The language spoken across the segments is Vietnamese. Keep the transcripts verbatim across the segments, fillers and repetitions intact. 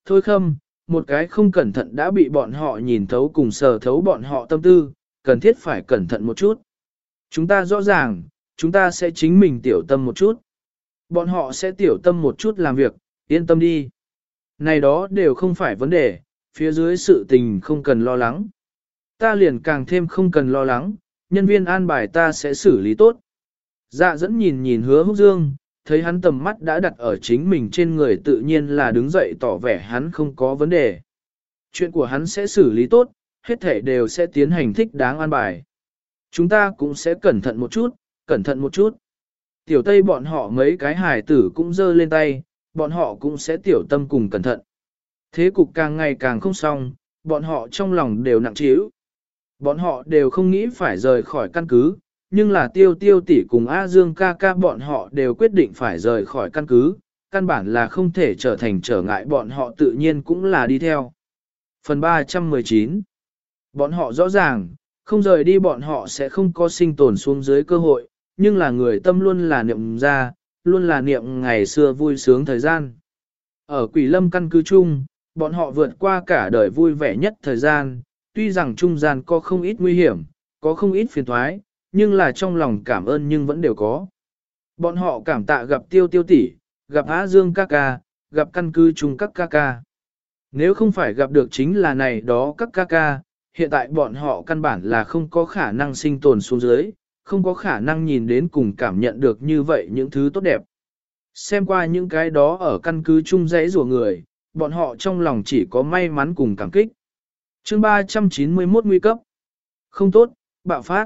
Thôi khâm, một cái không cẩn thận đã bị bọn họ nhìn thấu cùng sờ thấu bọn họ tâm tư, cần thiết phải cẩn thận một chút. Chúng ta rõ ràng, chúng ta sẽ chính mình tiểu tâm một chút. Bọn họ sẽ tiểu tâm một chút làm việc, yên tâm đi. Này đó đều không phải vấn đề, phía dưới sự tình không cần lo lắng. Ta liền càng thêm không cần lo lắng, nhân viên an bài ta sẽ xử lý tốt. Dạ dẫn nhìn nhìn hứa húc dương, thấy hắn tầm mắt đã đặt ở chính mình trên người tự nhiên là đứng dậy tỏ vẻ hắn không có vấn đề. Chuyện của hắn sẽ xử lý tốt, hết thể đều sẽ tiến hành thích đáng an bài. Chúng ta cũng sẽ cẩn thận một chút, cẩn thận một chút. Tiểu Tây bọn họ mấy cái hài tử cũng giơ lên tay, bọn họ cũng sẽ tiểu tâm cùng cẩn thận. Thế cục càng ngày càng không xong, bọn họ trong lòng đều nặng trĩu. Bọn họ đều không nghĩ phải rời khỏi căn cứ, nhưng là tiêu tiêu tỷ cùng A Dương ca ca bọn họ đều quyết định phải rời khỏi căn cứ, căn bản là không thể trở thành trở ngại bọn họ tự nhiên cũng là đi theo. Phần ba trăm mười chín. Bọn họ rõ ràng, không rời đi bọn họ sẽ không có sinh tồn xuống dưới cơ hội, nhưng là người tâm luôn là niệm ra, luôn là niệm ngày xưa vui sướng thời gian. Ở Quỷ Lâm căn cứ chung, bọn họ vượt qua cả đời vui vẻ nhất thời gian, tuy rằng trung gian có không ít nguy hiểm, có không ít phiền toái, nhưng là trong lòng cảm ơn nhưng vẫn đều có. Bọn họ cảm tạ gặp tiêu tiêu tỷ, gặp Á Dương ca ca, gặp căn cứ chung các ca ca. Nếu không phải gặp được chính là này đó các ca ca, hiện tại bọn họ căn bản là không có khả năng sinh tồn xuống dưới, không có khả năng nhìn đến cùng cảm nhận được như vậy những thứ tốt đẹp. Xem qua những cái đó ở căn cứ chung dãy rùa người, bọn họ trong lòng chỉ có may mắn cùng cảm kích. Chương ba trăm chín mươi mốt nguy cấp. Không tốt, bạo phát.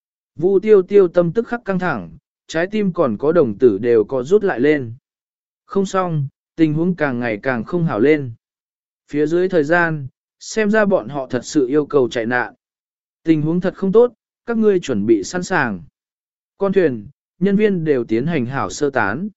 Vu tiêu tiêu tâm tức khắc căng thẳng, trái tim còn có đồng tử đều có rút lại lên. Không xong, tình huống càng ngày càng không hảo lên. Phía dưới thời gian, xem ra bọn họ thật sự yêu cầu chạy nạn. Tình huống thật không tốt, các ngươi chuẩn bị sẵn sàng. Con thuyền, nhân viên đều tiến hành hảo sơ tán.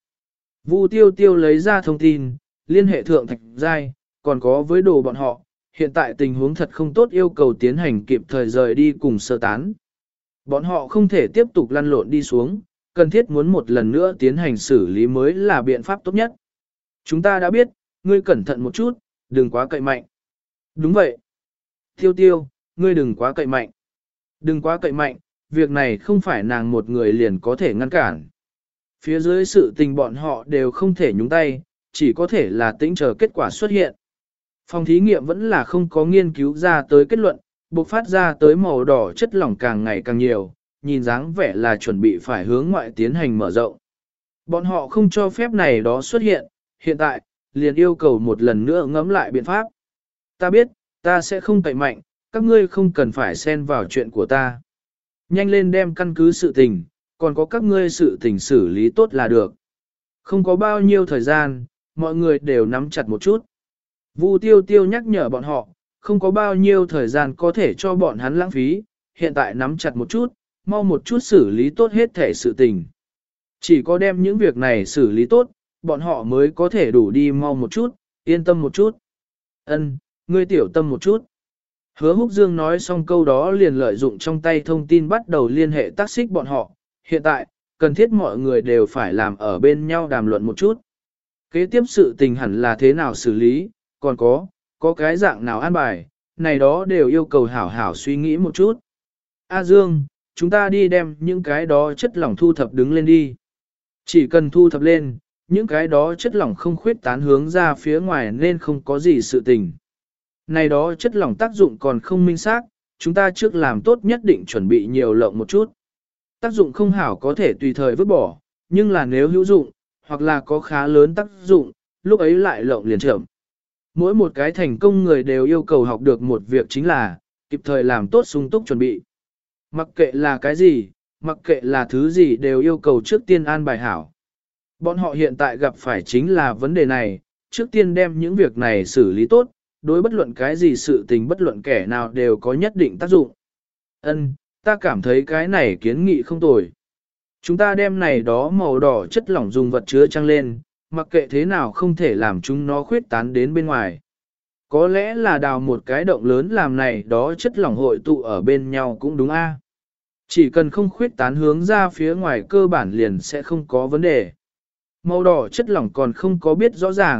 Vu tiêu tiêu lấy ra thông tin, liên hệ thượng thạch giai, còn có với đồ bọn họ, hiện tại tình huống thật không tốt yêu cầu tiến hành kịp thời rời đi cùng sơ tán. Bọn họ không thể tiếp tục lăn lộn đi xuống, cần thiết muốn một lần nữa tiến hành xử lý mới là biện pháp tốt nhất. Chúng ta đã biết, ngươi cẩn thận một chút, đừng quá cậy mạnh. Đúng vậy. Tiêu tiêu, ngươi đừng quá cậy mạnh. Đừng quá cậy mạnh, việc này không phải nàng một người liền có thể ngăn cản. Phía dưới sự tình bọn họ đều không thể nhúng tay, chỉ có thể là tĩnh chờ kết quả xuất hiện. Phòng thí nghiệm vẫn là không có nghiên cứu ra tới kết luận, bộc phát ra tới màu đỏ chất lỏng càng ngày càng nhiều, nhìn dáng vẻ là chuẩn bị phải hướng ngoại tiến hành mở rộng. Bọn họ không cho phép này đó xuất hiện, hiện tại, liền yêu cầu một lần nữa ngẫm lại biện pháp. Ta biết, ta sẽ không cậy mạnh, các ngươi không cần phải xen vào chuyện của ta. Nhanh lên đem căn cứ sự tình, còn có các ngươi sự tình xử lý tốt là được. Không có bao nhiêu thời gian, mọi người đều nắm chặt một chút. Vu tiêu tiêu nhắc nhở bọn họ, không có bao nhiêu thời gian có thể cho bọn hắn lãng phí, hiện tại nắm chặt một chút, mau một chút xử lý tốt hết thể sự tình. Chỉ có đem những việc này xử lý tốt, bọn họ mới có thể đủ đi mau một chút, yên tâm một chút. Ân, ngươi tiểu tâm một chút. Hứa Húc Dương nói xong câu đó liền lợi dụng trong tay thông tin bắt đầu liên hệ tác xích bọn họ. Hiện tại, cần thiết mọi người đều phải làm ở bên nhau đàm luận một chút. Kế tiếp sự tình hẳn là thế nào xử lý, còn có, có cái dạng nào an bài, này đó đều yêu cầu hảo hảo suy nghĩ một chút. A Dương, chúng ta đi đem những cái đó chất lỏng thu thập đứng lên đi. Chỉ cần thu thập lên, những cái đó chất lỏng không khuyết tán hướng ra phía ngoài nên không có gì sự tình. Này đó chất lỏng tác dụng còn không minh xác, chúng ta trước làm tốt nhất định chuẩn bị nhiều lộng một chút. Tác dụng không hảo có thể tùy thời vứt bỏ, nhưng là nếu hữu dụng, hoặc là có khá lớn tác dụng, lúc ấy lại lộng liền chậm. Mỗi một cái thành công người đều yêu cầu học được một việc chính là, kịp thời làm tốt sung túc chuẩn bị. Mặc kệ là cái gì, mặc kệ là thứ gì đều yêu cầu trước tiên an bài hảo. Bọn họ hiện tại gặp phải chính là vấn đề này, trước tiên đem những việc này xử lý tốt, đối bất luận cái gì sự tình bất luận kẻ nào đều có nhất định tác dụng. Ân, ta cảm thấy cái này kiến nghị không tồi. Chúng ta đem này đó màu đỏ chất lỏng dùng vật chứa trăng lên, mặc kệ thế nào không thể làm chúng nó khuyết tán đến bên ngoài. Có lẽ là đào một cái động lớn làm này đó chất lỏng hội tụ ở bên nhau cũng đúng a. Chỉ cần không khuyết tán hướng ra phía ngoài cơ bản liền sẽ không có vấn đề. Màu đỏ chất lỏng còn không có biết rõ ràng,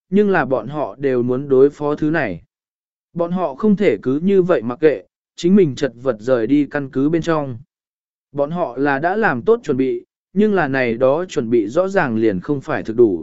nhưng là bọn họ đều muốn đối phó thứ này. Bọn họ không thể cứ như vậy mặc kệ, chính mình chật vật rời đi căn cứ bên trong. Bọn họ là đã làm tốt chuẩn bị, nhưng là này đó chuẩn bị rõ ràng liền không phải thực đủ.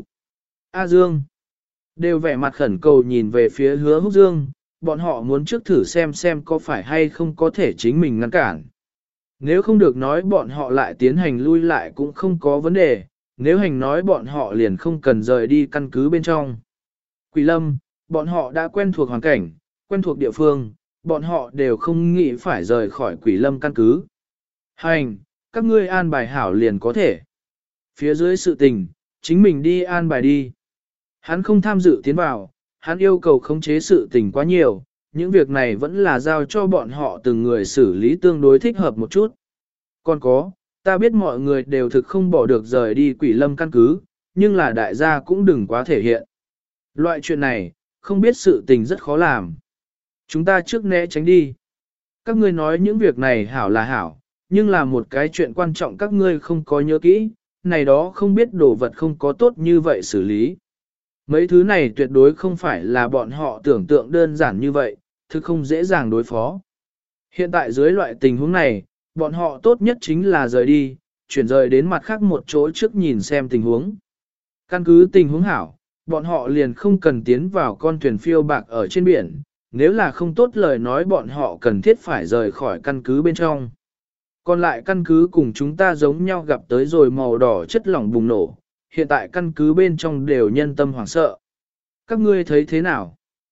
A Dương đều vẻ mặt khẩn cầu nhìn về phía Hứa Húc Dương, bọn họ muốn trước thử xem xem có phải hay không có thể chính mình ngăn cản. Nếu không được nói bọn họ lại tiến hành lui lại cũng không có vấn đề, nếu hành nói bọn họ liền không cần rời đi căn cứ bên trong. Quỷ Lâm, bọn họ đã quen thuộc hoàn cảnh, quen thuộc địa phương, bọn họ đều không nghĩ phải rời khỏi Quỷ Lâm căn cứ. Hành, các ngươi an bài hảo liền có thể. Phía dưới sự tình, chính mình đi an bài đi. Hắn không tham dự tiến vào, hắn yêu cầu khống chế sự tình quá nhiều, những việc này vẫn là giao cho bọn họ từng người xử lý tương đối thích hợp một chút. Còn có, ta biết mọi người đều thực không bỏ được rời đi Quỷ Lâm căn cứ, nhưng là đại gia cũng đừng quá thể hiện. Loại chuyện này, không biết sự tình rất khó làm. Chúng ta trước né tránh đi. Các ngươi nói những việc này hảo là hảo, nhưng là một cái chuyện quan trọng các ngươi không có nhớ kỹ, này đó không biết đồ vật không có tốt như vậy xử lý. Mấy thứ này tuyệt đối không phải là bọn họ tưởng tượng đơn giản như vậy, thực không dễ dàng đối phó. Hiện tại dưới loại tình huống này, bọn họ tốt nhất chính là rời đi, chuyển rời đến mặt khác một chỗ trước nhìn xem tình huống. Căn cứ tình huống hảo, bọn họ liền không cần tiến vào con thuyền phiêu bạc ở trên biển, nếu là không tốt lời nói bọn họ cần thiết phải rời khỏi căn cứ bên trong. Còn lại căn cứ cùng chúng ta giống nhau gặp tới rồi màu đỏ chất lỏng bùng nổ, hiện tại căn cứ bên trong đều nhân tâm hoảng sợ. Các ngươi thấy thế nào?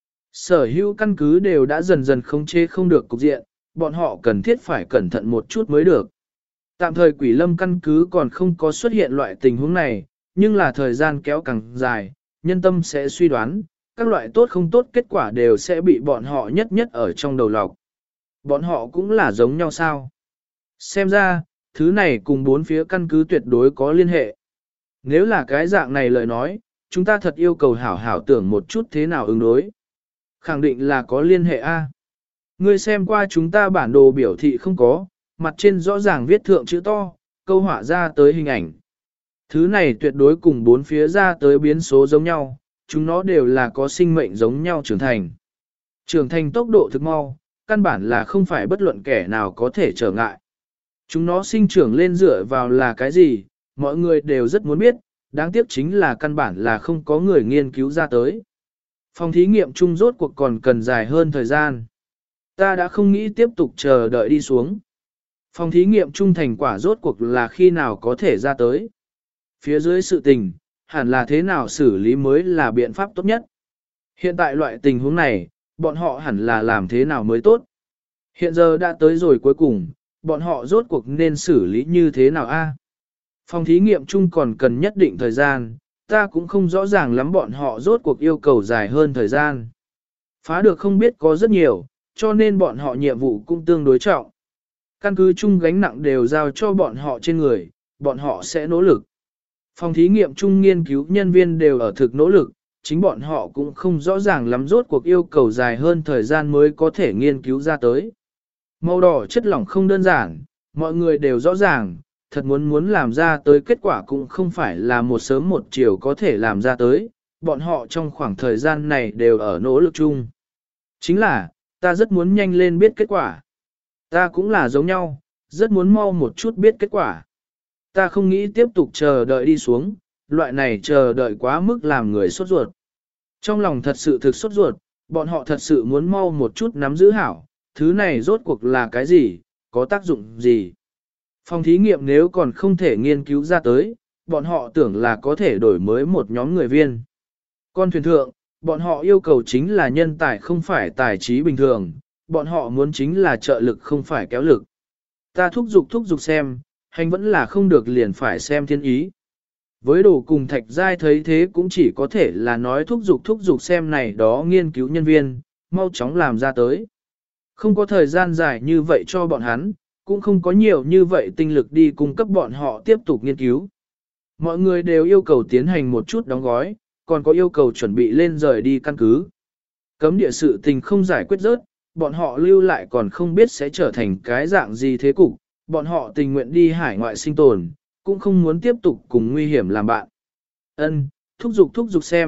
Sở hữu căn cứ đều đã dần dần khống chế không được cục diện, bọn họ cần thiết phải cẩn thận một chút mới được. Tạm thời Quỷ Lâm căn cứ còn không có xuất hiện loại tình huống này, nhưng là thời gian kéo càng dài, nhân tâm sẽ suy đoán, các loại tốt không tốt kết quả đều sẽ bị bọn họ nhất nhất ở trong đầu lọc. Bọn họ cũng là giống nhau sao? Xem ra, thứ này cùng bốn phía căn cứ tuyệt đối có liên hệ. Nếu là cái dạng này lời nói, chúng ta thật yêu cầu hảo hảo tưởng một chút thế nào ứng đối. Khẳng định là có liên hệ A. Ngươi xem qua chúng ta bản đồ biểu thị không có, mặt trên rõ ràng viết thượng chữ to, câu họa ra tới hình ảnh. Thứ này tuyệt đối cùng bốn phía ra tới biến số giống nhau, chúng nó đều là có sinh mệnh giống nhau trưởng thành. Trưởng thành tốc độ thực mau, căn bản là không phải bất luận kẻ nào có thể trở ngại. Chúng nó sinh trưởng lên dựa vào là cái gì, mọi người đều rất muốn biết, đáng tiếc chính là căn bản là không có người nghiên cứu ra tới. Phòng thí nghiệm chung rốt cuộc còn cần dài hơn thời gian. Ta đã không nghĩ tiếp tục chờ đợi đi xuống. Phòng thí nghiệm chung thành quả rốt cuộc là khi nào có thể ra tới. Phía dưới sự tình, hẳn là thế nào xử lý mới là biện pháp tốt nhất. Hiện tại loại tình huống này, bọn họ hẳn là làm thế nào mới tốt. Hiện giờ đã tới rồi cuối cùng, bọn họ rốt cuộc nên xử lý như thế nào a? Phòng thí nghiệm chung còn cần nhất định thời gian, ta cũng không rõ ràng lắm bọn họ rốt cuộc yêu cầu dài hơn thời gian. Phá được không biết có rất nhiều, cho nên bọn họ nhiệm vụ cũng tương đối trọng. Căn cứ chung gánh nặng đều giao cho bọn họ trên người, bọn họ sẽ nỗ lực. Phòng thí nghiệm chung nghiên cứu nhân viên đều ở thực nỗ lực, chính bọn họ cũng không rõ ràng lắm rốt cuộc yêu cầu dài hơn thời gian mới có thể nghiên cứu ra tới. Màu đỏ chất lỏng không đơn giản, mọi người đều rõ ràng, thật muốn muốn làm ra tới kết quả cũng không phải là một sớm một chiều có thể làm ra tới, bọn họ trong khoảng thời gian này đều ở nỗ lực chung. Chính là, ta rất muốn nhanh lên biết kết quả. Ta cũng là giống nhau, rất muốn mau một chút biết kết quả. Ta không nghĩ tiếp tục chờ đợi đi xuống, loại này chờ đợi quá mức làm người sốt ruột. Trong lòng thật sự thực sốt ruột, bọn họ thật sự muốn mau một chút nắm giữ hảo, thứ này rốt cuộc là cái gì, có tác dụng gì. Phòng thí nghiệm nếu còn không thể nghiên cứu ra tới, bọn họ tưởng là có thể đổi mới một nhóm người viên. Con thuyền thượng, bọn họ yêu cầu chính là nhân tài không phải tài trí bình thường, bọn họ muốn chính là trợ lực không phải kéo lực. Ta thúc giục thúc giục xem, hành vẫn là không được liền phải xem thiên ý. Với đồ cùng thạch giai thấy thế cũng chỉ có thể là nói thúc giục thúc giục xem này đó nghiên cứu nhân viên, mau chóng làm ra tới. Không có thời gian dài như vậy cho bọn hắn, cũng không có nhiều như vậy tinh lực đi cung cấp bọn họ tiếp tục nghiên cứu. Mọi người đều yêu cầu tiến hành một chút đóng gói, còn có yêu cầu chuẩn bị lên rời đi căn cứ. Cấm địa sự tình không giải quyết rớt, bọn họ lưu lại còn không biết sẽ trở thành cái dạng gì thế cục, bọn họ tình nguyện đi hải ngoại sinh tồn, cũng không muốn tiếp tục cùng nguy hiểm làm bạn. Ân, thúc giục thúc giục xem,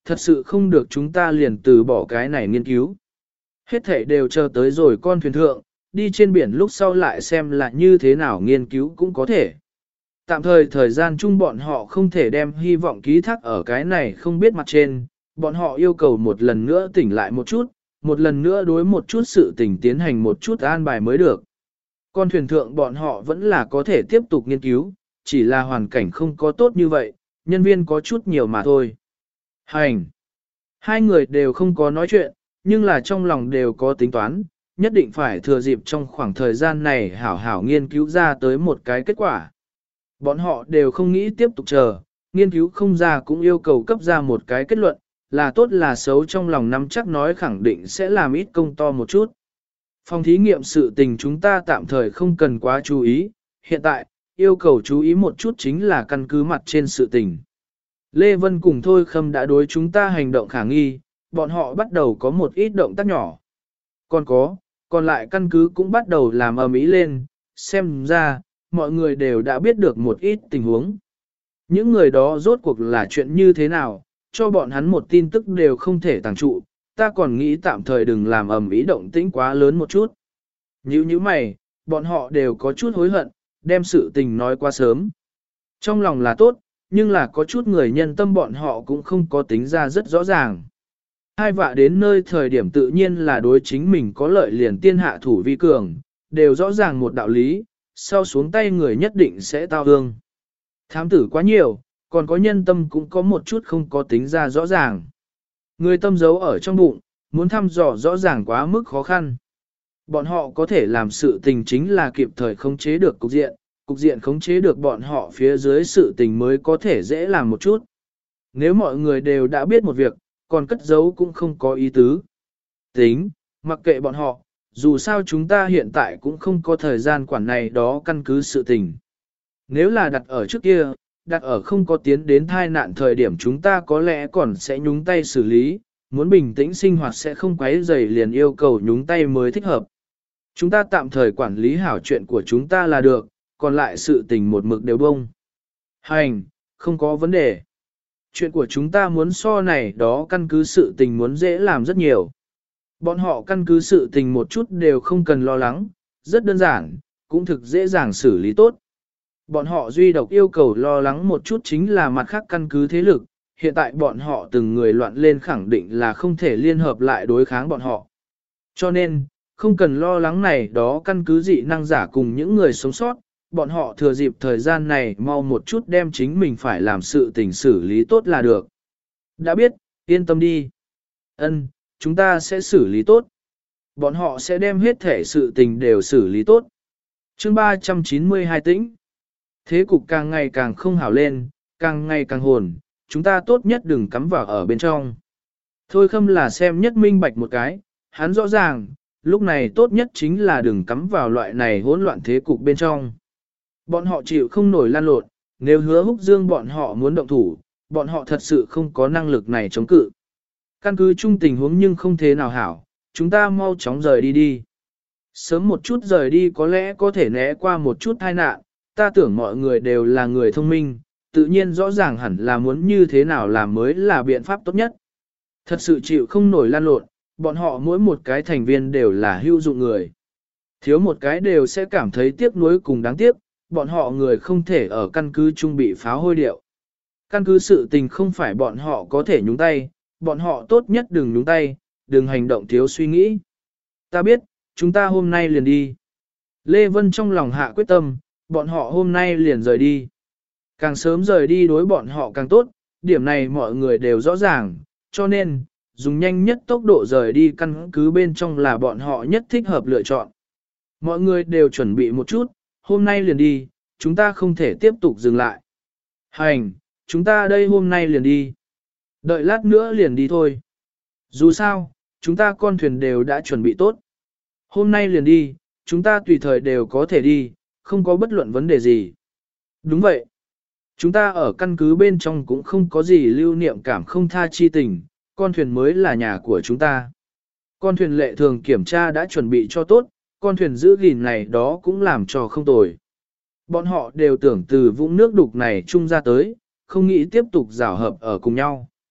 thật sự không được chúng ta liền từ bỏ cái này nghiên cứu. Hết thể đều chờ tới rồi con thuyền thượng, đi trên biển lúc sau lại xem là như thế nào nghiên cứu cũng có thể. Tạm thời thời gian chung bọn họ không thể đem hy vọng ký thác ở cái này không biết mặt trên, bọn họ yêu cầu một lần nữa tỉnh lại một chút, một lần nữa đối một chút sự tỉnh tiến hành một chút an bài mới được. Con thuyền thượng bọn họ vẫn là có thể tiếp tục nghiên cứu, chỉ là hoàn cảnh không có tốt như vậy, nhân viên có chút nhiều mà thôi. Hành! Hai người đều không có nói chuyện, nhưng là trong lòng đều có tính toán, nhất định phải thừa dịp trong khoảng thời gian này hảo hảo nghiên cứu ra tới một cái kết quả. Bọn họ đều không nghĩ tiếp tục chờ, nghiên cứu không ra cũng yêu cầu cấp ra một cái kết luận, là tốt là xấu trong lòng nắm chắc nói khẳng định sẽ làm ít công to một chút. Phòng thí nghiệm sự tình chúng ta tạm thời không cần quá chú ý, hiện tại, yêu cầu chú ý một chút chính là căn cứ mặt trên sự tình. Lê Vân cùng Thôi Khâm đã đối chúng ta hành động khả nghi, bọn họ bắt đầu có một ít động tác nhỏ. Còn có, còn lại căn cứ cũng bắt đầu làm ầm ĩ lên, xem ra, mọi người đều đã biết được một ít tình huống. Những người đó rốt cuộc là chuyện như thế nào, cho bọn hắn một tin tức đều không thể tàng trụ, ta còn nghĩ tạm thời đừng làm ầm ĩ động tĩnh quá lớn một chút. Như như mày, bọn họ đều có chút hối hận, đem sự tình nói quá sớm. Trong lòng là tốt, nhưng là có chút người nhân tâm bọn họ cũng không có tính ra rất rõ ràng. Hai vạ đến nơi thời điểm tự nhiên là đối chính mình có lợi liền tiên hạ thủ vi cường, đều rõ ràng một đạo lý, sau xuống tay người nhất định sẽ tao hương. Thám tử quá nhiều, còn có nhân tâm cũng có một chút không có tính ra rõ ràng. Người tâm giấu ở trong bụng, muốn thăm dò rõ ràng quá mức khó khăn. Bọn họ có thể làm sự tình chính là kịp thời khống chế được cục diện, cục diện khống chế được bọn họ phía dưới sự tình mới có thể dễ làm một chút. Nếu mọi người đều đã biết một việc, còn cất giấu cũng không có ý tứ. Tính, mặc kệ bọn họ, dù sao chúng ta hiện tại cũng không có thời gian quản này đó căn cứ sự tình. Nếu là đặt ở trước kia, đặt ở không có tiến đến thai nạn thời điểm chúng ta có lẽ còn sẽ nhúng tay xử lý, muốn bình tĩnh sinh hoạt sẽ không quấy rầy liền yêu cầu nhúng tay mới thích hợp. Chúng ta tạm thời quản lý hảo chuyện của chúng ta là được, còn lại sự tình một mực đều bông. Hành, không có vấn đề. Chuyện của chúng ta muốn so này đó căn cứ sự tình muốn dễ làm rất nhiều. Bọn họ căn cứ sự tình một chút đều không cần lo lắng, rất đơn giản, cũng thực dễ dàng xử lý tốt. Bọn họ duy độc yêu cầu lo lắng một chút chính là mặt khác căn cứ thế lực, hiện tại bọn họ từng người loạn lên khẳng định là không thể liên hợp lại đối kháng bọn họ. Cho nên, không cần lo lắng này đó căn cứ dị năng giả cùng những người sống sót, bọn họ thừa dịp thời gian này mau một chút đem chính mình phải làm sự tình xử lý tốt là được. Đã biết, yên tâm đi. Ân, chúng ta sẽ xử lý tốt. Bọn họ sẽ đem hết thể sự tình đều xử lý tốt. Chương ba trăm chín mươi hai tĩnh. Thế cục càng ngày càng không hảo lên, càng ngày càng hồn, chúng ta tốt nhất đừng cắm vào ở bên trong. Thôi Khâm là xem nhất minh bạch một cái, hắn rõ ràng, lúc này tốt nhất chính là đừng cắm vào loại này hỗn loạn thế cục bên trong. Bọn họ chịu không nổi lan lộn, nếu hứa húc dương bọn họ muốn động thủ, bọn họ thật sự không có năng lực này chống cự. Căn cứ chung tình huống nhưng không thế nào hảo, chúng ta mau chóng rời đi đi. Sớm một chút rời đi có lẽ có thể né qua một chút tai nạn, ta tưởng mọi người đều là người thông minh, tự nhiên rõ ràng hẳn là muốn như thế nào làm mới là biện pháp tốt nhất. Thật sự chịu không nổi lan lộn, bọn họ mỗi một cái thành viên đều là hữu dụng người. Thiếu một cái đều sẽ cảm thấy tiếc nuối cùng đáng tiếc, bọn họ người không thể ở căn cứ chung bị phá hôi điệu. Căn cứ sự tình không phải bọn họ có thể nhúng tay, bọn họ tốt nhất đừng nhúng tay, đừng hành động thiếu suy nghĩ. Ta biết, chúng ta hôm nay liền đi. Lê Vân trong lòng hạ quyết tâm, bọn họ hôm nay liền rời đi. Càng sớm rời đi đối bọn họ càng tốt, điểm này mọi người đều rõ ràng, cho nên, dùng nhanh nhất tốc độ rời đi căn cứ bên trong là bọn họ nhất thích hợp lựa chọn. Mọi người đều chuẩn bị một chút, hôm nay liền đi, chúng ta không thể tiếp tục dừng lại. Hành, chúng ta đây hôm nay liền đi. Đợi lát nữa liền đi thôi. Dù sao, chúng ta con thuyền đều đã chuẩn bị tốt. Hôm nay liền đi, chúng ta tùy thời đều có thể đi, không có bất luận vấn đề gì. Đúng vậy. Chúng ta ở căn cứ bên trong cũng không có gì lưu niệm cảm không tha chi tình, con thuyền mới là nhà của chúng ta. Con thuyền lệ thường kiểm tra đã chuẩn bị cho tốt, con thuyền giữ gìn này đó cũng làm cho không tồi. Bọn họ đều tưởng từ vũng nước đục này chung ra tới, không nghĩ tiếp tục rào hợp ở cùng nhau.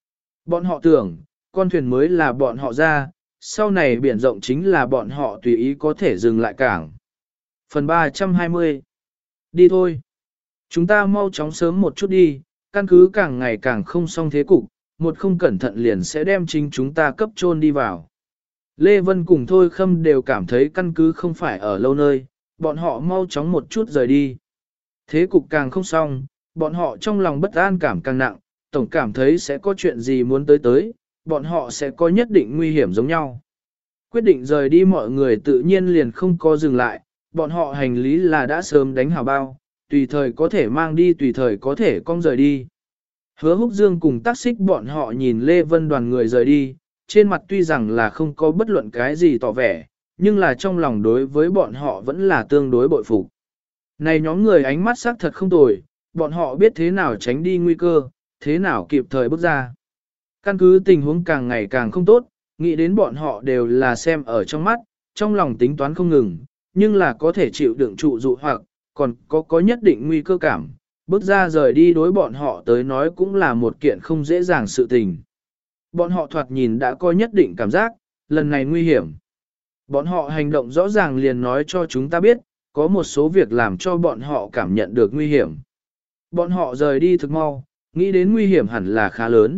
Bọn họ tưởng, con thuyền mới là bọn họ ra, sau này biển rộng chính là bọn họ tùy ý có thể dừng lại cảng. Phần ba trăm hai mươi. Đi thôi. Chúng ta mau chóng sớm một chút đi, căn cứ càng ngày càng không xong thế cục, một không cẩn thận liền sẽ đem chính chúng ta cấp chôn đi vào. Lê Vân cùng Thôi Khâm đều cảm thấy căn cứ không phải ở lâu nơi, bọn họ mau chóng một chút rời đi. Thế cục càng không xong, bọn họ trong lòng bất an cảm càng nặng, tổng cảm thấy sẽ có chuyện gì muốn tới tới, bọn họ sẽ có nhất định nguy hiểm giống nhau. Quyết định rời đi mọi người tự nhiên liền không có dừng lại, bọn họ hành lý là đã sớm đánh hào bao, tùy thời có thể mang đi tùy thời có thể cong rời đi. Hứa Húc Dương cùng tác xích bọn họ nhìn Lê Vân đoàn người rời đi, trên mặt tuy rằng là không có bất luận cái gì tỏ vẻ, nhưng là trong lòng đối với bọn họ vẫn là tương đối bội phục. Này nhóm người ánh mắt sắc thật không tồi, bọn họ biết thế nào tránh đi nguy cơ, thế nào kịp thời bước ra. Căn cứ tình huống càng ngày càng không tốt, nghĩ đến bọn họ đều là xem ở trong mắt, trong lòng tính toán không ngừng, nhưng là có thể chịu đựng trụ dụ hoặc, còn có có nhất định nguy cơ cảm, bước ra rời đi đối bọn họ tới nói cũng là một kiện không dễ dàng sự tình. Bọn họ thoạt nhìn đã có nhất định cảm giác, lần này nguy hiểm. Bọn họ hành động rõ ràng liền nói cho chúng ta biết, có một số việc làm cho bọn họ cảm nhận được nguy hiểm. Bọn họ rời đi thực mau, nghĩ đến nguy hiểm hẳn là khá lớn.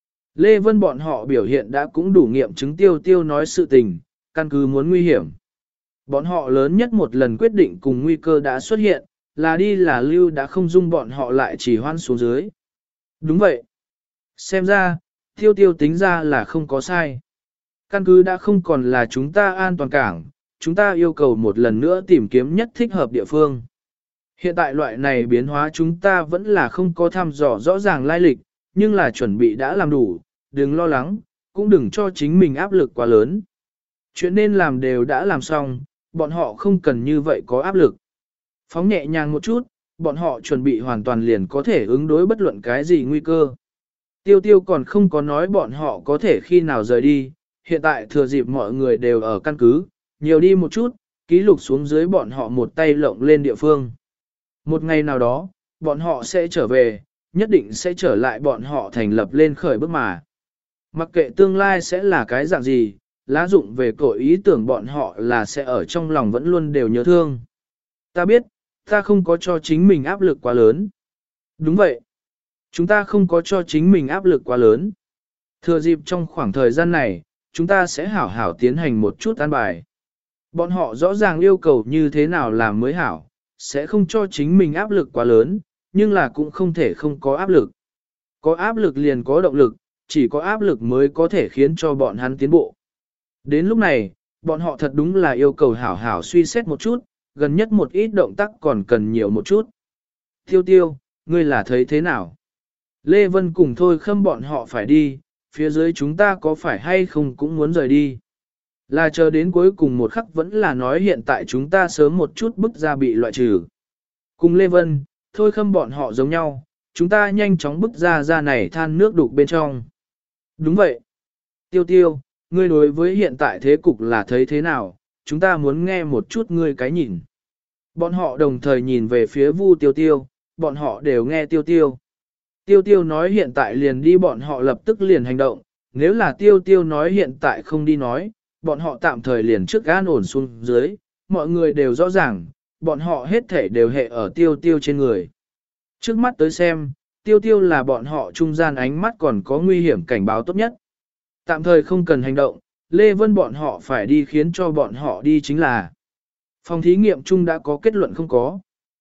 Lê Vân bọn họ biểu hiện đã cũng đủ nghiệm chứng tiêu tiêu nói sự tình, căn cứ muốn nguy hiểm. Bọn họ lớn nhất một lần quyết định cùng nguy cơ đã xuất hiện, là đi là lưu đã không dung bọn họ lại chỉ hoan xuống dưới. Đúng vậy. Xem ra, tiêu tiêu tính ra là không có sai. Căn cứ đã không còn là chúng ta an toàn cảng, chúng ta yêu cầu một lần nữa tìm kiếm nhất thích hợp địa phương. Hiện tại loại này biến hóa chúng ta vẫn là không có thăm dò rõ ràng lai lịch, nhưng là chuẩn bị đã làm đủ, đừng lo lắng, cũng đừng cho chính mình áp lực quá lớn. Chuyện nên làm đều đã làm xong, bọn họ không cần như vậy có áp lực. Phóng nhẹ nhàng một chút, bọn họ chuẩn bị hoàn toàn liền có thể ứng đối bất luận cái gì nguy cơ. Tiêu tiêu còn không có nói bọn họ có thể khi nào rời đi, hiện tại thừa dịp mọi người đều ở căn cứ, nhiều đi một chút, ký lục xuống dưới bọn họ một tay lộng lên địa phương. Một ngày nào đó, bọn họ sẽ trở về, nhất định sẽ trở lại bọn họ thành lập lên khởi bước mà. Mặc kệ tương lai sẽ là cái dạng gì, lá dụng về cội ý tưởng bọn họ là sẽ ở trong lòng vẫn luôn đều nhớ thương. Ta biết, ta không có cho chính mình áp lực quá lớn. Đúng vậy. Chúng ta không có cho chính mình áp lực quá lớn. Thừa dịp trong khoảng thời gian này, chúng ta sẽ hảo hảo tiến hành một chút an bài. Bọn họ rõ ràng yêu cầu như thế nào làm mới hảo, sẽ không cho chính mình áp lực quá lớn, nhưng là cũng không thể không có áp lực. Có áp lực liền có động lực, chỉ có áp lực mới có thể khiến cho bọn hắn tiến bộ. Đến lúc này, bọn họ thật đúng là yêu cầu hảo hảo suy xét một chút, gần nhất một ít động tác còn cần nhiều một chút. Tiêu tiêu, ngươi là thấy thế nào? Lê Vân cùng Thôi Khâm bọn họ phải đi, phía dưới chúng ta có phải hay không cũng muốn rời đi. Là chờ đến cuối cùng một khắc vẫn là nói hiện tại chúng ta sớm một chút bức ra bị loại trừ. Cùng Lê Vân, Thôi Khâm bọn họ giống nhau, chúng ta nhanh chóng bức ra ra này than nước đục bên trong. Đúng vậy. Tiêu tiêu, ngươi đối với hiện tại thế cục là thấy thế nào, chúng ta muốn nghe một chút ngươi cái nhìn. Bọn họ đồng thời nhìn về phía Vu Tiêu Tiêu, bọn họ đều nghe Tiêu Tiêu. Tiêu Tiêu nói hiện tại liền đi bọn họ lập tức liền hành động, nếu là Tiêu Tiêu nói hiện tại không đi nói, bọn họ tạm thời liền trước an ổn xuống dưới, mọi người đều rõ ràng, bọn họ hết thể đều hệ ở Tiêu Tiêu trên người. Trước mắt tới xem, Tiêu Tiêu là bọn họ trung gian ánh mắt còn có nguy hiểm cảnh báo tốt nhất. Tạm thời không cần hành động, Lê Vân bọn họ phải đi khiến cho bọn họ đi chính là. Phòng thí nghiệm chung đã có kết luận không có.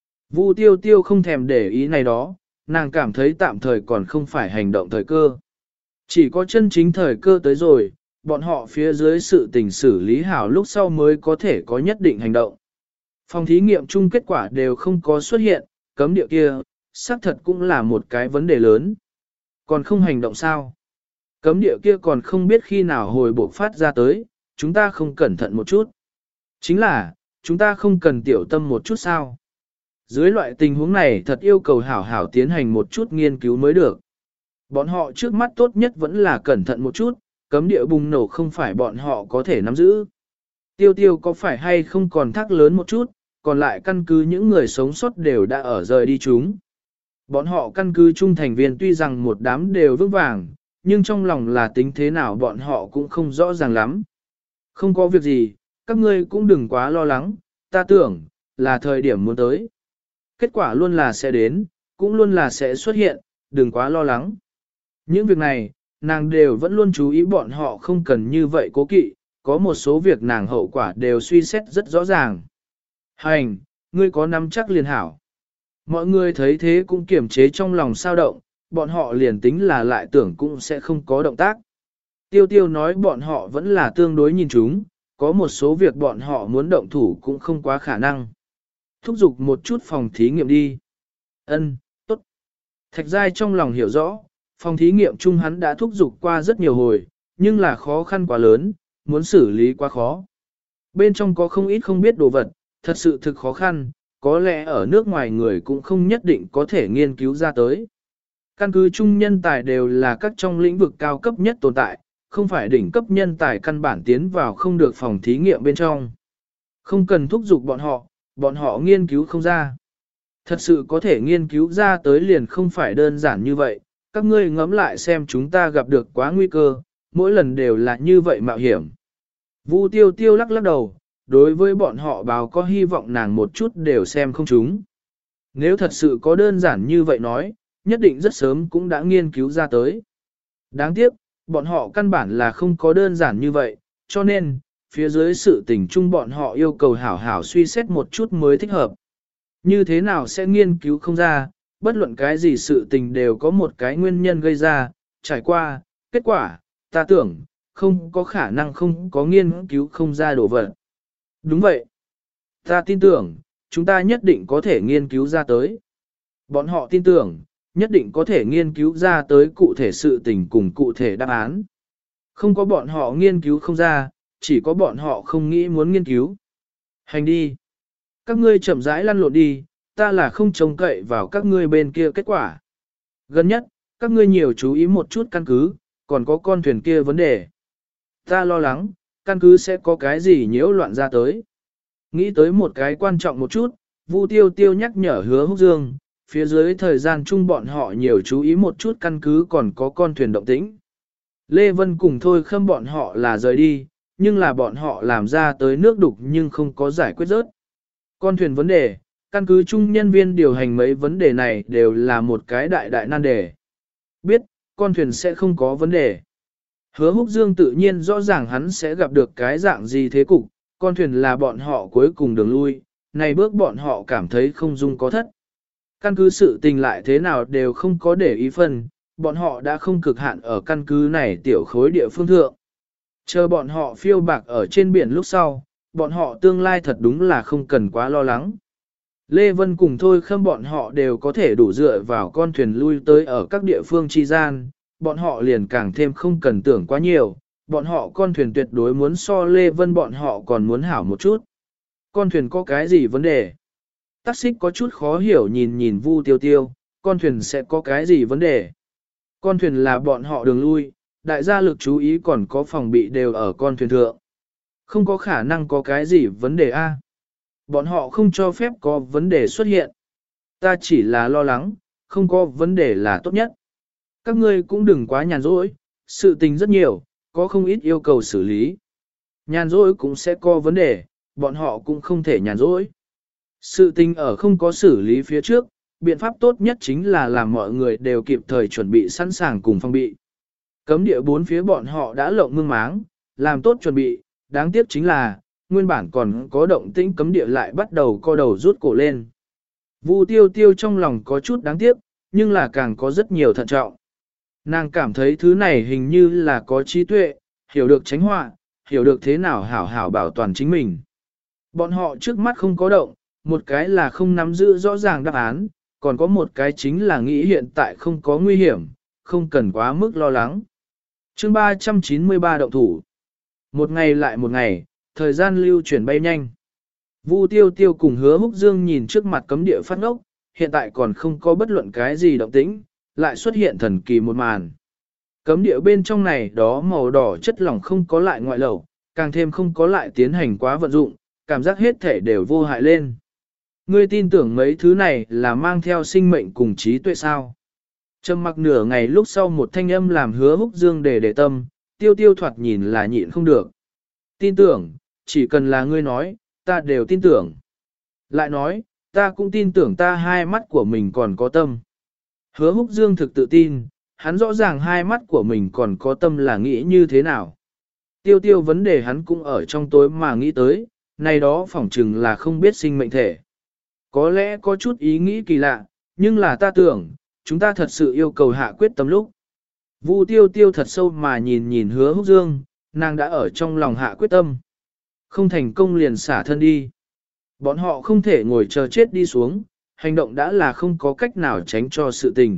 Vu Tiêu Tiêu không thèm để ý này đó, nàng cảm thấy tạm thời còn không phải hành động thời cơ. Chỉ có chân chính thời cơ tới rồi, bọn họ phía dưới sự tình xử lý hảo lúc sau mới có thể có nhất định hành động. Phòng thí nghiệm chung kết quả đều không có xuất hiện, cấm địa kia, xác thật cũng là một cái vấn đề lớn. Còn không hành động sao? Cấm địa kia còn không biết khi nào hồi buộc phát ra tới, chúng ta không cẩn thận một chút. Chính là, chúng ta không cần tiểu tâm một chút sao. Dưới loại tình huống này thật yêu cầu hảo hảo tiến hành một chút nghiên cứu mới được. Bọn họ trước mắt tốt nhất vẫn là cẩn thận một chút, cấm địa bùng nổ không phải bọn họ có thể nắm giữ. Tiêu tiêu có phải hay không còn thắc lớn một chút, còn lại căn cứ những người sống sót đều đã ở rời đi chúng. Bọn họ căn cứ trung thành viên tuy rằng một đám đều vững vàng, nhưng trong lòng là tính thế nào bọn họ cũng không rõ ràng lắm. Không có việc gì, các ngươi cũng đừng quá lo lắng, ta tưởng, là thời điểm muốn tới. Kết quả luôn là sẽ đến, cũng luôn là sẽ xuất hiện, đừng quá lo lắng. Những việc này, nàng đều vẫn luôn chú ý bọn họ không cần như vậy cố kỵ, có một số việc nàng hậu quả đều suy xét rất rõ ràng. Hành, ngươi có nắm chắc liền hảo. Mọi người thấy thế cũng kiềm chế trong lòng sao động, bọn họ liền tính là lại tưởng cũng sẽ không có động tác. Tiêu tiêu nói bọn họ vẫn là tương đối nhìn chúng, có một số việc bọn họ muốn động thủ cũng không quá khả năng. Thúc giục một chút phòng thí nghiệm đi. Ân, tốt. Thạch Giai trong lòng hiểu rõ, phòng thí nghiệm chung hắn đã thúc giục qua rất nhiều hồi, nhưng là khó khăn quá lớn, muốn xử lý quá khó. Bên trong có không ít không biết đồ vật, thật sự thực khó khăn, có lẽ ở nước ngoài người cũng không nhất định có thể nghiên cứu ra tới. Căn cứ chung nhân tài đều là các trong lĩnh vực cao cấp nhất tồn tại, không phải đỉnh cấp nhân tài căn bản tiến vào không được phòng thí nghiệm bên trong. Không cần thúc giục bọn họ, bọn họ nghiên cứu không ra. Thật sự có thể nghiên cứu ra tới liền không phải đơn giản như vậy, các ngươi ngẫm lại xem chúng ta gặp được quá nguy cơ, mỗi lần đều là như vậy mạo hiểm. Vu tiêu tiêu lắc lắc đầu, đối với bọn họ báo có hy vọng nàng một chút đều xem không chúng. Nếu thật sự có đơn giản như vậy nói, nhất định rất sớm cũng đã nghiên cứu ra tới. Đáng tiếc, bọn họ căn bản là không có đơn giản như vậy, cho nên, phía dưới sự tình chung bọn họ yêu cầu hảo hảo suy xét một chút mới thích hợp. Như thế nào sẽ nghiên cứu không ra, bất luận cái gì sự tình đều có một cái nguyên nhân gây ra, trải qua, kết quả, ta tưởng, không có khả năng không có nghiên cứu không ra đồ vật. Đúng vậy. Ta tin tưởng, chúng ta nhất định có thể nghiên cứu ra tới. Bọn họ tin tưởng, nhất định có thể nghiên cứu ra tới cụ thể sự tình cùng cụ thể đáp án. Không có bọn họ nghiên cứu không ra, chỉ có bọn họ không nghĩ muốn nghiên cứu. Hành đi. Các ngươi chậm rãi lăn lộn đi, ta là không trông cậy vào các ngươi bên kia kết quả. Gần nhất, các ngươi nhiều chú ý một chút căn cứ, còn có con thuyền kia vấn đề. Ta lo lắng, căn cứ sẽ có cái gì nhiễu loạn ra tới. Nghĩ tới một cái quan trọng một chút, Vu Tiêu Tiêu nhắc nhở Hứa Húc Dương, phía dưới thời gian chung bọn họ nhiều chú ý một chút căn cứ còn có con thuyền động tĩnh. Lê Vân cùng Thôi Khâm bọn họ là rời đi, nhưng là bọn họ làm ra tới nước đục nhưng không có giải quyết rớt. Con thuyền vấn đề, căn cứ chung nhân viên điều hành mấy vấn đề này đều là một cái đại đại nan đề. Biết, con thuyền sẽ không có vấn đề. Hứa Húc Dương tự nhiên rõ ràng hắn sẽ gặp được cái dạng gì thế cục, con thuyền là bọn họ cuối cùng đường lui, này bước bọn họ cảm thấy không dung có thất. Căn cứ sự tình lại thế nào đều không có để ý phân, bọn họ đã không cực hạn ở căn cứ này tiểu khối địa phương thượng. Chờ bọn họ phiêu bạc ở trên biển lúc sau, bọn họ tương lai thật đúng là không cần quá lo lắng. Lê Vân cùng Thôi Khâm bọn họ đều có thể đủ dựa vào con thuyền lui tới ở các địa phương chi gian, bọn họ liền càng thêm không cần tưởng quá nhiều, bọn họ con thuyền tuyệt đối muốn so Lê Vân bọn họ còn muốn hảo một chút. Con thuyền có cái gì vấn đề? Tắc xích có chút khó hiểu nhìn nhìn Vu Tiêu Tiêu, con thuyền sẽ có cái gì vấn đề? Con thuyền là bọn họ đường lui, đại gia lực chú ý còn có phòng bị đều ở con thuyền thượng. Không có khả năng có cái gì vấn đề a. Bọn họ không cho phép có vấn đề xuất hiện. Ta chỉ là lo lắng, không có vấn đề là tốt nhất. Các ngươi cũng đừng quá nhàn rỗi, sự tình rất nhiều, có không ít yêu cầu xử lý. Nhàn rỗi cũng sẽ có vấn đề, bọn họ cũng không thể nhàn rỗi. Sự tình ở không có xử lý phía trước, biện pháp tốt nhất chính là làm mọi người đều kịp thời chuẩn bị sẵn sàng cùng phong bị. Cấm địa bốn phía bọn họ đã lộng mương máng, làm tốt chuẩn bị, đáng tiếc chính là, nguyên bản còn có động tĩnh cấm địa lại bắt đầu co đầu rút cổ lên. Vu Tiêu Tiêu trong lòng có chút đáng tiếc, nhưng là càng có rất nhiều thận trọng. Nàng cảm thấy thứ này hình như là có trí tuệ, hiểu được tránh họa, hiểu được thế nào hảo hảo bảo toàn chính mình. Bọn họ trước mắt không có động, một cái là không nắm giữ rõ ràng đáp án, còn có một cái chính là nghĩ hiện tại không có nguy hiểm, không cần quá mức lo lắng. Chương ba trăm chín mươi ba động thủ. Một ngày lại một ngày, thời gian lưu chuyển bay nhanh. Vu Tiêu Tiêu cùng Hứa Húc Dương nhìn trước mặt cấm địa phát ngốc, hiện tại còn không có bất luận cái gì động tĩnh, lại xuất hiện thần kỳ một màn. Cấm địa bên trong này đó màu đỏ chất lỏng không có lại ngoại lẩu, càng thêm không có lại tiến hành quá vận dụng, cảm giác hết thể đều vô hại lên. Ngươi tin tưởng mấy thứ này là mang theo sinh mệnh cùng trí tuệ sao? Trầm mặc nửa ngày lúc sau một thanh âm làm Hứa Húc Dương để để tâm, tiêu tiêu thoạt nhìn là nhịn không được. Tin tưởng, chỉ cần là ngươi nói, ta đều tin tưởng. Lại nói, ta cũng tin tưởng ta hai mắt của mình còn có tâm. Hứa Húc Dương thực tự tin, hắn rõ ràng hai mắt của mình còn có tâm là nghĩ như thế nào. Tiêu tiêu vấn đề hắn cũng ở trong tối mà nghĩ tới, này đó phỏng chừng là không biết sinh mệnh thể. Có lẽ có chút ý nghĩ kỳ lạ, nhưng là ta tưởng, chúng ta thật sự yêu cầu hạ quyết tâm lúc. Vu tiêu tiêu thật sâu mà nhìn nhìn Hứa Húc Dương, nàng đã ở trong lòng hạ quyết tâm. Không thành công liền xả thân đi. Bọn họ không thể ngồi chờ chết đi xuống, hành động đã là không có cách nào tránh cho sự tình.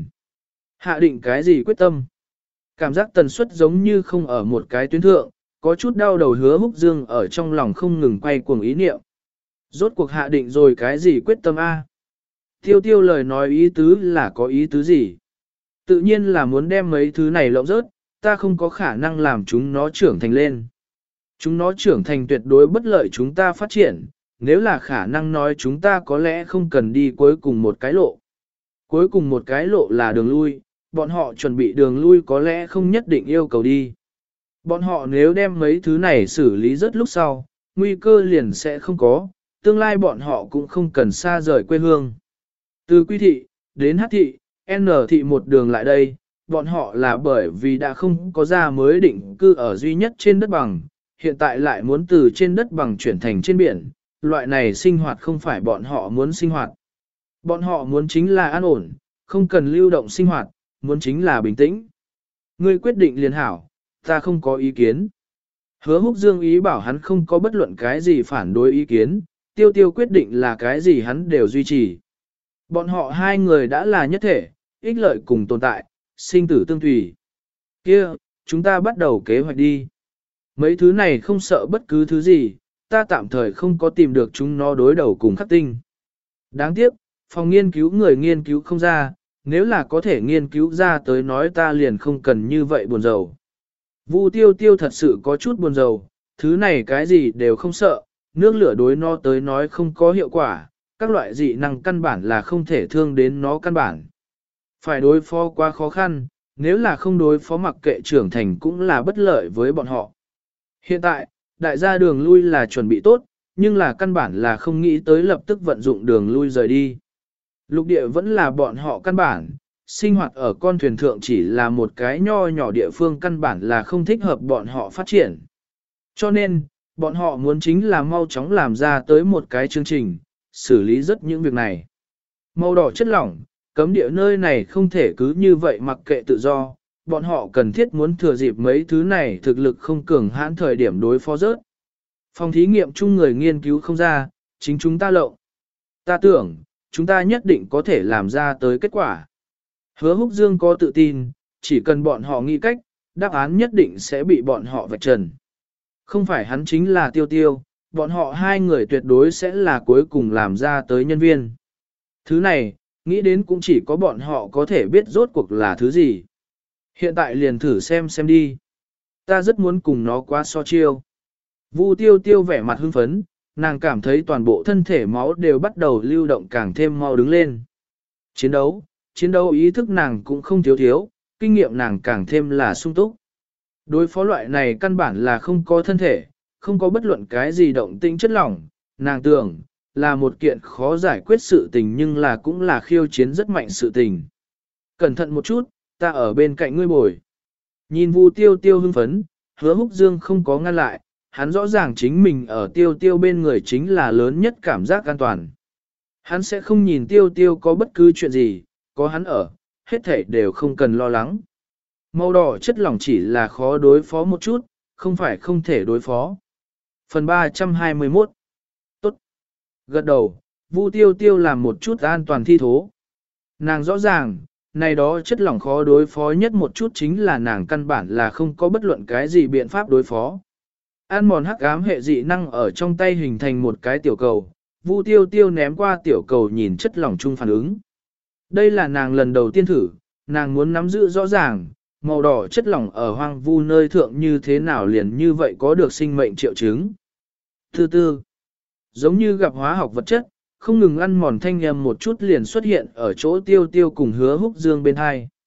Hạ định cái gì quyết tâm? Cảm giác tần suất giống như không ở một cái tuyến thượng, có chút đau đầu Hứa Húc Dương ở trong lòng không ngừng quay cuồng ý niệm. Rốt cuộc hạ định rồi cái gì quyết tâm A? Tiêu tiêu lời nói ý tứ là có ý tứ gì? Tự nhiên là muốn đem mấy thứ này lộng rớt, ta không có khả năng làm chúng nó trưởng thành lên. Chúng nó trưởng thành tuyệt đối bất lợi chúng ta phát triển, nếu là khả năng nói chúng ta có lẽ không cần đi cuối cùng một cái lộ. Cuối cùng một cái lộ là đường lui, bọn họ chuẩn bị đường lui có lẽ không nhất định yêu cầu đi. Bọn họ nếu đem mấy thứ này xử lý rất lúc sau, nguy cơ liền sẽ không có, tương lai bọn họ cũng không cần xa rời quê hương. Từ Quy thị, đến Hát thị, N thị một đường lại đây, bọn họ là bởi vì đã không có ra mới định cư ở duy nhất trên đất bằng, hiện tại lại muốn từ trên đất bằng chuyển thành trên biển, loại này sinh hoạt không phải bọn họ muốn sinh hoạt. Bọn họ muốn chính là an ổn, không cần lưu động sinh hoạt, muốn chính là bình tĩnh. Ngươi quyết định liền hảo, ta không có ý kiến. Hứa Húc Dương ý bảo hắn không có bất luận cái gì phản đối ý kiến, tiêu tiêu quyết định là cái gì hắn đều duy trì. Bọn họ hai người đã là nhất thể, ích lợi cùng tồn tại, sinh tử tương tùy. Kia, chúng ta bắt đầu kế hoạch đi. Mấy thứ này không sợ bất cứ thứ gì, ta tạm thời không có tìm được chúng nó đối đầu cùng khắc tinh. Đáng tiếc, phòng nghiên cứu người nghiên cứu không ra, nếu là có thể nghiên cứu ra tới nói ta liền không cần như vậy buồn rầu. Vu tiêu tiêu thật sự có chút buồn rầu, thứ này cái gì đều không sợ, nước lửa đối nó tới nói không có hiệu quả, các loại dị năng căn bản là không thể thương đến nó căn bản. Phải đối phó quá khó khăn, nếu là không đối phó mặc kệ trưởng thành cũng là bất lợi với bọn họ. Hiện tại, đại gia đường lui là chuẩn bị tốt, nhưng là căn bản là không nghĩ tới lập tức vận dụng đường lui rời đi. Lục địa vẫn là bọn họ căn bản, sinh hoạt ở con thuyền thượng chỉ là một cái nho nhỏ địa phương căn bản là không thích hợp bọn họ phát triển. Cho nên, bọn họ muốn chính là mau chóng làm ra tới một cái chương trình, xử lý rất những việc này. Màu đỏ chất lỏng, cấm địa nơi này không thể cứ như vậy mặc kệ tự do, bọn họ cần thiết muốn thừa dịp mấy thứ này thực lực không cường hãn thời điểm đối phó rớt. Phòng thí nghiệm chung người nghiên cứu không ra, chính chúng ta lộng. Ta tưởng, chúng ta nhất định có thể làm ra tới kết quả. Hứa Húc Dương có tự tin, chỉ cần bọn họ nghĩ cách, đáp án nhất định sẽ bị bọn họ vạch trần. Không phải hắn chính là tiêu tiêu, bọn họ hai người tuyệt đối sẽ là cuối cùng làm ra tới nhân viên. Thứ này, nghĩ đến cũng chỉ có bọn họ có thể biết rốt cuộc là thứ gì. Hiện tại liền thử xem xem đi. Ta rất muốn cùng nó qua so chiêu. Vu tiêu tiêu vẻ mặt hưng phấn, nàng cảm thấy toàn bộ thân thể máu đều bắt đầu lưu động càng thêm mau đứng lên. Chiến đấu, chiến đấu ý thức nàng cũng không thiếu thiếu, kinh nghiệm nàng càng thêm là sung túc. Đối phó loại này căn bản là không có thân thể, không có bất luận cái gì động tĩnh chất lỏng, nàng tưởng, là một kiện khó giải quyết sự tình nhưng là cũng là khiêu chiến rất mạnh sự tình. Cẩn thận một chút, ta ở bên cạnh ngươi bồi. Nhìn Vu tiêu tiêu hưng phấn, Hứa Húc Dương không có ngăn lại, hắn rõ ràng chính mình ở tiêu tiêu bên người chính là lớn nhất cảm giác an toàn. Hắn sẽ không nhìn tiêu tiêu có bất cứ chuyện gì, có hắn ở, hết thảy đều không cần lo lắng. Màu đỏ chất lỏng chỉ là khó đối phó một chút, không phải không thể đối phó. Phần ba trăm hai mươi mốt. Tốt. Gật đầu, Vu tiêu tiêu làm một chút an toàn thi thố. Nàng rõ ràng, này đó chất lỏng khó đối phó nhất một chút chính là nàng căn bản là không có bất luận cái gì biện pháp đối phó. An mòn hắc ám hệ dị năng ở trong tay hình thành một cái tiểu cầu, Vu tiêu tiêu ném qua tiểu cầu nhìn chất lỏng chung phản ứng. Đây là nàng lần đầu tiên thử, nàng muốn nắm giữ rõ ràng, màu đỏ chất lỏng ở hoang vu nơi thượng như thế nào liền như vậy có được sinh mệnh triệu chứng. Thứ tư, giống như gặp hóa học vật chất, không ngừng ăn mòn thanh âm một chút liền xuất hiện ở chỗ tiêu tiêu cùng Hứa Húc Dương bên hai.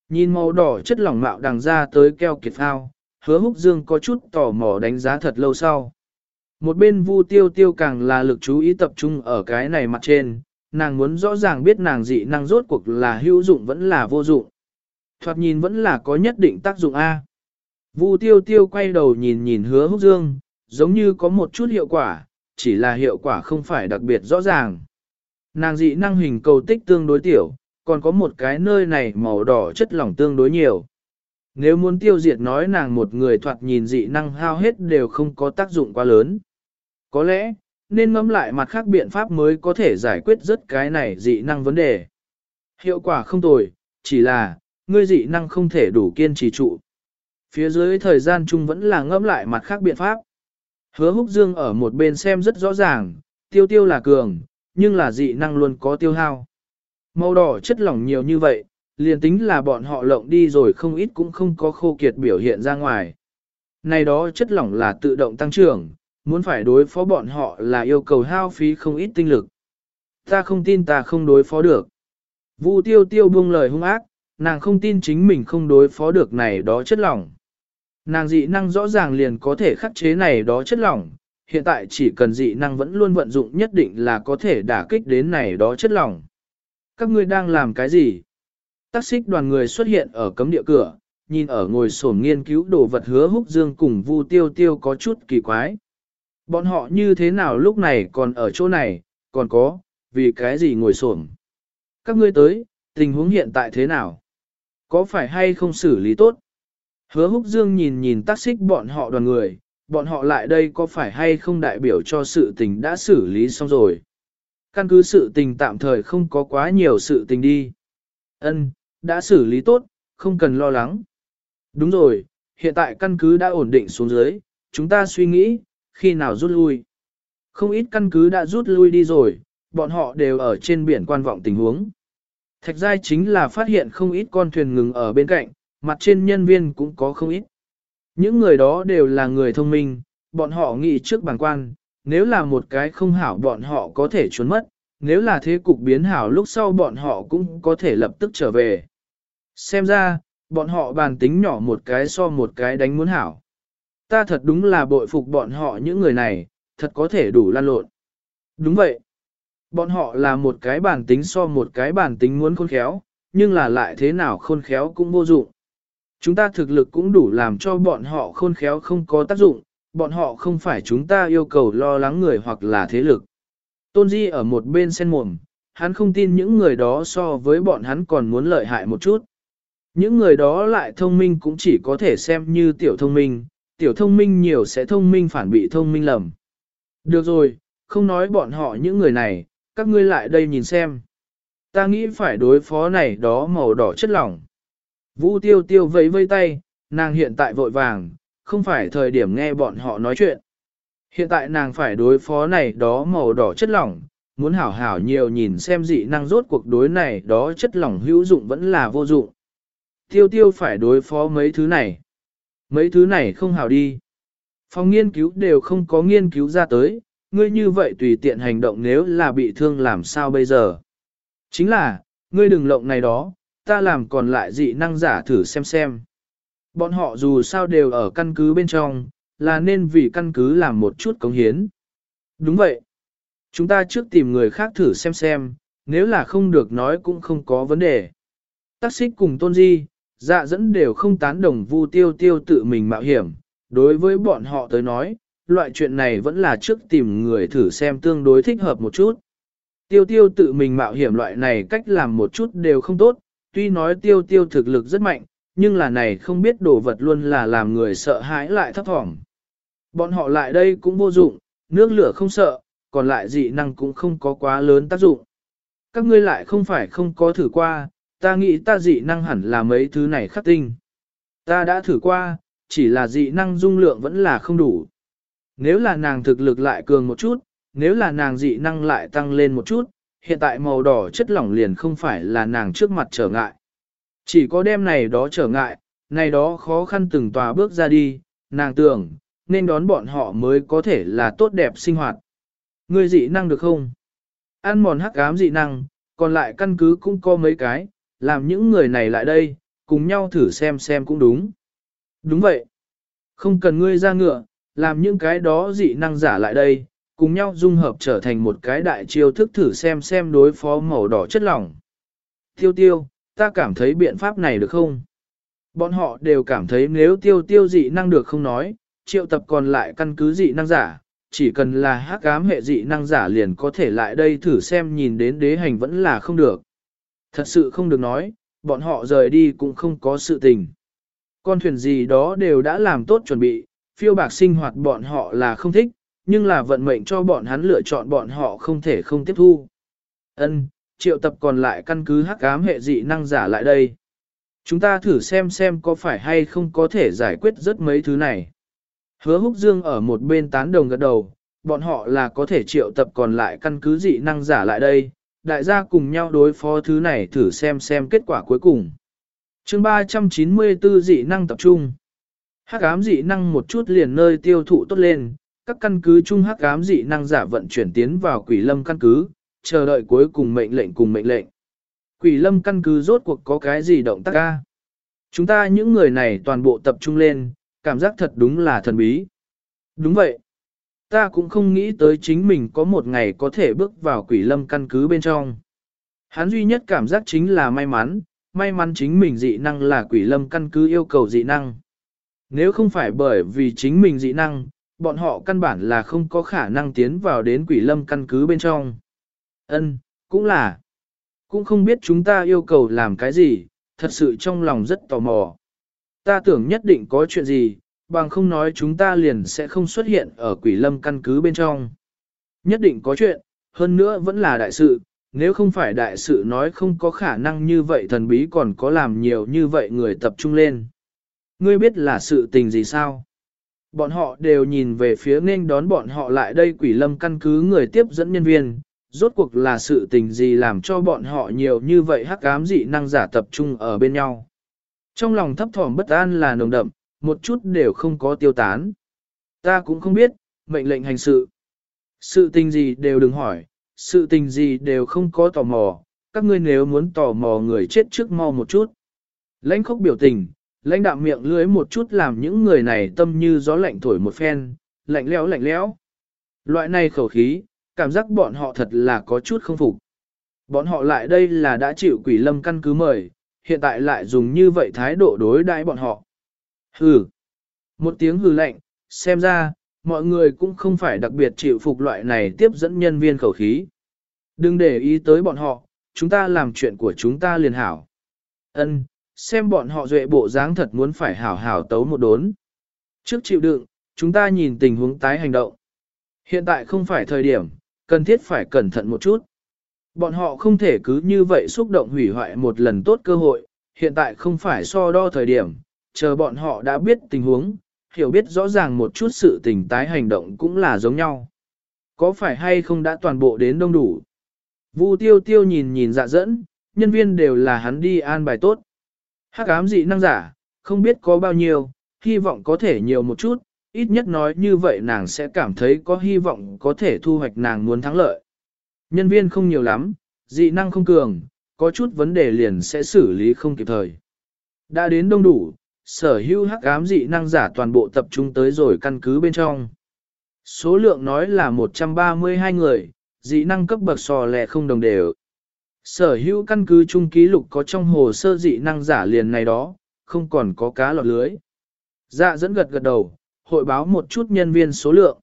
Nhìn màu đỏ chất lỏng mạo đằng ra tới keo kiệt phao, hứa húc dương có chút tò mò đánh giá thật lâu sau. Một bên Vu Tiêu Tiêu càng là lực chú ý tập trung ở cái này mặt trên, nàng muốn rõ ràng biết nàng dị năng rốt cuộc là hữu dụng vẫn là vô dụng. Thoạt nhìn vẫn là có nhất định tác dụng A. Vu Tiêu Tiêu quay đầu nhìn nhìn hứa húc dương, giống như có một chút hiệu quả, chỉ là hiệu quả không phải đặc biệt rõ ràng. Nàng dị năng hình cầu tích tương đối tiểu, còn có một cái nơi này màu đỏ chất lỏng tương đối nhiều. Nếu muốn tiêu diệt nói nàng một người thoạt nhìn dị năng hao hết đều không có tác dụng quá lớn. Có lẽ, nên ngẫm lại mặt khác biện pháp mới có thể giải quyết rất cái này dị năng vấn đề. Hiệu quả không tồi, chỉ là, ngươi dị năng không thể đủ kiên trì trụ. Phía dưới thời gian chung vẫn là ngẫm lại mặt khác biện pháp. Hứa húc dương ở một bên xem rất rõ ràng, tiêu tiêu là cường, nhưng là dị năng luôn có tiêu hao. Màu đỏ chất lỏng nhiều như vậy, liền tính là bọn họ lộng đi rồi không ít cũng không có khô kiệt biểu hiện ra ngoài. Này đó chất lỏng là tự động tăng trưởng, muốn phải đối phó bọn họ là yêu cầu hao phí không ít tinh lực. Ta không tin ta không đối phó được. Vu tiêu tiêu buông lời hung ác, nàng không tin chính mình không đối phó được này đó chất lỏng. Nàng dị năng rõ ràng liền có thể khắc chế này đó chất lỏng, hiện tại chỉ cần dị năng vẫn luôn vận dụng nhất định là có thể đả kích đến này đó chất lỏng. Các ngươi đang làm cái gì? Tác xích đoàn người xuất hiện ở cấm địa cửa, nhìn ở ngồi xổm nghiên cứu đồ vật hứa húc dương cùng Vu tiêu tiêu có chút kỳ quái. Bọn họ như thế nào lúc này còn ở chỗ này, còn có, vì cái gì ngồi xổm? Các ngươi tới, tình huống hiện tại thế nào? Có phải hay không xử lý tốt? Hứa húc dương nhìn nhìn tác xích bọn họ đoàn người, bọn họ lại đây có phải hay không đại biểu cho sự tình đã xử lý xong rồi? Căn cứ sự tình tạm thời không có quá nhiều sự tình đi. Ân, đã xử lý tốt, không cần lo lắng. Đúng rồi, hiện tại căn cứ đã ổn định xuống dưới, chúng ta suy nghĩ, khi nào rút lui. Không ít căn cứ đã rút lui đi rồi, bọn họ đều ở trên biển quan vọng tình huống. Thạch giai chính là phát hiện không ít con thuyền ngừng ở bên cạnh, mặt trên nhân viên cũng có không ít. Những người đó đều là người thông minh, bọn họ nghĩ trước bàng quan, nếu là một cái không hảo bọn họ có thể trốn mất, nếu là thế cục biến hảo lúc sau bọn họ cũng có thể lập tức trở về. Xem ra, bọn họ bàn tính nhỏ một cái so một cái đánh muốn hảo. Ta thật đúng là bội phục bọn họ những người này, thật có thể đủ lan lộn. Đúng vậy. Bọn họ là một cái bản tính so một cái bản tính muốn khôn khéo, nhưng là lại thế nào khôn khéo cũng vô dụng. Chúng ta thực lực cũng đủ làm cho bọn họ khôn khéo không có tác dụng, bọn họ không phải chúng ta yêu cầu lo lắng người hoặc là thế lực. Tôn Di ở một bên sen mồm, hắn không tin những người đó so với bọn hắn còn muốn lợi hại một chút. Những người đó lại thông minh cũng chỉ có thể xem như tiểu thông minh, tiểu thông minh nhiều sẽ thông minh phản bị thông minh lầm. Được rồi, không nói bọn họ những người này, các ngươi lại đây nhìn xem. Ta nghĩ phải đối phó này đó màu đỏ chất lỏng. Vũ tiêu tiêu vẫy vây tay, nàng hiện tại vội vàng, không phải thời điểm nghe bọn họ nói chuyện. Hiện tại nàng phải đối phó này đó màu đỏ chất lỏng, muốn hảo hảo nhiều nhìn xem dị năng rốt cuộc đối này đó chất lỏng hữu dụng vẫn là vô dụng. Tiêu tiêu phải đối phó mấy thứ này. Mấy thứ này không hảo đi. Phòng nghiên cứu đều không có nghiên cứu ra tới, ngươi như vậy tùy tiện hành động nếu là bị thương làm sao bây giờ. Chính là, ngươi đừng lộng này đó, ta làm còn lại dị năng giả thử xem xem. Bọn họ dù sao đều ở căn cứ bên trong, là nên vì căn cứ làm một chút cống hiến. Đúng vậy. Chúng ta trước tìm người khác thử xem xem, nếu là không được nói cũng không có vấn đề. Tác xích cùng Tôn Di, dạ dẫn đều không tán đồng Vu tiêu tiêu tự mình mạo hiểm. Đối với bọn họ tới nói, loại chuyện này vẫn là trước tìm người thử xem tương đối thích hợp một chút. Tiêu tiêu tự mình mạo hiểm loại này cách làm một chút đều không tốt, tuy nói tiêu tiêu thực lực rất mạnh, nhưng là này không biết đồ vật luôn là làm người sợ hãi lại thấp thỏm. Bọn họ lại đây cũng vô dụng, nước lửa không sợ, còn lại dị năng cũng không có quá lớn tác dụng. Các ngươi lại không phải không có thử qua, ta nghĩ ta dị năng hẳn là mấy thứ này khắc tinh. Ta đã thử qua, chỉ là dị năng dung lượng vẫn là không đủ. Nếu là nàng thực lực lại cường một chút, nếu là nàng dị năng lại tăng lên một chút, hiện tại màu đỏ chất lỏng liền không phải là nàng trước mặt trở ngại. Chỉ có đem này đó trở ngại, này đó khó khăn từng tòa bước ra đi, nàng tưởng, nên đón bọn họ mới có thể là tốt đẹp sinh hoạt. Ngươi dị năng được không? Ăn mòn hắc ám dị năng, còn lại căn cứ cũng có mấy cái, làm những người này lại đây, cùng nhau thử xem xem cũng đúng. Đúng vậy. Không cần ngươi ra ngựa, làm những cái đó dị năng giả lại đây, cùng nhau dung hợp trở thành một cái đại chiêu thức thử xem xem đối phó màu đỏ chất lỏng. Tiêu tiêu, ta cảm thấy biện pháp này được không? Bọn họ đều cảm thấy nếu tiêu tiêu dị năng được không nói, triệu tập còn lại căn cứ dị năng giả, chỉ cần là hắc ám hệ dị năng giả liền có thể lại đây thử xem nhìn đến đế hành vẫn là không được. Thật sự không được nói, bọn họ rời đi cũng không có sự tình. Con thuyền gì đó đều đã làm tốt chuẩn bị, phiêu bạc sinh hoạt bọn họ là không thích, nhưng là vận mệnh cho bọn hắn lựa chọn bọn họ không thể không tiếp thu. Ân, triệu tập còn lại căn cứ hắc ám hệ dị năng giả lại đây. Chúng ta thử xem xem có phải hay không có thể giải quyết rất mấy thứ này. Hứa Húc Dương ở một bên tán đồng gật đầu, bọn họ là có thể triệu tập còn lại căn cứ dị năng giả lại đây, đại gia cùng nhau đối phó thứ này thử xem xem kết quả cuối cùng. Chương ba trăm chín mươi tư dị năng tập trung. Hắc ám dị năng một chút liền nơi tiêu thụ tốt lên, các căn cứ chung hắc ám dị năng giả vận chuyển tiến vào Quỷ Lâm căn cứ, chờ đợi cuối cùng mệnh lệnh cùng mệnh lệnh. Quỷ Lâm căn cứ rốt cuộc có cái gì động tác ca? Chúng ta những người này toàn bộ tập trung lên, cảm giác thật đúng là thần bí. Đúng vậy. Ta cũng không nghĩ tới chính mình có một ngày có thể bước vào Quỷ Lâm căn cứ bên trong. Hắn duy nhất cảm giác chính là may mắn, may mắn chính mình dị năng là Quỷ Lâm căn cứ yêu cầu dị năng. Nếu không phải bởi vì chính mình dị năng, bọn họ căn bản là không có khả năng tiến vào đến Quỷ Lâm căn cứ bên trong. Ân, cũng là. Cũng không biết chúng ta yêu cầu làm cái gì, thật sự trong lòng rất tò mò. Ta tưởng nhất định có chuyện gì, bằng không nói chúng ta liền sẽ không xuất hiện ở Quỷ Lâm căn cứ bên trong. Nhất định có chuyện, hơn nữa vẫn là đại sự, nếu không phải đại sự nói không có khả năng như vậy thần bí còn có làm nhiều như vậy người tập trung lên. Ngươi biết là sự tình gì sao? Bọn họ đều nhìn về phía nên đón bọn họ lại đây Quỷ Lâm căn cứ người tiếp dẫn nhân viên, rốt cuộc là sự tình gì làm cho bọn họ nhiều như vậy hắc ám dị năng giả tập trung ở bên nhau. Trong lòng thấp thỏm bất an là nồng đậm, một chút đều không có tiêu tán. Ta cũng không biết, mệnh lệnh hành sự. Sự tình gì đều đừng hỏi, sự tình gì đều không có tò mò, các ngươi nếu muốn tò mò người chết trước mau một chút. Lãnh khốc biểu tình, lãnh đạm miệng lưới một chút làm những người này tâm như gió lạnh thổi một phen, lạnh lẽo lạnh lẽo. Loại này khẩu khí, cảm giác bọn họ thật là có chút không phục. Bọn họ lại đây là đã chịu Quỷ Lâm căn cứ mời, hiện tại lại dùng như vậy thái độ đối đãi bọn họ. Hừ. Một tiếng hừ lạnh, xem ra, mọi người cũng không phải đặc biệt chịu phục loại này tiếp dẫn nhân viên khẩu khí. Đừng để ý tới bọn họ, chúng ta làm chuyện của chúng ta liền hảo. Ân, xem bọn họ duệ bộ dáng thật muốn phải hảo hảo tấu một đốn. Trước chịu đựng, chúng ta nhìn tình huống tái hành động. Hiện tại không phải thời điểm, cần thiết phải cẩn thận một chút. Bọn họ không thể cứ như vậy xúc động hủy hoại một lần tốt cơ hội, hiện tại không phải so đo thời điểm, chờ bọn họ đã biết tình huống, hiểu biết rõ ràng một chút sự tình tái hành động cũng là giống nhau. Có phải hay không đã toàn bộ đến đông đủ? Vu tiêu tiêu nhìn nhìn dạ dẫn, nhân viên đều là hắn đi an bài tốt. Hắc ám dị năng giả, không biết có bao nhiêu, hy vọng có thể nhiều một chút, ít nhất nói như vậy nàng sẽ cảm thấy có hy vọng có thể thu hoạch nàng muốn thắng lợi. Nhân viên không nhiều lắm, dị năng không cường, có chút vấn đề liền sẽ xử lý không kịp thời. Đã đến đông đủ, sở hữu hắc ám dị năng giả toàn bộ tập trung tới rồi căn cứ bên trong. Số lượng nói là một trăm ba mươi hai người, dị năng cấp bậc sò lẹ không đồng đều. Sở hữu căn cứ chung ký lục có trong hồ sơ dị năng giả liền này đó, không còn có cá lọt lưới. Dạ dẫn gật gật đầu, hội báo một chút nhân viên số lượng.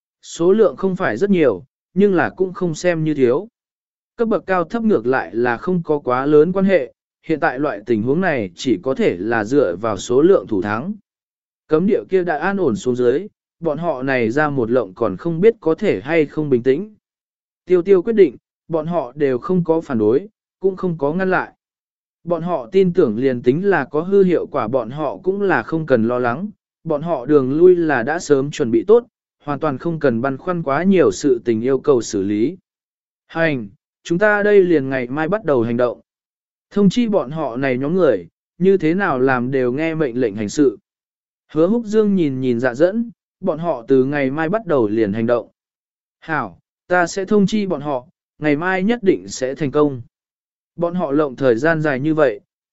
Số lượng không phải rất nhiều, nhưng là cũng không xem như thiếu. Cấp bậc cao thấp ngược lại là không có quá lớn quan hệ, hiện tại loại tình huống này chỉ có thể là dựa vào số lượng thủ thắng. Cấm địa kia đã an ổn xuống dưới, bọn họ này ra một lộng còn không biết có thể hay không bình tĩnh. Tiêu tiêu quyết định, bọn họ đều không có phản đối, cũng không có ngăn lại. Bọn họ tin tưởng liền tính là có hư hiệu quả bọn họ cũng là không cần lo lắng, bọn họ đường lui là đã sớm chuẩn bị tốt, hoàn toàn không cần băn khoăn quá nhiều sự tình yêu cầu xử lý. Hành, chúng ta đây liền ngày mai bắt đầu hành động. Thông chi bọn họ này nhóm người, như thế nào làm đều nghe mệnh lệnh hành sự. Hứa Húc Dương nhìn nhìn dạ dẫn, bọn họ từ ngày mai bắt đầu liền hành động. Hảo, ta sẽ thông chi bọn họ, ngày mai nhất định sẽ thành công. Bọn họ lộng thời gian dài như vậy,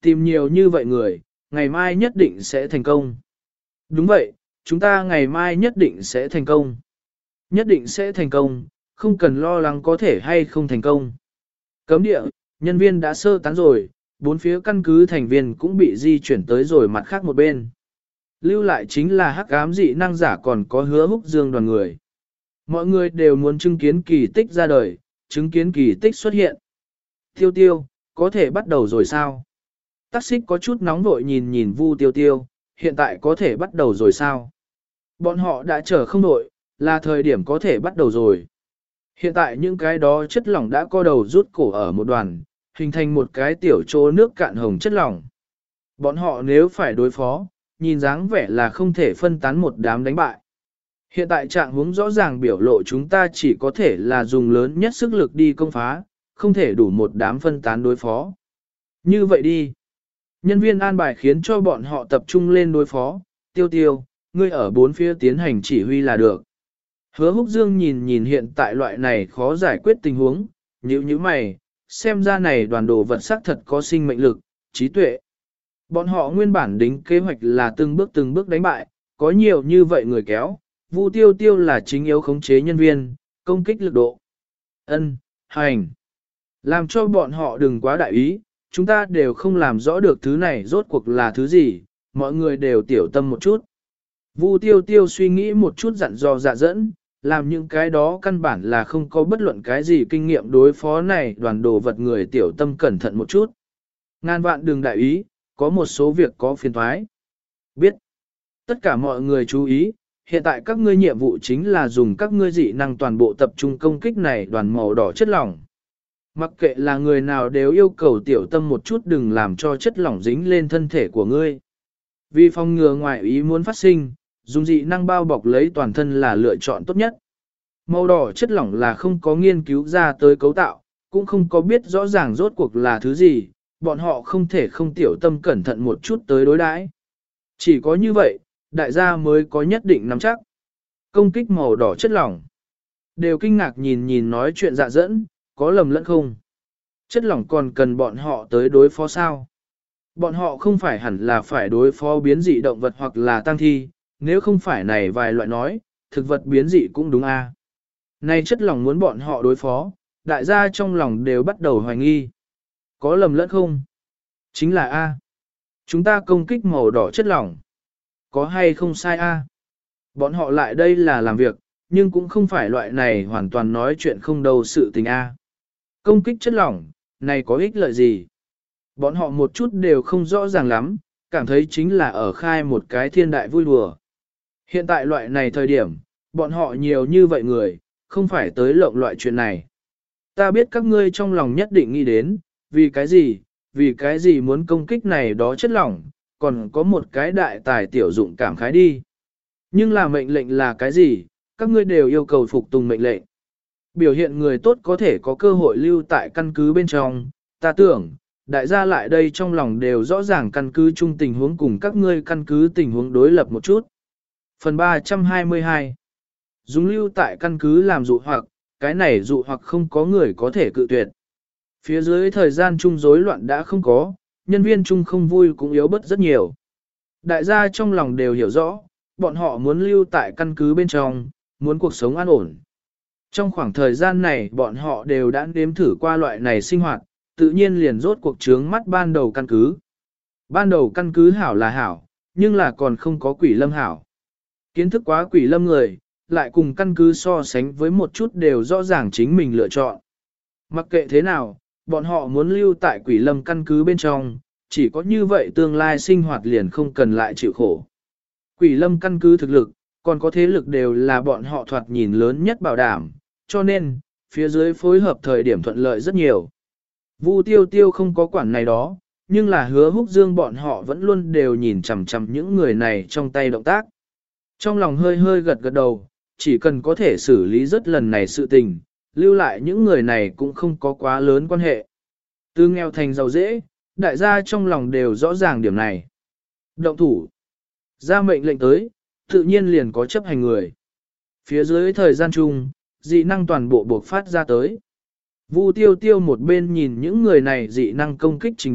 tìm nhiều như vậy người, ngày mai nhất định sẽ thành công. Đúng vậy, chúng ta ngày mai nhất định sẽ thành công. Nhất định sẽ thành công, không cần lo lắng có thể hay không thành công. Cấm địa, nhân viên đã sơ tán rồi, bốn phía căn cứ thành viên cũng bị di chuyển tới rồi mặt khác một bên. Lưu lại chính là hắc ám dị năng giả còn có Hứa Húc Dương đoàn người. Mọi người đều muốn chứng kiến kỳ tích ra đời, chứng kiến kỳ tích xuất hiện. Tiêu tiêu, có thể bắt đầu rồi sao? Tắc xích có chút nóng vội nhìn nhìn Vu Tiêu Tiêu, hiện tại có thể bắt đầu rồi sao? Bọn họ đã chờ không đội, là thời điểm có thể bắt đầu rồi. Hiện tại những cái đó chất lỏng đã co đầu rút cổ ở một đoàn, hình thành một cái tiểu chỗ nước cạn hồng chất lỏng. Bọn họ nếu phải đối phó, nhìn dáng vẻ là không thể phân tán một đám đánh bại. Hiện tại trạng huống rõ ràng biểu lộ chúng ta chỉ có thể là dùng lớn nhất sức lực đi công phá, không thể đủ một đám phân tán đối phó. Như vậy đi. Nhân viên an bài khiến cho bọn họ tập trung lên đối phó, tiêu tiêu, ngươi ở bốn phía tiến hành chỉ huy là được. Hứa Húc Dương nhìn nhìn hiện tại loại này khó giải quyết tình huống, nhíu nhíu mày, xem ra này đoàn đồ vật sắc thật có sinh mệnh lực, trí tuệ. Bọn họ nguyên bản đính kế hoạch là từng bước từng bước đánh bại, có nhiều như vậy người kéo, Vu Tiêu Tiêu là chính yếu khống chế nhân viên, công kích lực độ. Ân, hành. Làm cho bọn họ đừng quá đại ý, chúng ta đều không làm rõ được thứ này rốt cuộc là thứ gì, mọi người đều tiểu tâm một chút. Vu Tiêu Tiêu suy nghĩ một chút dặn dò dạ dẫn, làm những cái đó căn bản là không có bất luận cái gì kinh nghiệm đối phó này đoàn đồ vật người tiểu tâm cẩn thận một chút. Ngàn vạn đừng đại ý, có một số việc có phiền thoái. Biết. Tất cả mọi người chú ý, hiện tại các ngươi nhiệm vụ chính là dùng các ngươi dị năng toàn bộ tập trung công kích này đoàn màu đỏ chất lỏng. Mặc kệ là người nào đều yêu cầu tiểu tâm một chút đừng làm cho chất lỏng dính lên thân thể của ngươi. Vì phòng ngừa ngoại ý muốn phát sinh, dùng dị năng bao bọc lấy toàn thân là lựa chọn tốt nhất. Màu đỏ chất lỏng là không có nghiên cứu ra tới cấu tạo, cũng không có biết rõ ràng rốt cuộc là thứ gì, bọn họ không thể không tiểu tâm cẩn thận một chút tới đối đãi. Chỉ có như vậy, đại gia mới có nhất định nắm chắc. Công kích màu đỏ chất lỏng. Đều kinh ngạc nhìn nhìn nói chuyện dạ dẫn, có lầm lẫn không? Chất lỏng còn cần bọn họ tới đối phó sao? Bọn họ không phải hẳn là phải đối phó biến dị động vật hoặc là tăng thi, nếu không phải này vài loại nói, thực vật biến dị cũng đúng a. Này chất lỏng muốn bọn họ đối phó, đại gia trong lòng đều bắt đầu hoài nghi. Có lầm lẫn không? Chính là A. Chúng ta công kích màu đỏ chất lỏng. Có hay không sai A? Bọn họ lại đây là làm việc, nhưng cũng không phải loại này hoàn toàn nói chuyện không đâu sự tình A. Công kích chất lỏng, này có ích lợi gì? Bọn họ một chút đều không rõ ràng lắm, cảm thấy chính là ở khai một cái thiên đại vui đùa. Hiện tại loại này thời điểm, bọn họ nhiều như vậy người, không phải tới lộng loại chuyện này. Ta biết các ngươi trong lòng nhất định nghĩ đến, vì cái gì, vì cái gì muốn công kích này đó chất lỏng, còn có một cái đại tài tiểu dụng cảm khái đi. Nhưng là mệnh lệnh là cái gì, các ngươi đều yêu cầu phục tùng mệnh lệnh. Biểu hiện người tốt có thể có cơ hội lưu tại căn cứ bên trong, ta tưởng, đại gia lại đây trong lòng đều rõ ràng căn cứ chung tình huống cùng các ngươi căn cứ tình huống đối lập một chút. Phần ba trăm hai mươi hai Dùng lưu tại căn cứ làm dụ hoặc, cái này dụ hoặc không có người có thể cự tuyệt. Phía dưới thời gian chung rối loạn đã không có, nhân viên chung không vui cũng yếu bớt rất nhiều. Đại gia trong lòng đều hiểu rõ, bọn họ muốn lưu tại căn cứ bên trong, muốn cuộc sống an ổn. Trong khoảng thời gian này bọn họ đều đã nếm thử qua loại này sinh hoạt, tự nhiên liền rốt cuộc trướng mắt ban đầu căn cứ. Ban đầu căn cứ hảo là hảo, nhưng là còn không có quỷ lâm hảo. Kiến thức quá quỷ lâm người, lại cùng căn cứ so sánh với một chút đều rõ ràng chính mình lựa chọn. Mặc kệ thế nào, bọn họ muốn lưu tại quỷ lâm căn cứ bên trong, chỉ có như vậy tương lai sinh hoạt liền không cần lại chịu khổ. Quỷ lâm căn cứ thực lực, còn có thế lực đều là bọn họ thoạt nhìn lớn nhất bảo đảm, cho nên, phía dưới phối hợp thời điểm thuận lợi rất nhiều. Vu Tiêu Tiêu không có quản này đó, nhưng là Hứa Húc Dương bọn họ vẫn luôn đều nhìn chằm chằm những người này trong tay động tác. Trong lòng hơi hơi gật gật đầu, chỉ cần có thể xử lý rất lần này sự tình, lưu lại những người này cũng không có quá lớn quan hệ. Từ nghèo thành giàu dễ, đại gia trong lòng đều rõ ràng điểm này. Động thủ. Ra mệnh lệnh tới, tự nhiên liền có chấp hành người. Phía dưới thời gian chung, dị năng toàn bộ buộc phát ra tới. Vu Tiêu Tiêu một bên nhìn những người này dị năng công kích trình độ,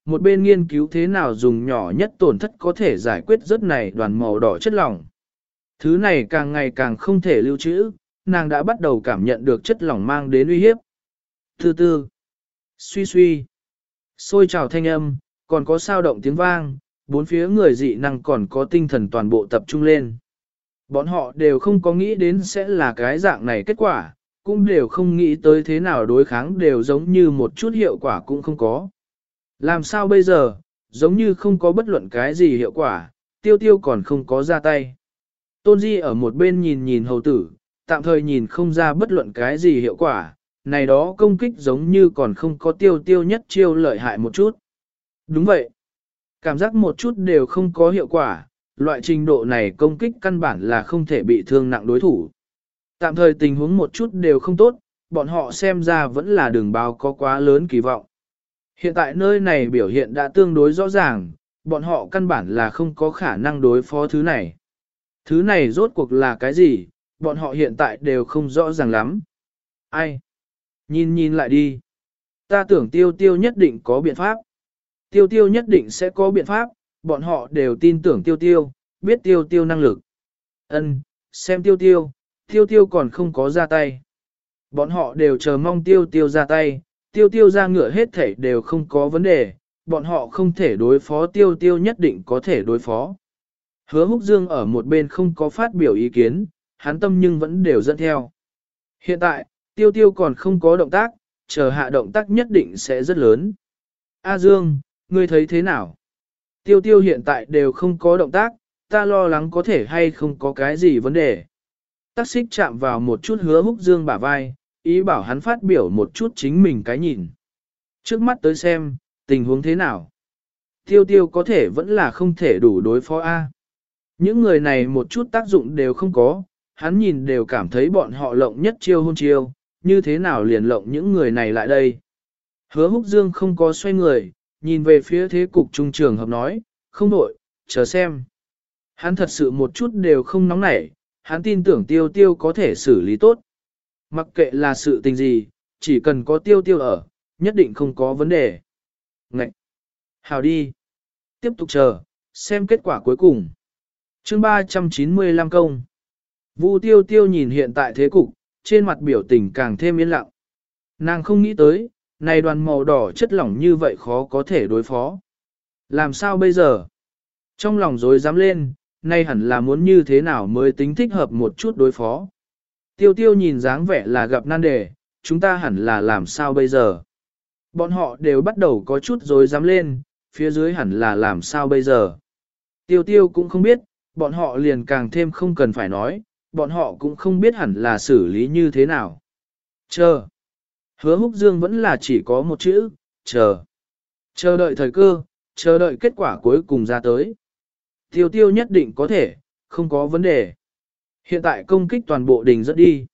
một bên nghiên cứu thế nào dùng nhỏ nhất tổn thất có thể giải quyết rất này đoàn màu đỏ chất lỏng. Thứ này càng ngày càng không thể lưu trữ, nàng đã bắt đầu cảm nhận được chất lỏng mang đến uy hiếp. Từ từ, suy suy, xôi trào thanh âm, còn có sao động tiếng vang, bốn phía người dị năng còn có tinh thần toàn bộ tập trung lên. Bọn họ đều không có nghĩ đến sẽ là cái dạng này kết quả, cũng đều không nghĩ tới thế nào đối kháng đều giống như một chút hiệu quả cũng không có. Làm sao bây giờ, giống như không có bất luận cái gì hiệu quả, tiêu tiêu còn không có ra tay. Tôn Di ở một bên nhìn nhìn hầu tử, tạm thời nhìn không ra bất luận cái gì hiệu quả, này đó công kích giống như còn không có tiêu tiêu nhất chiêu lợi hại một chút. Đúng vậy, cảm giác một chút đều không có hiệu quả, loại trình độ này công kích căn bản là không thể bị thương nặng đối thủ. Tạm thời tình huống một chút đều không tốt, bọn họ xem ra vẫn là đường báo có quá lớn kỳ vọng. Hiện tại nơi này biểu hiện đã tương đối rõ ràng, bọn họ căn bản là không có khả năng đối phó thứ này. Thứ này rốt cuộc là cái gì, bọn họ hiện tại đều không rõ ràng lắm. Ai? Nhìn nhìn lại đi. Ta tưởng tiêu tiêu nhất định có biện pháp. Tiêu tiêu nhất định sẽ có biện pháp, bọn họ đều tin tưởng tiêu tiêu, biết tiêu tiêu năng lực. Ân, xem tiêu tiêu, tiêu tiêu còn không có ra tay. Bọn họ đều chờ mong tiêu tiêu ra tay, tiêu tiêu ra ngựa hết thể đều không có vấn đề, bọn họ không thể đối phó tiêu tiêu nhất định có thể đối phó. Hứa Húc Dương ở một bên không có phát biểu ý kiến, hắn tâm nhưng vẫn đều dẫn theo. Hiện tại, tiêu tiêu còn không có động tác, chờ hạ động tác nhất định sẽ rất lớn. A Dương, ngươi thấy thế nào? Tiêu tiêu hiện tại đều không có động tác, ta lo lắng có thể hay không có cái gì vấn đề. Tắc xích chạm vào một chút Hứa Húc Dương bả vai, ý bảo hắn phát biểu một chút chính mình cái nhìn. Trước mắt tới xem, tình huống thế nào? Tiêu tiêu có thể vẫn là không thể đủ đối phó A. Những người này một chút tác dụng đều không có, hắn nhìn đều cảm thấy bọn họ lộng nhất chiêu hôn chiêu, như thế nào liền lộng những người này lại đây. Hứa Húc Dương không có xoay người, nhìn về phía thế cục trung trường hợp nói, không đổi, chờ xem. Hắn thật sự một chút đều không nóng nảy, hắn tin tưởng tiêu tiêu có thể xử lý tốt. Mặc kệ là sự tình gì, chỉ cần có tiêu tiêu ở, nhất định không có vấn đề. Ngậy! Hào đi! Tiếp tục chờ, xem kết quả cuối cùng. Chương ba trăm chín mươi lăm công. Vu tiêu tiêu nhìn hiện tại thế cục, trên mặt biểu tình càng thêm yên lặng. Nàng không nghĩ tới, này đoàn màu đỏ chất lỏng như vậy khó có thể đối phó. Làm sao bây giờ? Trong lòng rối dám lên, nay hẳn là muốn như thế nào mới tính thích hợp một chút đối phó. Tiêu tiêu nhìn dáng vẻ là gặp nan đề, chúng ta hẳn là làm sao bây giờ? Bọn họ đều bắt đầu có chút rối dám lên, phía dưới hẳn là làm sao bây giờ? Tiêu tiêu cũng không biết, bọn họ liền càng thêm không cần phải nói, bọn họ cũng không biết hẳn là xử lý như thế nào. Chờ. Hứa Húc Dương vẫn là chỉ có một chữ, chờ. Chờ đợi thời cơ, chờ đợi kết quả cuối cùng ra tới. Tiêu tiêu nhất định có thể, không có vấn đề. Hiện tại công kích toàn bộ đình dẫn đi.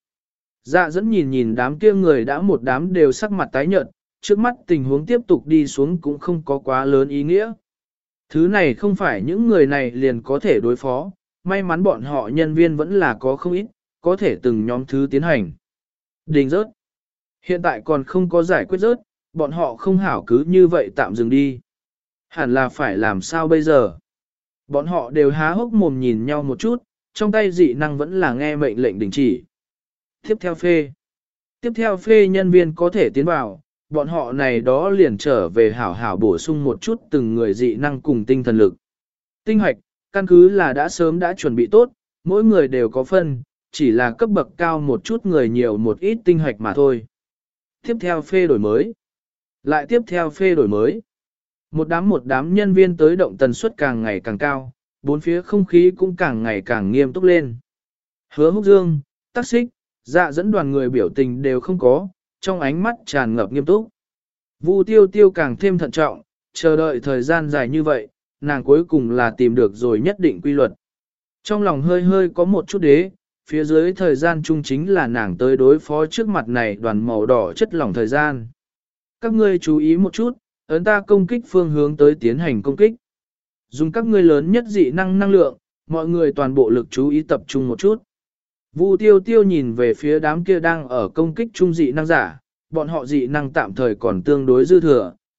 Dạ dẫn nhìn nhìn đám kia người đã một đám đều sắc mặt tái nhợt, trước mắt tình huống tiếp tục đi xuống cũng không có quá lớn ý nghĩa. Thứ này không phải những người này liền có thể đối phó, may mắn bọn họ nhân viên vẫn là có không ít, có thể từng nhóm thứ tiến hành. Đình rớt. Hiện tại còn không có giải quyết rớt, bọn họ không hảo cứ như vậy tạm dừng đi. Hẳn là phải làm sao bây giờ? Bọn họ đều há hốc mồm nhìn nhau một chút, trong tay dị năng vẫn là nghe mệnh lệnh đình chỉ. Tiếp theo phê. Tiếp theo phê nhân viên có thể tiến vào, bọn họ này đó liền trở về hảo hảo bổ sung một chút từng người dị năng cùng tinh thần lực. Tinh hoạch, căn cứ là đã sớm đã chuẩn bị tốt, mỗi người đều có phân, chỉ là cấp bậc cao một chút người nhiều một ít tinh hoạch mà thôi. Tiếp theo phê đổi mới. Lại tiếp theo phê đổi mới. Một đám một đám nhân viên tới động tần suất càng ngày càng cao, bốn phía không khí cũng càng ngày càng nghiêm túc lên. Hứa Húc Dương, Tắc Xích, Dạ dẫn đoàn người biểu tình đều không có, trong ánh mắt tràn ngập nghiêm túc. Vu tiêu tiêu càng thêm thận trọng, chờ đợi thời gian dài như vậy, nàng cuối cùng là tìm được rồi nhất định quy luật. Trong lòng hơi hơi có một chút đế, phía dưới thời gian chung chính là nàng tới đối phó trước mặt này đoàn màu đỏ chất lỏng thời gian. Các ngươi chú ý một chút, ấn ta công kích phương hướng tới tiến hành công kích. Dùng các ngươi lớn nhất dị năng năng lượng, mọi người toàn bộ lực chú ý tập trung một chút. Vu tiêu tiêu nhìn về phía đám kia đang ở công kích trung dị năng giả, bọn họ dị năng tạm thời còn tương đối dư thừa,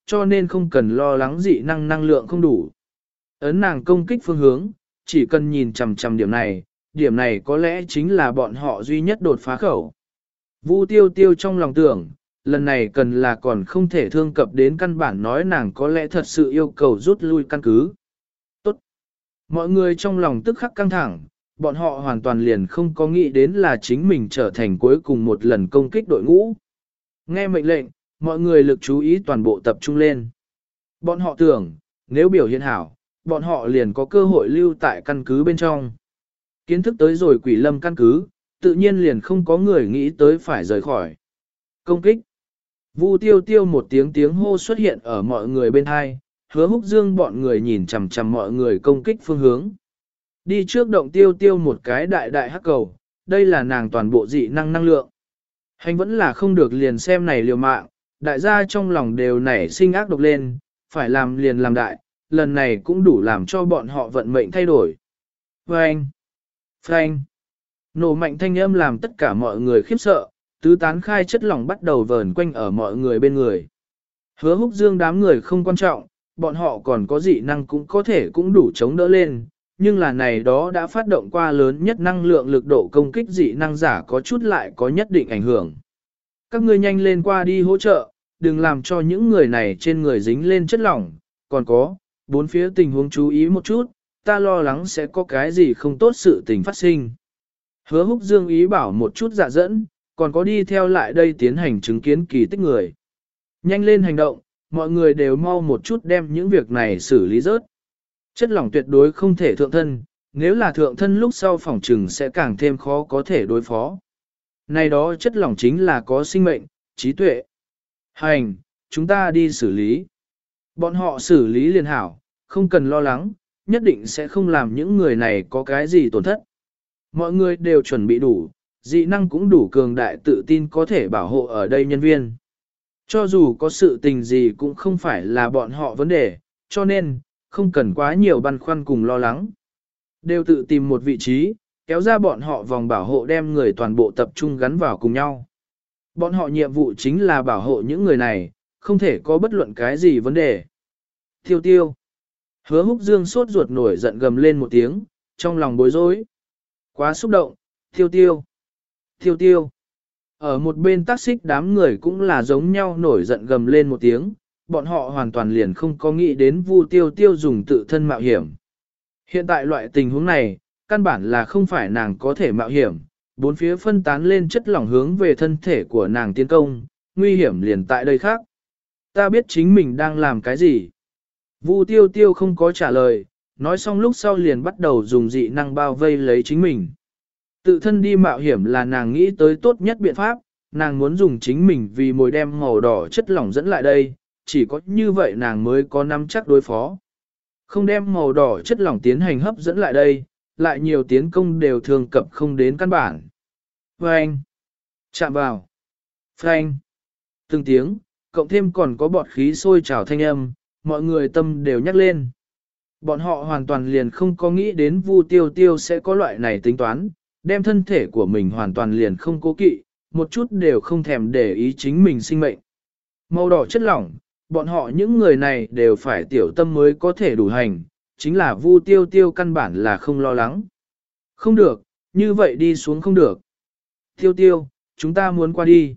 cho nên không cần lo lắng dị năng năng lượng không đủ. Ấn nàng công kích phương hướng, chỉ cần nhìn chằm chằm điểm này, điểm này có lẽ chính là bọn họ duy nhất đột phá khẩu. Vu tiêu tiêu trong lòng tưởng, lần này cần là còn không thể thương cập đến căn bản nói nàng có lẽ thật sự yêu cầu rút lui căn cứ. Tốt. Mọi người trong lòng tức khắc căng thẳng, bọn họ hoàn toàn liền không có nghĩ đến là chính mình trở thành cuối cùng một lần công kích đội ngũ. Nghe mệnh lệnh, mọi người lực chú ý toàn bộ tập trung lên. Bọn họ tưởng, nếu biểu hiện hảo, bọn họ liền có cơ hội lưu tại căn cứ bên trong. Kiến thức tới rồi quỷ lâm căn cứ, tự nhiên liền không có người nghĩ tới phải rời khỏi. Công kích. Vu tiêu tiêu một tiếng tiếng hô xuất hiện ở mọi người bên hai, Hứa Húc Dương bọn người nhìn chằm chằm mọi người công kích phương hướng. Đi trước động tiêu tiêu một cái đại đại hắc cầu, đây là nàng toàn bộ dị năng năng lượng. Hành vẫn là không được liền xem này liều mạng, đại gia trong lòng đều nảy sinh ác độc lên, phải làm liền làm đại, lần này cũng đủ làm cho bọn họ vận mệnh thay đổi. Phanh! Phanh! Nổ mạnh thanh âm làm tất cả mọi người khiếp sợ, tứ tán khai chất lỏng bắt đầu vờn quanh ở mọi người bên người. Hứa Húc Dương đám người không quan trọng, bọn họ còn có dị năng cũng có thể cũng đủ chống đỡ lên, nhưng là này đó đã phát động qua lớn nhất năng lượng lực độ công kích dị năng giả có chút lại có nhất định ảnh hưởng. Các ngươi nhanh lên qua đi hỗ trợ, đừng làm cho những người này trên người dính lên chất lỏng, còn có, bốn phía tình huống chú ý một chút, ta lo lắng sẽ có cái gì không tốt sự tình phát sinh. Hứa Húc Dương ý bảo một chút dạ dẫn, còn có đi theo lại đây tiến hành chứng kiến kỳ tích người. Nhanh lên hành động, mọi người đều mau một chút đem những việc này xử lý rớt. Chất lỏng tuyệt đối không thể thượng thân, nếu là thượng thân lúc sau phòng trừng sẽ càng thêm khó có thể đối phó. Này đó chất lỏng chính là có sinh mệnh, trí tuệ. Hành, chúng ta đi xử lý. Bọn họ xử lý liền hảo, không cần lo lắng, nhất định sẽ không làm những người này có cái gì tổn thất. Mọi người đều chuẩn bị đủ, dị năng cũng đủ cường đại tự tin có thể bảo hộ ở đây nhân viên. Cho dù có sự tình gì cũng không phải là bọn họ vấn đề, cho nên, không cần quá nhiều băn khoăn cùng lo lắng. Đều tự tìm một vị trí, kéo ra bọn họ vòng bảo hộ đem người toàn bộ tập trung gắn vào cùng nhau. Bọn họ nhiệm vụ chính là bảo hộ những người này, không thể có bất luận cái gì vấn đề. Tiêu tiêu. Hứa Húc Dương sốt ruột nổi giận gầm lên một tiếng, trong lòng bối rối. Quá xúc động, tiêu tiêu. Tiêu tiêu. Ở một bên tác xích đám người cũng là giống nhau nổi giận gầm lên một tiếng, bọn họ hoàn toàn liền không có nghĩ đến Vu tiêu tiêu dùng tự thân mạo hiểm. Hiện tại loại tình huống này, căn bản là không phải nàng có thể mạo hiểm, bốn phía phân tán lên chất lỏng hướng về thân thể của nàng tiến công, nguy hiểm liền tại đây khác. Ta biết chính mình đang làm cái gì. Vu tiêu tiêu không có trả lời, nói xong lúc sau liền bắt đầu dùng dị năng bao vây lấy chính mình. Tự thân đi mạo hiểm là nàng nghĩ tới tốt nhất biện pháp, nàng muốn dùng chính mình vì mồi đem màu đỏ chất lỏng dẫn lại đây, chỉ có như vậy nàng mới có nắm chắc đối phó. Không đem màu đỏ chất lỏng tiến hành hấp dẫn lại đây, lại nhiều tiến công đều thường cập không đến căn bản. Phanh! Chạm vào! Phanh! Từng tiếng, cộng thêm còn có bọt khí sôi trào thanh âm, mọi người tâm đều nhắc lên. Bọn họ hoàn toàn liền không có nghĩ đến Vu tiêu tiêu sẽ có loại này tính toán, đem thân thể của mình hoàn toàn liền không cố kỵ, một chút đều không thèm để ý chính mình sinh mệnh. Màu đỏ chất lỏng, bọn họ những người này đều phải tiểu tâm mới có thể đủ hành, chính là Vu tiêu tiêu căn bản là không lo lắng. Không được, như vậy đi xuống không được. Tiêu tiêu, chúng ta muốn qua đi.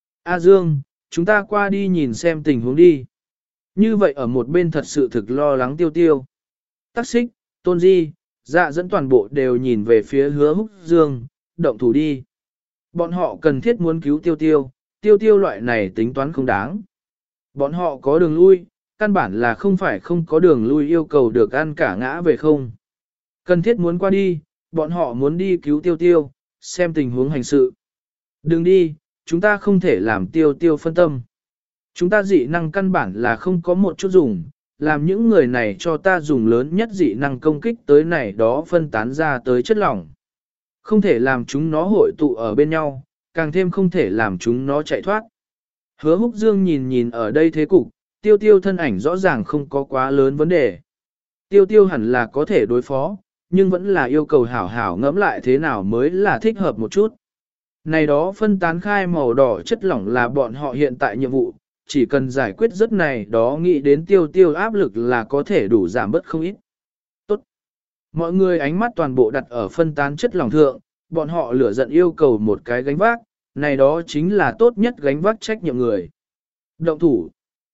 A Dương, chúng ta qua đi nhìn xem tình huống đi. Như vậy ở một bên thật sự thực lo lắng tiêu tiêu. Tắc xích, tôn di, dạ dẫn toàn bộ đều nhìn về phía Hứa Húc Dương, động thủ đi. Bọn họ cần thiết muốn cứu tiêu tiêu, tiêu tiêu loại này tính toán không đáng. Bọn họ có đường lui, căn bản là không phải không có đường lui yêu cầu được ăn cả ngã về không. Cần thiết muốn qua đi, bọn họ muốn đi cứu tiêu tiêu, xem tình huống hành sự. Đừng đi, chúng ta không thể làm tiêu tiêu phân tâm. Chúng ta dị năng căn bản là không có một chút dùng, làm những người này cho ta dùng lớn nhất dị năng công kích tới này đó phân tán ra tới chất lỏng. Không thể làm chúng nó hội tụ ở bên nhau, càng thêm không thể làm chúng nó chạy thoát. Hứa Húc Dương nhìn nhìn ở đây thế cục, tiêu tiêu thân ảnh rõ ràng không có quá lớn vấn đề. Tiêu tiêu hẳn là có thể đối phó, nhưng vẫn là yêu cầu hảo hảo ngẫm lại thế nào mới là thích hợp một chút. Này đó phân tán khai màu đỏ chất lỏng là bọn họ hiện tại nhiệm vụ, chỉ cần giải quyết rất này đó nghĩ đến tiêu tiêu áp lực là có thể đủ giảm bớt không ít. Tốt. Mọi người ánh mắt toàn bộ đặt ở phân tán chất lỏng thượng, bọn họ lửa giận yêu cầu một cái gánh vác, này đó chính là tốt nhất gánh vác trách nhiệm người. Động thủ.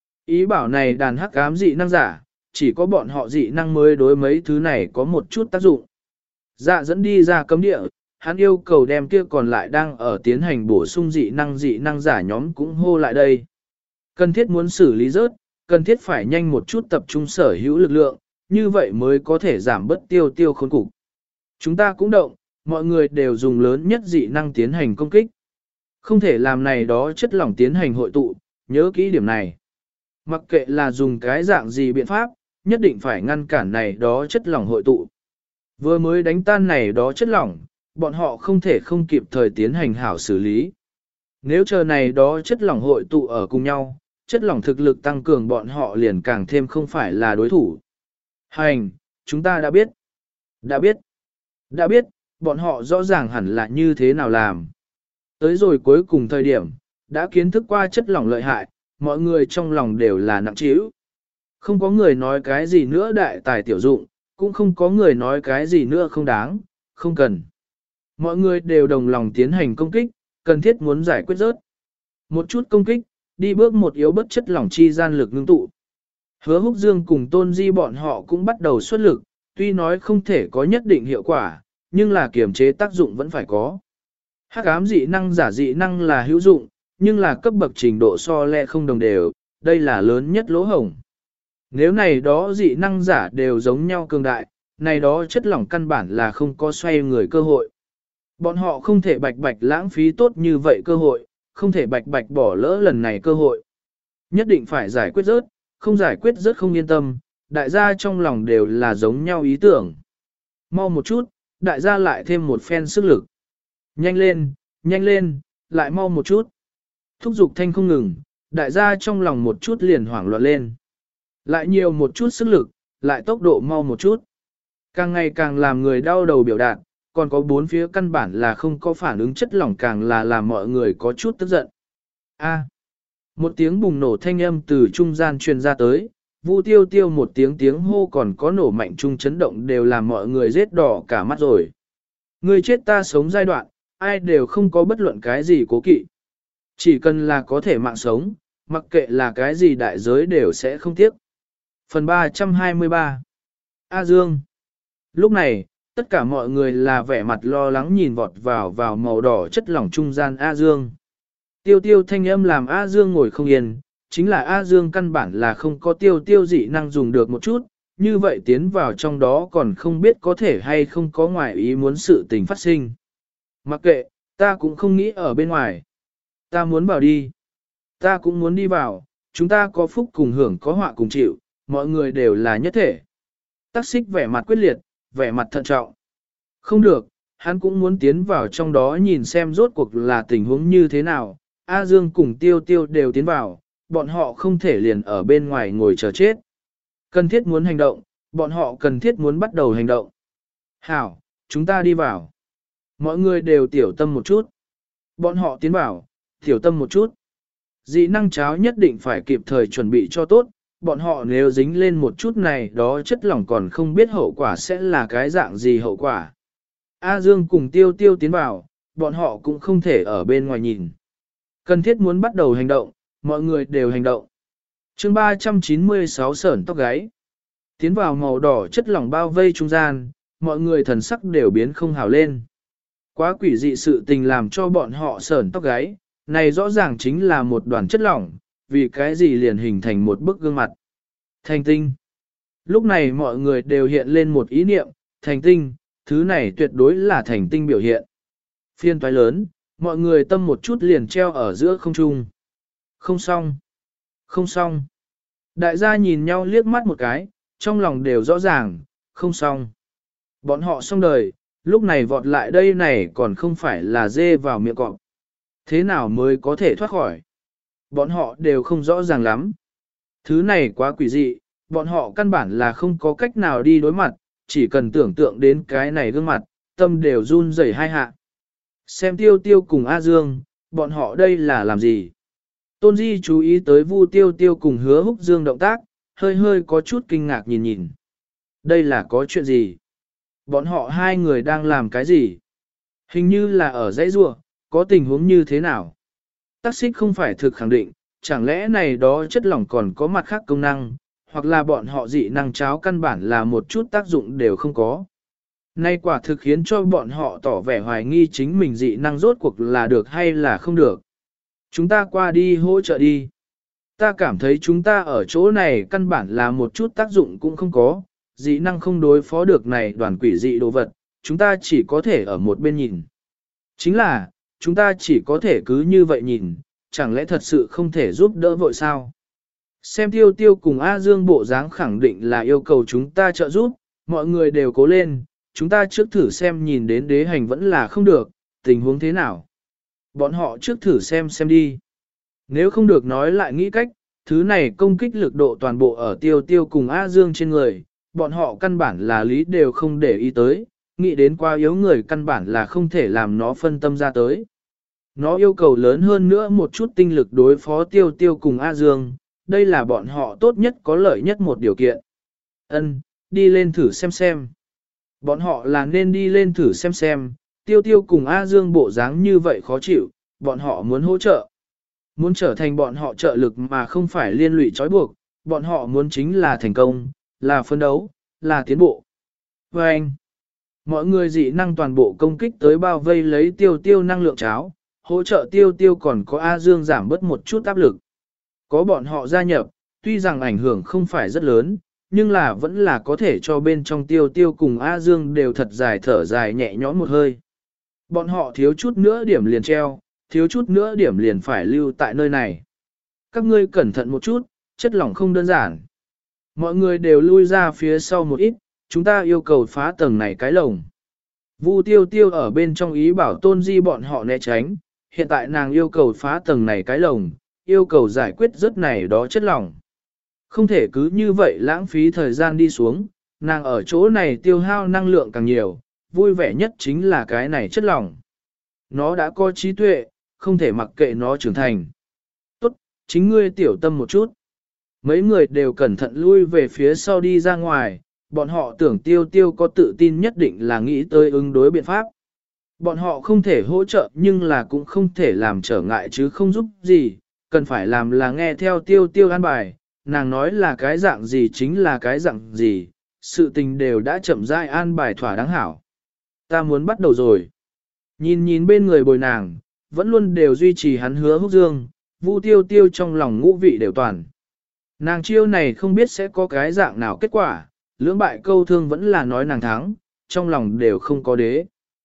Ý bảo này đàn hắc ám dị năng giả, chỉ có bọn họ dị năng mới đối mấy thứ này có một chút tác dụng. Dạ dẫn đi ra cấm địa, hắn yêu cầu đem kia còn lại đang ở tiến hành bổ sung dị năng dị năng giả nhóm cũng hô lại đây. Cần thiết muốn xử lý rớt, cần thiết phải nhanh một chút tập trung sở hữu lực lượng, như vậy mới có thể giảm bớt tiêu tiêu khốn cục. Chúng ta cũng động, mọi người đều dùng lớn nhất dị năng tiến hành công kích. Không thể làm này đó chất lỏng tiến hành hội tụ, nhớ kỹ điểm này. Mặc kệ là dùng cái dạng gì biện pháp, nhất định phải ngăn cản này đó chất lỏng hội tụ. Vừa mới đánh tan này đó chất lỏng, bọn họ không thể không kịp thời tiến hành hảo xử lý. Nếu chờ này đó chất lỏng hội tụ ở cùng nhau, chất lỏng thực lực tăng cường bọn họ liền càng thêm không phải là đối thủ. Hành, chúng ta đã biết. Đã biết. Đã biết, bọn họ rõ ràng hẳn là như thế nào làm. Tới rồi cuối cùng thời điểm, đã kiến thức qua chất lỏng lợi hại, mọi người trong lòng đều là nặng trĩu. Không có người nói cái gì nữa đại tài tiểu dụng, cũng không có người nói cái gì nữa không đáng, không cần. Mọi người đều đồng lòng tiến hành công kích, cần thiết muốn giải quyết rớt. Một chút công kích, đi bước một yếu bất chất lỏng chi gian lực ngưng tụ. Hứa Húc Dương cùng Tôn Di bọn họ cũng bắt đầu xuất lực, tuy nói không thể có nhất định hiệu quả, nhưng là kiểm chế tác dụng vẫn phải có. Hắc ám dị năng giả dị năng là hữu dụng, nhưng là cấp bậc trình độ so lẹ không đồng đều, đây là lớn nhất lỗ hổng. Nếu này đó dị năng giả đều giống nhau cường đại, này đó chất lỏng căn bản là không có xoay người cơ hội. Bọn họ không thể bạch bạch lãng phí tốt như vậy cơ hội, không thể bạch bạch bỏ lỡ lần này cơ hội. Nhất định phải giải quyết rớt, không giải quyết rớt không yên tâm, đại gia trong lòng đều là giống nhau ý tưởng. Mau một chút, đại gia lại thêm một phen sức lực. Nhanh lên, nhanh lên, lại mau một chút. Thúc giục thanh không ngừng, đại gia trong lòng một chút liền hoảng loạn lên. Lại nhiều một chút sức lực, lại tốc độ mau một chút. Càng ngày càng làm người đau đầu biểu đạt, còn có bốn phía căn bản là không có phản ứng chất lỏng càng là làm mọi người có chút tức giận. A. Một tiếng bùng nổ thanh âm từ trung gian truyền ra tới, Vu Tiêu Tiêu một tiếng tiếng hô còn có nổ mạnh trung chấn động đều làm mọi người rết đỏ cả mắt rồi. Người chết ta sống giai đoạn, ai đều không có bất luận cái gì cố kỵ. Chỉ cần là có thể mạng sống, mặc kệ là cái gì đại giới đều sẽ không tiếc. Phần ba trăm hai mươi ba A Dương. Lúc này, tất cả mọi người là vẻ mặt lo lắng nhìn vọt vào vào màu đỏ chất lỏng trung gian A Dương. Tiêu tiêu thanh âm làm A Dương ngồi không yên, chính là A Dương căn bản là không có tiêu tiêu dị năng dùng được một chút, như vậy tiến vào trong đó còn không biết có thể hay không có ngoài ý muốn sự tình phát sinh. Mặc kệ, ta cũng không nghĩ ở bên ngoài. Ta muốn vào đi. Ta cũng muốn đi vào, chúng ta có phúc cùng hưởng có họa cùng chịu, mọi người đều là nhất thể. Tắc xích vẻ mặt quyết liệt, vẻ mặt thận trọng. Không được, hắn cũng muốn tiến vào trong đó nhìn xem rốt cuộc là tình huống như thế nào. A Dương cùng Tiêu Tiêu đều tiến vào, bọn họ không thể liền ở bên ngoài ngồi chờ chết. Cần thiết muốn hành động, bọn họ cần thiết muốn bắt đầu hành động. Hảo, chúng ta đi vào. Mọi người đều tiểu tâm một chút. Bọn họ tiến vào, tiểu tâm một chút. Dị năng cháo nhất định phải kịp thời chuẩn bị cho tốt, bọn họ nếu dính lên một chút này đó chất lỏng còn không biết hậu quả sẽ là cái dạng gì hậu quả. A Dương cùng Tiêu Tiêu tiến vào, bọn họ cũng không thể ở bên ngoài nhìn. Cần thiết muốn bắt đầu hành động, mọi người đều hành động. chương ba trăm chín mươi sáu sởn tóc gáy. Tiến vào màu đỏ chất lỏng bao vây trung gian, mọi người thần sắc đều biến không hào lên. Quá quỷ dị sự tình làm cho bọn họ sởn tóc gáy, này rõ ràng chính là một đoàn chất lỏng, vì cái gì liền hình thành một bức gương mặt. Thành tinh. Lúc này mọi người đều hiện lên một ý niệm, thành tinh, thứ này tuyệt đối là thành tinh biểu hiện. Phiên toái lớn, mọi người tâm một chút liền treo ở giữa không trung. Không xong. Không xong. Đại gia nhìn nhau liếc mắt một cái, trong lòng đều rõ ràng, không xong. Bọn họ xong đời, lúc này vọt lại đây này còn không phải là dê vào miệng cọp. Thế nào mới có thể thoát khỏi? Bọn họ đều không rõ ràng lắm. Thứ này quá quỷ dị, bọn họ căn bản là không có cách nào đi đối mặt, chỉ cần tưởng tượng đến cái này gương mặt, tâm đều run rẩy hai hạ. Xem Tiêu Tiêu cùng A Dương, bọn họ đây là làm gì? Tôn Di chú ý tới Vu Tiêu Tiêu cùng Hứa Húc Dương động tác, hơi hơi có chút kinh ngạc nhìn nhìn. Đây là có chuyện gì? Bọn họ hai người đang làm cái gì? Hình như là ở dãy rua, có tình huống như thế nào? Tác xích không phải thực khẳng định, chẳng lẽ này đó chất lỏng còn có mặt khác công năng, hoặc là bọn họ dị năng cháo căn bản là một chút tác dụng đều không có. Nay quả thực khiến cho bọn họ tỏ vẻ hoài nghi chính mình dị năng rốt cuộc là được hay là không được. Chúng ta qua đi hỗ trợ đi. Ta cảm thấy chúng ta ở chỗ này căn bản là một chút tác dụng cũng không có, dị năng không đối phó được này đoàn quỷ dị đồ vật, chúng ta chỉ có thể ở một bên nhìn. Chính là, chúng ta chỉ có thể cứ như vậy nhìn, chẳng lẽ thật sự không thể giúp đỡ vội sao? Xem tiêu tiêu cùng A Dương bộ dáng khẳng định là yêu cầu chúng ta trợ giúp, mọi người đều cố lên, chúng ta trước thử xem nhìn đến đế hành vẫn là không được, tình huống thế nào. Bọn họ trước thử xem xem đi. Nếu không được nói lại nghĩ cách, thứ này công kích lực độ toàn bộ ở tiêu tiêu cùng A Dương trên người, bọn họ căn bản là lý đều không để ý tới, nghĩ đến quá yếu người căn bản là không thể làm nó phân tâm ra tới. Nó yêu cầu lớn hơn nữa một chút tinh lực đối phó tiêu tiêu cùng A Dương, đây là bọn họ tốt nhất có lợi nhất một điều kiện. Ân, đi lên thử xem xem. Bọn họ là nên đi lên thử xem xem, tiêu tiêu cùng A Dương bộ dáng như vậy khó chịu, bọn họ muốn hỗ trợ. Muốn trở thành bọn họ trợ lực mà không phải liên lụy trói buộc, bọn họ muốn chính là thành công, là phân đấu, là tiến bộ. Và anh, mọi người dị năng toàn bộ công kích tới bao vây lấy tiêu tiêu năng lượng cháo, hỗ trợ tiêu tiêu còn có A Dương giảm bớt một chút áp lực. Có bọn họ gia nhập, tuy rằng ảnh hưởng không phải rất lớn, nhưng là vẫn là có thể cho bên trong tiêu tiêu cùng A Dương đều thật dài thở dài nhẹ nhõm một hơi. Bọn họ thiếu chút nữa điểm liền treo, thiếu chút nữa điểm liền phải lưu tại nơi này. Các ngươi cẩn thận một chút, chất lỏng không đơn giản. Mọi người đều lui ra phía sau một ít, chúng ta yêu cầu phá tầng này cái lồng. Vu tiêu tiêu ở bên trong ý bảo Tôn Di bọn họ né tránh, hiện tại nàng yêu cầu phá tầng này cái lồng, yêu cầu giải quyết rất này đó chất lỏng. Không thể cứ như vậy lãng phí thời gian đi xuống, nàng ở chỗ này tiêu hao năng lượng càng nhiều, vui vẻ nhất chính là cái này chất lỏng. Nó đã có trí tuệ, không thể mặc kệ nó trưởng thành. Tốt, chính ngươi tiểu tâm một chút. Mấy người đều cẩn thận lui về phía sau đi ra ngoài, bọn họ tưởng tiêu tiêu có tự tin nhất định là nghĩ tới ứng đối biện pháp. Bọn họ không thể hỗ trợ nhưng là cũng không thể làm trở ngại chứ không giúp gì, cần phải làm là nghe theo tiêu tiêu an bài, nàng nói là cái dạng gì chính là cái dạng gì, sự tình đều đã chậm rãi an bài thỏa đáng hảo. Ta muốn bắt đầu rồi. Nhìn nhìn bên người bồi nàng, vẫn luôn đều duy trì hắn Hứa Húc Dương, Vu tiêu tiêu trong lòng ngũ vị đều toàn. Nàng chiêu này không biết sẽ có cái dạng nào kết quả, lưỡng bại câu thương vẫn là nói nàng thắng, trong lòng đều không có đế.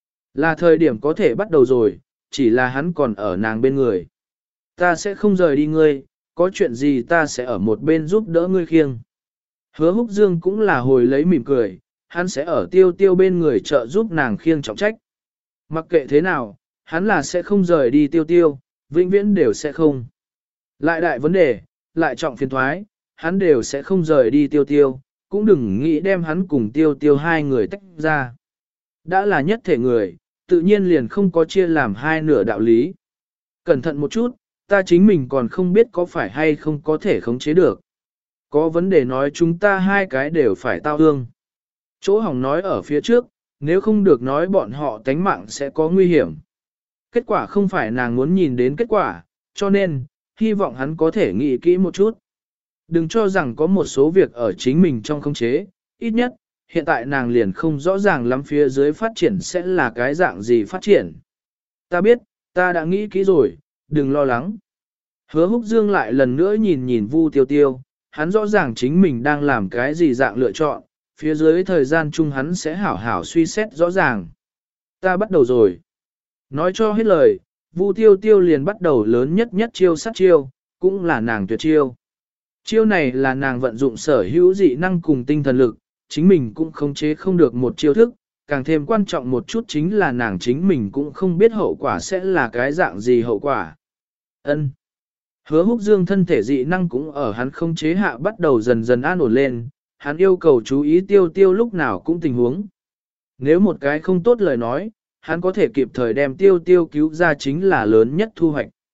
Là thời điểm có thể bắt đầu rồi, chỉ là hắn còn ở nàng bên người. Ta sẽ không rời đi ngươi, có chuyện gì ta sẽ ở một bên giúp đỡ ngươi khiêng. Hứa Húc Dương cũng là hồi lấy mỉm cười, hắn sẽ ở tiêu tiêu bên người trợ giúp nàng khiêng trọng trách. Mặc kệ thế nào, hắn là sẽ không rời đi tiêu tiêu, vĩnh viễn đều sẽ không. Lại đại vấn đề, lại trọng phiền thoái, hắn đều sẽ không rời đi tiêu tiêu, cũng đừng nghĩ đem hắn cùng tiêu tiêu hai người tách ra. Đã là nhất thể người, tự nhiên liền không có chia làm hai nửa đạo lý. Cẩn thận một chút, ta chính mình còn không biết có phải hay không có thể khống chế được. Có vấn đề nói chúng ta hai cái đều phải tao hương. Chỗ hỏng nói ở phía trước, nếu không được nói bọn họ tánh mạng sẽ có nguy hiểm. Kết quả không phải nàng muốn nhìn đến kết quả, cho nên, hy vọng hắn có thể nghĩ kỹ một chút. Đừng cho rằng có một số việc ở chính mình trong khống chế, ít nhất, hiện tại nàng liền không rõ ràng lắm phía dưới phát triển sẽ là cái dạng gì phát triển. Ta biết, ta đã nghĩ kỹ rồi, đừng lo lắng. Hứa Húc Dương lại lần nữa nhìn nhìn Vu Tiêu Tiêu, hắn rõ ràng chính mình đang làm cái gì dạng lựa chọn, phía dưới thời gian chung hắn sẽ hảo hảo suy xét rõ ràng. Ta bắt đầu rồi. Nói cho hết lời, Vu Tiêu Tiêu liền bắt đầu lớn nhất nhất chiêu sát chiêu, cũng là nàng tuyệt chiêu. Chiêu này là nàng vận dụng sở hữu dị năng cùng tinh thần lực, chính mình cũng khống chế không được một chiêu thức, càng thêm quan trọng một chút chính là nàng chính mình cũng không biết hậu quả sẽ là cái dạng gì hậu quả. Ân. Hứa Húc Dương thân thể dị năng cũng ở hắn khống chế hạ bắt đầu dần dần an ổn lên, hắn yêu cầu chú ý tiêu tiêu lúc nào cũng tình huống. Nếu một cái không tốt lời nói, hắn có thể kịp thời đem tiêu tiêu cứu ra chính là lớn nhất thu hoạch.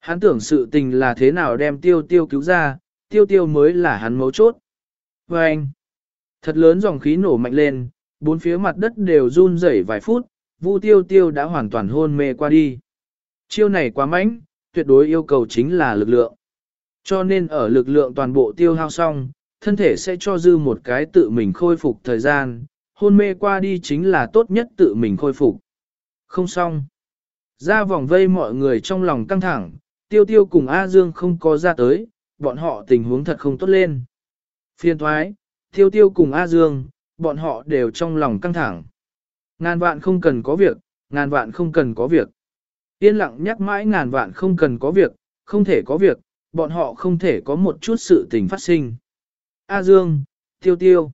Hắn tưởng sự tình là thế nào đem tiêu tiêu cứu ra, tiêu tiêu mới là hắn mấu chốt. Và anh, thật lớn dòng khí nổ mạnh lên, bốn phía mặt đất đều run rẩy vài phút, Vu tiêu tiêu đã hoàn toàn hôn mê qua đi. Chiêu này quá mạnh, tuyệt đối yêu cầu chính là lực lượng. Cho nên ở lực lượng toàn bộ tiêu hao xong, thân thể sẽ cho dư một cái tự mình khôi phục thời gian, hôn mê qua đi chính là tốt nhất tự mình khôi phục. Không xong. Ra vòng vây mọi người trong lòng căng thẳng, tiêu tiêu cùng A Dương không có ra tới, bọn họ tình huống thật không tốt lên. Phiên thoái, tiêu tiêu cùng A Dương, bọn họ đều trong lòng căng thẳng. Ngàn vạn không cần có việc, ngàn vạn không cần có việc. Yên lặng nhắc mãi ngàn vạn không cần có việc, không thể có việc, bọn họ không thể có một chút sự tình phát sinh. A Dương, tiêu tiêu.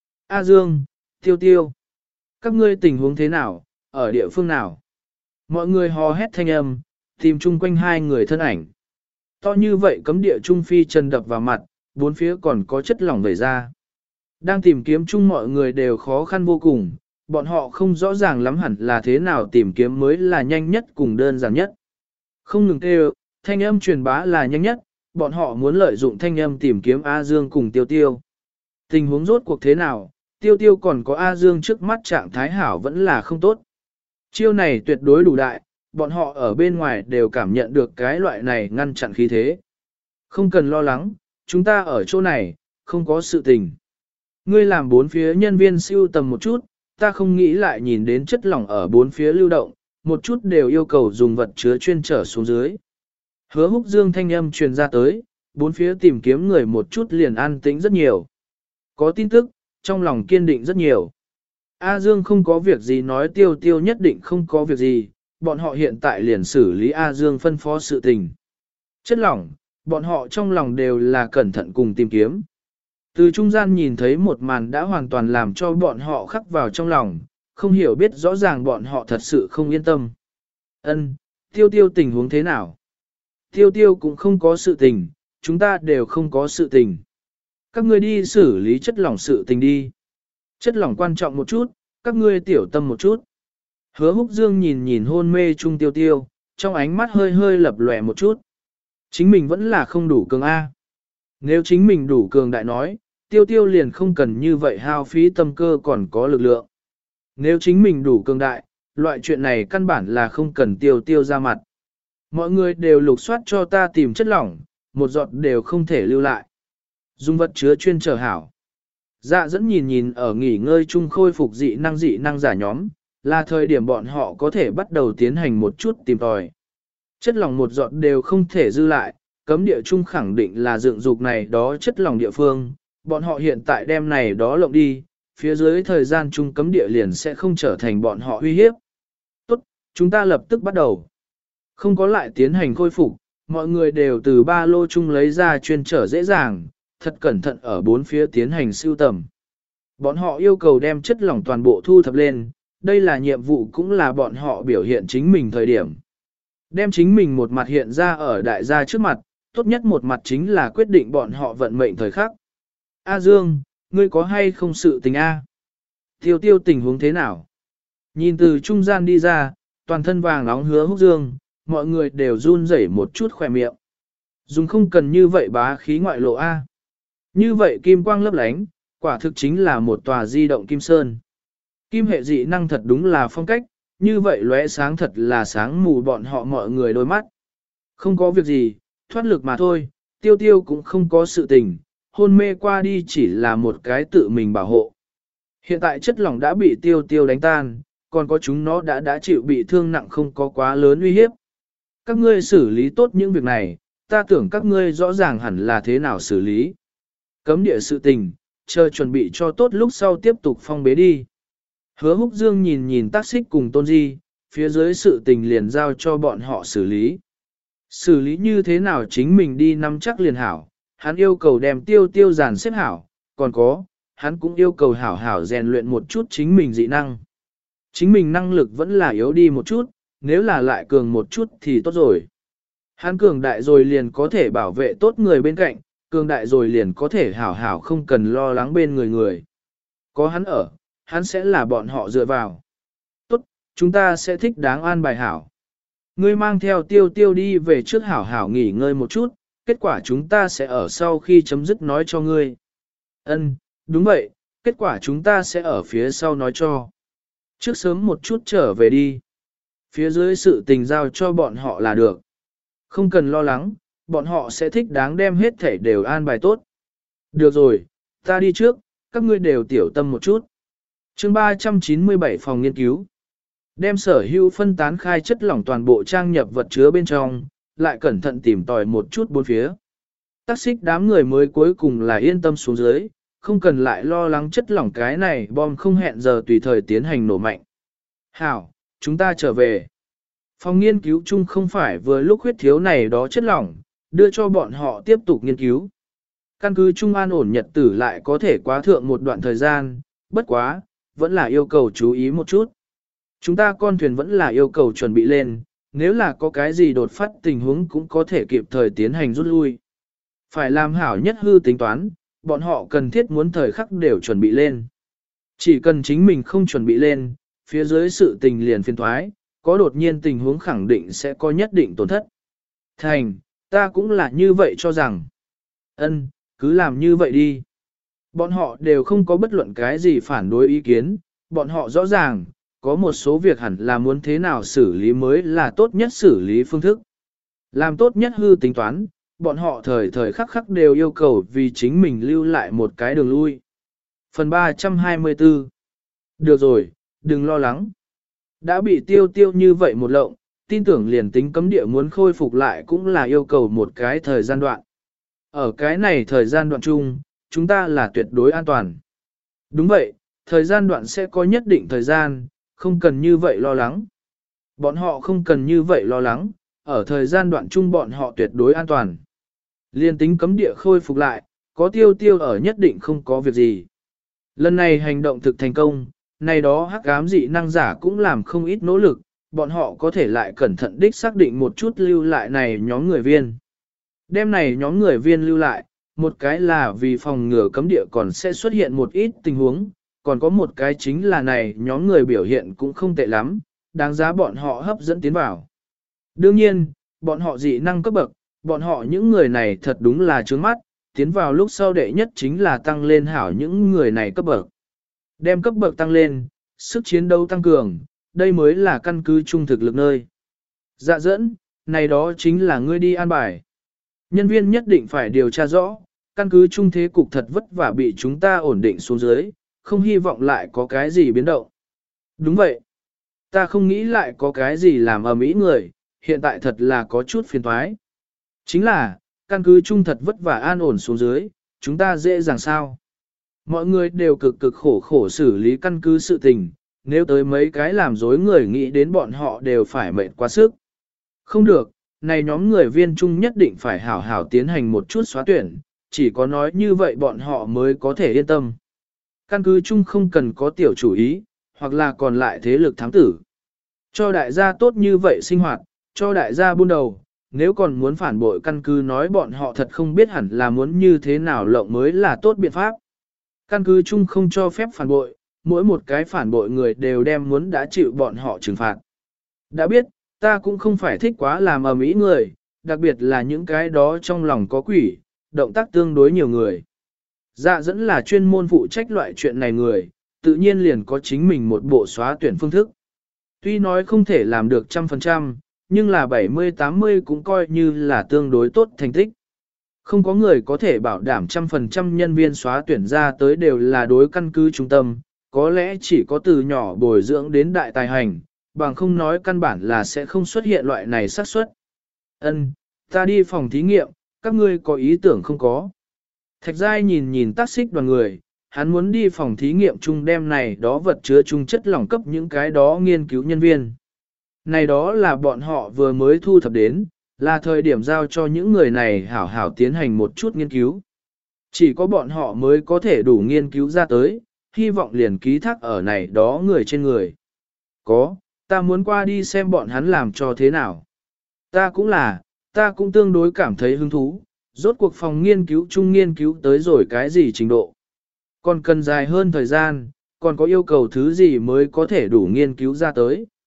A Dương, tiêu tiêu. Các ngươi tình huống thế nào, ở địa phương nào? Mọi người hò hét thanh âm, tìm chung quanh hai người thân ảnh. To như vậy cấm địa trung phi trần đập vào mặt, bốn phía còn có chất lỏng vẩy ra. Đang tìm kiếm chung mọi người đều khó khăn vô cùng, bọn họ không rõ ràng lắm hẳn là thế nào tìm kiếm mới là nhanh nhất cùng đơn giản nhất. Không ngừng kêu, thanh âm truyền bá là nhanh nhất, bọn họ muốn lợi dụng thanh âm tìm kiếm A Dương cùng Tiêu Tiêu. Tình huống rốt cuộc thế nào, Tiêu Tiêu còn có A Dương trước mắt trạng thái hảo vẫn là không tốt. Chiêu này tuyệt đối đủ đại, bọn họ ở bên ngoài đều cảm nhận được cái loại này ngăn chặn khí thế. Không cần lo lắng, chúng ta ở chỗ này, không có sự tình. Ngươi làm bốn phía nhân viên siêu tầm một chút, ta không nghĩ lại nhìn đến chất lỏng ở bốn phía lưu động, một chút đều yêu cầu dùng vật chứa chuyên trở xuống dưới. Hứa Húc Dương thanh âm truyền ra tới, bốn phía tìm kiếm người một chút liền an tĩnh rất nhiều. Có tin tức, trong lòng kiên định rất nhiều. A Dương không có việc gì nói Tiêu Tiêu nhất định không có việc gì, bọn họ hiện tại liền xử lý A Dương phân phó sự tình. Chất lỏng, bọn họ trong lòng đều là cẩn thận cùng tìm kiếm. Từ trung gian nhìn thấy một màn đã hoàn toàn làm cho bọn họ khắc vào trong lòng, không hiểu biết rõ ràng bọn họ thật sự không yên tâm. Ân, Tiêu Tiêu tình huống thế nào? Tiêu Tiêu cũng không có sự tình, chúng ta đều không có sự tình. Các ngươi đi xử lý chất lỏng sự tình đi. Chất lỏng quan trọng một chút, các ngươi tiểu tâm một chút. Hứa Húc Dương nhìn nhìn hôn mê chung Tiêu Tiêu, trong ánh mắt hơi hơi lập lòe một chút. Chính mình vẫn là không đủ cường A. Nếu chính mình đủ cường đại nói, Tiêu Tiêu liền không cần như vậy hao phí tâm cơ còn có lực lượng. Nếu chính mình đủ cường đại, loại chuyện này căn bản là không cần Tiêu Tiêu ra mặt. Mọi người đều lục soát cho ta tìm chất lỏng, một giọt đều không thể lưu lại. Dùng vật chứa chuyên trở hảo. Dạ dẫn nhìn nhìn ở nghỉ ngơi chung khôi phục dị năng dị năng giả nhóm, là thời điểm bọn họ có thể bắt đầu tiến hành một chút tìm tòi. Chất lỏng một giọt đều không thể dư lại, cấm địa chung khẳng định là dựng dục này đó chất lỏng địa phương, bọn họ hiện tại đem này đó lộng đi, phía dưới thời gian chung cấm địa liền sẽ không trở thành bọn họ uy hiếp. Tốt, chúng ta lập tức bắt đầu. Không có lại tiến hành khôi phục, mọi người đều từ ba lô chung lấy ra chuyên trở dễ dàng, thật cẩn thận ở bốn phía tiến hành sưu tầm. Bọn họ yêu cầu đem chất lỏng toàn bộ thu thập lên, đây là nhiệm vụ cũng là bọn họ biểu hiện chính mình thời điểm. Đem chính mình một mặt hiện ra ở đại gia trước mặt, tốt nhất một mặt chính là quyết định bọn họ vận mệnh thời khắc. A Dương, ngươi có hay không sự tình A? Tiêu tiêu tình huống thế nào? Nhìn từ trung gian đi ra, toàn thân vàng nóng Hứa Húc Dương, mọi người đều run rẩy một chút khỏe miệng. Dùng không cần như vậy bá khí ngoại lộ A. Như vậy kim quang lấp lánh, quả thực chính là một tòa di động kim sơn. Kim hệ dị năng thật đúng là phong cách, như vậy lóe sáng thật là sáng mù bọn họ mọi người đôi mắt. Không có việc gì, thoát lực mà thôi, Tiêu Tiêu cũng không có sự tình, hôn mê qua đi chỉ là một cái tự mình bảo hộ. Hiện tại chất lỏng đã bị Tiêu Tiêu đánh tan, còn có chúng nó đã đã chịu bị thương nặng không có quá lớn uy hiếp. Các ngươi xử lý tốt những việc này, ta tưởng các ngươi rõ ràng hẳn là thế nào xử lý. Cấm địa sự tình, chờ chuẩn bị cho tốt lúc sau tiếp tục phong bế đi. Hứa Húc Dương nhìn nhìn tác xích cùng Tôn Di, phía dưới sự tình liền giao cho bọn họ xử lý. Xử lý như thế nào chính mình đi nắm chắc liền hảo, hắn yêu cầu đem tiêu tiêu giàn xếp hảo, còn có, hắn cũng yêu cầu hảo hảo rèn luyện một chút chính mình dị năng. Chính mình năng lực vẫn là yếu đi một chút, nếu là lại cường một chút thì tốt rồi. Hắn cường đại rồi liền có thể bảo vệ tốt người bên cạnh, cường đại rồi liền có thể hảo hảo không cần lo lắng bên người người. Có hắn ở, hắn sẽ là bọn họ dựa vào. Tốt, chúng ta sẽ thích đáng an bài hảo. Ngươi mang theo tiêu tiêu đi về trước hảo hảo nghỉ ngơi một chút, kết quả chúng ta sẽ ở sau khi chấm dứt nói cho ngươi. Ân, đúng vậy, kết quả chúng ta sẽ ở phía sau nói cho. Trước sớm một chút trở về đi. Phía dưới sự tình giao cho bọn họ là được. Không cần lo lắng, bọn họ sẽ thích đáng đem hết thể đều an bài tốt. Được rồi, ta đi trước, các ngươi đều tiểu tâm một chút. chương ba trăm chín mươi bảy phòng nghiên cứu. Đem sở hữu phân tán khai chất lỏng toàn bộ trang nhập vật chứa bên trong, lại cẩn thận tìm tòi một chút bốn phía. Tác xích đám người mới cuối cùng là yên tâm xuống dưới, không cần lại lo lắng chất lỏng cái này bom không hẹn giờ tùy thời tiến hành nổ mạnh. Hảo, chúng ta trở về. Phòng nghiên cứu chung không phải vừa lúc huyết thiếu này đó chất lỏng, đưa cho bọn họ tiếp tục nghiên cứu. Căn cứ Trung an ổn nhật tử lại có thể quá thượng một đoạn thời gian, bất quá, vẫn là yêu cầu chú ý một chút. Chúng ta con thuyền vẫn là yêu cầu chuẩn bị lên, nếu là có cái gì đột phát tình huống cũng có thể kịp thời tiến hành rút lui. Phải làm hảo nhất hư tính toán, bọn họ cần thiết muốn thời khắc đều chuẩn bị lên. Chỉ cần chính mình không chuẩn bị lên, phía dưới sự tình liền phiền thoái, có đột nhiên tình huống khẳng định sẽ có nhất định tổn thất. Thành, ta cũng là như vậy cho rằng. Ân, cứ làm như vậy đi. Bọn họ đều không có bất luận cái gì phản đối ý kiến, bọn họ rõ ràng, có một số việc hẳn là muốn thế nào xử lý mới là tốt nhất xử lý phương thức. Làm tốt nhất hư tính toán, bọn họ thời thời khắc khắc đều yêu cầu vì chính mình lưu lại một cái đường lui. Phần ba trăm hai mươi tư. Được rồi, đừng lo lắng. Đã bị tiêu tiêu như vậy một lộng, tin tưởng liền tính cấm địa muốn khôi phục lại cũng là yêu cầu một cái thời gian đoạn. Ở cái này thời gian đoạn chung, chúng ta là tuyệt đối an toàn. Đúng vậy, thời gian đoạn sẽ có nhất định thời gian, không cần như vậy lo lắng. Bọn họ không cần như vậy lo lắng, ở thời gian đoạn chung bọn họ tuyệt đối an toàn. Liên tính cấm địa khôi phục lại, có tiêu tiêu ở nhất định không có việc gì. Lần này hành động thực thành công, này đó hắc ám dị năng giả cũng làm không ít nỗ lực, bọn họ có thể lại cẩn thận đích xác định một chút lưu lại này nhóm người viên. Đêm này nhóm người viên lưu lại, một cái là vì phòng ngừa cấm địa còn sẽ xuất hiện một ít tình huống, còn có một cái chính là này nhóm người biểu hiện cũng không tệ lắm, đáng giá bọn họ hấp dẫn tiến vào. Đương nhiên, bọn họ dị năng cấp bậc, bọn họ những người này thật đúng là trướng mắt, tiến vào lúc sau đệ nhất chính là tăng lên hảo những người này cấp bậc. Đem cấp bậc tăng lên, sức chiến đấu tăng cường, đây mới là căn cứ trung thực lực nơi. Dạ dẫn, này đó chính là ngươi đi an bài. Nhân viên nhất định phải điều tra rõ, căn cứ trung thế cục thật vất vả bị chúng ta ổn định xuống dưới, không hy vọng lại có cái gì biến động. Đúng vậy. Ta không nghĩ lại có cái gì làm ầm ĩ người, hiện tại thật là có chút phiền toái. Chính là, căn cứ trung thật vất vả an ổn xuống dưới, chúng ta dễ dàng sao. Mọi người đều cực cực khổ khổ xử lý căn cứ sự tình, nếu tới mấy cái làm dối người nghĩ đến bọn họ đều phải mệt quá sức. Không được, này nhóm người viên trung nhất định phải hảo hảo tiến hành một chút xóa tuyển, chỉ có nói như vậy bọn họ mới có thể yên tâm. Căn cứ chung không cần có tiểu chủ ý, hoặc là còn lại thế lực thám tử. Cho đại gia tốt như vậy sinh hoạt, cho đại gia buôn đầu, nếu còn muốn phản bội căn cứ nói bọn họ thật không biết hẳn là muốn như thế nào lộng mới là tốt biện pháp. Căn cứ chung không cho phép phản bội, mỗi một cái phản bội người đều đem muốn đã chịu bọn họ trừng phạt. Đã biết, ta cũng không phải thích quá làm ầm ĩ người, đặc biệt là những cái đó trong lòng có quỷ, động tác tương đối nhiều người. Dạ dẫn là chuyên môn phụ trách loại chuyện này người, tự nhiên liền có chính mình một bộ xóa tuyển phương thức. Tuy nói không thể làm được trăm phần trăm, nhưng là bảy mươi tám mươi cũng coi như là tương đối tốt thành tích. Không có người có thể bảo đảm trăm phần trăm nhân viên xóa tuyển ra tới đều là đối căn cứ trung tâm, có lẽ chỉ có từ nhỏ bồi dưỡng đến đại tài hành, bằng không nói căn bản là sẽ không xuất hiện loại này xác suất. Ân, ta đi phòng thí nghiệm, các ngươi có ý tưởng không có? Thạch Giai nhìn nhìn tác xích đoàn người, hắn muốn đi phòng thí nghiệm chung đem này đó vật chứa chung chất lỏng cấp những cái đó nghiên cứu nhân viên. Này đó là bọn họ vừa mới thu thập đến, là thời điểm giao cho những người này hảo hảo tiến hành một chút nghiên cứu. Chỉ có bọn họ mới có thể đủ nghiên cứu ra tới, hy vọng liền ký thác ở này đó người trên người. Có, ta muốn qua đi xem bọn hắn làm cho thế nào. Ta cũng là, ta cũng tương đối cảm thấy hứng thú, rốt cuộc phòng nghiên cứu chung nghiên cứu tới rồi cái gì trình độ. Còn cần dài hơn thời gian, còn có yêu cầu thứ gì mới có thể đủ nghiên cứu ra tới.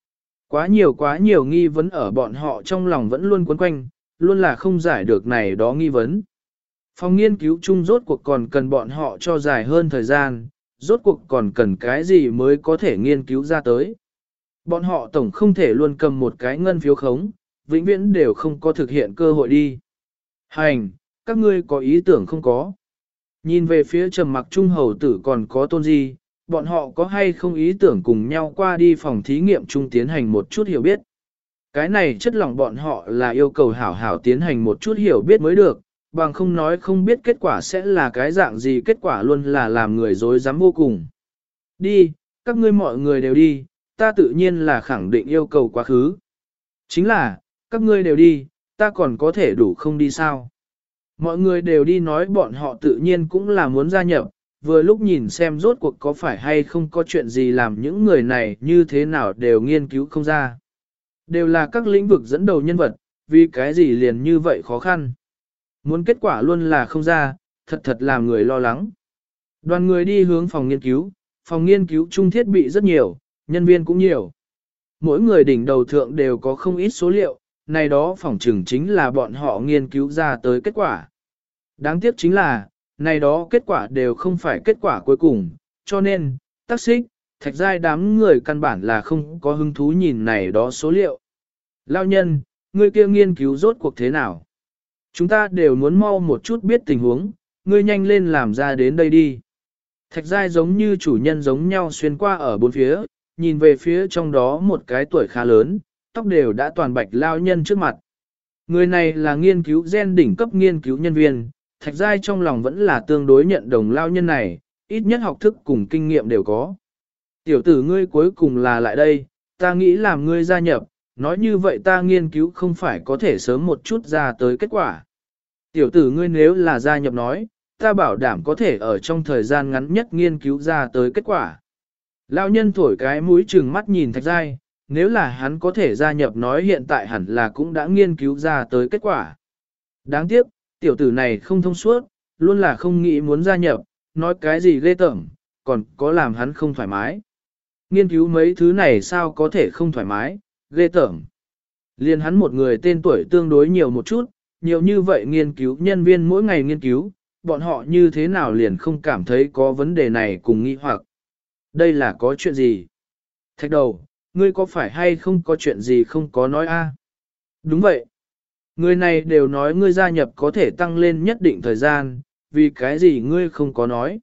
Quá nhiều quá nhiều nghi vấn ở bọn họ trong lòng vẫn luôn quấn quanh, luôn là không giải được này đó nghi vấn. Phòng nghiên cứu chung rốt cuộc còn cần bọn họ cho dài hơn thời gian, rốt cuộc còn cần cái gì mới có thể nghiên cứu ra tới. Bọn họ tổng không thể luôn cầm một cái ngân phiếu khống, vĩnh viễn đều không có thực hiện cơ hội đi. Hành, các ngươi có ý tưởng không có? Nhìn về phía trầm mặc trung hầu tử còn có tôn gì, bọn họ có hay không ý tưởng cùng nhau qua đi phòng thí nghiệm chung tiến hành một chút hiểu biết. Cái này chất lòng bọn họ là yêu cầu hảo hảo tiến hành một chút hiểu biết mới được, bằng không nói không biết kết quả sẽ là cái dạng gì, kết quả luôn là làm người dối dám vô cùng. Đi, các ngươi mọi người đều đi, ta tự nhiên là khẳng định yêu cầu quá khứ. Chính là, các ngươi đều đi, ta còn có thể đủ không đi sao? Mọi người đều đi nói bọn họ tự nhiên cũng là muốn gia nhập, vừa lúc nhìn xem rốt cuộc có phải hay không có chuyện gì làm những người này như thế nào đều nghiên cứu không ra. Đều là các lĩnh vực dẫn đầu nhân vật, vì cái gì liền như vậy khó khăn. Muốn kết quả luôn là không ra, thật thật làm người lo lắng. Đoàn người đi hướng phòng nghiên cứu, phòng nghiên cứu chung thiết bị rất nhiều, nhân viên cũng nhiều. Mỗi người đỉnh đầu thượng đều có không ít số liệu, này đó phỏng chừng chính là bọn họ nghiên cứu ra tới kết quả. Đáng tiếc chính là, này đó kết quả đều không phải kết quả cuối cùng, cho nên, tác xích, thạch giai đám người căn bản là không có hứng thú nhìn này đó số liệu. Lao nhân, người kia nghiên cứu rốt cuộc thế nào? Chúng ta đều muốn mau một chút biết tình huống, ngươi nhanh lên làm ra đến đây đi. Thạch giai giống như chủ nhân giống nhau xuyên qua ở bốn phía, nhìn về phía trong đó một cái tuổi khá lớn, tóc đều đã toàn bạch lao nhân trước mặt. Người này là nghiên cứu gen đỉnh cấp nghiên cứu nhân viên, thạch giai trong lòng vẫn là tương đối nhận đồng lao nhân này, ít nhất học thức cùng kinh nghiệm đều có. Tiểu tử ngươi cuối cùng là lại đây, ta nghĩ làm ngươi gia nhập, nói như vậy ta nghiên cứu không phải có thể sớm một chút ra tới kết quả. Tiểu tử ngươi nếu là gia nhập nói, ta bảo đảm có thể ở trong thời gian ngắn nhất nghiên cứu ra tới kết quả. Lão nhân thổi cái mũi trừng mắt nhìn thạch giai, nếu là hắn có thể gia nhập nói hiện tại hẳn là cũng đã nghiên cứu ra tới kết quả. Đáng tiếc, tiểu tử này không thông suốt, luôn là không nghĩ muốn gia nhập, nói cái gì ghê tởm, còn có làm hắn không thoải mái. Nghiên cứu mấy thứ này sao có thể không thoải mái, ghê tởm. Liên hắn một người tên tuổi tương đối nhiều một chút, nhiều như vậy nghiên cứu nhân viên mỗi ngày nghiên cứu, bọn họ như thế nào liền không cảm thấy có vấn đề này cùng nghi hoặc. Đây là có chuyện gì? Thạch đầu, ngươi có phải hay không có chuyện gì không có nói a? Đúng vậy. Người này đều nói ngươi gia nhập có thể tăng lên nhất định thời gian, vì cái gì ngươi không có nói.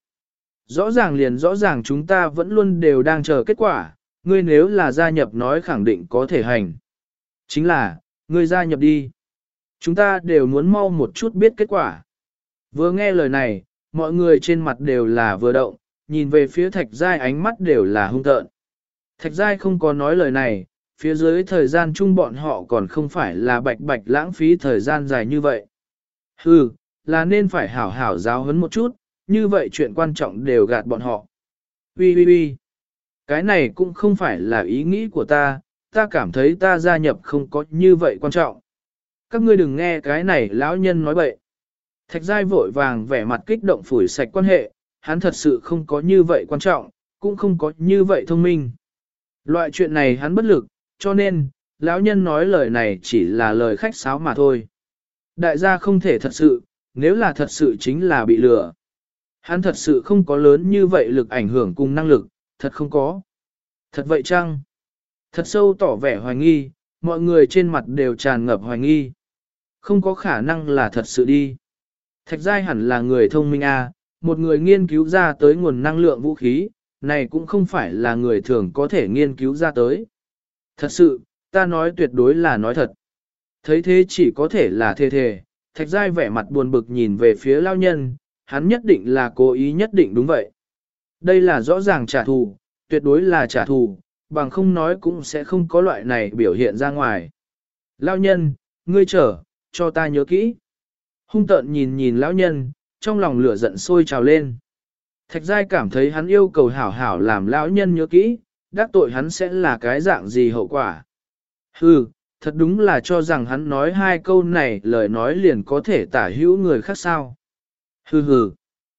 Rõ ràng liền rõ ràng chúng ta vẫn luôn đều đang chờ kết quả, ngươi nếu là gia nhập nói khẳng định có thể hành. Chính là, ngươi gia nhập đi. Chúng ta đều muốn mau một chút biết kết quả. Vừa nghe lời này, mọi người trên mặt đều là vừa động, nhìn về phía thạch giai ánh mắt đều là hung tợn. Thạch giai không có nói lời này, phía dưới thời gian chung bọn họ còn không phải là bạch bạch lãng phí thời gian dài như vậy. Hừ, là nên phải hảo hảo giáo huấn một chút, như vậy chuyện quan trọng đều gạt bọn họ. Ui ui ui, cái này cũng không phải là ý nghĩ của ta, ta cảm thấy ta gia nhập không có như vậy quan trọng. Các ngươi đừng nghe cái này lão nhân nói bậy. Thạch giai vội vàng vẻ mặt kích động phủi sạch quan hệ, hắn thật sự không có như vậy quan trọng, cũng không có như vậy thông minh. Loại chuyện này hắn bất lực, cho nên, lão nhân nói lời này chỉ là lời khách sáo mà thôi. Đại gia không thể thật sự, nếu là thật sự chính là bị lừa. Hắn thật sự không có lớn như vậy lực ảnh hưởng cùng năng lực, thật không có. Thật vậy chăng? Thật sâu tỏ vẻ hoài nghi, mọi người trên mặt đều tràn ngập hoài nghi. Không có khả năng là thật sự đi. Thạch giai hẳn là người thông minh à, một người nghiên cứu ra tới nguồn năng lượng vũ khí, này cũng không phải là người thường có thể nghiên cứu ra tới. Thật sự, ta nói tuyệt đối là nói thật. Thấy thế chỉ có thể là thề thề, thạch giai vẻ mặt buồn bực nhìn về phía lao nhân, hắn nhất định là cố ý nhất định đúng vậy. Đây là rõ ràng trả thù, tuyệt đối là trả thù, bằng không nói cũng sẽ không có loại này biểu hiện ra ngoài. Lao nhân, ngươi chờ, cho ta nhớ kỹ. Hung tợn nhìn nhìn lão nhân, trong lòng lửa giận sôi trào lên. Thạch giai cảm thấy hắn yêu cầu hảo hảo làm lão nhân nhớ kỹ, đắc tội hắn sẽ là cái dạng gì hậu quả. Hừ, thật đúng là cho rằng hắn nói hai câu này lời nói liền có thể tả hữu người khác sao. Hừ hừ,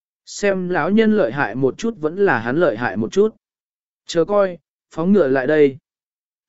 xem lão nhân lợi hại một chút vẫn là hắn lợi hại một chút. Chờ coi, phóng ngựa lại đây.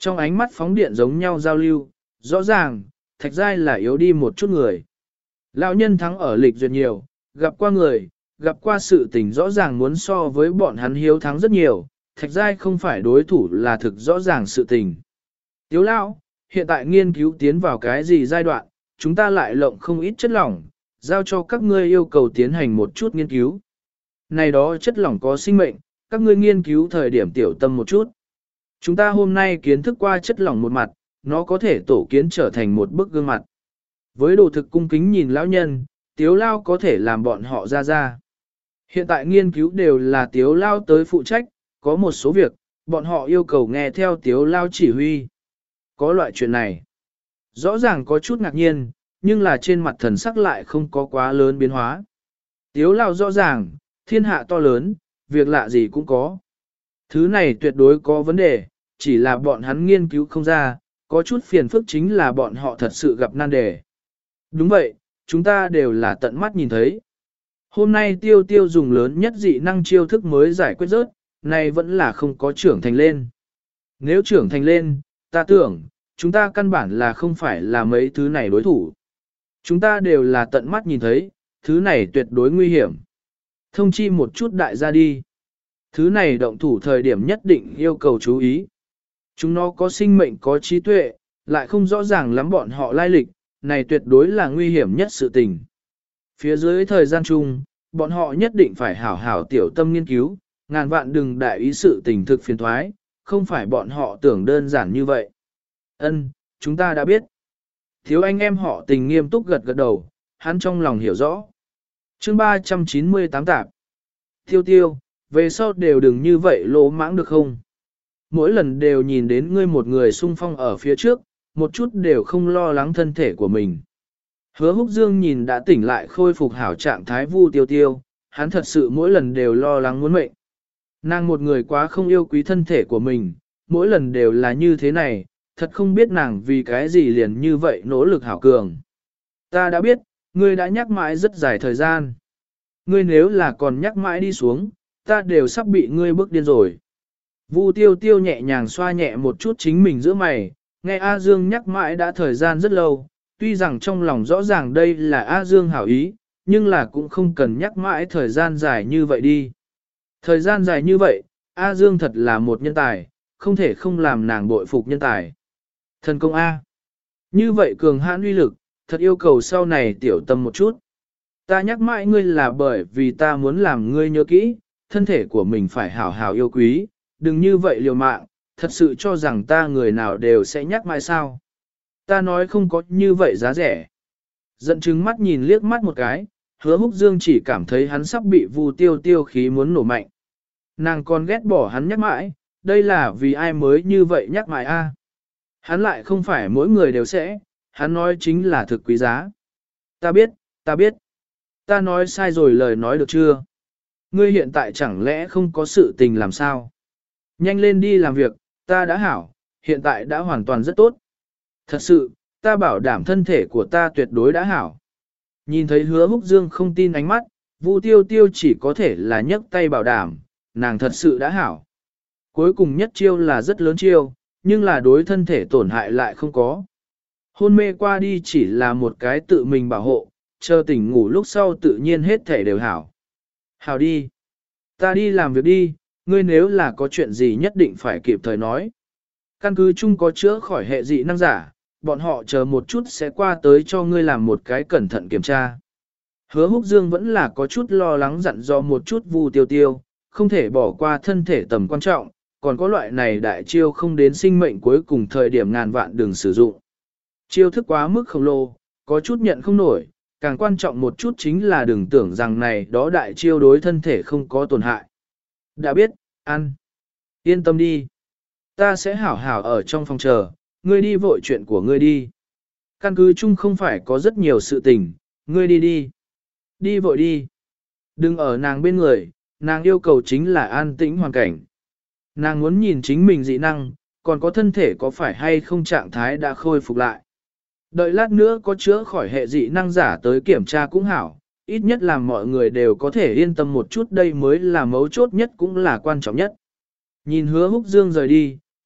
Trong ánh mắt phóng điện giống nhau giao lưu, rõ ràng, thạch giai là yếu đi một chút người. Lão nhân thắng ở lịch duyệt nhiều, gặp qua người, gặp qua sự tình rõ ràng muốn so với bọn hắn hiếu thắng rất nhiều, thạch giai không phải đối thủ là thực rõ ràng sự tình. Tiếu lão, hiện tại nghiên cứu tiến vào cái gì giai đoạn, chúng ta lại lộng không ít chất lỏng, giao cho các ngươi yêu cầu tiến hành một chút nghiên cứu. Này đó chất lỏng có sinh mệnh, các ngươi nghiên cứu thời điểm tiểu tâm một chút. Chúng ta hôm nay kiến thức qua chất lỏng một mặt, nó có thể tổ kiến trở thành một bức gương mặt. Với đồ thực cung kính nhìn lão nhân, tiếu lao có thể làm bọn họ ra ra. Hiện tại nghiên cứu đều là tiếu lao tới phụ trách, có một số việc, bọn họ yêu cầu nghe theo tiếu lao chỉ huy. Có loại chuyện này, rõ ràng có chút ngạc nhiên, nhưng là trên mặt thần sắc lại không có quá lớn biến hóa. Tiếu lao rõ ràng, thiên hạ to lớn, việc lạ gì cũng có. Thứ này tuyệt đối có vấn đề, chỉ là bọn hắn nghiên cứu không ra, có chút phiền phức chính là bọn họ thật sự gặp nan đề. Đúng vậy, chúng ta đều là tận mắt nhìn thấy. Hôm nay tiêu tiêu dùng lớn nhất dị năng chiêu thức mới giải quyết rớt, này vẫn là không có trưởng thành lên. Nếu trưởng thành lên, ta tưởng, chúng ta căn bản là không phải là mấy thứ này đối thủ. Chúng ta đều là tận mắt nhìn thấy, thứ này tuyệt đối nguy hiểm. Thông chi một chút đại gia đi. Thứ này động thủ thời điểm nhất định yêu cầu chú ý. Chúng nó có sinh mệnh có trí tuệ, lại không rõ ràng lắm bọn họ lai lịch, này tuyệt đối là nguy hiểm nhất sự tình. Phía dưới thời gian chung, bọn họ nhất định phải hảo hảo tiểu tâm nghiên cứu, ngàn vạn đừng đại ý sự tình thực phiền thoái, không phải bọn họ tưởng đơn giản như vậy. Ân, chúng ta đã biết. Thiếu anh em họ tình nghiêm túc gật gật đầu, hắn trong lòng hiểu rõ. Chương ba trăm chín mươi tám tạp. Tiêu tiêu, về sau đều đừng như vậy lỗ mãng được không? Mỗi lần đều nhìn đến ngươi một người sung phong ở phía trước, một chút đều không lo lắng thân thể của mình. Hứa Húc Dương nhìn đã tỉnh lại khôi phục hảo trạng thái Vu Tiêu Tiêu, hắn thật sự mỗi lần đều lo lắng muốn mệnh. Nàng một người quá không yêu quý thân thể của mình, mỗi lần đều là như thế này, thật không biết nàng vì cái gì liền như vậy nỗ lực hảo cường. Ta đã biết, ngươi đã nhắc mãi rất dài thời gian. Ngươi nếu là còn nhắc mãi đi xuống, ta đều sắp bị ngươi bức điên rồi. Vu Tiêu Tiêu nhẹ nhàng xoa nhẹ một chút chính mình giữa mày, nghe A Dương nhắc mãi đã thời gian rất lâu, tuy rằng trong lòng rõ ràng đây là A Dương hảo ý, nhưng là cũng không cần nhắc mãi thời gian dài như vậy đi. Thời gian dài như vậy, A Dương thật là một nhân tài, không thể không làm nàng bội phục nhân tài. Thần công A. Như vậy cường hãn uy lực, thật yêu cầu sau này tiểu tâm một chút. Ta nhắc mãi ngươi là bởi vì ta muốn làm ngươi nhớ kỹ, thân thể của mình phải hảo hảo yêu quý, đừng như vậy liều mạng, thật sự cho rằng ta người nào đều sẽ nhắc mãi sao. Ta nói không có như vậy giá rẻ. Giận chứng mắt nhìn liếc mắt một cái, Hứa Húc Dương chỉ cảm thấy hắn sắp bị Vu Tiêu Tiêu khí muốn nổ mạnh. Nàng còn ghét bỏ hắn nhắc mãi, đây là vì ai mới như vậy nhắc mãi a? Hắn lại không phải mỗi người đều sẽ, hắn nói chính là thực quý giá. Ta biết, ta biết. Ta nói sai rồi lời nói được chưa? Ngươi hiện tại chẳng lẽ không có sự tình làm sao? Nhanh lên đi làm việc, ta đã hảo, hiện tại đã hoàn toàn rất tốt. Thật sự, ta bảo đảm thân thể của ta tuyệt đối đã hảo. Nhìn thấy Hứa Húc Dương không tin ánh mắt, Vu Tiêu Tiêu chỉ có thể là nhấc tay bảo đảm, nàng thật sự đã hảo. Cuối cùng nhất chiêu là rất lớn chiêu, nhưng là đối thân thể tổn hại lại không có. Hôn mê qua đi chỉ là một cái tự mình bảo hộ, chờ tỉnh ngủ lúc sau tự nhiên hết thể đều hảo. Hảo đi. Ta đi làm việc đi, ngươi nếu là có chuyện gì nhất định phải kịp thời nói. Căn cứ chung có chữa khỏi hệ dị năng giả, bọn họ chờ một chút sẽ qua tới cho ngươi làm một cái cẩn thận kiểm tra. Hứa Húc Dương vẫn là có chút lo lắng dặn dò một chút Vu Tiêu Tiêu, không thể bỏ qua thân thể tầm quan trọng, còn có loại này đại chiêu không đến sinh mệnh cuối cùng thời điểm ngàn vạn đừng sử dụng. Chiêu thức quá mức khổng lồ, có chút nhận không nổi, càng quan trọng một chút chính là đừng tưởng rằng này đó đại chiêu đối thân thể không có tổn hại. Đã biết, ăn. Yên tâm đi. Ta sẽ hảo hảo ở trong phòng chờ, ngươi đi vội chuyện của ngươi đi. Căn cứ chung không phải có rất nhiều sự tình, ngươi đi đi. Đi vội đi. Đừng ở nàng bên người, nàng yêu cầu chính là an tĩnh hoàn cảnh. Nàng muốn nhìn chính mình dị năng, còn có thân thể có phải hay không trạng thái đã khôi phục lại. Đợi lát nữa có chữa khỏi hệ dị năng giả tới kiểm tra cũng hảo, ít nhất làm mọi người đều có thể yên tâm một chút đây mới là mấu chốt nhất cũng là quan trọng nhất. Nhìn Hứa Húc Dương rời đi,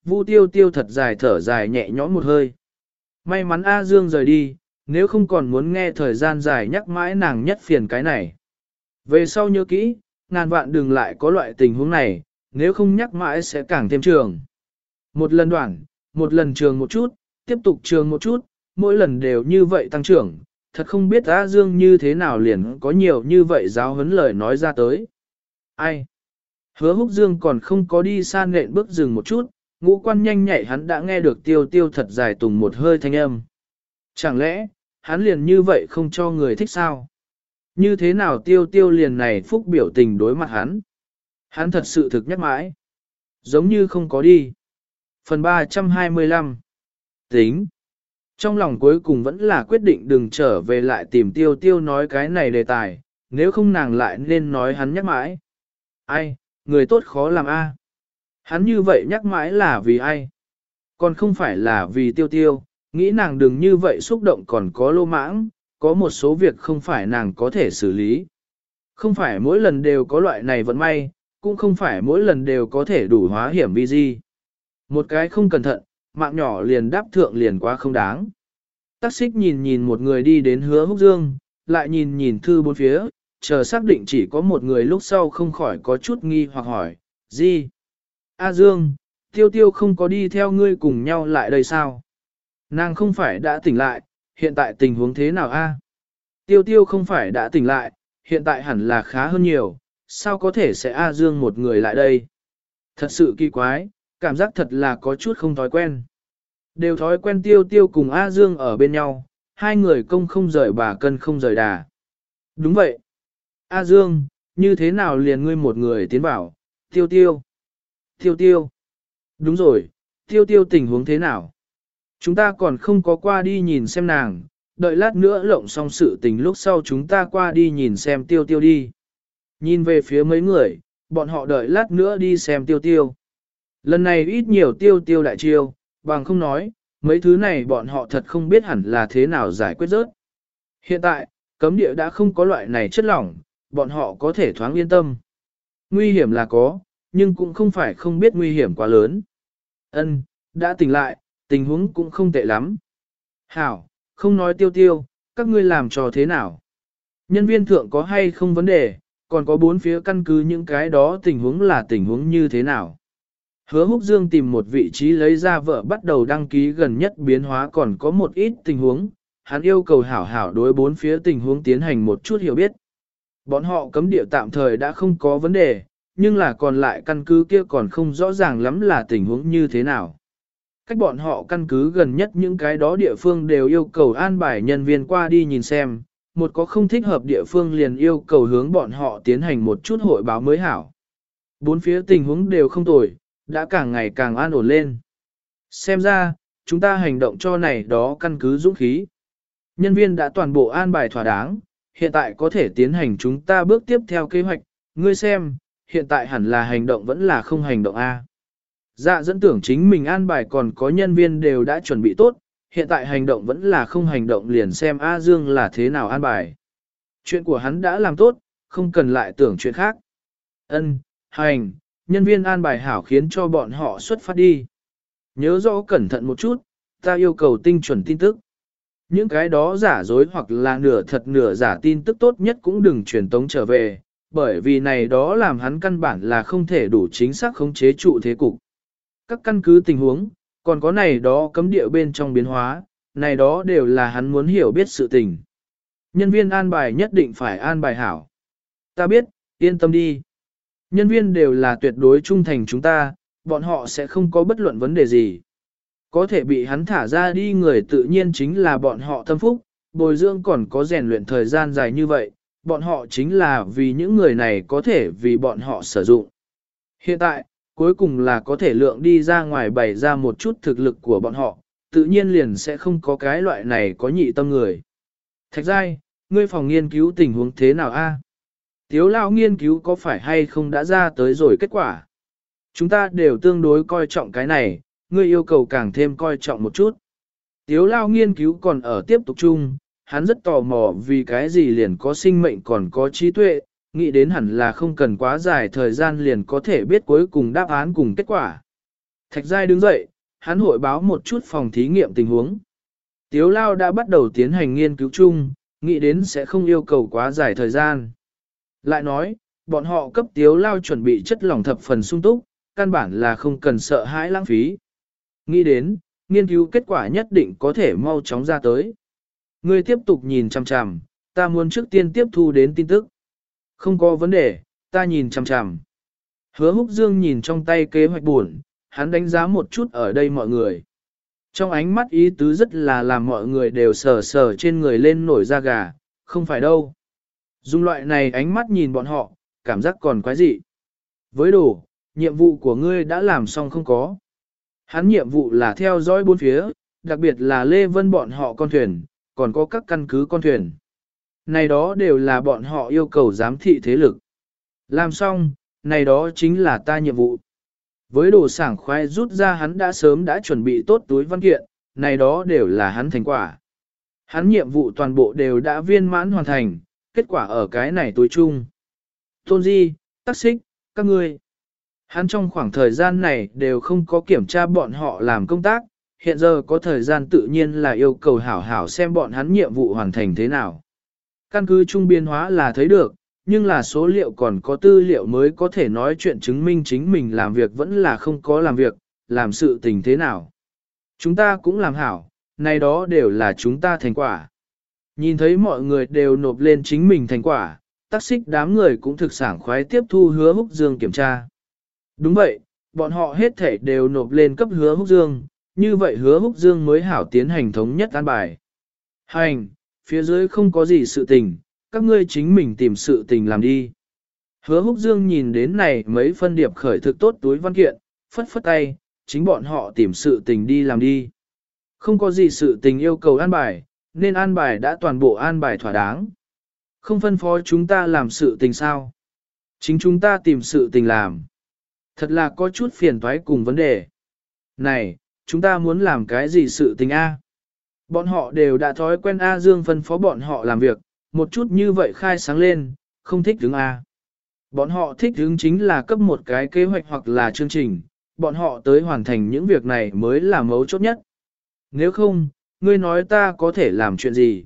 Vu Tiêu Tiêu thật dài thở dài nhẹ nhõm một hơi. May mắn A Dương rời đi, nếu không còn muốn nghe thời gian dài nhắc mãi nàng nhất phiền cái này. Về sau nhớ kỹ, ngàn vạn đừng lại có loại tình huống này, nếu không nhắc mãi sẽ càng thêm trường. Một lần đoạn, một lần trường một chút, tiếp tục trường một chút, mỗi lần đều như vậy tăng trưởng, thật không biết A Dương như thế nào liền có nhiều như vậy giáo huấn lời nói ra tới. Ai? Hứa Húc Dương còn không có đi xa nện bước dừng một chút, ngũ quan nhanh nhạy hắn đã nghe được Tiêu Tiêu thật dài tùng một hơi thanh âm. Chẳng lẽ, hắn liền như vậy không cho người thích sao? Như thế nào Tiêu Tiêu liền này phúc biểu tình đối mặt hắn? Hắn thật sự thực nhắc mãi. Giống như không có đi. Phần ba trăm hai mươi lăm. Tính. Trong lòng cuối cùng vẫn là quyết định đừng trở về lại tìm Tiêu Tiêu nói cái này đề tài, nếu không nàng lại nên nói hắn nhắc mãi. Ai, người tốt khó làm a. Hắn như vậy nhắc mãi là vì ai? Còn không phải là vì Tiêu Tiêu, nghĩ nàng đừng như vậy xúc động còn có lô mãng, có một số việc không phải nàng có thể xử lý. Không phải mỗi lần đều có loại này vận may, cũng không phải mỗi lần đều có thể đủ hóa hiểm vi di. Một cái không cẩn thận, mạng nhỏ liền đáp thượng liền quá không đáng. Tắc xích nhìn nhìn một người đi đến Hứa Húc Dương, lại nhìn nhìn thư bốn phía, chờ xác định chỉ có một người lúc sau không khỏi có chút nghi hoặc hỏi, gì? A Dương, Tiêu Tiêu không có đi theo ngươi cùng nhau lại đây sao? Nàng không phải đã tỉnh lại, hiện tại tình huống thế nào a? Tiêu Tiêu không phải đã tỉnh lại, hiện tại hẳn là khá hơn nhiều, sao có thể sẽ A Dương một người lại đây? Thật sự kỳ quái, cảm giác thật là có chút không thói quen. Đều thói quen Tiêu Tiêu cùng A Dương ở bên nhau, hai người công không rời bà cân không rời đà. Đúng vậy. A Dương, như thế nào liền ngươi một người tiến bảo, Tiêu Tiêu. Tiêu Tiêu. Đúng rồi, Tiêu Tiêu tình huống thế nào? Chúng ta còn không có qua đi nhìn xem nàng, đợi lát nữa lộng xong sự tình lúc sau chúng ta qua đi nhìn xem Tiêu Tiêu đi. Nhìn về phía mấy người, bọn họ đợi lát nữa đi xem Tiêu Tiêu. Lần này ít nhiều Tiêu Tiêu đại chiêu, bằng không nói, mấy thứ này bọn họ thật không biết hẳn là thế nào giải quyết rớt. Hiện tại, cấm địa đã không có loại này chất lỏng, bọn họ có thể thoáng yên tâm. Nguy hiểm là có, nhưng cũng không phải không biết nguy hiểm quá lớn. Ân, đã tỉnh lại, tình huống cũng không tệ lắm. Hảo, không nói Tiêu Tiêu, các ngươi làm trò thế nào? Nhân viên thượng có hay không vấn đề, còn có bốn phía căn cứ những cái đó tình huống là tình huống như thế nào? Hứa Húc Dương tìm một vị trí lấy ra vợ bắt đầu đăng ký gần nhất biến hóa còn có một ít tình huống, hắn yêu cầu hảo hảo đối bốn phía tình huống tiến hành một chút hiểu biết. Bọn họ cấm địa tạm thời đã không có vấn đề, nhưng là còn lại căn cứ kia còn không rõ ràng lắm là tình huống như thế nào. Cách bọn họ căn cứ gần nhất những cái đó địa phương đều yêu cầu an bài nhân viên qua đi nhìn xem, một có không thích hợp địa phương liền yêu cầu hướng bọn họ tiến hành một chút hội báo mới hảo. Bốn phía tình huống đều không tồi, đã càng ngày càng an ổn lên. Xem ra, chúng ta hành động cho này đó căn cứ dũng khí. Nhân viên đã toàn bộ an bài thỏa đáng, hiện tại có thể tiến hành chúng ta bước tiếp theo kế hoạch, ngươi xem, hiện tại hẳn là hành động vẫn là không hành động A. Dạ dẫn tưởng chính mình an bài còn có nhân viên đều đã chuẩn bị tốt, hiện tại hành động vẫn là không hành động liền xem A Dương là thế nào an bài. Chuyện của hắn đã làm tốt, không cần lại tưởng chuyện khác. Ân, hành, nhân viên an bài hảo khiến cho bọn họ xuất phát đi. Nhớ rõ cẩn thận một chút, ta yêu cầu tinh chuẩn tin tức. Những cái đó giả dối hoặc là nửa thật nửa giả tin tức tốt nhất cũng đừng truyền tống trở về, bởi vì này đó làm hắn căn bản là không thể đủ chính xác khống chế trụ thế cục. Các căn cứ tình huống, còn có này đó cấm địa bên trong biến hóa, này đó đều là hắn muốn hiểu biết sự tình. Nhân viên an bài nhất định phải an bài hảo. Ta biết, yên tâm đi. Nhân viên đều là tuyệt đối trung thành chúng ta, bọn họ sẽ không có bất luận vấn đề gì. Có thể bị hắn thả ra đi người tự nhiên chính là bọn họ tâm phúc, bồi dưỡng còn có rèn luyện thời gian dài như vậy, bọn họ chính là vì những người này có thể vì bọn họ sử dụng. Hiện tại, cuối cùng là có thể lượng đi ra ngoài bày ra một chút thực lực của bọn họ, tự nhiên liền sẽ không có cái loại này có nhị tâm người. Thạch giai, ngươi phòng nghiên cứu tình huống thế nào a? Tiếu lao nghiên cứu có phải hay không đã ra tới rồi kết quả? Chúng ta đều tương đối coi trọng cái này, ngươi yêu cầu càng thêm coi trọng một chút. Tiếu lao nghiên cứu còn ở tiếp tục chung, hắn rất tò mò vì cái gì liền có sinh mệnh còn có trí tuệ, nghĩ đến hẳn là không cần quá dài thời gian liền có thể biết cuối cùng đáp án cùng kết quả. Thạch Giai đứng dậy, hắn hội báo một chút phòng thí nghiệm tình huống. Tiếu Lao đã bắt đầu tiến hành nghiên cứu chung, nghĩ đến sẽ không yêu cầu quá dài thời gian. Lại nói, bọn họ cấp Tiếu Lao chuẩn bị chất lỏng thập phần sung túc, căn bản là không cần sợ hãi lãng phí. Nghĩ đến, nghiên cứu kết quả nhất định có thể mau chóng ra tới. Ngươi tiếp tục nhìn chằm chằm, ta muốn trước tiên tiếp thu đến tin tức. Không có vấn đề, ta nhìn chằm chằm. Hứa Húc Dương nhìn trong tay kế hoạch buồn, hắn đánh giá một chút ở đây mọi người. Trong ánh mắt ý tứ rất là làm mọi người đều sờ sờ trên người lên nổi da gà, không phải đâu. Dùng loại này ánh mắt nhìn bọn họ, cảm giác còn quái dị. Với đồ, nhiệm vụ của ngươi đã làm xong không có. Hắn nhiệm vụ là theo dõi bốn phía, đặc biệt là Lê Vân bọn họ con thuyền, còn có các căn cứ con thuyền. Này đó đều là bọn họ yêu cầu giám thị thế lực. Làm xong, này đó chính là ta nhiệm vụ. Với đồ sảng khoái rút ra hắn đã sớm đã chuẩn bị tốt túi văn kiện, này đó đều là hắn thành quả. Hắn nhiệm vụ toàn bộ đều đã viên mãn hoàn thành, kết quả ở cái này túi chung. Tôn Di, Tắc Xích, các ngươi. Hắn trong khoảng thời gian này đều không có kiểm tra bọn họ làm công tác, hiện giờ có thời gian tự nhiên là yêu cầu hảo hảo xem bọn hắn nhiệm vụ hoàn thành thế nào. Căn cứ trung biên hóa là thấy được, nhưng là số liệu còn có tư liệu mới có thể nói chuyện chứng minh chính mình làm việc vẫn là không có làm việc, làm sự tình thế nào. Chúng ta cũng làm hảo, này đó đều là chúng ta thành quả. Nhìn thấy mọi người đều nộp lên chính mình thành quả, Tắc Xích đám người cũng thực sảng khoái tiếp thu Hứa Húc Dương kiểm tra. Đúng vậy, bọn họ hết thể đều nộp lên cấp Hứa Húc Dương, như vậy Hứa Húc Dương mới hảo tiến hành thống nhất an bài. Hành, phía dưới không có gì sự tình, các ngươi chính mình tìm sự tình làm đi. Hứa Húc Dương nhìn đến này mấy phân điệp khởi thực tốt túi văn kiện, phất phất tay, chính bọn họ tìm sự tình đi làm đi. Không có gì sự tình yêu cầu an bài, nên an bài đã toàn bộ an bài thỏa đáng. Không phân phó chúng ta làm sự tình sao? Chính chúng ta tìm sự tình làm. Thật là có chút phiền toái cùng vấn đề. Này, chúng ta muốn làm cái gì sự tình A? Bọn họ đều đã thói quen A Dương phân phó bọn họ làm việc, một chút như vậy khai sáng lên, không thích đứng A. Bọn họ thích đứng chính là cấp một cái kế hoạch hoặc là chương trình, bọn họ tới hoàn thành những việc này mới là mấu chốt nhất. Nếu không, ngươi nói ta có thể làm chuyện gì?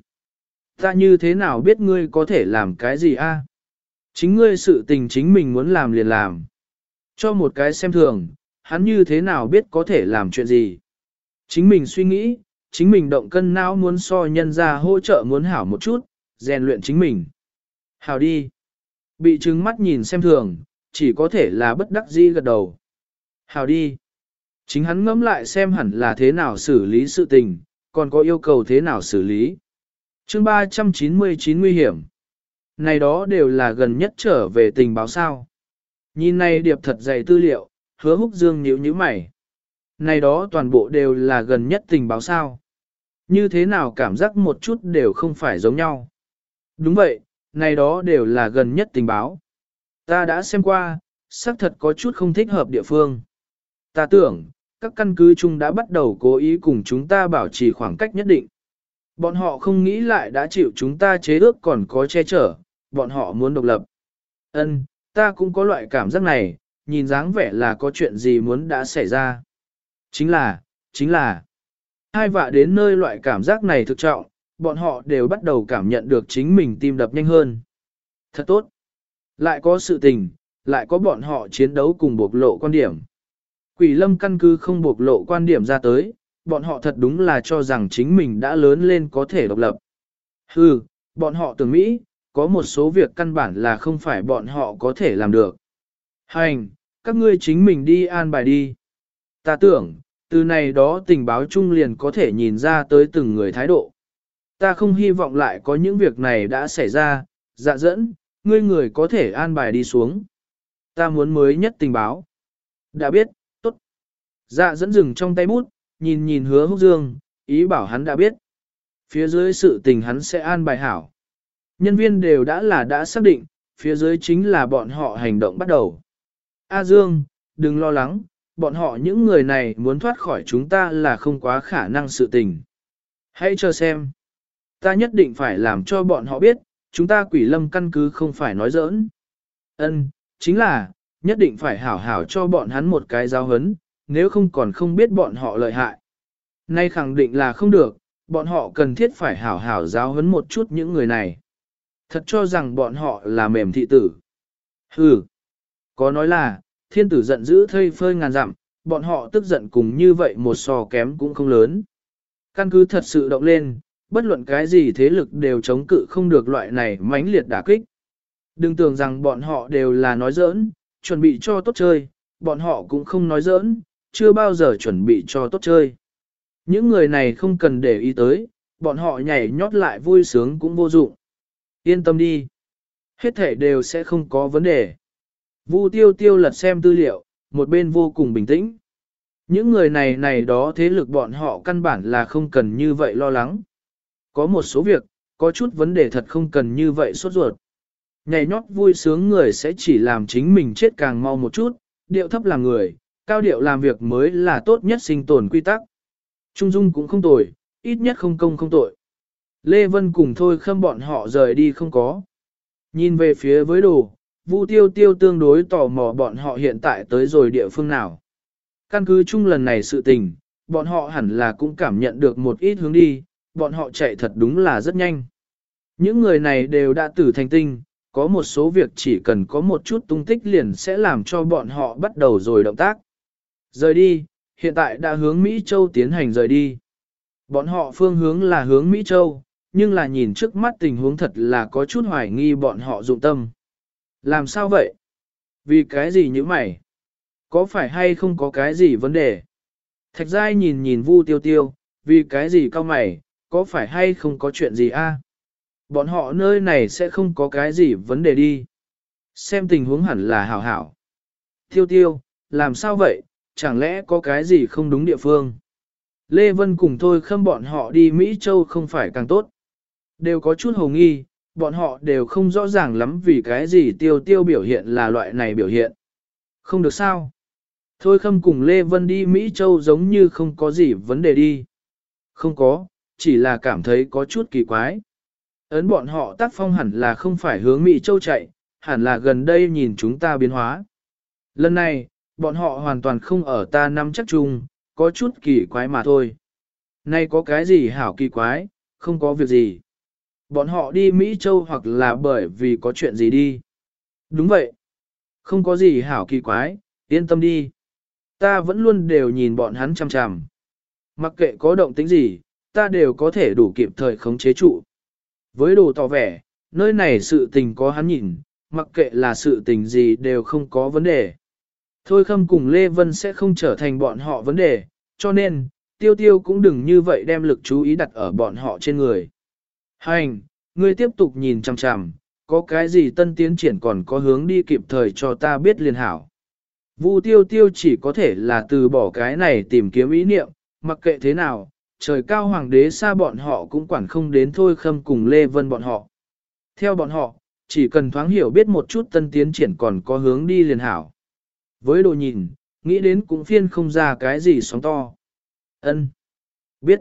Ta như thế nào biết ngươi có thể làm cái gì A? Chính ngươi sự tình chính mình muốn làm liền làm. Cho một cái xem thường, hắn như thế nào biết có thể làm chuyện gì? Chính mình suy nghĩ, chính mình động cân não muốn so nhân ra hỗ trợ muốn hảo một chút, rèn luyện chính mình. Hảo đi. Bị trừng mắt nhìn xem thường, chỉ có thể là bất đắc dĩ gật đầu. Hảo đi. Chính hắn ngẫm lại xem hẳn là thế nào xử lý sự tình, còn có yêu cầu thế nào xử lý. Chương ba trăm chín mươi chín nguy hiểm. Này đó đều là gần nhất trở về tình báo sao. Nhìn này điệp thật dày tư liệu, Hứa Húc Dương nhíu nhíu mày. Này đó toàn bộ đều là gần nhất tình báo sao. Như thế nào cảm giác một chút đều không phải giống nhau. Đúng vậy, này đó đều là gần nhất tình báo. Ta đã xem qua, xác thật có chút không thích hợp địa phương. Ta tưởng, các căn cứ chung đã bắt đầu cố ý cùng chúng ta bảo trì khoảng cách nhất định. Bọn họ không nghĩ lại đã chịu chúng ta chế ước còn có che chở, bọn họ muốn độc lập. Ân, ta cũng có loại cảm giác này, nhìn dáng vẻ là có chuyện gì muốn đã xảy ra. Chính là, chính là, hai vạ đến nơi loại cảm giác này thực trọng, bọn họ đều bắt đầu cảm nhận được chính mình tim đập nhanh hơn. Thật tốt. Lại có sự tình, lại có bọn họ chiến đấu cùng bộc lộ quan điểm. Quỷ lâm căn cứ không bộc lộ quan điểm ra tới, bọn họ thật đúng là cho rằng chính mình đã lớn lên có thể độc lập. Hừ, bọn họ tưởng Mỹ, có một số việc căn bản là không phải bọn họ có thể làm được. Hành, các ngươi chính mình đi an bài đi. Ta tưởng, từ này đó tình báo chung liền có thể nhìn ra tới từng người thái độ. Ta không hy vọng lại có những việc này đã xảy ra, dạ dẫn, ngươi người có thể an bài đi xuống. Ta muốn mới nhất tình báo. Đã biết, tốt. Dạ dẫn dừng trong tay bút, nhìn nhìn Hứa Húc Dương, ý bảo hắn đã biết. Phía dưới sự tình hắn sẽ an bài hảo. Nhân viên đều đã là đã xác định, phía dưới chính là bọn họ hành động bắt đầu. A Dương, đừng lo lắng, bọn họ những người này muốn thoát khỏi chúng ta là không quá khả năng sự tình. Hãy chờ xem. Ta nhất định phải làm cho bọn họ biết, chúng ta quỷ lâm căn cứ không phải nói giỡn. Ân, chính là, nhất định phải hảo hảo cho bọn hắn một cái giáo hấn, nếu không còn không biết bọn họ lợi hại. Nay khẳng định là không được, bọn họ cần thiết phải hảo hảo giáo huấn một chút những người này. Thật cho rằng bọn họ là mềm thị tử. Hừ, có nói là, thiên tử giận dữ thây phơi ngàn dặm, bọn họ tức giận cùng như vậy một sò kém cũng không lớn. Căn cứ thật sự động lên, bất luận cái gì thế lực đều chống cự không được loại này mãnh liệt đả kích. Đừng tưởng rằng bọn họ đều là nói giỡn, chuẩn bị cho tốt chơi, bọn họ cũng không nói giỡn, chưa bao giờ chuẩn bị cho tốt chơi. Những người này không cần để ý tới, bọn họ nhảy nhót lại vui sướng cũng vô dụng. Yên tâm đi. Hết thể đều sẽ không có vấn đề. Vu tiêu tiêu lật xem tư liệu, một bên vô cùng bình tĩnh. Những người này này đó thế lực bọn họ căn bản là không cần như vậy lo lắng. Có một số việc, có chút vấn đề thật không cần như vậy sốt ruột. Nhảy nhót vui sướng người sẽ chỉ làm chính mình chết càng mau một chút, điệu thấp làm người, cao điệu làm việc mới là tốt nhất sinh tồn quy tắc. Trung dung cũng không tồi, ít nhất không công không tội. Lê Vân cùng Thôi Khâm bọn họ rời đi không có. Nhìn về phía với đồ, Vu Tiêu Tiêu tương đối tò mò bọn họ hiện tại tới rồi địa phương nào. Căn cứ chung lần này sự tình, bọn họ hẳn là cũng cảm nhận được một ít hướng đi, bọn họ chạy thật đúng là rất nhanh. Những người này đều đã tử thành tinh, có một số việc chỉ cần có một chút tung tích liền sẽ làm cho bọn họ bắt đầu rồi động tác. Rời đi, hiện tại đã hướng Mỹ Châu tiến hành rời đi. Bọn họ phương hướng là hướng Mỹ Châu, nhưng là nhìn trước mắt tình huống thật là có chút hoài nghi bọn họ dụng tâm. Làm sao vậy? Vì cái gì như mày? Có phải hay không có cái gì vấn đề? Thạch Giai nhìn nhìn Vu Tiêu Tiêu, vì cái gì cao mày, có phải hay không có chuyện gì a? Bọn họ nơi này sẽ không có cái gì vấn đề đi. Xem tình huống hẳn là hảo hảo. Tiêu Tiêu, làm sao vậy? Chẳng lẽ có cái gì không đúng địa phương? Lê Vân cùng Thôi Khâm bọn họ đi Mỹ Châu không phải càng tốt. Đều có chút hồ nghi, bọn họ đều không rõ ràng lắm vì cái gì Tiêu Tiêu biểu hiện là loại này biểu hiện. Không được sao? Thôi Khâm cùng Lê Vân đi Mỹ Châu giống như không có gì vấn đề đi. Không có, chỉ là cảm thấy có chút kỳ quái. Ấn bọn họ tác phong hẳn là không phải hướng Mỹ Châu chạy, hẳn là gần đây nhìn chúng ta biến hóa. Lần này, bọn họ hoàn toàn không ở ta nắm chắc chung, có chút kỳ quái mà thôi. Nay có cái gì hảo kỳ quái, không có việc gì. Bọn họ đi Mỹ Châu hoặc là bởi vì có chuyện gì đi. Đúng vậy. Không có gì hảo kỳ quái, yên tâm đi. Ta vẫn luôn đều nhìn bọn hắn chằm chằm. Mặc kệ có động tĩnh gì, ta đều có thể đủ kịp thời khống chế trụ. Với đồ tỏ vẻ, nơi này sự tình có hắn nhìn, mặc kệ là sự tình gì đều không có vấn đề. Thôi Khâm cùng Lê Vân sẽ không trở thành bọn họ vấn đề, cho nên, Tiêu Tiêu cũng đừng như vậy đem lực chú ý đặt ở bọn họ trên người. Hành, ngươi tiếp tục nhìn chằm chằm, có cái gì tân tiến triển còn có hướng đi kịp thời cho ta biết liền hảo. Vu Tiêu Tiêu chỉ có thể là từ bỏ cái này tìm kiếm ý niệm, mặc kệ thế nào, trời cao hoàng đế xa bọn họ cũng quản không đến Thôi Khâm cùng Lê Vân bọn họ. Theo bọn họ, chỉ cần thoáng hiểu biết một chút tân tiến triển còn có hướng đi liền hảo. Với đồ nhìn, nghĩ đến cũng phiên không ra cái gì sóng to. Ân, biết.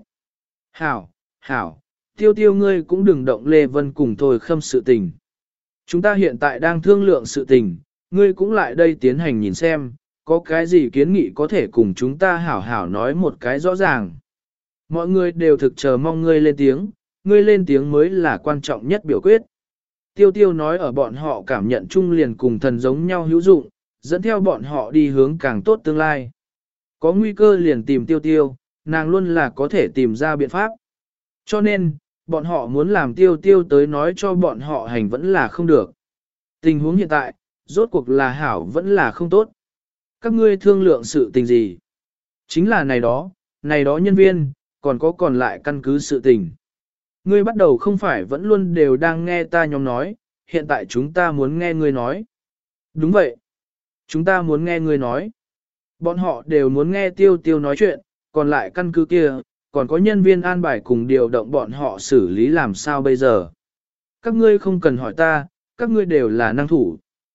Hảo, hảo, Tiêu Tiêu ngươi cũng đừng động Lê Vân cùng Thôi Khâm sự tình. Chúng ta hiện tại đang thương lượng sự tình, ngươi cũng lại đây tiến hành nhìn xem, có cái gì kiến nghị có thể cùng chúng ta hảo hảo nói một cái rõ ràng. Mọi người đều thực chờ mong ngươi lên tiếng, ngươi lên tiếng mới là quan trọng nhất biểu quyết. Tiêu Tiêu nói ở bọn họ cảm nhận chung liền cùng thần giống nhau hữu dụng, dẫn theo bọn họ đi hướng càng tốt tương lai. Có nguy cơ liền tìm Tiêu Tiêu, nàng luôn là có thể tìm ra biện pháp. Cho nên, bọn họ muốn làm Tiêu Tiêu tới nói cho bọn họ hành vẫn là không được. Tình huống hiện tại, rốt cuộc là hảo vẫn là không tốt. Các ngươi thương lượng sự tình gì? Chính là này đó, này đó nhân viên, còn có còn lại căn cứ sự tình. Ngươi bắt đầu không phải vẫn luôn đều đang nghe ta nhóm nói, hiện tại chúng ta muốn nghe ngươi nói. Đúng vậy. Chúng ta muốn nghe ngươi nói. Bọn họ đều muốn nghe Tiêu Tiêu nói chuyện, còn lại căn cứ kia, còn có nhân viên an bài cùng điều động bọn họ xử lý làm sao bây giờ. Các ngươi không cần hỏi ta, các ngươi đều là năng thủ.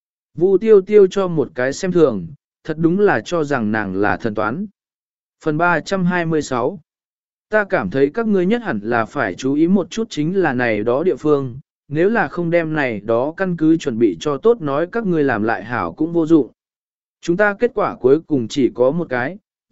Vu Tiêu Tiêu cho một cái xem thường, thật đúng là cho rằng nàng là thần toán. Phần ba trăm hai mươi sáu. Ta cảm thấy các ngươi nhất hẳn là phải chú ý một chút chính là này đó địa phương, nếu là không đem này đó căn cứ chuẩn bị cho tốt nói các ngươi làm lại hảo cũng vô dụng. Chúng ta kết quả cuối cùng chỉ có một cái,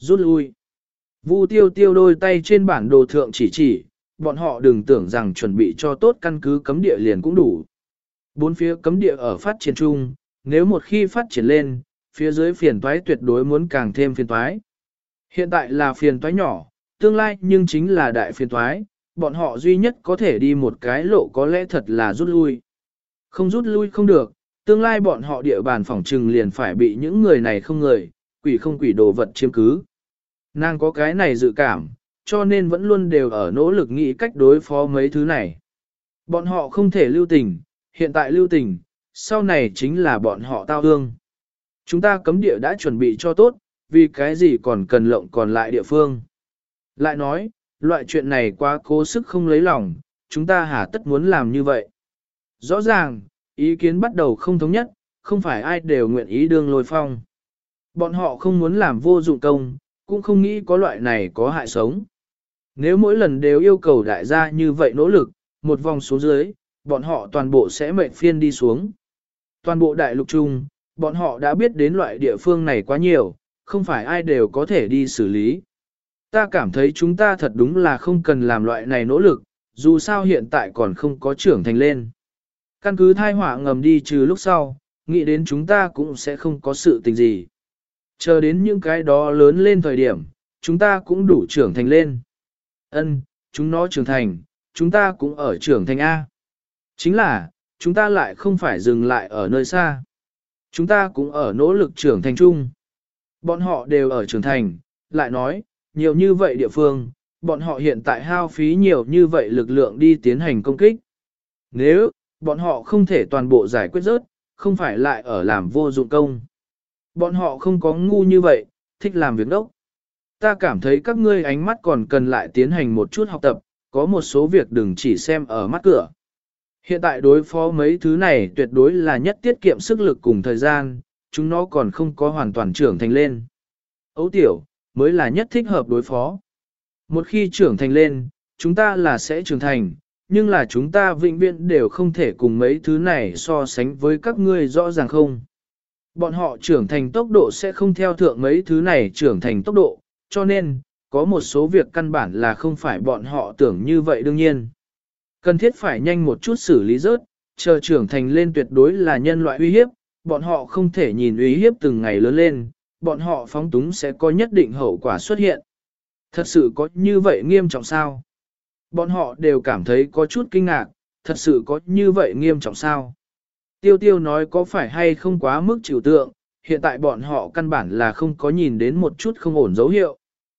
Rút lui. Vu tiêu tiêu đôi tay trên bản đồ thượng chỉ chỉ, bọn họ đừng tưởng rằng chuẩn bị cho tốt căn cứ cấm địa liền cũng đủ. Bốn phía cấm địa ở phát triển chung, nếu một khi phát triển lên, phía dưới phiền toái tuyệt đối muốn càng thêm phiền toái. Hiện tại là phiền toái nhỏ, tương lai nhưng chính là đại phiền toái, bọn họ duy nhất có thể đi một cái lộ có lẽ thật là rút lui. Không rút lui không được, tương lai bọn họ địa bàn phỏng trừng liền phải bị những người này không người, quỷ không quỷ đồ vật chiếm cứ. Nàng có cái này dự cảm, cho nên vẫn luôn đều ở nỗ lực nghĩ cách đối phó mấy thứ này. Bọn họ không thể lưu tình, hiện tại lưu tình, sau này chính là bọn họ tao hương. Chúng ta cấm địa đã chuẩn bị cho tốt, vì cái gì còn cần lộng còn lại địa phương. Lại nói, loại chuyện này quá cố sức không lấy lòng, chúng ta hả tất muốn làm như vậy. Rõ ràng, ý kiến bắt đầu không thống nhất, không phải ai đều nguyện ý đương lôi phong. Bọn họ không muốn làm vô dụng công, cũng không nghĩ có loại này có hại sống. Nếu mỗi lần đều yêu cầu đại gia như vậy nỗ lực, một vòng xuống dưới, bọn họ toàn bộ sẽ mệnh phiên đi xuống. Toàn bộ đại lục chung, bọn họ đã biết đến loại địa phương này quá nhiều, không phải ai đều có thể đi xử lý. Ta cảm thấy chúng ta thật đúng là không cần làm loại này nỗ lực, dù sao hiện tại còn không có trưởng thành lên. Căn cứ thai họa ngầm đi trừ lúc sau, nghĩ đến chúng ta cũng sẽ không có sự tình gì. Chờ đến những cái đó lớn lên thời điểm, chúng ta cũng đủ trưởng thành lên. Ân, chúng nó trưởng thành, chúng ta cũng ở trưởng thành A. Chính là, chúng ta lại không phải dừng lại ở nơi xa. Chúng ta cũng ở nỗ lực trưởng thành chung. Bọn họ đều ở trưởng thành, lại nói, nhiều như vậy địa phương, bọn họ hiện tại hao phí nhiều như vậy lực lượng đi tiến hành công kích. Nếu, bọn họ không thể toàn bộ giải quyết rớt, không phải lại ở làm vô dụng công. Bọn họ không có ngu như vậy, thích làm việc đốc. Ta cảm thấy các ngươi ánh mắt còn cần lại tiến hành một chút học tập, có một số việc đừng chỉ xem ở mắt cửa. Hiện tại đối phó mấy thứ này tuyệt đối là nhất tiết kiệm sức lực cùng thời gian, chúng nó còn không có hoàn toàn trưởng thành lên. Ấu tiểu, mới là nhất thích hợp đối phó. Một khi trưởng thành lên, chúng ta là sẽ trưởng thành, nhưng là chúng ta vĩnh viễn đều không thể cùng mấy thứ này so sánh với các ngươi rõ ràng không. Bọn họ trưởng thành tốc độ sẽ không theo thượng mấy thứ này trưởng thành tốc độ, cho nên, có một số việc căn bản là không phải bọn họ tưởng như vậy đương nhiên. Cần thiết phải nhanh một chút xử lý rớt, chờ trưởng thành lên tuyệt đối là nhân loại uy hiếp, bọn họ không thể nhìn uy hiếp từng ngày lớn lên, bọn họ phóng túng sẽ có nhất định hậu quả xuất hiện. Thật sự có như vậy nghiêm trọng sao? Bọn họ đều cảm thấy có chút kinh ngạc, thật sự có như vậy nghiêm trọng sao? Tiêu tiêu nói có phải hay không quá mức chịu tượng, hiện tại bọn họ căn bản là không có nhìn đến một chút không ổn dấu hiệu.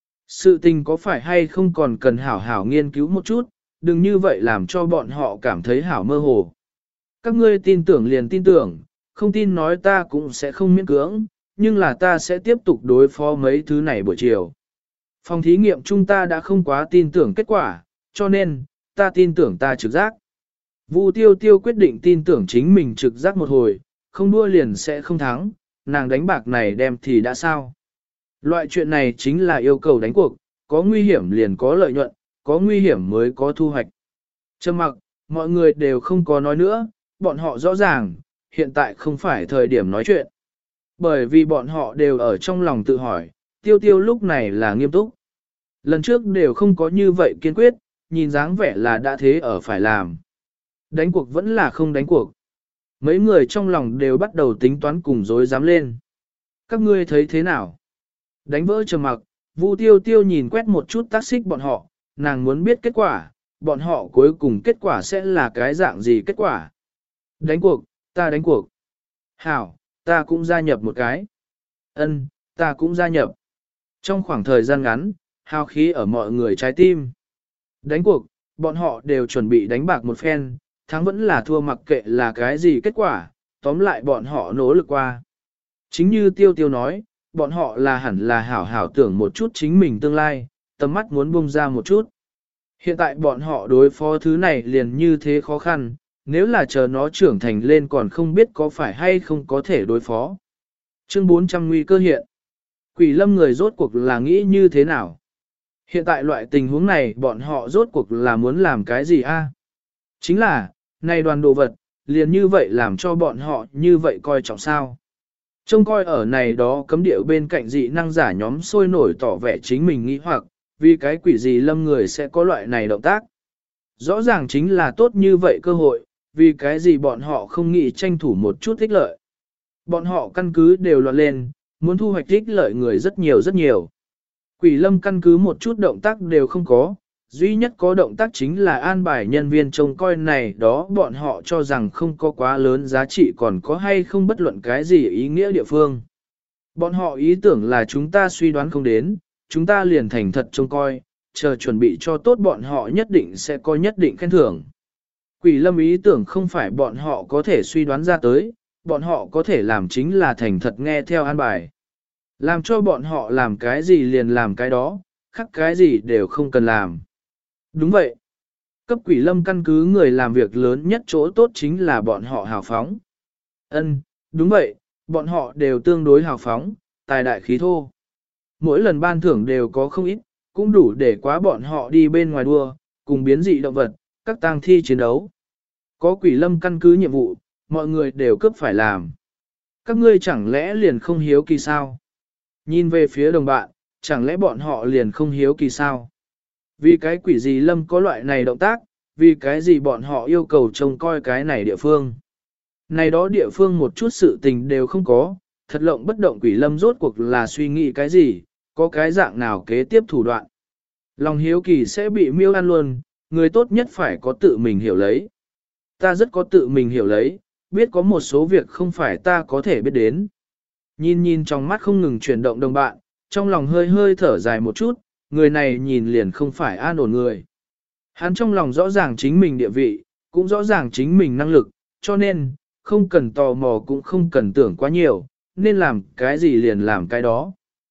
Sự tình có phải hay không còn cần hảo hảo nghiên cứu một chút, đừng như vậy làm cho bọn họ cảm thấy hảo mơ hồ. Các ngươi tin tưởng liền tin tưởng, không tin nói ta cũng sẽ không miễn cưỡng, nhưng là ta sẽ tiếp tục đối phó mấy thứ này buổi chiều. Phòng thí nghiệm chúng ta đã không quá tin tưởng kết quả, cho nên, ta tin tưởng ta trực giác. Vu tiêu tiêu quyết định tin tưởng chính mình trực giác một hồi, không đua liền sẽ không thắng, nàng đánh bạc này đem thì đã sao. Loại chuyện này chính là yêu cầu đánh cuộc, có nguy hiểm liền có lợi nhuận, có nguy hiểm mới có thu hoạch. Trầm mặc, mọi người đều không có nói nữa, bọn họ rõ ràng, hiện tại không phải thời điểm nói chuyện. Bởi vì bọn họ đều ở trong lòng tự hỏi, tiêu tiêu lúc này là nghiêm túc. Lần trước đều không có như vậy kiên quyết, nhìn dáng vẻ là đã thế ở phải làm. Đánh cuộc vẫn là không đánh cuộc. Mấy người trong lòng đều bắt đầu tính toán cùng dối dám lên. Các ngươi thấy thế nào? Đánh vỡ trầm mặc, Vu tiêu tiêu nhìn quét một chút tác xích bọn họ, nàng muốn biết kết quả, bọn họ cuối cùng kết quả sẽ là cái dạng gì kết quả. Đánh cuộc, ta đánh cuộc. Hảo, ta cũng gia nhập một cái. Ân, ta cũng gia nhập. Trong khoảng thời gian ngắn, hào khí ở mọi người trái tim. Đánh cuộc, bọn họ đều chuẩn bị đánh bạc một phen, thắng vẫn là thua mặc kệ là cái gì kết quả, tóm lại bọn họ nỗ lực qua. Chính như tiêu tiêu nói, bọn họ là hẳn là hảo hảo tưởng một chút chính mình tương lai, tầm mắt muốn bung ra một chút. Hiện tại bọn họ đối phó thứ này liền như thế khó khăn, nếu là chờ nó trưởng thành lên còn không biết có phải hay không có thể đối phó. Chương bốn trăm nguy cơ hiện. Quỷ lâm người rốt cuộc là nghĩ như thế nào? Hiện tại loại tình huống này bọn họ rốt cuộc là muốn làm cái gì a? Chính là, này đoàn đồ vật, liền như vậy làm cho bọn họ như vậy coi trọng sao. Trông coi ở này đó cấm điệu bên cạnh dị năng giả nhóm sôi nổi tỏ vẻ chính mình nghĩ hoặc, vì cái quỷ gì lâm người sẽ có loại này động tác. Rõ ràng chính là tốt như vậy cơ hội, vì cái gì bọn họ không nghĩ tranh thủ một chút ích lợi. Bọn họ căn cứ đều loạn lên, muốn thu hoạch ích lợi người rất nhiều rất nhiều. Quỷ lâm căn cứ một chút động tác đều không có, duy nhất có động tác chính là an bài nhân viên trông coi này đó bọn họ cho rằng không có quá lớn giá trị còn có hay không bất luận cái gì ý nghĩa địa phương. Bọn họ ý tưởng là chúng ta suy đoán không đến, chúng ta liền thành thật trông coi, chờ chuẩn bị cho tốt bọn họ nhất định sẽ có nhất định khen thưởng. Quỷ lâm ý tưởng không phải bọn họ có thể suy đoán ra tới, bọn họ có thể làm chính là thành thật nghe theo an bài. Làm cho bọn họ làm cái gì liền làm cái đó, khác cái gì đều không cần làm. Đúng vậy. Cấp quỷ lâm căn cứ người làm việc lớn nhất chỗ tốt chính là bọn họ hào phóng. Ân, đúng vậy, bọn họ đều tương đối hào phóng, tài đại khí thô. Mỗi lần ban thưởng đều có không ít, cũng đủ để quá bọn họ đi bên ngoài đua, cùng biến dị động vật, các tang thi chiến đấu. Có quỷ lâm căn cứ nhiệm vụ, mọi người đều cướp phải làm. Các ngươi chẳng lẽ liền không hiếu kỳ sao? Nhìn về phía đồng bạn, chẳng lẽ bọn họ liền không hiếu kỳ sao? Vì cái quỷ gì lâm có loại này động tác, vì cái gì bọn họ yêu cầu trông coi cái này địa phương. Này đó địa phương một chút sự tình đều không có, thật lộng bất động quỷ lâm rốt cuộc là suy nghĩ cái gì, có cái dạng nào kế tiếp thủ đoạn. Lòng hiếu kỳ sẽ bị miêu ăn luôn, người tốt nhất phải có tự mình hiểu lấy. Ta rất có tự mình hiểu lấy, biết có một số việc không phải ta có thể biết đến. Nhìn nhìn trong mắt không ngừng chuyển động đồng bạn, trong lòng hơi hơi thở dài một chút, người này nhìn liền không phải an ổn người. Hắn trong lòng rõ ràng chính mình địa vị, cũng rõ ràng chính mình năng lực, cho nên, không cần tò mò cũng không cần tưởng quá nhiều, nên làm cái gì liền làm cái đó.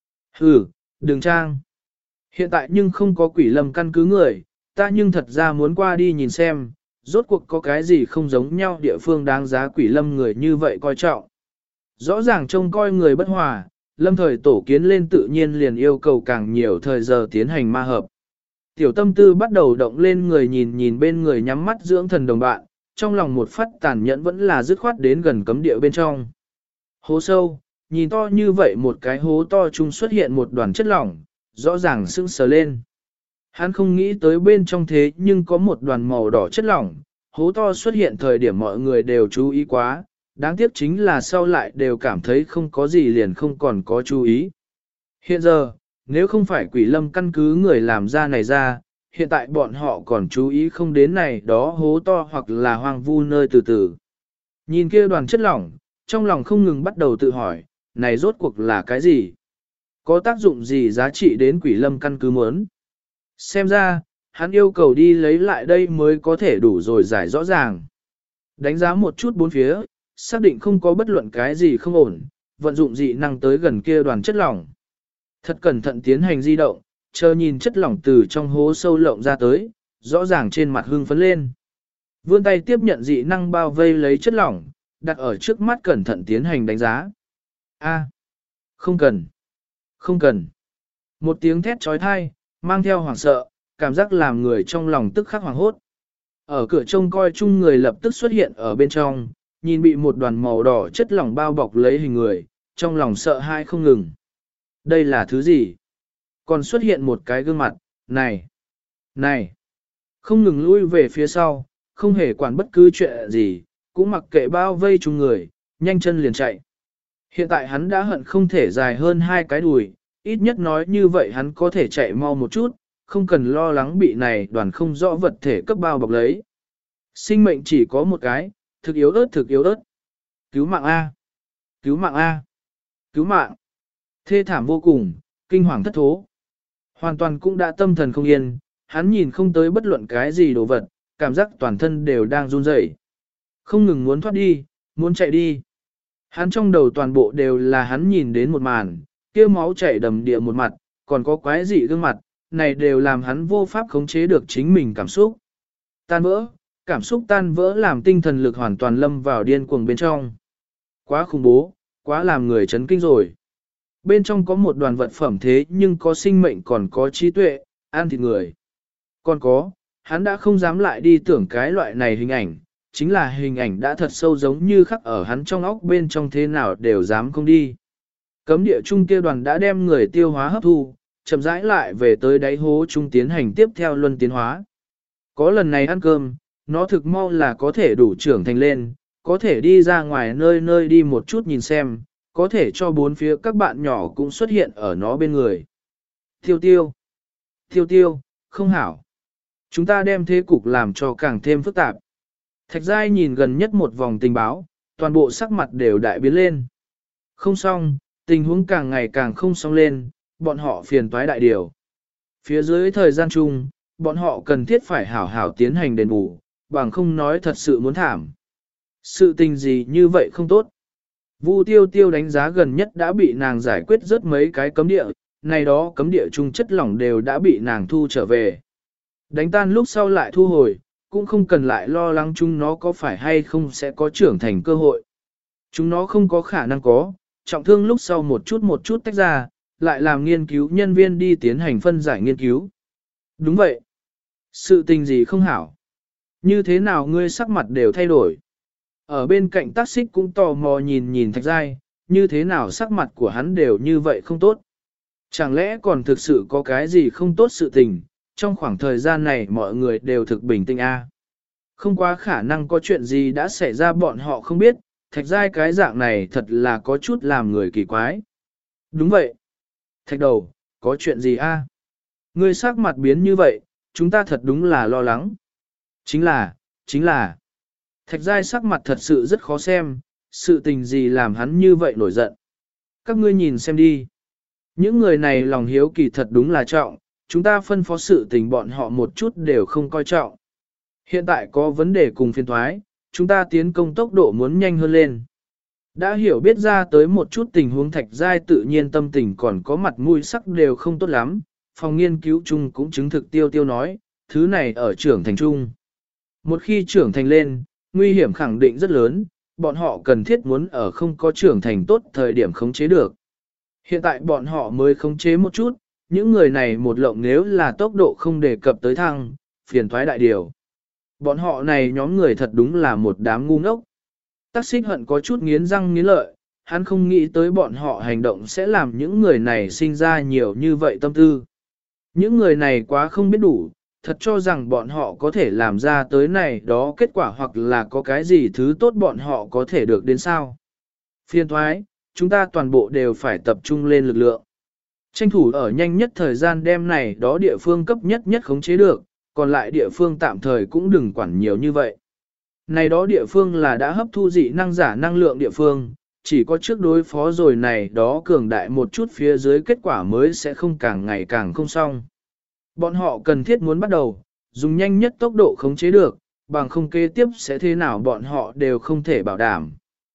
Hừ, đừng trang. Hiện tại nhưng không có quỷ lâm căn cứ người, ta nhưng thật ra muốn qua đi nhìn xem, rốt cuộc có cái gì không giống nhau địa phương đáng giá quỷ lâm người như vậy coi trọng. Rõ ràng trông coi người bất hòa, lâm thời tổ kiến lên tự nhiên liền yêu cầu càng nhiều thời giờ tiến hành ma hợp. Tiểu tâm tư bắt đầu động lên người nhìn nhìn bên người nhắm mắt dưỡng thần đồng bạn, trong lòng một phát tàn nhẫn vẫn là dứt khoát đến gần cấm địa bên trong. Hố sâu, nhìn to như vậy một cái hố to chung xuất hiện một đoàn chất lỏng, rõ ràng sưng sờ lên. Hắn không nghĩ tới bên trong thế nhưng có một đoàn màu đỏ chất lỏng, hố to xuất hiện thời điểm mọi người đều chú ý quá, đáng tiếc chính là sau lại đều cảm thấy không có gì liền không còn có chú ý. Hiện giờ, nếu không phải quỷ lâm căn cứ người làm ra này ra, hiện tại bọn họ còn chú ý không đến này đó hố to hoặc là hoang vu nơi từ từ. Nhìn kia đoàn chất lỏng, trong lòng không ngừng bắt đầu tự hỏi, này rốt cuộc là cái gì? Có tác dụng gì giá trị đến quỷ lâm căn cứ muốn? Xem ra, hắn yêu cầu đi lấy lại đây mới có thể đủ rồi giải rõ ràng. Đánh giá một chút bốn phía, xác định không có bất luận cái gì không ổn, vận dụng dị năng tới gần kia đoàn chất lỏng. Thật cẩn thận tiến hành di động, chờ nhìn chất lỏng từ trong hố sâu lộng ra tới, rõ ràng trên mặt hưng phấn lên. Vươn tay tiếp nhận dị năng bao vây lấy chất lỏng, đặt ở trước mắt cẩn thận tiến hành đánh giá. A, không cần, không cần. Một tiếng thét trói thai, mang theo hoảng sợ, cảm giác làm người trong lòng tức khắc hoảng hốt. Ở cửa trông coi chung người lập tức xuất hiện ở bên trong, nhìn bị một đoàn màu đỏ chất lỏng bao bọc lấy hình người, trong lòng sợ hãi không ngừng. Đây là thứ gì? Còn xuất hiện một cái gương mặt, này, này, không ngừng lui về phía sau, không hề quản bất cứ chuyện gì, cũng mặc kệ bao vây chung người, nhanh chân liền chạy. Hiện tại hắn đã hận không thể dài hơn hai cái đùi, ít nhất nói như vậy hắn có thể chạy mau một chút, không cần lo lắng bị này đoàn không rõ vật thể cấp bao bọc lấy. Sinh mệnh chỉ có một cái, thực yếu ớt thực yếu ớt. Cứu mạng A! Cứu mạng A! Cứu mạng! Thê thảm vô cùng, kinh hoàng thất thố. Hoàn toàn cũng đã tâm thần không yên, hắn nhìn không tới bất luận cái gì đồ vật, cảm giác toàn thân đều đang run rẩy, không ngừng muốn thoát đi, muốn chạy đi. Hắn trong đầu toàn bộ đều là hắn nhìn đến một màn, kia máu chảy đầm địa một mặt, còn có quái dị gương mặt, này đều làm hắn vô pháp khống chế được chính mình cảm xúc. Tan vỡ, cảm xúc tan vỡ làm tinh thần lực hoàn toàn lâm vào điên cuồng bên trong. Quá khủng bố, quá làm người chấn kinh rồi. Bên trong có một đoàn vật phẩm thế nhưng có sinh mệnh còn có trí tuệ, ăn thịt người. Còn có, hắn đã không dám lại đi tưởng cái loại này hình ảnh, chính là hình ảnh đã thật sâu giống như khắc ở hắn trong óc bên trong thế nào đều dám không đi. Cấm địa trung kia đoàn đã đem người tiêu hóa hấp thu, chậm rãi lại về tới đáy hố trung tiến hành tiếp theo luân tiến hóa. Có lần này ăn cơm, nó thực mau là có thể đủ trưởng thành lên, có thể đi ra ngoài nơi nơi đi một chút nhìn xem, có thể cho bốn phía các bạn nhỏ cũng xuất hiện ở nó bên người. Tiêu tiêu, tiêu tiêu, không hảo. Chúng ta đem thế cục làm cho càng thêm phức tạp. Thạch Giai nhìn gần nhất một vòng tình báo, toàn bộ sắc mặt đều đại biến lên. Không xong, tình huống càng ngày càng không xong lên, bọn họ phiền toái đại điều. Phía dưới thời gian chung, bọn họ cần thiết phải hảo hảo tiến hành đền bù, bằng không nói thật sự muốn thảm. Sự tình gì như vậy không tốt. Vu tiêu tiêu đánh giá gần nhất đã bị nàng giải quyết rất mấy cái cấm địa, này đó cấm địa chung chất lỏng đều đã bị nàng thu trở về. Đánh tan lúc sau lại thu hồi, cũng không cần lại lo lắng chúng nó có phải hay không sẽ có trưởng thành cơ hội. Chúng nó không có khả năng có, trọng thương lúc sau một chút một chút tách ra, lại làm nghiên cứu nhân viên đi tiến hành phân giải nghiên cứu. Đúng vậy. Sự tình gì không hảo. Như thế nào ngươi sắc mặt đều thay đổi. Ở bên cạnh tác xích cũng tò mò nhìn nhìn Thạch Giai, như thế nào sắc mặt của hắn đều như vậy không tốt. Chẳng lẽ còn thực sự có cái gì không tốt sự tình, trong khoảng thời gian này mọi người đều thực bình tĩnh a. À? Không quá khả năng có chuyện gì đã xảy ra bọn họ không biết, Thạch Giai cái dạng này thật là có chút làm người kỳ quái. Đúng vậy. Thạch đầu, có chuyện gì a? À? Ngươi sắc mặt biến như vậy, chúng ta thật đúng là lo lắng. Chính là, chính là. Thạch Giai sắc mặt thật sự rất khó xem, sự tình gì làm hắn như vậy nổi giận. Các ngươi nhìn xem đi. Những người này lòng hiếu kỳ thật đúng là trọng, chúng ta phân phó sự tình bọn họ một chút đều không coi trọng. Hiện tại có vấn đề cùng phiên thoái, chúng ta tiến công tốc độ muốn nhanh hơn lên. Đã hiểu biết ra tới một chút tình huống Thạch Giai tự nhiên tâm tình còn có mặt mũi sắc đều không tốt lắm, phòng nghiên cứu chung cũng chứng thực tiêu tiêu nói, thứ này ở trưởng thành chung. Một khi trưởng thành lên, nguy hiểm khẳng định rất lớn, bọn họ cần thiết muốn ở không có trưởng thành tốt thời điểm khống chế được. Hiện tại bọn họ mới khống chế một chút, những người này một lộng nếu là tốc độ không đề cập tới thăng, phiền thoái đại điều. Bọn họ này nhóm người thật đúng là một đám ngu ngốc. Tắc xích hận có chút nghiến răng nghiến lợi, hắn không nghĩ tới bọn họ hành động sẽ làm những người này sinh ra nhiều như vậy tâm tư. Những người này quá không biết đủ, thật cho rằng bọn họ có thể làm ra tới này đó kết quả hoặc là có cái gì thứ tốt bọn họ có thể được đến sao. Phiên thoái, chúng ta toàn bộ đều phải tập trung lên lực lượng. Tranh thủ ở nhanh nhất thời gian đem này đó địa phương cấp nhất nhất khống chế được, còn lại địa phương tạm thời cũng đừng quản nhiều như vậy. Này đó địa phương là đã hấp thu dị năng giả năng lượng địa phương, chỉ có trước đối phó rồi này đó cường đại một chút phía dưới kết quả mới sẽ không càng ngày càng không xong. Bọn họ cần thiết muốn bắt đầu, dùng nhanh nhất tốc độ khống chế được, bằng không kế tiếp sẽ thế nào bọn họ đều không thể bảo đảm.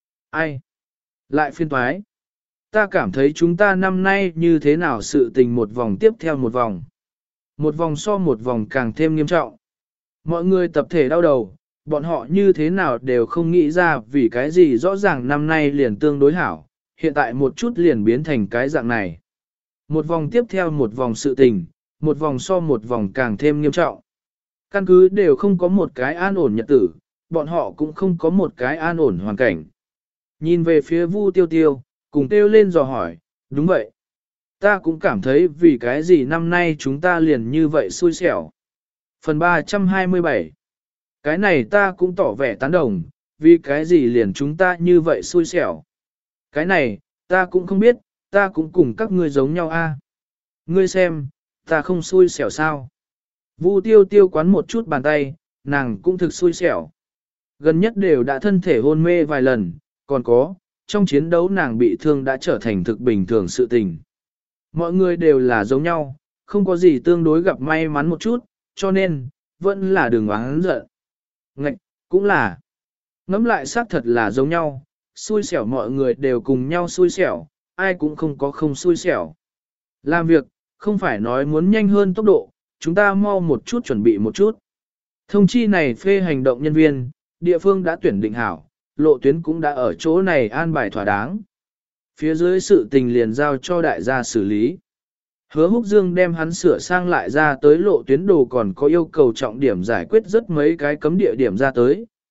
Ai? Lại phiên toái. Ta cảm thấy chúng ta năm nay như thế nào sự tình một vòng tiếp theo một vòng. Một vòng so một vòng càng thêm nghiêm trọng. Mọi người tập thể đau đầu, bọn họ như thế nào đều không nghĩ ra vì cái gì rõ ràng năm nay liền tương đối hảo, hiện tại một chút liền biến thành cái dạng này. Một vòng tiếp theo một vòng sự tình, một vòng so một vòng càng thêm nghiêm trọng. Căn cứ đều không có một cái an ổn nhật tử, bọn họ cũng không có một cái an ổn hoàn cảnh. Nhìn về phía Vu Tiêu Tiêu, cùng kêu lên dò hỏi, đúng vậy. Ta cũng cảm thấy vì cái gì năm nay chúng ta liền như vậy xui xẻo. Phần ba trăm hai mươi bảy. Cái này ta cũng tỏ vẻ tán đồng, vì cái gì liền chúng ta như vậy xui xẻo. Cái này, ta cũng không biết, ta cũng cùng các ngươi giống nhau a. Ngươi xem, ta không xui xẻo sao. Vu Tiêu Tiêu quán một chút bàn tay, nàng cũng thực xui xẻo. Gần nhất đều đã thân thể hôn mê vài lần, còn có, trong chiến đấu nàng bị thương đã trở thành thực bình thường sự tình. Mọi người đều là giống nhau, không có gì tương đối gặp may mắn một chút, cho nên, vẫn là đừng oán giận. Ngạch, cũng là. Ngắm lại xác thật là giống nhau, xui xẻo mọi người đều cùng nhau xui xẻo, ai cũng không có không xui xẻo. Làm việc, không phải nói muốn nhanh hơn tốc độ, chúng ta mau một chút chuẩn bị một chút. Thông chi này phê hành động nhân viên, địa phương đã tuyển định hảo, lộ tuyến cũng đã ở chỗ này an bài thỏa đáng. Phía dưới sự tình liền giao cho đại gia xử lý. Hứa Húc Dương đem hắn sửa sang lại ra tới lộ tuyến đồ còn có yêu cầu trọng điểm giải quyết rất mấy cái cấm địa điểm ra tới,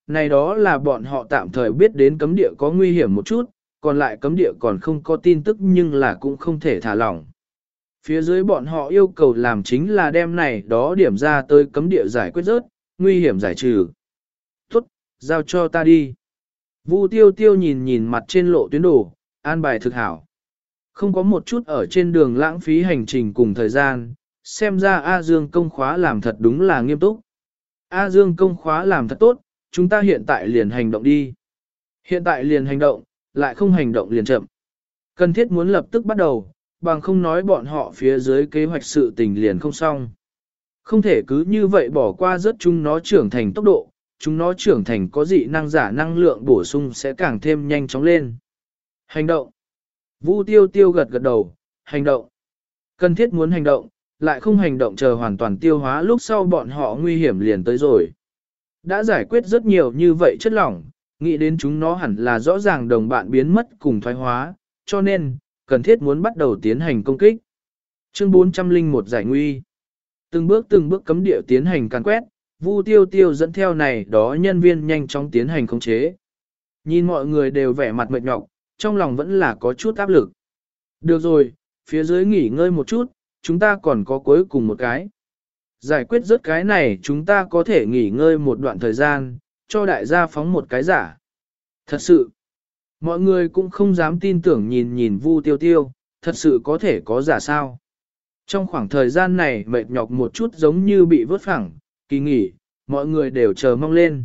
Này đó là bọn họ tạm thời biết đến cấm địa có nguy hiểm một chút, còn lại cấm địa còn không có tin tức nhưng là cũng không thể thả lỏng. Phía dưới bọn họ yêu cầu làm chính là đem này đó điểm ra tới cấm địa giải quyết rớt, nguy hiểm giải trừ. Tốt, giao cho ta đi. Vu tiêu tiêu nhìn nhìn mặt trên lộ tuyến đồ, an bài thực hảo. Không có một chút ở trên đường lãng phí hành trình cùng thời gian, xem ra A Dương công khóa làm thật đúng là nghiêm túc. A Dương công khóa làm thật tốt, chúng ta hiện tại liền hành động đi. Hiện tại liền hành động, lại không hành động liền chậm. Cần thiết muốn lập tức bắt đầu, bằng không nói bọn họ phía dưới kế hoạch sự tình liền không xong. Không thể cứ như vậy bỏ qua rất chúng nó trưởng thành tốc độ, chúng nó trưởng thành có dị năng giả năng lượng bổ sung sẽ càng thêm nhanh chóng lên. Hành động. Vu tiêu tiêu gật gật đầu, hành động. Cần thiết muốn hành động, lại không hành động chờ hoàn toàn tiêu hóa lúc sau bọn họ nguy hiểm liền tới rồi. Đã giải quyết rất nhiều như vậy chất lỏng, nghĩ đến chúng nó hẳn là rõ ràng đồng bạn biến mất cùng thoái hóa, cho nên, cần thiết muốn bắt đầu tiến hành công kích. Chương bốn trăm lẻ một giải nguy. Từng bước từng bước cấm địa tiến hành càn quét, Vu tiêu tiêu dẫn theo này đó nhân viên nhanh chóng tiến hành khống chế. Nhìn mọi người đều vẻ mặt mệt nhọc, trong lòng vẫn là có chút áp lực. Được rồi, phía dưới nghỉ ngơi một chút, chúng ta còn có cuối cùng một cái. Giải quyết rớt cái này chúng ta có thể nghỉ ngơi một đoạn thời gian, cho đại gia phóng một cái giả. Thật sự, mọi người cũng không dám tin tưởng nhìn nhìn Vu tiêu tiêu, thật sự có thể có giả sao. Trong khoảng thời gian này mệt nhọc một chút giống như bị vớt phẳng, kỳ nghỉ, mọi người đều chờ mong lên.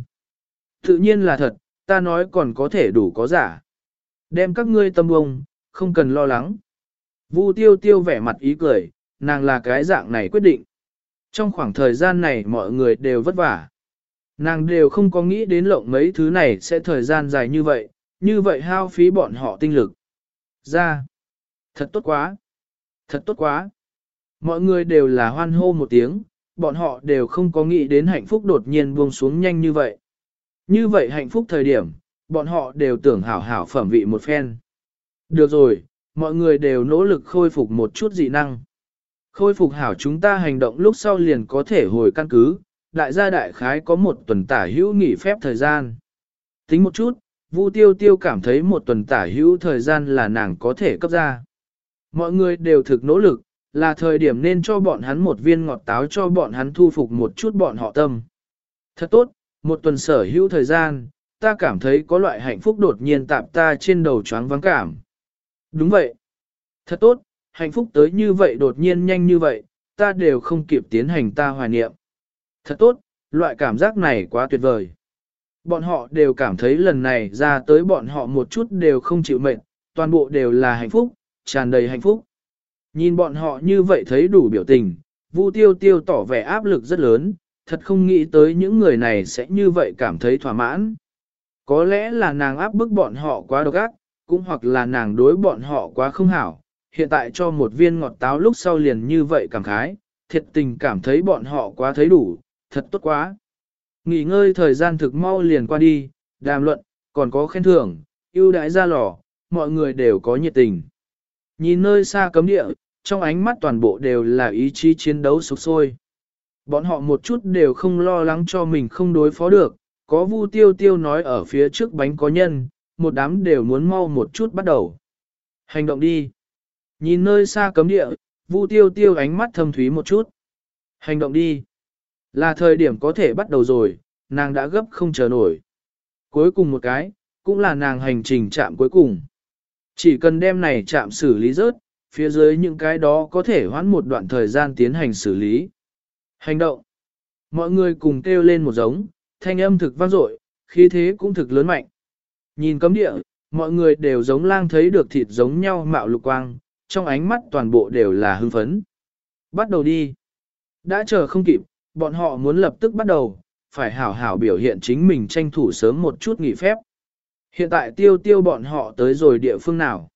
Tự nhiên là thật, ta nói còn có thể đủ có giả. Đem các ngươi tâm bông, không cần lo lắng. Vu tiêu tiêu vẻ mặt ý cười, nàng là cái dạng này quyết định. Trong khoảng thời gian này mọi người đều vất vả. Nàng đều không có nghĩ đến lộng mấy thứ này sẽ thời gian dài như vậy, như vậy hao phí bọn họ tinh lực. Ra. Thật tốt quá. Thật tốt quá. Mọi người đều là hoan hô một tiếng, bọn họ đều không có nghĩ đến hạnh phúc đột nhiên buông xuống nhanh như vậy. Như vậy hạnh phúc thời điểm, bọn họ đều tưởng hảo hảo phẩm vị một phen. Được rồi, mọi người đều nỗ lực khôi phục một chút dị năng. Khôi phục hảo chúng ta hành động lúc sau liền có thể hồi căn cứ, đại gia đại khái có một tuần tả hữu nghỉ phép thời gian. Tính một chút, Vu tiêu tiêu cảm thấy một tuần tả hữu thời gian là nàng có thể cấp ra. Mọi người đều thực nỗ lực, là thời điểm nên cho bọn hắn một viên ngọt táo cho bọn hắn thu phục một chút bọn họ tâm. Thật tốt, một tuần sở hữu thời gian, ta cảm thấy có loại hạnh phúc đột nhiên tạp ta trên đầu choáng vắng cảm. Đúng vậy. Thật tốt, hạnh phúc tới như vậy đột nhiên nhanh như vậy, ta đều không kịp tiến hành ta hoài niệm. Thật tốt, loại cảm giác này quá tuyệt vời. Bọn họ đều cảm thấy lần này ra tới bọn họ một chút đều không chịu mệt, toàn bộ đều là hạnh phúc, tràn đầy hạnh phúc. Nhìn bọn họ như vậy thấy đủ biểu tình, Vu tiêu tiêu tỏ vẻ áp lực rất lớn, thật không nghĩ tới những người này sẽ như vậy cảm thấy thỏa mãn. Có lẽ là nàng áp bức bọn họ quá độc ác, cũng hoặc là nàng đối bọn họ quá không hảo, hiện tại cho một viên ngọt táo lúc sau liền như vậy cảm khái, thiệt tình cảm thấy bọn họ quá thấy đủ, thật tốt quá. Nghỉ ngơi thời gian thực mau liền qua đi, đàm luận, còn có khen thưởng, ưu đãi ra lò, mọi người đều có nhiệt tình. Nhìn nơi xa cấm địa, trong ánh mắt toàn bộ đều là ý chí chiến đấu sục sôi. Bọn họ một chút đều không lo lắng cho mình không đối phó được, có Vu tiêu tiêu nói ở phía trước bánh có nhân, một đám đều muốn mau một chút bắt đầu. Hành động đi. Nhìn nơi xa cấm địa, Vu tiêu tiêu ánh mắt thâm thúy một chút. Hành động đi. Là thời điểm có thể bắt đầu rồi, nàng đã gấp không chờ nổi. Cuối cùng một cái, cũng là nàng hành trình chạm cuối cùng. Chỉ cần đem này chạm xử lý rớt, phía dưới những cái đó có thể hoãn một đoạn thời gian tiến hành xử lý. Hành động. Mọi người cùng kêu lên một giống, thanh âm thực vang dội, khí thế cũng thực lớn mạnh. Nhìn cấm địa, mọi người đều giống lang thấy được thịt giống nhau mạo lục quang, trong ánh mắt toàn bộ đều là hưng phấn. Bắt đầu đi. Đã chờ không kịp, bọn họ muốn lập tức bắt đầu, phải hảo hảo biểu hiện chính mình tranh thủ sớm một chút nghỉ phép. Hiện tại tiêu tiêu bọn họ tới rồi địa phương nào?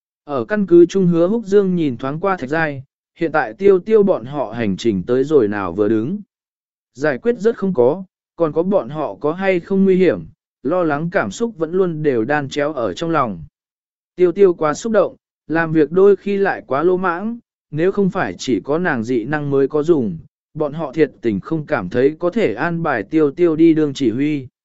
Ở căn cứ Trung Hứa Húc Dương nhìn thoáng qua Thạch Giai, hiện tại tiêu tiêu bọn họ hành trình tới rồi nào vừa đứng. Giải quyết rất không có, còn có bọn họ có hay không nguy hiểm, lo lắng cảm xúc vẫn luôn đều đan chéo ở trong lòng. Tiêu tiêu quá xúc động, làm việc đôi khi lại quá lô mãng, nếu không phải chỉ có nàng dị năng mới có dùng, bọn họ thiệt tình không cảm thấy có thể an bài tiêu tiêu đi đường chỉ huy.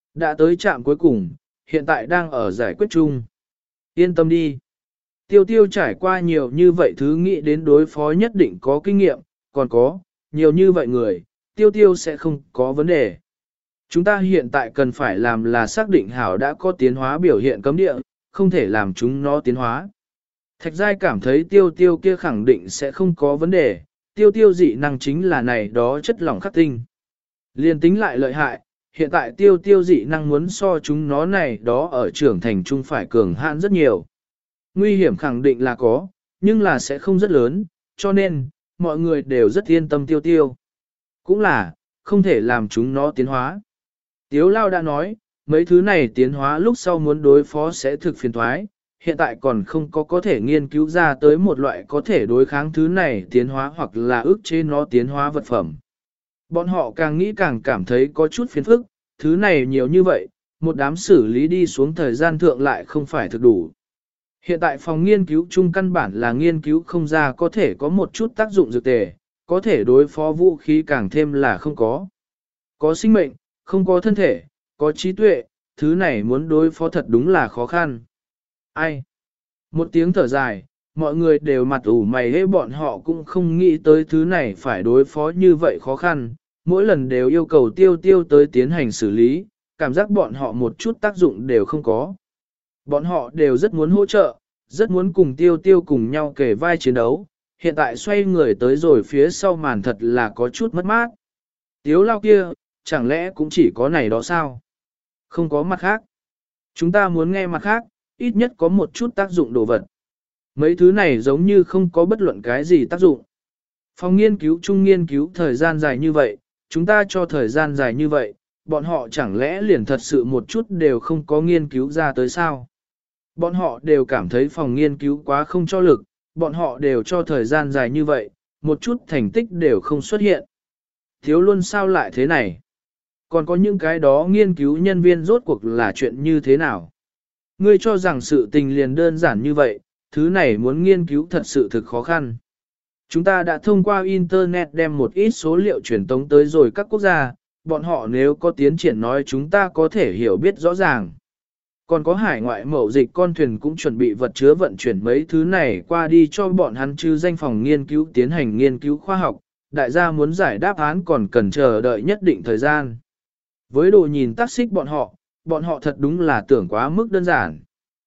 Đã tới trạm cuối cùng, hiện tại đang ở giải quyết chung. Yên tâm đi. Tiêu tiêu trải qua nhiều như vậy thứ nghĩ đến đối phó nhất định có kinh nghiệm, còn có, nhiều như vậy người, tiêu tiêu sẽ không có vấn đề. Chúng ta hiện tại cần phải làm là xác định hảo đã có tiến hóa biểu hiện cấm địa, không thể làm chúng nó tiến hóa. Thạch Giai cảm thấy tiêu tiêu kia khẳng định sẽ không có vấn đề, tiêu tiêu dị năng chính là này đó chất lỏng khắc tinh. Liên tính lại lợi hại, hiện tại tiêu tiêu dị năng muốn so chúng nó này đó ở trưởng thành trung phải cường hạn rất nhiều. Nguy hiểm khẳng định là có, nhưng là sẽ không rất lớn, cho nên, mọi người đều rất yên tâm tiêu tiêu. Cũng là, không thể làm chúng nó tiến hóa. Tiếu Lao đã nói, mấy thứ này tiến hóa lúc sau muốn đối phó sẽ thực phiền thoái, hiện tại còn không có có thể nghiên cứu ra tới một loại có thể đối kháng thứ này tiến hóa hoặc là ức chế nó tiến hóa vật phẩm. Bọn họ càng nghĩ càng cảm thấy có chút phiền phức, thứ này nhiều như vậy, một đám xử lý đi xuống thời gian thượng lại không phải thực đủ. Hiện tại phòng nghiên cứu chung căn bản là nghiên cứu không ra có thể có một chút tác dụng dược tề, có thể đối phó vũ khí càng thêm là không có. Có sinh mệnh, không có thân thể, có trí tuệ, thứ này muốn đối phó thật đúng là khó khăn. Ai? Một tiếng thở dài, mọi người đều mặt ủ mày hế bọn họ cũng không nghĩ tới thứ này phải đối phó như vậy khó khăn, mỗi lần đều yêu cầu tiêu tiêu tới tiến hành xử lý, cảm giác bọn họ một chút tác dụng đều không có. Bọn họ đều rất muốn hỗ trợ, rất muốn cùng tiêu tiêu cùng nhau kề vai chiến đấu, hiện tại xoay người tới rồi phía sau màn thật là có chút mất mát. Tiếu Lao kia, chẳng lẽ cũng chỉ có này đó sao? Không có mặt khác. Chúng ta muốn nghe mặt khác, ít nhất có một chút tác dụng đồ vật. Mấy thứ này giống như không có bất luận cái gì tác dụng. Phòng nghiên cứu chung nghiên cứu thời gian dài như vậy, chúng ta cho thời gian dài như vậy, bọn họ chẳng lẽ liền thật sự một chút đều không có nghiên cứu ra tới sao? Bọn họ đều cảm thấy phòng nghiên cứu quá không cho lực, bọn họ đều cho thời gian dài như vậy, một chút thành tích đều không xuất hiện. Thiếu luôn sao lại thế này? Còn có những cái đó nghiên cứu nhân viên rốt cuộc là chuyện như thế nào? Ngươi cho rằng sự tình liền đơn giản như vậy, thứ này muốn nghiên cứu thật sự thực khó khăn. Chúng ta đã thông qua Internet đem một ít số liệu truyền tống tới rồi các quốc gia, bọn họ nếu có tiến triển nói chúng ta có thể hiểu biết rõ ràng. Còn có hải ngoại mậu dịch con thuyền cũng chuẩn bị vật chứa vận chuyển mấy thứ này qua đi cho bọn hắn chứ danh phòng nghiên cứu tiến hành nghiên cứu khoa học, đại gia muốn giải đáp án còn cần chờ đợi nhất định thời gian. Với đồ nhìn tác xích bọn họ, bọn họ thật đúng là tưởng quá mức đơn giản.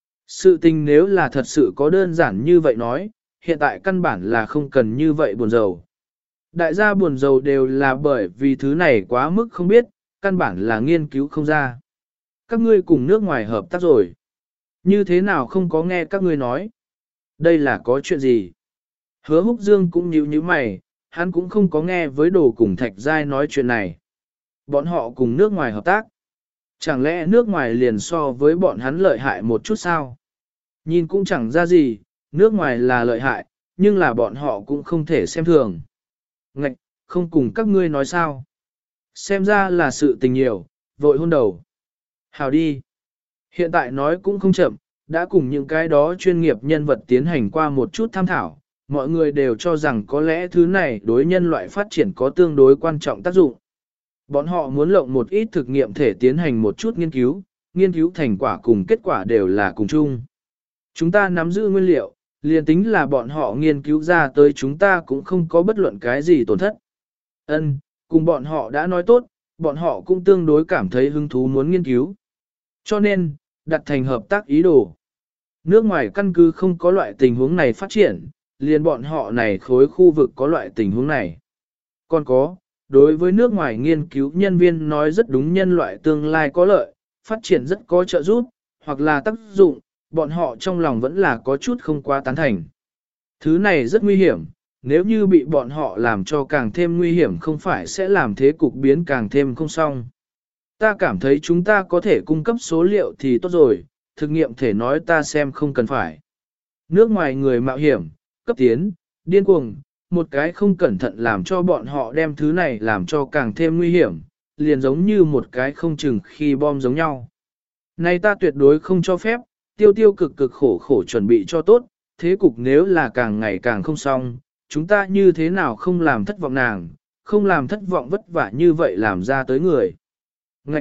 Sự tình nếu là thật sự có đơn giản như vậy nói, hiện tại căn bản là không cần như vậy buồn rầu. Đại gia buồn rầu đều là bởi vì thứ này quá mức không biết, căn bản là nghiên cứu không ra. Các ngươi cùng nước ngoài hợp tác rồi. Như thế nào không có nghe các ngươi nói? Đây là có chuyện gì? Hứa Húc Dương cũng nhíu nhíu mày, hắn cũng không có nghe với đồ cùng Thạch Giai nói chuyện này. Bọn họ cùng nước ngoài hợp tác. Chẳng lẽ nước ngoài liền so với bọn hắn lợi hại một chút sao? Nhìn cũng chẳng ra gì, nước ngoài là lợi hại, nhưng là bọn họ cũng không thể xem thường. Ngạch, không cùng các ngươi nói sao? Xem ra là sự tình nhiều, vội hôn đầu. Hào đi. Hiện tại nói cũng không chậm, đã cùng những cái đó chuyên nghiệp nhân vật tiến hành qua một chút tham thảo, mọi người đều cho rằng có lẽ thứ này đối nhân loại phát triển có tương đối quan trọng tác dụng. Bọn họ muốn lộng một ít thực nghiệm thể tiến hành một chút nghiên cứu, nghiên cứu thành quả cùng kết quả đều là cùng chung. Chúng ta nắm giữ nguyên liệu, liền tính là bọn họ nghiên cứu ra tới chúng ta cũng không có bất luận cái gì tổn thất. Ân, cùng bọn họ đã nói tốt, bọn họ cũng tương đối cảm thấy hứng thú muốn nghiên cứu. Cho nên, đặt thành hợp tác ý đồ. Nước ngoài căn cứ không có loại tình huống này phát triển, liền bọn họ này khối khu vực có loại tình huống này. Còn có, đối với nước ngoài nghiên cứu nhân viên nói rất đúng nhân loại tương lai có lợi, phát triển rất có trợ giúp, hoặc là tác dụng, bọn họ trong lòng vẫn là có chút không quá tán thành. Thứ này rất nguy hiểm, nếu như bị bọn họ làm cho càng thêm nguy hiểm không phải sẽ làm thế cục biến càng thêm không xong. Ta cảm thấy chúng ta có thể cung cấp số liệu thì tốt rồi, thực nghiệm thể nói ta xem không cần phải. Nước ngoài người mạo hiểm, cấp tiến, điên cuồng, một cái không cẩn thận làm cho bọn họ đem thứ này làm cho càng thêm nguy hiểm, liền giống như một cái không chừng khi bom giống nhau. Này ta tuyệt đối không cho phép, tiêu tiêu cực cực khổ khổ chuẩn bị cho tốt, thế cục nếu là càng ngày càng không xong, chúng ta như thế nào không làm thất vọng nàng, không làm thất vọng vất vả như vậy làm ra tới người. Ngạch,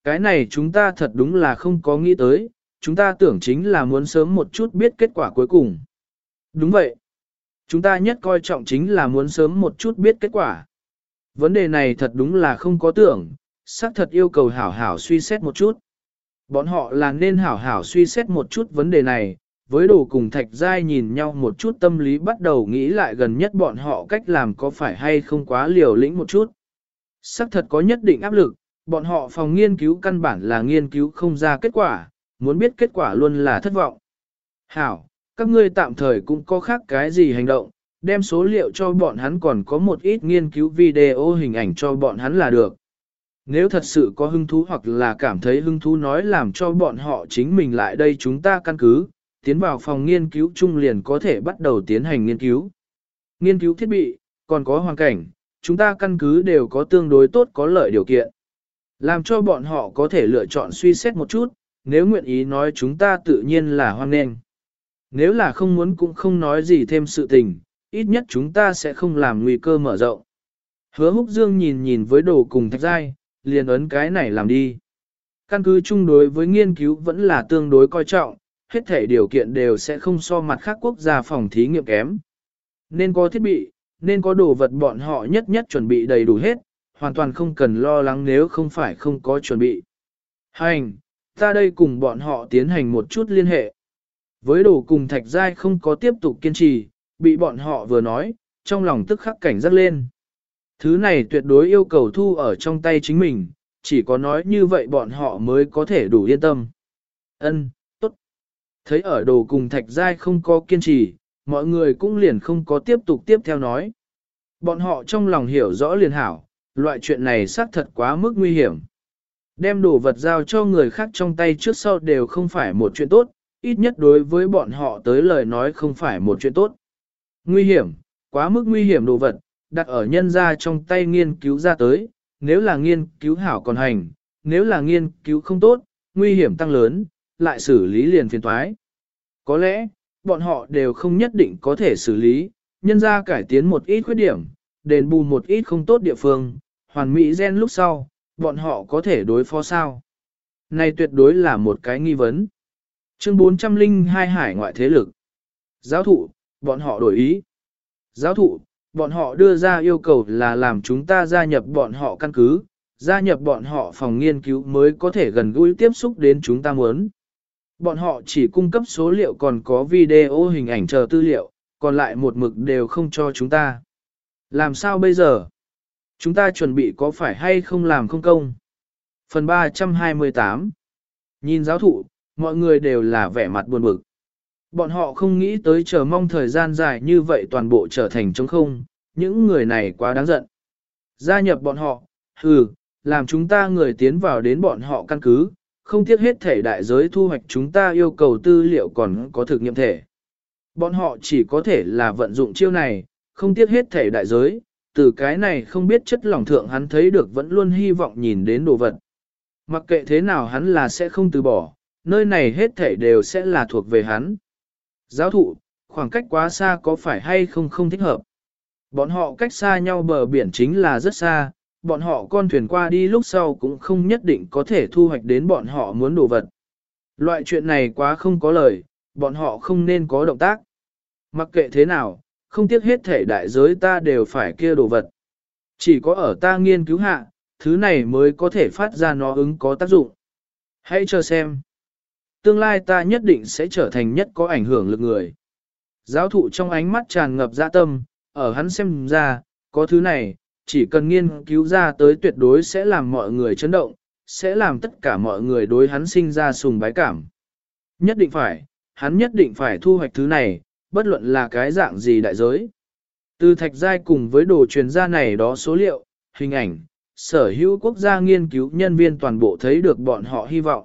Cái này chúng ta thật đúng là không có nghĩ tới, chúng ta tưởng chính là muốn sớm một chút biết kết quả cuối cùng. Đúng vậy. Chúng ta nhất coi trọng chính là muốn sớm một chút biết kết quả. Vấn đề này thật đúng là không có tưởng, xác thật yêu cầu hảo hảo suy xét một chút. Bọn họ là nên hảo hảo suy xét một chút vấn đề này, với đồ cùng thạch giai nhìn nhau một chút tâm lý bắt đầu nghĩ lại gần nhất bọn họ cách làm có phải hay không quá liều lĩnh một chút. Xác thật có nhất định áp lực, bọn họ phòng nghiên cứu căn bản là nghiên cứu không ra kết quả, muốn biết kết quả luôn là thất vọng. Hảo, các ngươi tạm thời cũng có khác cái gì hành động, đem số liệu cho bọn hắn còn có một ít nghiên cứu video hình ảnh cho bọn hắn là được. Nếu thật sự có hứng thú hoặc là cảm thấy hứng thú nói làm cho bọn họ chính mình lại đây chúng ta căn cứ, tiến vào phòng nghiên cứu chung liền có thể bắt đầu tiến hành nghiên cứu. Nghiên cứu thiết bị, còn có hoàn cảnh, chúng ta căn cứ đều có tương đối tốt có lợi điều kiện. Làm cho bọn họ có thể lựa chọn suy xét một chút, nếu nguyện ý nói chúng ta tự nhiên là hoan nghênh. Nếu là không muốn cũng không nói gì thêm sự tình, ít nhất chúng ta sẽ không làm nguy cơ mở rộng. Hứa Húc Dương nhìn nhìn với đồ cùng thạch giai, liền ấn cái này làm đi. Căn cứ chung đối với nghiên cứu vẫn là tương đối coi trọng, hết thể điều kiện đều sẽ không so mặt khác quốc gia phòng thí nghiệm kém. Nên có thiết bị, nên có đồ vật bọn họ nhất nhất chuẩn bị đầy đủ hết, hoàn toàn không cần lo lắng nếu không phải không có chuẩn bị. Hành, ta đây cùng bọn họ tiến hành một chút liên hệ. Với đồ cùng thạch giai không có tiếp tục kiên trì, bị bọn họ vừa nói, trong lòng tức khắc cảnh giác lên. Thứ này tuyệt đối yêu cầu thu ở trong tay chính mình, chỉ có nói như vậy bọn họ mới có thể đủ yên tâm. Ân, tốt. Thấy ở đồ cùng thạch giai không có kiên trì, mọi người cũng liền không có tiếp tục tiếp theo nói. Bọn họ trong lòng hiểu rõ liền hảo, loại chuyện này xác thật quá mức nguy hiểm. Đem đồ vật giao cho người khác trong tay trước sau đều không phải một chuyện tốt, ít nhất đối với bọn họ tới lời nói không phải một chuyện tốt. Nguy hiểm, quá mức nguy hiểm đồ vật, đặt ở nhân ra trong tay nghiên cứu ra tới, nếu là nghiên cứu hảo còn hành, nếu là nghiên cứu không tốt, nguy hiểm tăng lớn, lại xử lý liền phiền toái. Có lẽ, bọn họ đều không nhất định có thể xử lý, nhân ra cải tiến một ít khuyết điểm, đền bù một ít không tốt địa phương, hoàn mỹ gen lúc sau, bọn họ có thể đối phó sao. Này tuyệt đối là một cái nghi vấn. Chương bốn trăm lẻ hai Hải ngoại thế lực. Giáo thụ, bọn họ đổi ý. Giáo thụ, bọn họ đưa ra yêu cầu là làm chúng ta gia nhập bọn họ căn cứ, gia nhập bọn họ phòng nghiên cứu mới có thể gần gũi tiếp xúc đến chúng ta muốn. Bọn họ chỉ cung cấp số liệu còn có video hình ảnh chờ tư liệu, còn lại một mực đều không cho chúng ta. Làm sao bây giờ? Chúng ta chuẩn bị có phải hay không làm không công? Phần ba trăm hai mươi tám. Nhìn giáo thụ, mọi người đều là vẻ mặt buồn bực. Bọn họ không nghĩ tới chờ mong thời gian dài như vậy toàn bộ trở thành trống không, những người này quá đáng giận. Gia nhập bọn họ, hừ, làm chúng ta người tiến vào đến bọn họ căn cứ, không tiếc hết thể đại giới thu hoạch chúng ta yêu cầu tư liệu còn có thực nghiệm thể. Bọn họ chỉ có thể là vận dụng chiêu này, không tiếc hết thể đại giới, từ cái này không biết chất lòng thượng hắn thấy được vẫn luôn hy vọng nhìn đến đồ vật. Mặc kệ thế nào hắn là sẽ không từ bỏ, nơi này hết thể đều sẽ là thuộc về hắn. Giáo thụ, khoảng cách quá xa có phải hay không không thích hợp. Bọn họ cách xa nhau bờ biển chính là rất xa, bọn họ con thuyền qua đi lúc sau cũng không nhất định có thể thu hoạch đến bọn họ muốn đồ vật. Loại chuyện này quá không có lời, bọn họ không nên có động tác. Mặc kệ thế nào, không tiếc hết thể đại giới ta đều phải kia đồ vật. Chỉ có ở ta nghiên cứu hạ, thứ này mới có thể phát ra nó ứng có tác dụng. Hãy chờ xem. Tương lai ta nhất định sẽ trở thành nhất có ảnh hưởng lực người. Giáo thụ trong ánh mắt tràn ngập dạ tâm, ở hắn xem ra, có thứ này, chỉ cần nghiên cứu ra tới tuyệt đối sẽ làm mọi người chấn động, sẽ làm tất cả mọi người đối hắn sinh ra sùng bái cảm. Nhất định phải, hắn nhất định phải thu hoạch thứ này, bất luận là cái dạng gì đại giới. Từ thạch giai cùng với đồ truyền ra này đó số liệu, hình ảnh, sở hữu quốc gia nghiên cứu nhân viên toàn bộ thấy được bọn họ hy vọng.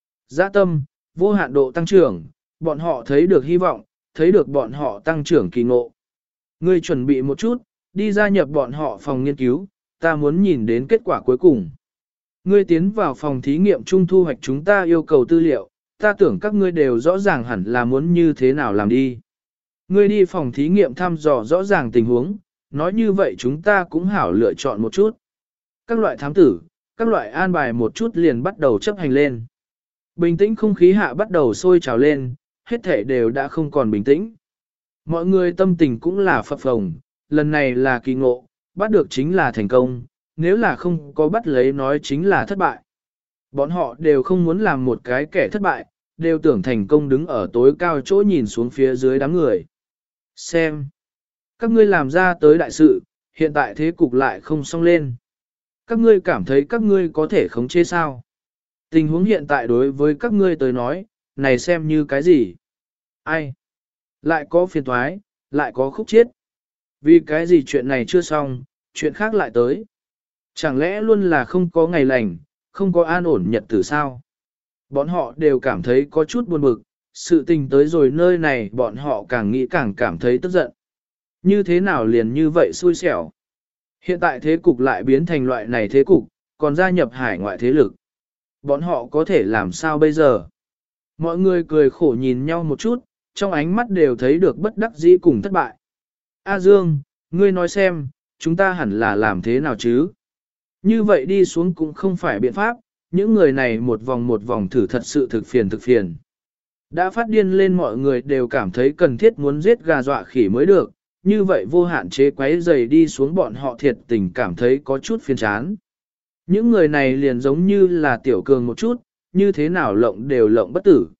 Dạ tâm, vô hạn độ tăng trưởng, bọn họ thấy được hy vọng, thấy được bọn họ tăng trưởng kỳ ngộ. Ngươi chuẩn bị một chút, đi gia nhập bọn họ phòng nghiên cứu, ta muốn nhìn đến kết quả cuối cùng. Ngươi tiến vào phòng thí nghiệm chung thu hoạch chúng ta yêu cầu tư liệu, ta tưởng các ngươi đều rõ ràng hẳn là muốn như thế nào làm đi. Ngươi đi phòng thí nghiệm thăm dò rõ ràng tình huống, nói như vậy chúng ta cũng hảo lựa chọn một chút. Các loại thám tử, các loại an bài một chút liền bắt đầu chấp hành lên. Bình tĩnh không khí hạ bắt đầu sôi trào lên, hết thể đều đã không còn bình tĩnh. Mọi người tâm tình cũng là phập phồng, lần này là kỳ ngộ, bắt được chính là thành công, nếu là không có bắt lấy nói chính là thất bại. Bọn họ đều không muốn làm một cái kẻ thất bại, đều tưởng thành công đứng ở tối cao chỗ nhìn xuống phía dưới đám người. Xem, các ngươi làm ra tới đại sự, hiện tại thế cục lại không xong lên. Các ngươi cảm thấy các ngươi có thể khống chế sao? Tình huống hiện tại đối với các ngươi tới nói, này xem như cái gì? Ai? Lại có phiền toái, lại có khúc chiết. Vì cái gì chuyện này chưa xong, chuyện khác lại tới. Chẳng lẽ luôn là không có ngày lành, không có an ổn nhật tử sao? Bọn họ đều cảm thấy có chút buồn bực, sự tình tới rồi nơi này bọn họ càng nghĩ càng cảm thấy tức giận. Như thế nào liền như vậy xui xẻo? Hiện tại thế cục lại biến thành loại này thế cục, còn gia nhập hải ngoại thế lực. Bọn họ có thể làm sao bây giờ? Mọi người cười khổ nhìn nhau một chút, trong ánh mắt đều thấy được bất đắc dĩ cùng thất bại. A Dương, ngươi nói xem, chúng ta hẳn là làm thế nào chứ? Như vậy đi xuống cũng không phải biện pháp, những người này một vòng một vòng thử thật sự thực phiền thực phiền. Đã phát điên lên mọi người đều cảm thấy cần thiết muốn giết gà dọa khỉ mới được, như vậy vô hạn chế quấy dày đi xuống bọn họ thiệt tình cảm thấy có chút phiền chán. Những người này liền giống như là tiểu cường một chút, như thế nào lộng đều lộng bất tử.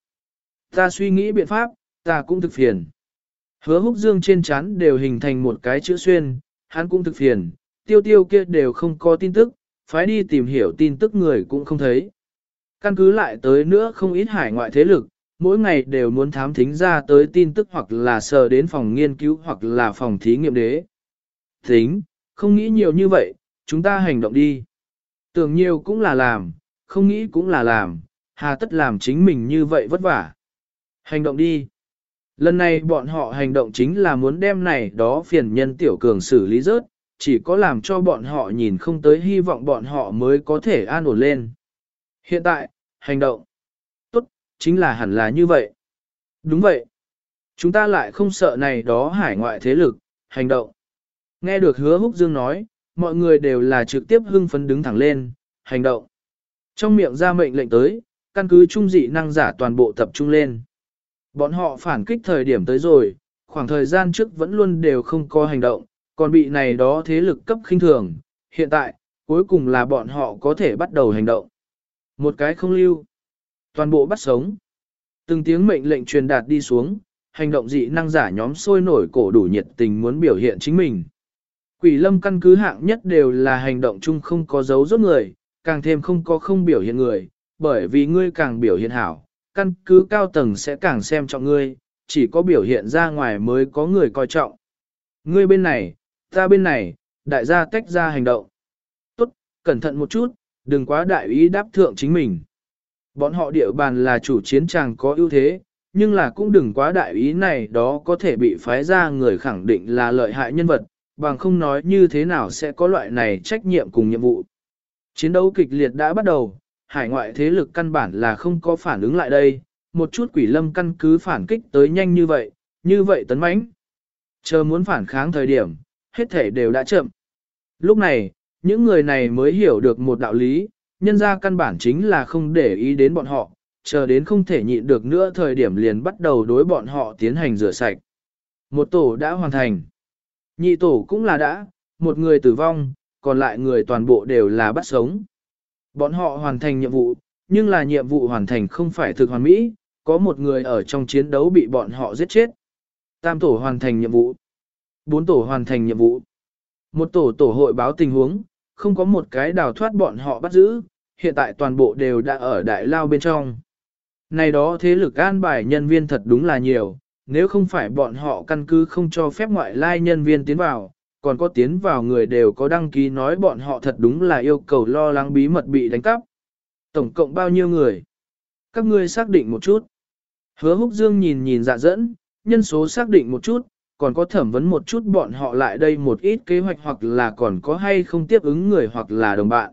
Ta suy nghĩ biện pháp, ta cũng thực phiền. Hứa húc dương trên chán đều hình thành một cái chữ xuyên, hắn cũng thực phiền, tiêu tiêu kia đều không có tin tức, phải đi tìm hiểu tin tức người cũng không thấy. Căn cứ lại tới nữa không ít hải ngoại thế lực, mỗi ngày đều muốn thám thính ra tới tin tức hoặc là sờ đến phòng nghiên cứu hoặc là phòng thí nghiệm đế. Tính, không nghĩ nhiều như vậy, chúng ta hành động đi. Tưởng nhiều cũng là làm, không nghĩ cũng là làm, hà tất làm chính mình như vậy vất vả. Hành động đi. Lần này bọn họ hành động chính là muốn đem này đó phiền nhân tiểu cường xử lý rớt, chỉ có làm cho bọn họ nhìn không tới hy vọng bọn họ mới có thể an ổn lên. Hiện tại, hành động. Tốt, chính là hẳn là như vậy. Đúng vậy. Chúng ta lại không sợ này đó hải ngoại thế lực, hành động. Nghe được Hứa Húc Dương nói, mọi người đều là trực tiếp hưng phấn đứng thẳng lên, hành động. Trong miệng ra mệnh lệnh tới, căn cứ trung dị năng giả toàn bộ tập trung lên. Bọn họ phản kích thời điểm tới rồi, khoảng thời gian trước vẫn luôn đều không có hành động, còn bị này đó thế lực cấp khinh thường. Hiện tại, cuối cùng là bọn họ có thể bắt đầu hành động. Một cái không lưu. Toàn bộ bắt sống. Từng tiếng mệnh lệnh truyền đạt đi xuống, hành động dị năng giả nhóm sôi nổi cổ đủ nhiệt tình muốn biểu hiện chính mình. Quỷ lâm căn cứ hạng nhất đều là hành động chung không có dấu rốt người, càng thêm không có không biểu hiện người, bởi vì ngươi càng biểu hiện hảo, căn cứ cao tầng sẽ càng xem trọng ngươi, chỉ có biểu hiện ra ngoài mới có người coi trọng. Ngươi bên này, ta bên này, đại gia tách ra hành động. Tốt, cẩn thận một chút, đừng quá đại ý đáp thượng chính mình. Bọn họ địa bàn là chủ chiến tràng có ưu thế, nhưng là cũng đừng quá đại ý này đó có thể bị phái ra người khẳng định là lợi hại nhân vật, bằng không nói như thế nào sẽ có loại này trách nhiệm cùng nhiệm vụ. Chiến đấu kịch liệt đã bắt đầu, hải ngoại thế lực căn bản là không có phản ứng lại đây, một chút quỷ lâm căn cứ phản kích tới nhanh như vậy, như vậy tấn mãnh. Chờ muốn phản kháng thời điểm, hết thể đều đã chậm. Lúc này, những người này mới hiểu được một đạo lý, nhân ra căn bản chính là không để ý đến bọn họ, chờ đến không thể nhịn được nữa thời điểm liền bắt đầu đối bọn họ tiến hành rửa sạch. Một tổ đã hoàn thành. Nhị tổ cũng là đã, một người tử vong, còn lại người toàn bộ đều là bắt sống. Bọn họ hoàn thành nhiệm vụ, nhưng là nhiệm vụ hoàn thành không phải thực hoàn mỹ, có một người ở trong chiến đấu bị bọn họ giết chết. Tam tổ hoàn thành nhiệm vụ. Bốn tổ hoàn thành nhiệm vụ. Một tổ tổ hội báo tình huống, không có một cái đào thoát bọn họ bắt giữ, hiện tại toàn bộ đều đã ở đại lao bên trong. Này đó thế lực an bài nhân viên thật đúng là nhiều, nếu không phải bọn họ căn cứ không cho phép ngoại lai nhân viên tiến vào, còn có tiến vào người đều có đăng ký nói bọn họ thật đúng là yêu cầu lo lắng bí mật bị đánh cắp. Tổng cộng bao nhiêu người? Các ngươi xác định một chút. Hứa Húc Dương nhìn nhìn dạ dẫn, nhân số xác định một chút, còn có thẩm vấn một chút bọn họ lại đây một ít kế hoạch hoặc là còn có hay không tiếp ứng người hoặc là đồng bạn.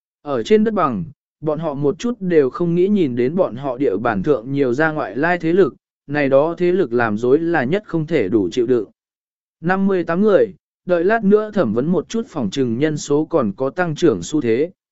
Ở trên đất bằng, bọn họ một chút đều không nghĩ nhìn đến bọn họ địa bản thượng nhiều ra ngoại lai thế lực, này đó thế lực làm dối là nhất không thể đủ chịu đựng. năm mươi tám người, đợi lát nữa thẩm vấn một chút phòng trừng nhân số còn có tăng trưởng xu thế.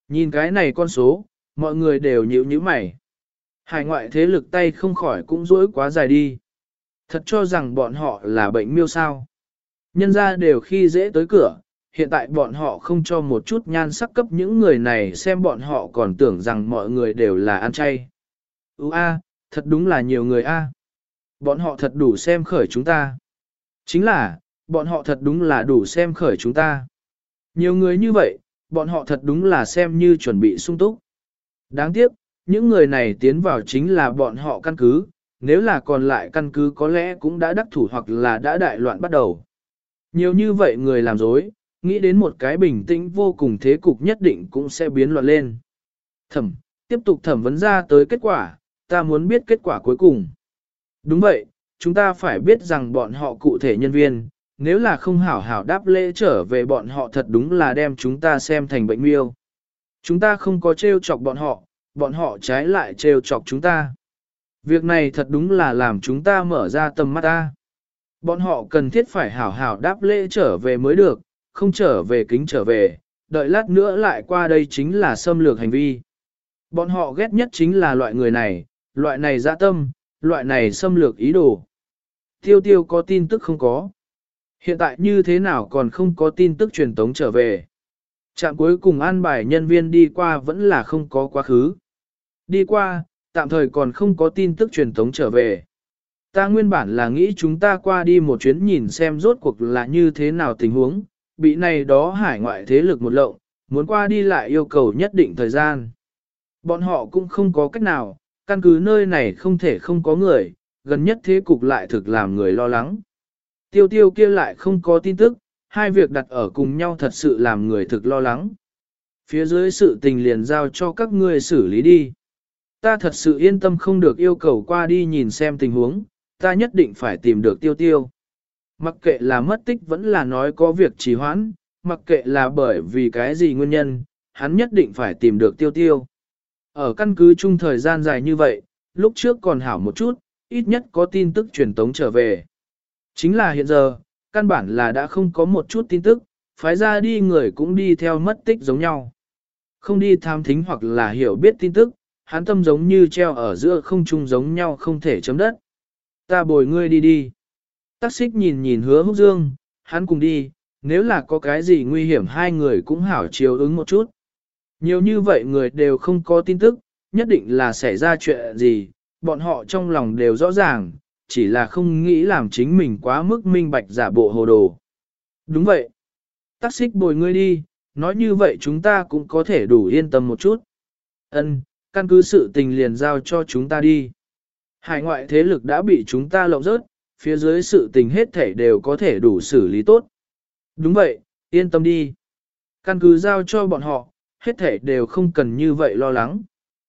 Nhìn cái này con số, mọi người đều nhíu nhíu mày. Hải ngoại thế lực tay không khỏi cũng dỗi quá dài đi. Thật cho rằng bọn họ là bệnh miêu sao. Nhân ra đều khi dễ tới cửa, hiện tại bọn họ không cho một chút nhan sắc cấp những người này xem bọn họ còn tưởng rằng mọi người đều là ăn chay. Ú a, thật đúng là nhiều người a. Bọn họ thật đủ xem khởi chúng ta. Chính là, bọn họ thật đúng là đủ xem khởi chúng ta. Nhiều người như vậy, bọn họ thật đúng là xem như chuẩn bị sung túc. Đáng tiếc, những người này tiến vào chính là bọn họ căn cứ, nếu là còn lại căn cứ có lẽ cũng đã đắc thủ hoặc là đã đại loạn bắt đầu. Nhiều như vậy người làm dối, nghĩ đến một cái bình tĩnh vô cùng thế cục nhất định cũng sẽ biến loạn lên. Thẩm, tiếp tục thẩm vấn ra tới kết quả, ta muốn biết kết quả cuối cùng. Đúng vậy, chúng ta phải biết rằng bọn họ cụ thể nhân viên, nếu là không hảo hảo đáp lễ trở về bọn họ thật đúng là đem chúng ta xem thành bệnh miêu. Chúng ta không có trêu chọc bọn họ, bọn họ trái lại trêu chọc chúng ta. Việc này thật đúng là làm chúng ta mở ra tầm mắt ta. Bọn họ cần thiết phải hảo hảo đáp lễ trở về mới được, không trở về kính trở về, đợi lát nữa lại qua đây chính là xâm lược hành vi. Bọn họ ghét nhất chính là loại người này, loại này dã tâm, loại này xâm lược ý đồ. Tiêu tiêu có tin tức không có. Hiện tại như thế nào còn không có tin tức truyền tống trở về. Trạm cuối cùng an bài nhân viên đi qua vẫn là không có quá khứ. Đi qua, tạm thời còn không có tin tức truyền tống trở về. Ta nguyên bản là nghĩ chúng ta qua đi một chuyến nhìn xem rốt cuộc là như thế nào tình huống, bị này đó hải ngoại thế lực một lộng, muốn qua đi lại yêu cầu nhất định thời gian. Bọn họ cũng không có cách nào, căn cứ nơi này không thể không có người, gần nhất thế cục lại thực làm người lo lắng. Tiêu tiêu kia lại không có tin tức, hai việc đặt ở cùng nhau thật sự làm người thực lo lắng. Phía dưới sự tình liền giao cho các ngươi xử lý đi. Ta thật sự yên tâm không được yêu cầu qua đi nhìn xem tình huống, ta nhất định phải tìm được tiêu tiêu. Mặc kệ là mất tích vẫn là nói có việc trì hoãn, mặc kệ là bởi vì cái gì nguyên nhân, hắn nhất định phải tìm được tiêu tiêu. Ở căn cứ chung thời gian dài như vậy, lúc trước còn hảo một chút, ít nhất có tin tức truyền tống trở về. Chính là hiện giờ, căn bản là đã không có một chút tin tức, phái ra đi người cũng đi theo mất tích giống nhau. Không đi tham thính hoặc là hiểu biết tin tức, hắn tâm giống như treo ở giữa không trung giống nhau không thể chấm đất. Ta bồi ngươi đi đi. Tắc xích nhìn nhìn hứa húc dương, hắn cùng đi, nếu là có cái gì nguy hiểm hai người cũng hảo chiếu ứng một chút. Nhiều như vậy người đều không có tin tức, nhất định là xảy ra chuyện gì, bọn họ trong lòng đều rõ ràng, chỉ là không nghĩ làm chính mình quá mức minh bạch giả bộ hồ đồ. Đúng vậy. Tắc xích bồi ngươi đi, nói như vậy chúng ta cũng có thể đủ yên tâm một chút. Ân, căn cứ sự tình liền giao cho chúng ta đi. Hải ngoại thế lực đã bị chúng ta lộng rớt, phía dưới sự tình hết thể đều có thể đủ xử lý tốt. Đúng vậy, yên tâm đi. Căn cứ giao cho bọn họ, hết thể đều không cần như vậy lo lắng.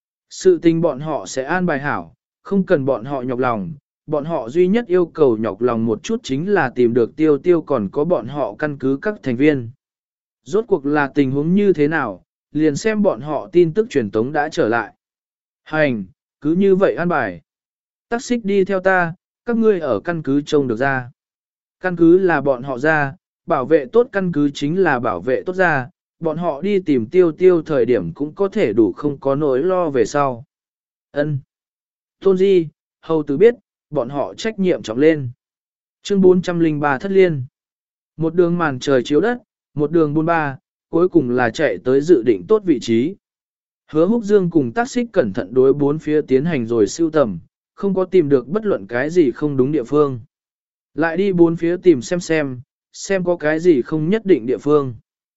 Sự tình bọn họ sẽ an bài hảo, không cần bọn họ nhọc lòng, bọn họ duy nhất yêu cầu nhọc lòng một chút chính là tìm được tiêu tiêu còn có bọn họ căn cứ các thành viên. Rốt cuộc là tình huống như thế nào, liền xem bọn họ tin tức truyền tống đã trở lại. Hành, cứ như vậy an bài. Tắc xích đi theo ta, các ngươi ở căn cứ trông được ra. Căn cứ là bọn họ ra, bảo vệ tốt căn cứ chính là bảo vệ tốt ra, bọn họ đi tìm tiêu tiêu thời điểm cũng có thể đủ không có nỗi lo về sau. Ân. Tôn Di, hầu tử biết, bọn họ trách nhiệm trọng lên. Chương bốn trăm lẻ ba thất liên. Một đường màn trời chiếu đất, một đường buôn ba, cuối cùng là chạy tới dự định tốt vị trí. Hứa Húc Dương cùng tác xích cẩn thận đối bốn phía tiến hành rồi siêu tầm, không có tìm được bất luận cái gì không đúng địa phương. Lại đi bốn phía tìm xem xem, xem có cái gì không nhất định địa phương.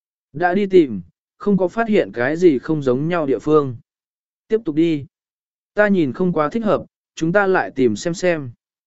Đã đi tìm, không có phát hiện cái gì không giống nhau địa phương. Tiếp tục đi. Ta nhìn không quá thích hợp, chúng ta lại tìm xem xem.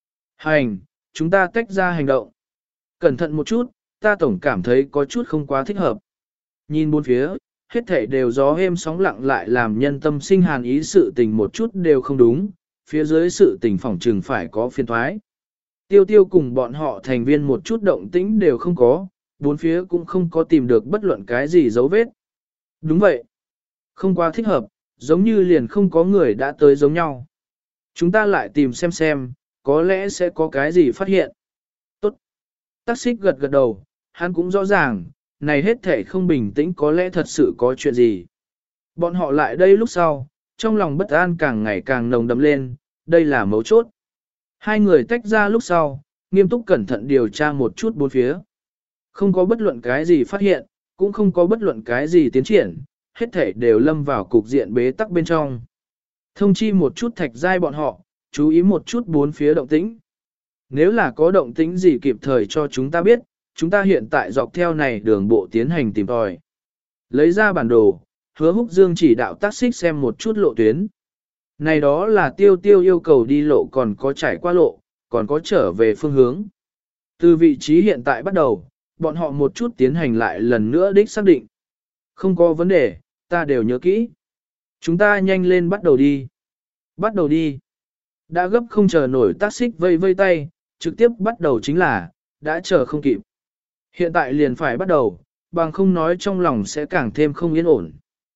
Hành, chúng ta tách ra hành động. Cẩn thận một chút, ta tổng cảm thấy có chút không quá thích hợp. Nhìn bốn phía, hết thảy đều gió êm sóng lặng lại làm nhân tâm sinh hàn ý sự tình một chút đều không đúng, phía dưới sự tình phỏng trừng phải có phiên thoái. Tiêu tiêu cùng bọn họ thành viên một chút động tĩnh đều không có, bốn phía cũng không có tìm được bất luận cái gì dấu vết. Đúng vậy. Không quá thích hợp, giống như liền không có người đã tới giống nhau. Chúng ta lại tìm xem xem, có lẽ sẽ có cái gì phát hiện. Tốt. Tắc xích gật gật đầu, hắn cũng rõ ràng, này hết thể không bình tĩnh có lẽ thật sự có chuyện gì. Bọn họ lại đây lúc sau, trong lòng bất an càng ngày càng nồng đậm lên, đây là mấu chốt. Hai người tách ra lúc sau, nghiêm túc cẩn thận điều tra một chút bốn phía. Không có bất luận cái gì phát hiện, cũng không có bất luận cái gì tiến triển, hết thảy đều lâm vào cục diện bế tắc bên trong. Thông chi một chút thạch giai bọn họ, chú ý một chút bốn phía động tĩnh. Nếu là có động tĩnh gì kịp thời cho chúng ta biết, chúng ta hiện tại dọc theo này đường bộ tiến hành tìm tòi. Lấy ra bản đồ, Hứa Húc Dương chỉ đạo tác xích xem một chút lộ tuyến. Này đó là tiêu tiêu yêu cầu đi lộ còn có trải qua lộ, còn có trở về phương hướng. Từ vị trí hiện tại bắt đầu, bọn họ một chút tiến hành lại lần nữa đích xác định. Không có vấn đề, ta đều nhớ kỹ. Chúng ta nhanh lên bắt đầu đi. Bắt đầu đi. Đã gấp không chờ nổi tác xích vây vây tay, trực tiếp bắt đầu chính là, đã chờ không kịp. Hiện tại liền phải bắt đầu, bằng không nói trong lòng sẽ càng thêm không yên ổn.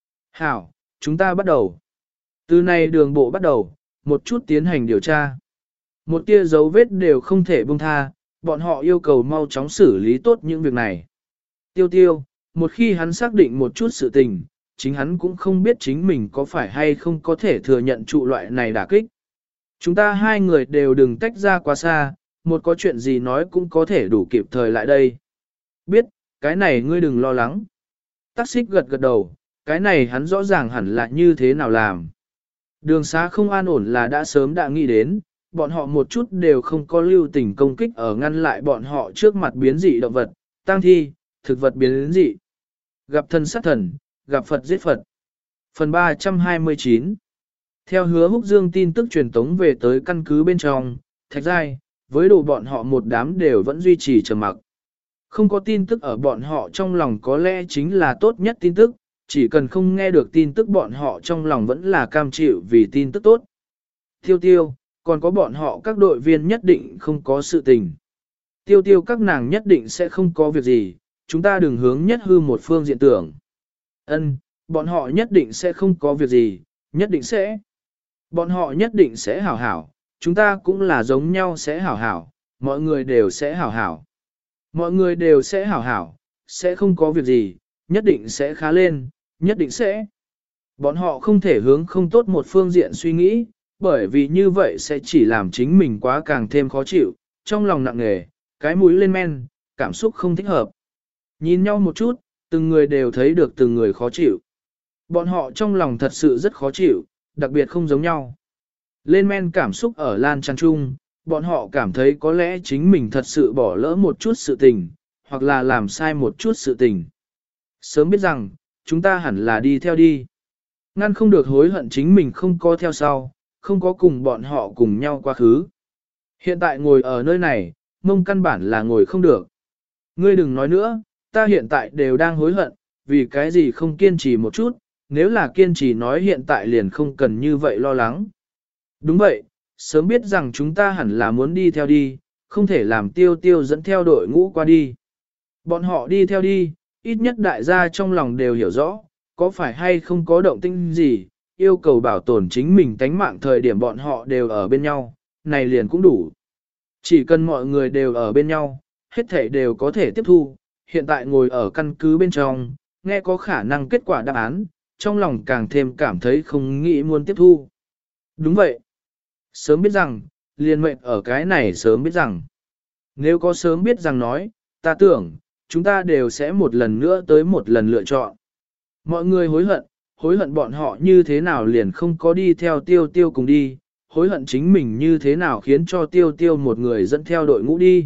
Hảo, chúng ta bắt đầu. Từ này đường bộ bắt đầu, một chút tiến hành điều tra. Một tia dấu vết đều không thể buông tha, bọn họ yêu cầu mau chóng xử lý tốt những việc này. Tiêu tiêu, một khi hắn xác định một chút sự tình, chính hắn cũng không biết chính mình có phải hay không có thể thừa nhận trụ loại này đả kích. Chúng ta hai người đều đừng tách ra quá xa, một có chuyện gì nói cũng có thể đủ kịp thời lại đây. Biết, cái này ngươi đừng lo lắng. Tắc xích gật gật đầu, cái này hắn rõ ràng hẳn là như thế nào làm. Đường xá không an ổn là đã sớm đã nghĩ đến, bọn họ một chút đều không có lưu tình công kích ở ngăn lại bọn họ trước mặt biến dị động vật, tang thi, thực vật biến dị. Gặp thần sát thần, gặp Phật giết Phật. Phần ba trăm hai mươi chín. Theo Hứa Húc Dương tin tức truyền tống về tới căn cứ bên trong, thạch giai, với đồ bọn họ một đám đều vẫn duy trì trầm mặc. Không có tin tức ở bọn họ trong lòng có lẽ chính là tốt nhất tin tức, chỉ cần không nghe được tin tức bọn họ trong lòng vẫn là cam chịu vì tin tức tốt. Tiêu tiêu, còn có bọn họ các đội viên nhất định không có sự tình. Tiêu tiêu các nàng nhất định sẽ không có việc gì, chúng ta đừng hướng nhất hư một phương diện tưởng. Ân, bọn họ nhất định sẽ không có việc gì, nhất định sẽ. Bọn họ nhất định sẽ hảo hảo, chúng ta cũng là giống nhau sẽ hảo hảo, mọi người đều sẽ hảo hảo. Mọi người đều sẽ hảo hảo, sẽ không có việc gì, nhất định sẽ khá lên, nhất định sẽ. Bọn họ không thể hướng không tốt một phương diện suy nghĩ, bởi vì như vậy sẽ chỉ làm chính mình quá càng thêm khó chịu, trong lòng nặng nề, cái mũi lên men, cảm xúc không thích hợp. Nhìn nhau một chút, từng người đều thấy được từng người khó chịu. Bọn họ trong lòng thật sự rất khó chịu, đặc biệt không giống nhau. Lên men cảm xúc ở lan tràn chung, bọn họ cảm thấy có lẽ chính mình thật sự bỏ lỡ một chút sự tình, hoặc là làm sai một chút sự tình. Sớm biết rằng, chúng ta hẳn là đi theo đi. Ngăn không được hối hận chính mình không có theo sau, không có cùng bọn họ cùng nhau quá khứ. Hiện tại ngồi ở nơi này, mông căn bản là ngồi không được. Ngươi đừng nói nữa, ta hiện tại đều đang hối hận, vì cái gì không kiên trì một chút, nếu là kiên trì nói hiện tại liền không cần như vậy lo lắng. Đúng vậy, sớm biết rằng chúng ta hẳn là muốn đi theo đi, không thể làm tiêu tiêu dẫn theo đội ngũ qua đi. Bọn họ đi theo đi, ít nhất đại gia trong lòng đều hiểu rõ, có phải hay không có động tĩnh gì, yêu cầu bảo tồn chính mình tánh mạng thời điểm bọn họ đều ở bên nhau, này liền cũng đủ. Chỉ cần mọi người đều ở bên nhau, hết thể đều có thể tiếp thu, hiện tại ngồi ở căn cứ bên trong, nghe có khả năng kết quả đáp án, trong lòng càng thêm cảm thấy không nghĩ muốn tiếp thu. Đúng vậy. Sớm biết rằng, liền mệnh ở cái này sớm biết rằng. Nếu có sớm biết rằng nói, ta tưởng, chúng ta đều sẽ một lần nữa tới một lần lựa chọn. Mọi người hối hận, hối hận bọn họ như thế nào liền không có đi theo tiêu tiêu cùng đi, hối hận chính mình như thế nào khiến cho tiêu tiêu một người dẫn theo đội ngũ đi.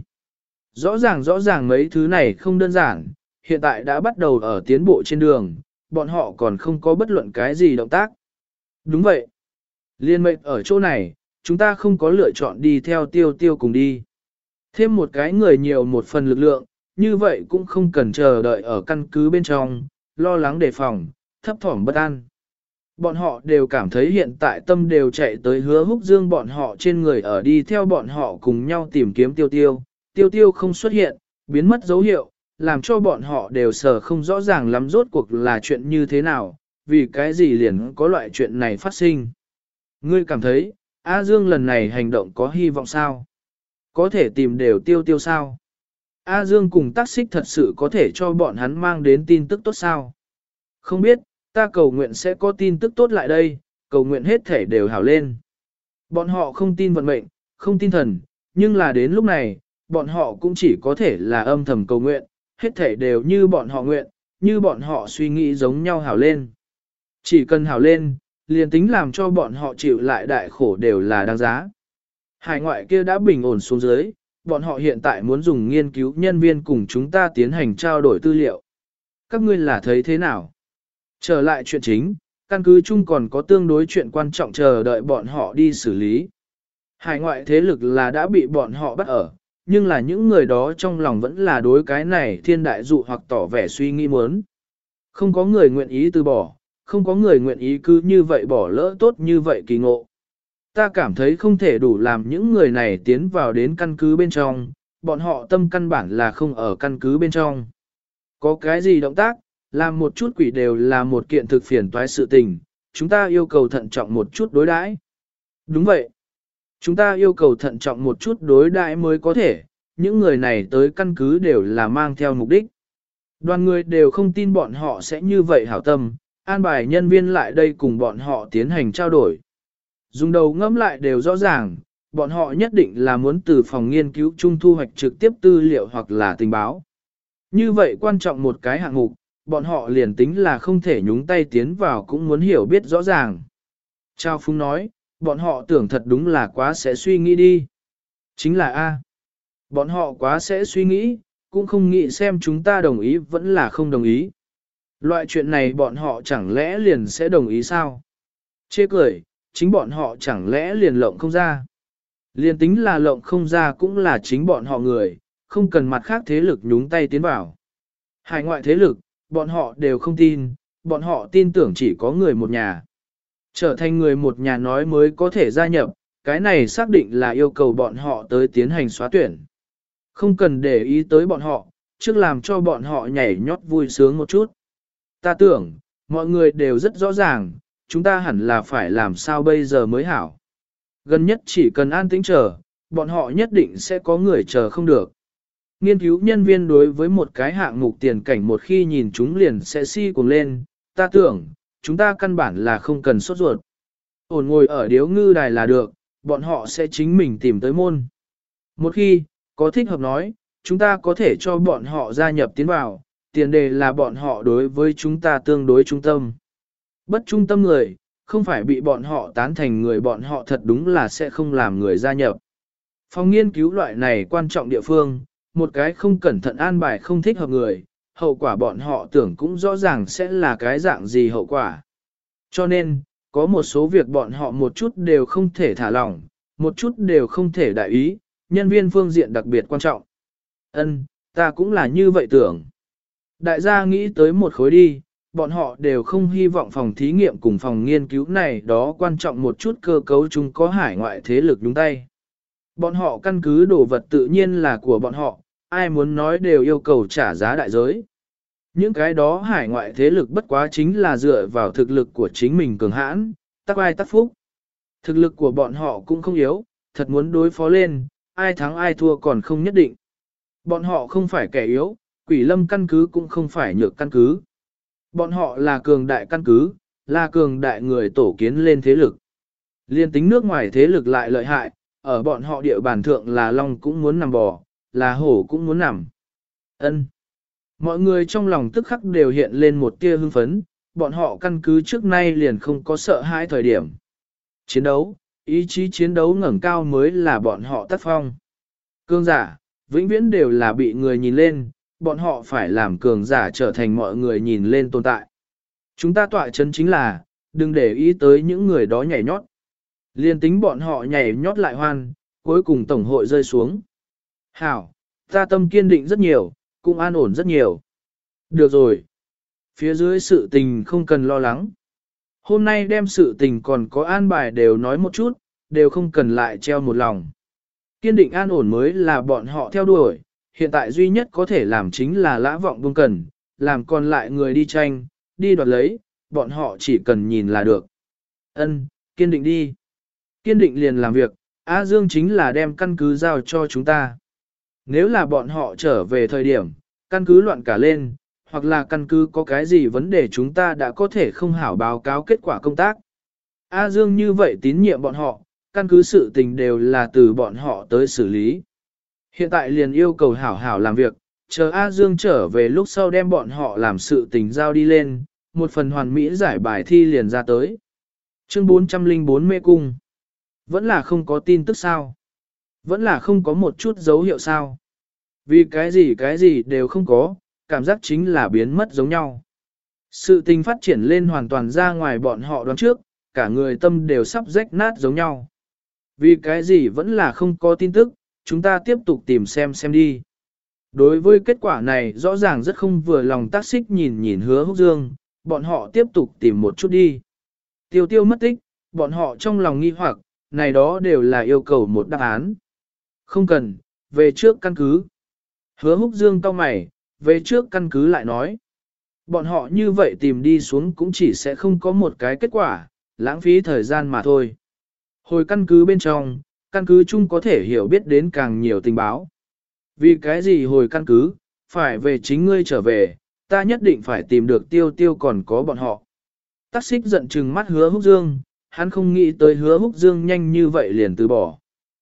Rõ ràng rõ ràng mấy thứ này không đơn giản, hiện tại đã bắt đầu ở tiến bộ trên đường, bọn họ còn không có bất luận cái gì động tác. Đúng vậy. Liên mệnh ở chỗ này, chúng ta không có lựa chọn đi theo tiêu tiêu cùng đi. Thêm một cái người nhiều một phần lực lượng, như vậy cũng không cần chờ đợi ở căn cứ bên trong, lo lắng đề phòng, thấp thỏm bất an. Bọn họ đều cảm thấy hiện tại tâm đều chạy tới Hứa Húc Dương bọn họ trên người ở đi theo bọn họ cùng nhau tìm kiếm tiêu tiêu. Tiêu tiêu không xuất hiện, biến mất dấu hiệu, làm cho bọn họ đều sở không rõ ràng lắm rốt cuộc là chuyện như thế nào, vì cái gì liền có loại chuyện này phát sinh. Ngươi cảm thấy, A Dương lần này hành động có hy vọng sao? Có thể tìm đều tiêu tiêu sao? A Dương cùng tác xích thật sự có thể cho bọn hắn mang đến tin tức tốt sao? Không biết, Ta cầu nguyện sẽ có tin tức tốt lại đây, cầu nguyện hết thể đều hảo lên. Bọn họ không tin vận mệnh, không tin thần, nhưng là đến lúc này, bọn họ cũng chỉ có thể là âm thầm cầu nguyện, hết thể đều như bọn họ nguyện, như bọn họ suy nghĩ giống nhau hảo lên. Chỉ cần hảo lên, liền tính làm cho bọn họ chịu lại đại khổ đều là đáng giá. Hải ngoại kia đã bình ổn xuống dưới, bọn họ hiện tại muốn dùng nghiên cứu nhân viên cùng chúng ta tiến hành trao đổi tư liệu. Các ngươi là thấy thế nào? Trở lại chuyện chính, căn cứ chung còn có tương đối chuyện quan trọng chờ đợi bọn họ đi xử lý. Hải ngoại thế lực là đã bị bọn họ bắt ở, nhưng là những người đó trong lòng vẫn là đối cái này thiên đại dụ hoặc tỏ vẻ suy nghĩ muốn. Không có người nguyện ý từ bỏ, không có người nguyện ý cứ như vậy bỏ lỡ tốt như vậy kỳ ngộ. Ta cảm thấy không thể đủ làm những người này tiến vào đến căn cứ bên trong, bọn họ tâm căn bản là không ở căn cứ bên trong. Có cái gì động tác, làm một chút quỷ đều là một kiện thực phiền toái sự tình, chúng ta yêu cầu thận trọng một chút đối đãi. Đúng vậy. Chúng ta yêu cầu thận trọng một chút đối đãi mới có thể, những người này tới căn cứ đều là mang theo mục đích. Đoàn người đều không tin bọn họ sẽ như vậy hảo tâm, an bài nhân viên lại đây cùng bọn họ tiến hành trao đổi. Dùng đầu ngẫm lại đều rõ ràng, bọn họ nhất định là muốn từ phòng nghiên cứu chung thu hoạch trực tiếp tư liệu hoặc là tình báo. Như vậy quan trọng một cái hạng mục, bọn họ liền tính là không thể nhúng tay tiến vào cũng muốn hiểu biết rõ ràng. Trao Phúng nói, bọn họ tưởng thật đúng là quá sẽ suy nghĩ đi. Chính là A. Bọn họ quá sẽ suy nghĩ, cũng không nghĩ xem chúng ta đồng ý vẫn là không đồng ý. Loại chuyện này bọn họ chẳng lẽ liền sẽ đồng ý sao? Chê cười, chính bọn họ chẳng lẽ liền lộng không ra. Liền tính là lộng không ra cũng là chính bọn họ người, không cần mặt khác thế lực nhúng tay tiến vào. Hải ngoại thế lực, bọn họ đều không tin, bọn họ tin tưởng chỉ có người một nhà. Trở thành người một nhà nói mới có thể gia nhập, cái này xác định là yêu cầu bọn họ tới tiến hành xóa tuyển. Không cần để ý tới bọn họ, trước làm cho bọn họ nhảy nhót vui sướng một chút. Ta tưởng, mọi người đều rất rõ ràng, chúng ta hẳn là phải làm sao bây giờ mới hảo. Gần nhất chỉ cần an tĩnh chờ, bọn họ nhất định sẽ có người chờ không được. Nghiên cứu nhân viên đối với một cái hạng mục tiền cảnh một khi nhìn chúng liền sẽ si cuồng lên, ta tưởng, chúng ta căn bản là không cần sốt ruột. Ổn ngồi ở điếu ngư đài là được, bọn họ sẽ chính mình tìm tới môn. Một khi, có thích hợp nói, chúng ta có thể cho bọn họ gia nhập tiến vào, tiền đề là bọn họ đối với chúng ta tương đối trung tâm. Bất trung tâm người, không phải bị bọn họ tán thành người bọn họ thật đúng là sẽ không làm người gia nhập. Phòng nghiên cứu loại này quan trọng địa phương, một cái không cẩn thận an bài không thích hợp người, hậu quả bọn họ tưởng cũng rõ ràng sẽ là cái dạng gì hậu quả. Cho nên, có một số việc bọn họ một chút đều không thể thả lỏng, một chút đều không thể đại ý, nhân viên phương diện đặc biệt quan trọng. Ân, ta cũng là như vậy tưởng. Đại gia nghĩ tới một khối đi, bọn họ đều không hy vọng phòng thí nghiệm cùng phòng nghiên cứu này đó quan trọng một chút cơ cấu chúng có hải ngoại thế lực đúng tay. Bọn họ căn cứ đồ vật tự nhiên là của bọn họ, ai muốn nói đều yêu cầu trả giá đại giới. Những cái đó hải ngoại thế lực bất quá chính là dựa vào thực lực của chính mình cường hãn, tắc ai tắc phúc. Thực lực của bọn họ cũng không yếu, thật muốn đối phó lên, ai thắng ai thua còn không nhất định. Bọn họ không phải kẻ yếu, Quỷ Lâm căn cứ cũng không phải nhược căn cứ. Bọn họ là cường đại căn cứ, là cường đại người tổ kiến lên thế lực. Liên tính nước ngoài thế lực lại lợi hại, ở bọn họ địa bàn thượng là long cũng muốn nằm bò, là hổ cũng muốn nằm. Ân. Mọi người trong lòng tức khắc đều hiện lên một tia hưng phấn, bọn họ căn cứ trước nay liền không có sợ hãi thời điểm. Chiến đấu, ý chí chiến đấu ngẩng cao mới là bọn họ tác phong. Cường giả, vĩnh viễn đều là bị người nhìn lên, bọn họ phải làm cường giả trở thành mọi người nhìn lên tồn tại. Chúng ta tọa chấn chính là, đừng để ý tới những người đó nhảy nhót. Liên tính bọn họ nhảy nhót lại hoan, cuối cùng tổng hội rơi xuống. Hảo, ta tâm kiên định rất nhiều, cũng an ổn rất nhiều. Được rồi. Phía dưới sự tình không cần lo lắng. Hôm nay đem sự tình còn có an bài đều nói một chút, đều không cần lại treo một lòng. Kiên định an ổn mới là bọn họ theo đuổi, hiện tại duy nhất có thể làm chính là lã vọng buông cần, làm còn lại người đi tranh, đi đoạt lấy, bọn họ chỉ cần nhìn là được. Ân, kiên định đi. Kiên định liền làm việc, A Dương chính là đem căn cứ giao cho chúng ta. Nếu là bọn họ trở về thời điểm, căn cứ loạn cả lên, hoặc là căn cứ có cái gì vấn đề chúng ta đã có thể không hảo báo cáo kết quả công tác. A Dương như vậy tín nhiệm bọn họ, căn cứ sự tình đều là từ bọn họ tới xử lý. Hiện tại liền yêu cầu hảo hảo làm việc, chờ A Dương trở về lúc sau đem bọn họ làm sự tình giao đi lên, một phần hoàn mỹ giải bài thi liền ra tới. Chương bốn trăm lẻ bốn mê cung. Vẫn là không có tin tức sao? Vẫn là không có một chút dấu hiệu sao? Vì cái gì cái gì đều không có, cảm giác chính là biến mất giống nhau. Sự tình phát triển lên hoàn toàn ra ngoài bọn họ đoán trước, cả người tâm đều sắp rách nát giống nhau. Vì cái gì vẫn là không có tin tức, chúng ta tiếp tục tìm xem xem đi. Đối với kết quả này rõ ràng rất không vừa lòng tác xích nhìn nhìn hứa húc dương, bọn họ tiếp tục tìm một chút đi. Tiêu tiêu mất tích, bọn họ trong lòng nghi hoặc, này đó đều là yêu cầu một đáp án. Không cần, về trước căn cứ. Hứa húc dương cau mày, về trước căn cứ lại nói. Bọn họ như vậy tìm đi xuống cũng chỉ sẽ không có một cái kết quả, lãng phí thời gian mà thôi. Hồi căn cứ bên trong, căn cứ chung có thể hiểu biết đến càng nhiều tình báo. Vì cái gì hồi căn cứ, phải về chính ngươi trở về, ta nhất định phải tìm được tiêu tiêu còn có bọn họ. Tắc xích giận chừng mắt hứa húc dương, hắn không nghĩ tới hứa húc dương nhanh như vậy liền từ bỏ.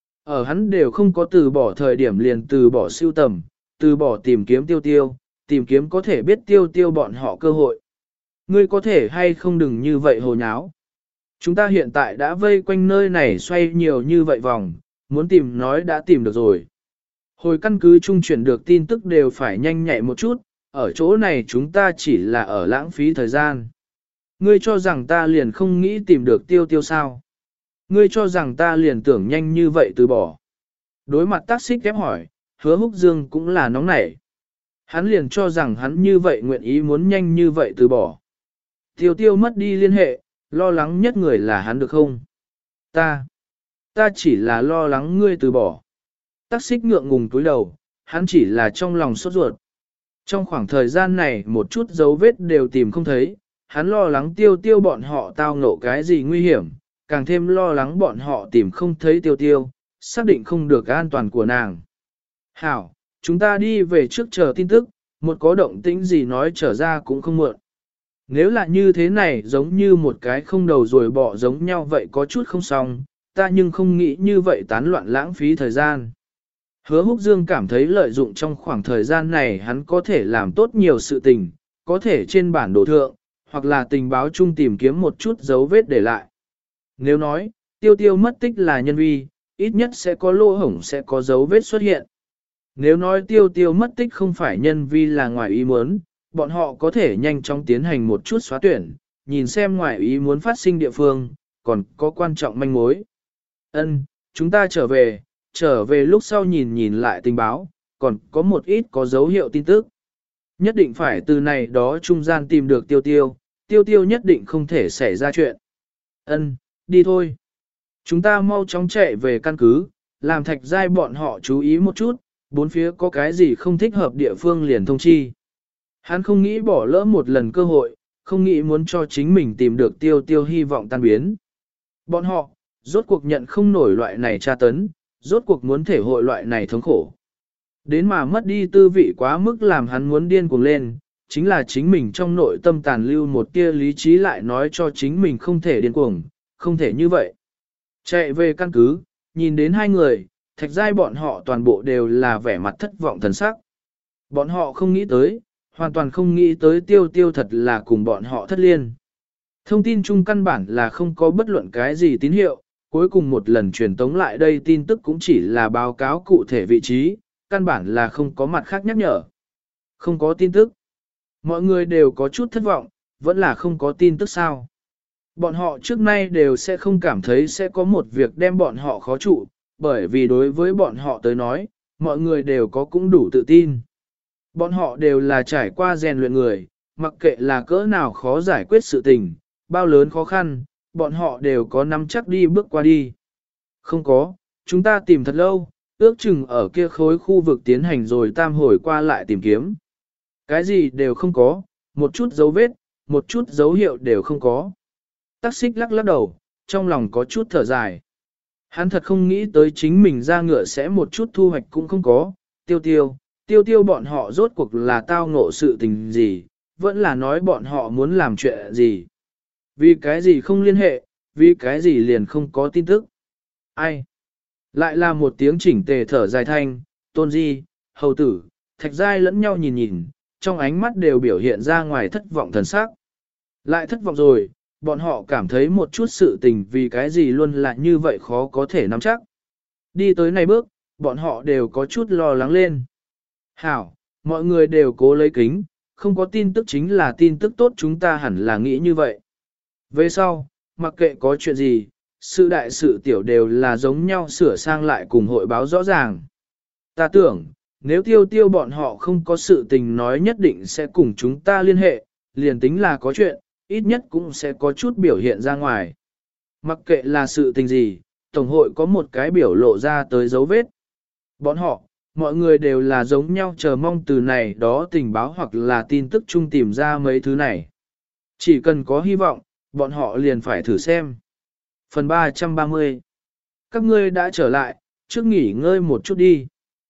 Ở hắn đều không có từ bỏ thời điểm liền từ bỏ siêu tầm, từ bỏ tìm kiếm tiêu tiêu, tìm kiếm có thể biết tiêu tiêu bọn họ cơ hội. Ngươi có thể hay không đừng như vậy hồ nháo. Chúng ta hiện tại đã vây quanh nơi này xoay nhiều như vậy vòng, muốn tìm nói đã tìm được rồi. Hồi căn cứ trung chuyển được tin tức đều phải nhanh nhạy một chút, ở chỗ này chúng ta chỉ là ở lãng phí thời gian. Ngươi cho rằng ta liền không nghĩ tìm được tiêu tiêu sao? Ngươi cho rằng ta liền tưởng nhanh như vậy từ bỏ. Đối mặt tác xích ép hỏi, hứa húc dương cũng là nóng nảy. Hắn liền cho rằng hắn như vậy nguyện ý muốn nhanh như vậy từ bỏ. Tiêu tiêu mất đi liên hệ, lo lắng nhất người là hắn được không? Ta, ta chỉ là lo lắng ngươi từ bỏ. Tác xích ngượng ngùng túi đầu, hắn chỉ là trong lòng sốt ruột. Trong khoảng thời gian này một chút dấu vết đều tìm không thấy, hắn lo lắng tiêu tiêu bọn họ tao ngộ cái gì nguy hiểm, càng thêm lo lắng bọn họ tìm không thấy tiêu tiêu, xác định không được an toàn của nàng. Hảo, chúng ta đi về trước chờ tin tức, một có động tĩnh gì nói trở ra cũng không muộn. Nếu là như thế này giống như một cái không đầu rồi bỏ giống nhau vậy có chút không xong, ta nhưng không nghĩ như vậy tán loạn lãng phí thời gian. Hứa Húc Dương cảm thấy lợi dụng trong khoảng thời gian này hắn có thể làm tốt nhiều sự tình, có thể trên bản đồ thượng, hoặc là tình báo chung tìm kiếm một chút dấu vết để lại. Nếu nói, tiêu tiêu mất tích là nhân vi, ít nhất sẽ có lỗ hổng sẽ có dấu vết xuất hiện. Nếu nói tiêu tiêu mất tích không phải nhân vi là ngoài ý muốn, bọn họ có thể nhanh chóng tiến hành một chút xóa tuyển, nhìn xem ngoài ý muốn phát sinh địa phương, còn có quan trọng manh mối. Ân, chúng ta trở về, trở về lúc sau nhìn nhìn lại tình báo, còn có một ít có dấu hiệu tin tức. Nhất định phải từ này đó trung gian tìm được tiêu tiêu, tiêu tiêu nhất định không thể xảy ra chuyện. Ân, đi thôi. Chúng ta mau chóng chạy về căn cứ, làm thạch giai bọn họ chú ý một chút, bốn phía có cái gì không thích hợp địa phương liền thông chi. Hắn không nghĩ bỏ lỡ một lần cơ hội, không nghĩ muốn cho chính mình tìm được tiêu tiêu hy vọng tan biến. Bọn họ, rốt cuộc nhận không nổi loại này tra tấn, rốt cuộc muốn thể hội loại này thống khổ. Đến mà mất đi tư vị quá mức làm hắn muốn điên cuồng lên, chính là chính mình trong nội tâm tàn lưu một tia lý trí lại nói cho chính mình không thể điên cuồng, không thể như vậy. Chạy về căn cứ, nhìn đến hai người, thạch giai bọn họ toàn bộ đều là vẻ mặt thất vọng thần sắc. Bọn họ không nghĩ tới, hoàn toàn không nghĩ tới tiêu tiêu thật là cùng bọn họ thất liên. Thông tin chung căn bản là không có bất luận cái gì tín hiệu, cuối cùng một lần truyền tống lại đây tin tức cũng chỉ là báo cáo cụ thể vị trí, căn bản là không có mặt khác nhắc nhở. Không có tin tức. Mọi người đều có chút thất vọng, vẫn là không có tin tức sao. Bọn họ trước nay đều sẽ không cảm thấy sẽ có một việc đem bọn họ khó trụ, bởi vì đối với bọn họ tới nói, mọi người đều có cũng đủ tự tin. Bọn họ đều là trải qua rèn luyện người, mặc kệ là cỡ nào khó giải quyết sự tình, bao lớn khó khăn, bọn họ đều có nắm chắc đi bước qua đi. Không có, chúng ta tìm thật lâu, ước chừng ở kia khối khu vực tiến hành rồi tam hồi qua lại tìm kiếm. Cái gì đều không có, một chút dấu vết, một chút dấu hiệu đều không có. Tắc xích lắc lắc đầu, trong lòng có chút thở dài. Hắn thật không nghĩ tới chính mình ra ngựa sẽ một chút thu hoạch cũng không có, tiêu tiêu, tiêu tiêu bọn họ rốt cuộc là tao ngộ sự tình gì, vẫn là nói bọn họ muốn làm chuyện gì. Vì cái gì không liên hệ, vì cái gì liền không có tin tức. Ai? Lại là một tiếng chỉnh tề thở dài thanh, Tôn Di, Hầu Tử, Thạch Giai lẫn nhau nhìn nhìn, trong ánh mắt đều biểu hiện ra ngoài thất vọng thần sắc. Lại thất vọng rồi, bọn họ cảm thấy một chút sự tình vì cái gì luôn là như vậy khó có thể nắm chắc. Đi tới này bước, bọn họ đều có chút lo lắng lên. Hảo, mọi người đều cố lấy kính, không có tin tức chính là tin tức tốt, chúng ta hẳn là nghĩ như vậy. Về sau, mặc kệ có chuyện gì, sự đại sự tiểu đều là giống nhau sửa sang lại cùng hội báo rõ ràng. Ta tưởng, nếu tiêu tiêu bọn họ không có sự tình nói nhất định sẽ cùng chúng ta liên hệ, liền tính là có chuyện, ít nhất cũng sẽ có chút biểu hiện ra ngoài. Mặc kệ là sự tình gì, Tổng hội có một cái biểu lộ ra tới dấu vết. Bọn họ, mọi người đều là giống nhau chờ mong từ này đó tình báo hoặc là tin tức chung tìm ra mấy thứ này. Chỉ cần có hy vọng, bọn họ liền phải thử xem. Phần ba trăm ba mươi. Các ngươi đã trở lại, trước nghỉ ngơi một chút đi.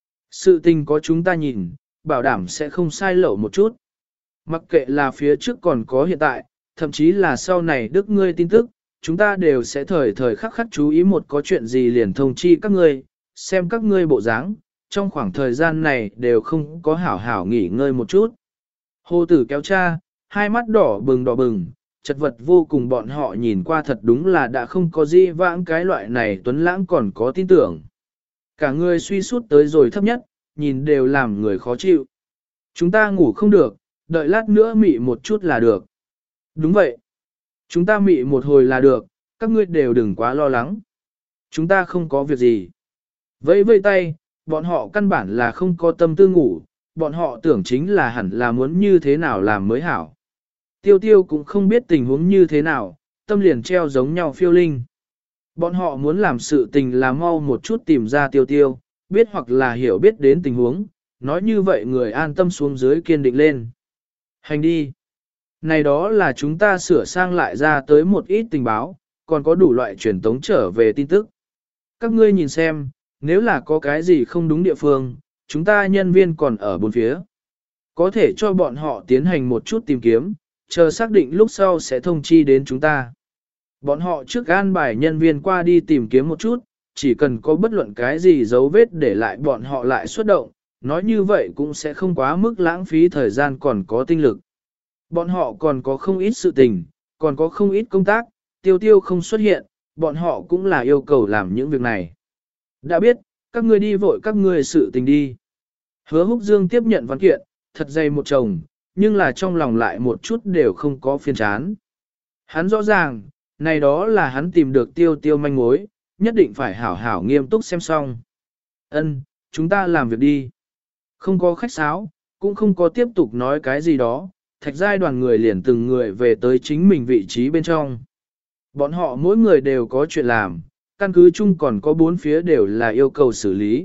Sự tình có chúng ta nhìn, bảo đảm sẽ không sai lậu một chút. Mặc kệ là phía trước còn có hiện tại, thậm chí là sau này đức ngươi tin tức, chúng ta đều sẽ thời thời khắc khắc chú ý một có chuyện gì liền thông chi các ngươi, xem các ngươi bộ dáng, trong khoảng thời gian này đều không có hảo hảo nghỉ ngơi một chút. Hồ tử kéo cha, hai mắt đỏ bừng đỏ bừng, chật vật vô cùng, bọn họ nhìn qua thật đúng là đã không có gì vãng cái loại này tuấn lãng còn có tin tưởng. Cả người suy sút tới rồi thấp nhất, nhìn đều làm người khó chịu. Chúng ta ngủ không được, đợi lát nữa mị một chút là được. Đúng vậy. Chúng ta mị một hồi là được, các ngươi đều đừng quá lo lắng. Chúng ta không có việc gì. Vẫy vây tay, bọn họ căn bản là không có tâm tư ngủ, bọn họ tưởng chính là hẳn là muốn như thế nào làm mới hảo. Tiêu tiêu cũng không biết tình huống như thế nào, tâm liền treo giống nhau phiêu linh. Bọn họ muốn làm sự tình là mau một chút tìm ra tiêu tiêu, biết hoặc là hiểu biết đến tình huống, nói như vậy người an tâm xuống dưới kiên định lên. Hành đi. Này đó là chúng ta sửa sang lại ra tới một ít tình báo, còn có đủ loại truyền tống trở về tin tức. Các ngươi nhìn xem, nếu là có cái gì không đúng địa phương, chúng ta nhân viên còn ở bốn phía. Có thể cho bọn họ tiến hành một chút tìm kiếm, chờ xác định lúc sau sẽ thông chi đến chúng ta. Bọn họ trước an bài nhân viên qua đi tìm kiếm một chút, chỉ cần có bất luận cái gì dấu vết để lại bọn họ lại xuất động, nói như vậy cũng sẽ không quá mức lãng phí thời gian còn có tinh lực. Bọn họ còn có không ít sự tình, còn có không ít công tác, tiêu tiêu không xuất hiện, bọn họ cũng là yêu cầu làm những việc này. Đã biết, các ngươi đi vội các ngươi sự tình đi. Hứa Húc Dương tiếp nhận văn kiện, thật dày một chồng, nhưng là trong lòng lại một chút đều không có phiền chán. Hắn rõ ràng, này đó là hắn tìm được tiêu tiêu manh mối, nhất định phải hảo hảo nghiêm túc xem xong. Ân, chúng ta làm việc đi. Không có khách sáo, cũng không có tiếp tục nói cái gì đó, Thạch Giai đoàn người liền từng người về tới chính mình vị trí bên trong. Bọn họ mỗi người đều có chuyện làm, căn cứ chung còn có bốn phía đều là yêu cầu xử lý.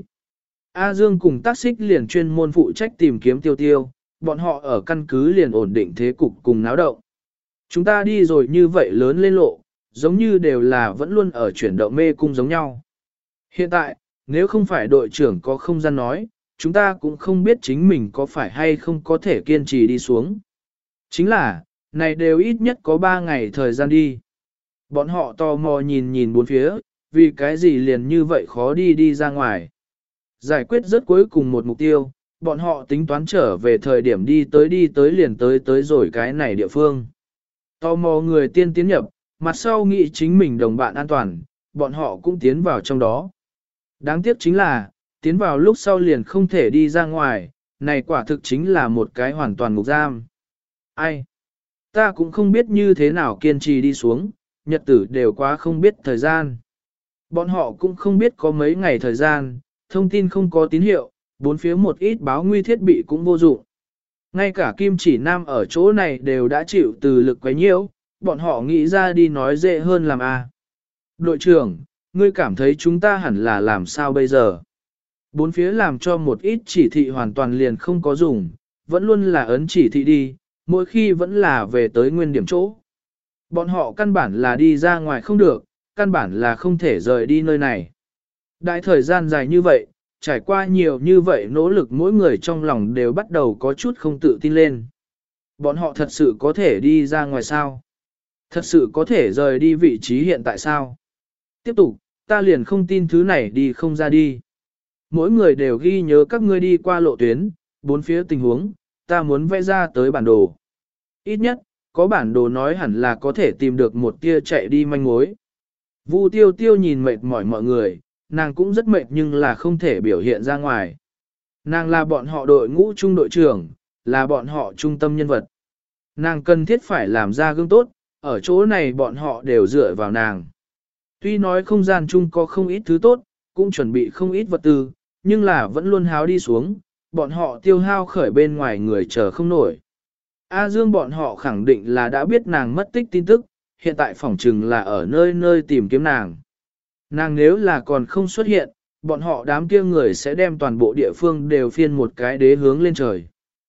A Dương cùng tác xích liền chuyên môn phụ trách tìm kiếm tiêu tiêu, bọn họ ở căn cứ liền ổn định thế cục cùng náo động. Chúng ta đi rồi như vậy lớn lên lộ, giống như đều là vẫn luôn ở chuyển động mê cung giống nhau. Hiện tại, nếu không phải đội trưởng có không gian nói, chúng ta cũng không biết chính mình có phải hay không có thể kiên trì đi xuống. Chính là, này đều ít nhất có ba ngày thời gian đi. Bọn họ tò mò nhìn nhìn bốn phía, vì cái gì liền như vậy khó đi đi ra ngoài. Giải quyết rất cuối cùng một mục tiêu, bọn họ tính toán trở về thời điểm đi tới đi tới liền tới tới rồi cái này địa phương. Tò mò người tiên tiến nhập, mặt sau nghĩ chính mình đồng bạn an toàn, bọn họ cũng tiến vào trong đó. Đáng tiếc chính là, tiến vào lúc sau liền không thể đi ra ngoài, này quả thực chính là một cái hoàn toàn ngục giam. Ai? Ta cũng không biết như thế nào kiên trì đi xuống, nhật tử đều quá không biết thời gian. Bọn họ cũng không biết có mấy ngày thời gian, thông tin không có tín hiệu, bốn phía một ít báo nguy thiết bị cũng vô dụng. Ngay cả Kim Chỉ Nam ở chỗ này đều đã chịu từ lực quấy nhiễu, bọn họ nghĩ ra đi nói dễ hơn làm a. À. Đội trưởng, ngươi cảm thấy chúng ta hẳn là làm sao bây giờ? Bốn phía làm cho một ít chỉ thị hoàn toàn liền không có dùng, vẫn luôn là ấn chỉ thị đi, mỗi khi vẫn là về tới nguyên điểm chỗ. Bọn họ căn bản là đi ra ngoài không được, căn bản là không thể rời đi nơi này. Đại thời gian dài như vậy, trải qua nhiều như vậy nỗ lực mỗi người trong lòng đều bắt đầu có chút không tự tin lên. Bọn họ thật sự có thể đi ra ngoài sao? Thật sự có thể rời đi vị trí hiện tại sao? Tiếp tục, ta liền không tin thứ này đi không ra đi. Mỗi người đều ghi nhớ các ngươi đi qua lộ tuyến, bốn phía tình huống, ta muốn vẽ ra tới bản đồ. Ít nhất, có bản đồ nói hẳn là có thể tìm được một tia chạy đi manh mối. Vu Tiêu Tiêu nhìn mệt mỏi mọi người, nàng cũng rất mệt nhưng là không thể biểu hiện ra ngoài. Nàng là bọn họ đội ngũ trung đội trưởng, là bọn họ trung tâm nhân vật. Nàng cần thiết phải làm ra gương tốt, ở chỗ này bọn họ đều dựa vào nàng. Tuy nói không gian chung có không ít thứ tốt, cũng chuẩn bị không ít vật tư, nhưng là vẫn luôn háo đi xuống, bọn họ tiêu hao khởi bên ngoài người chờ không nổi. A Dương bọn họ khẳng định là đã biết nàng mất tích tin tức, hiện tại phỏng chừng là ở nơi nơi tìm kiếm nàng. Nàng nếu là còn không xuất hiện, bọn họ đám kia người sẽ đem toàn bộ địa phương đều phiên một cái đế hướng lên trời.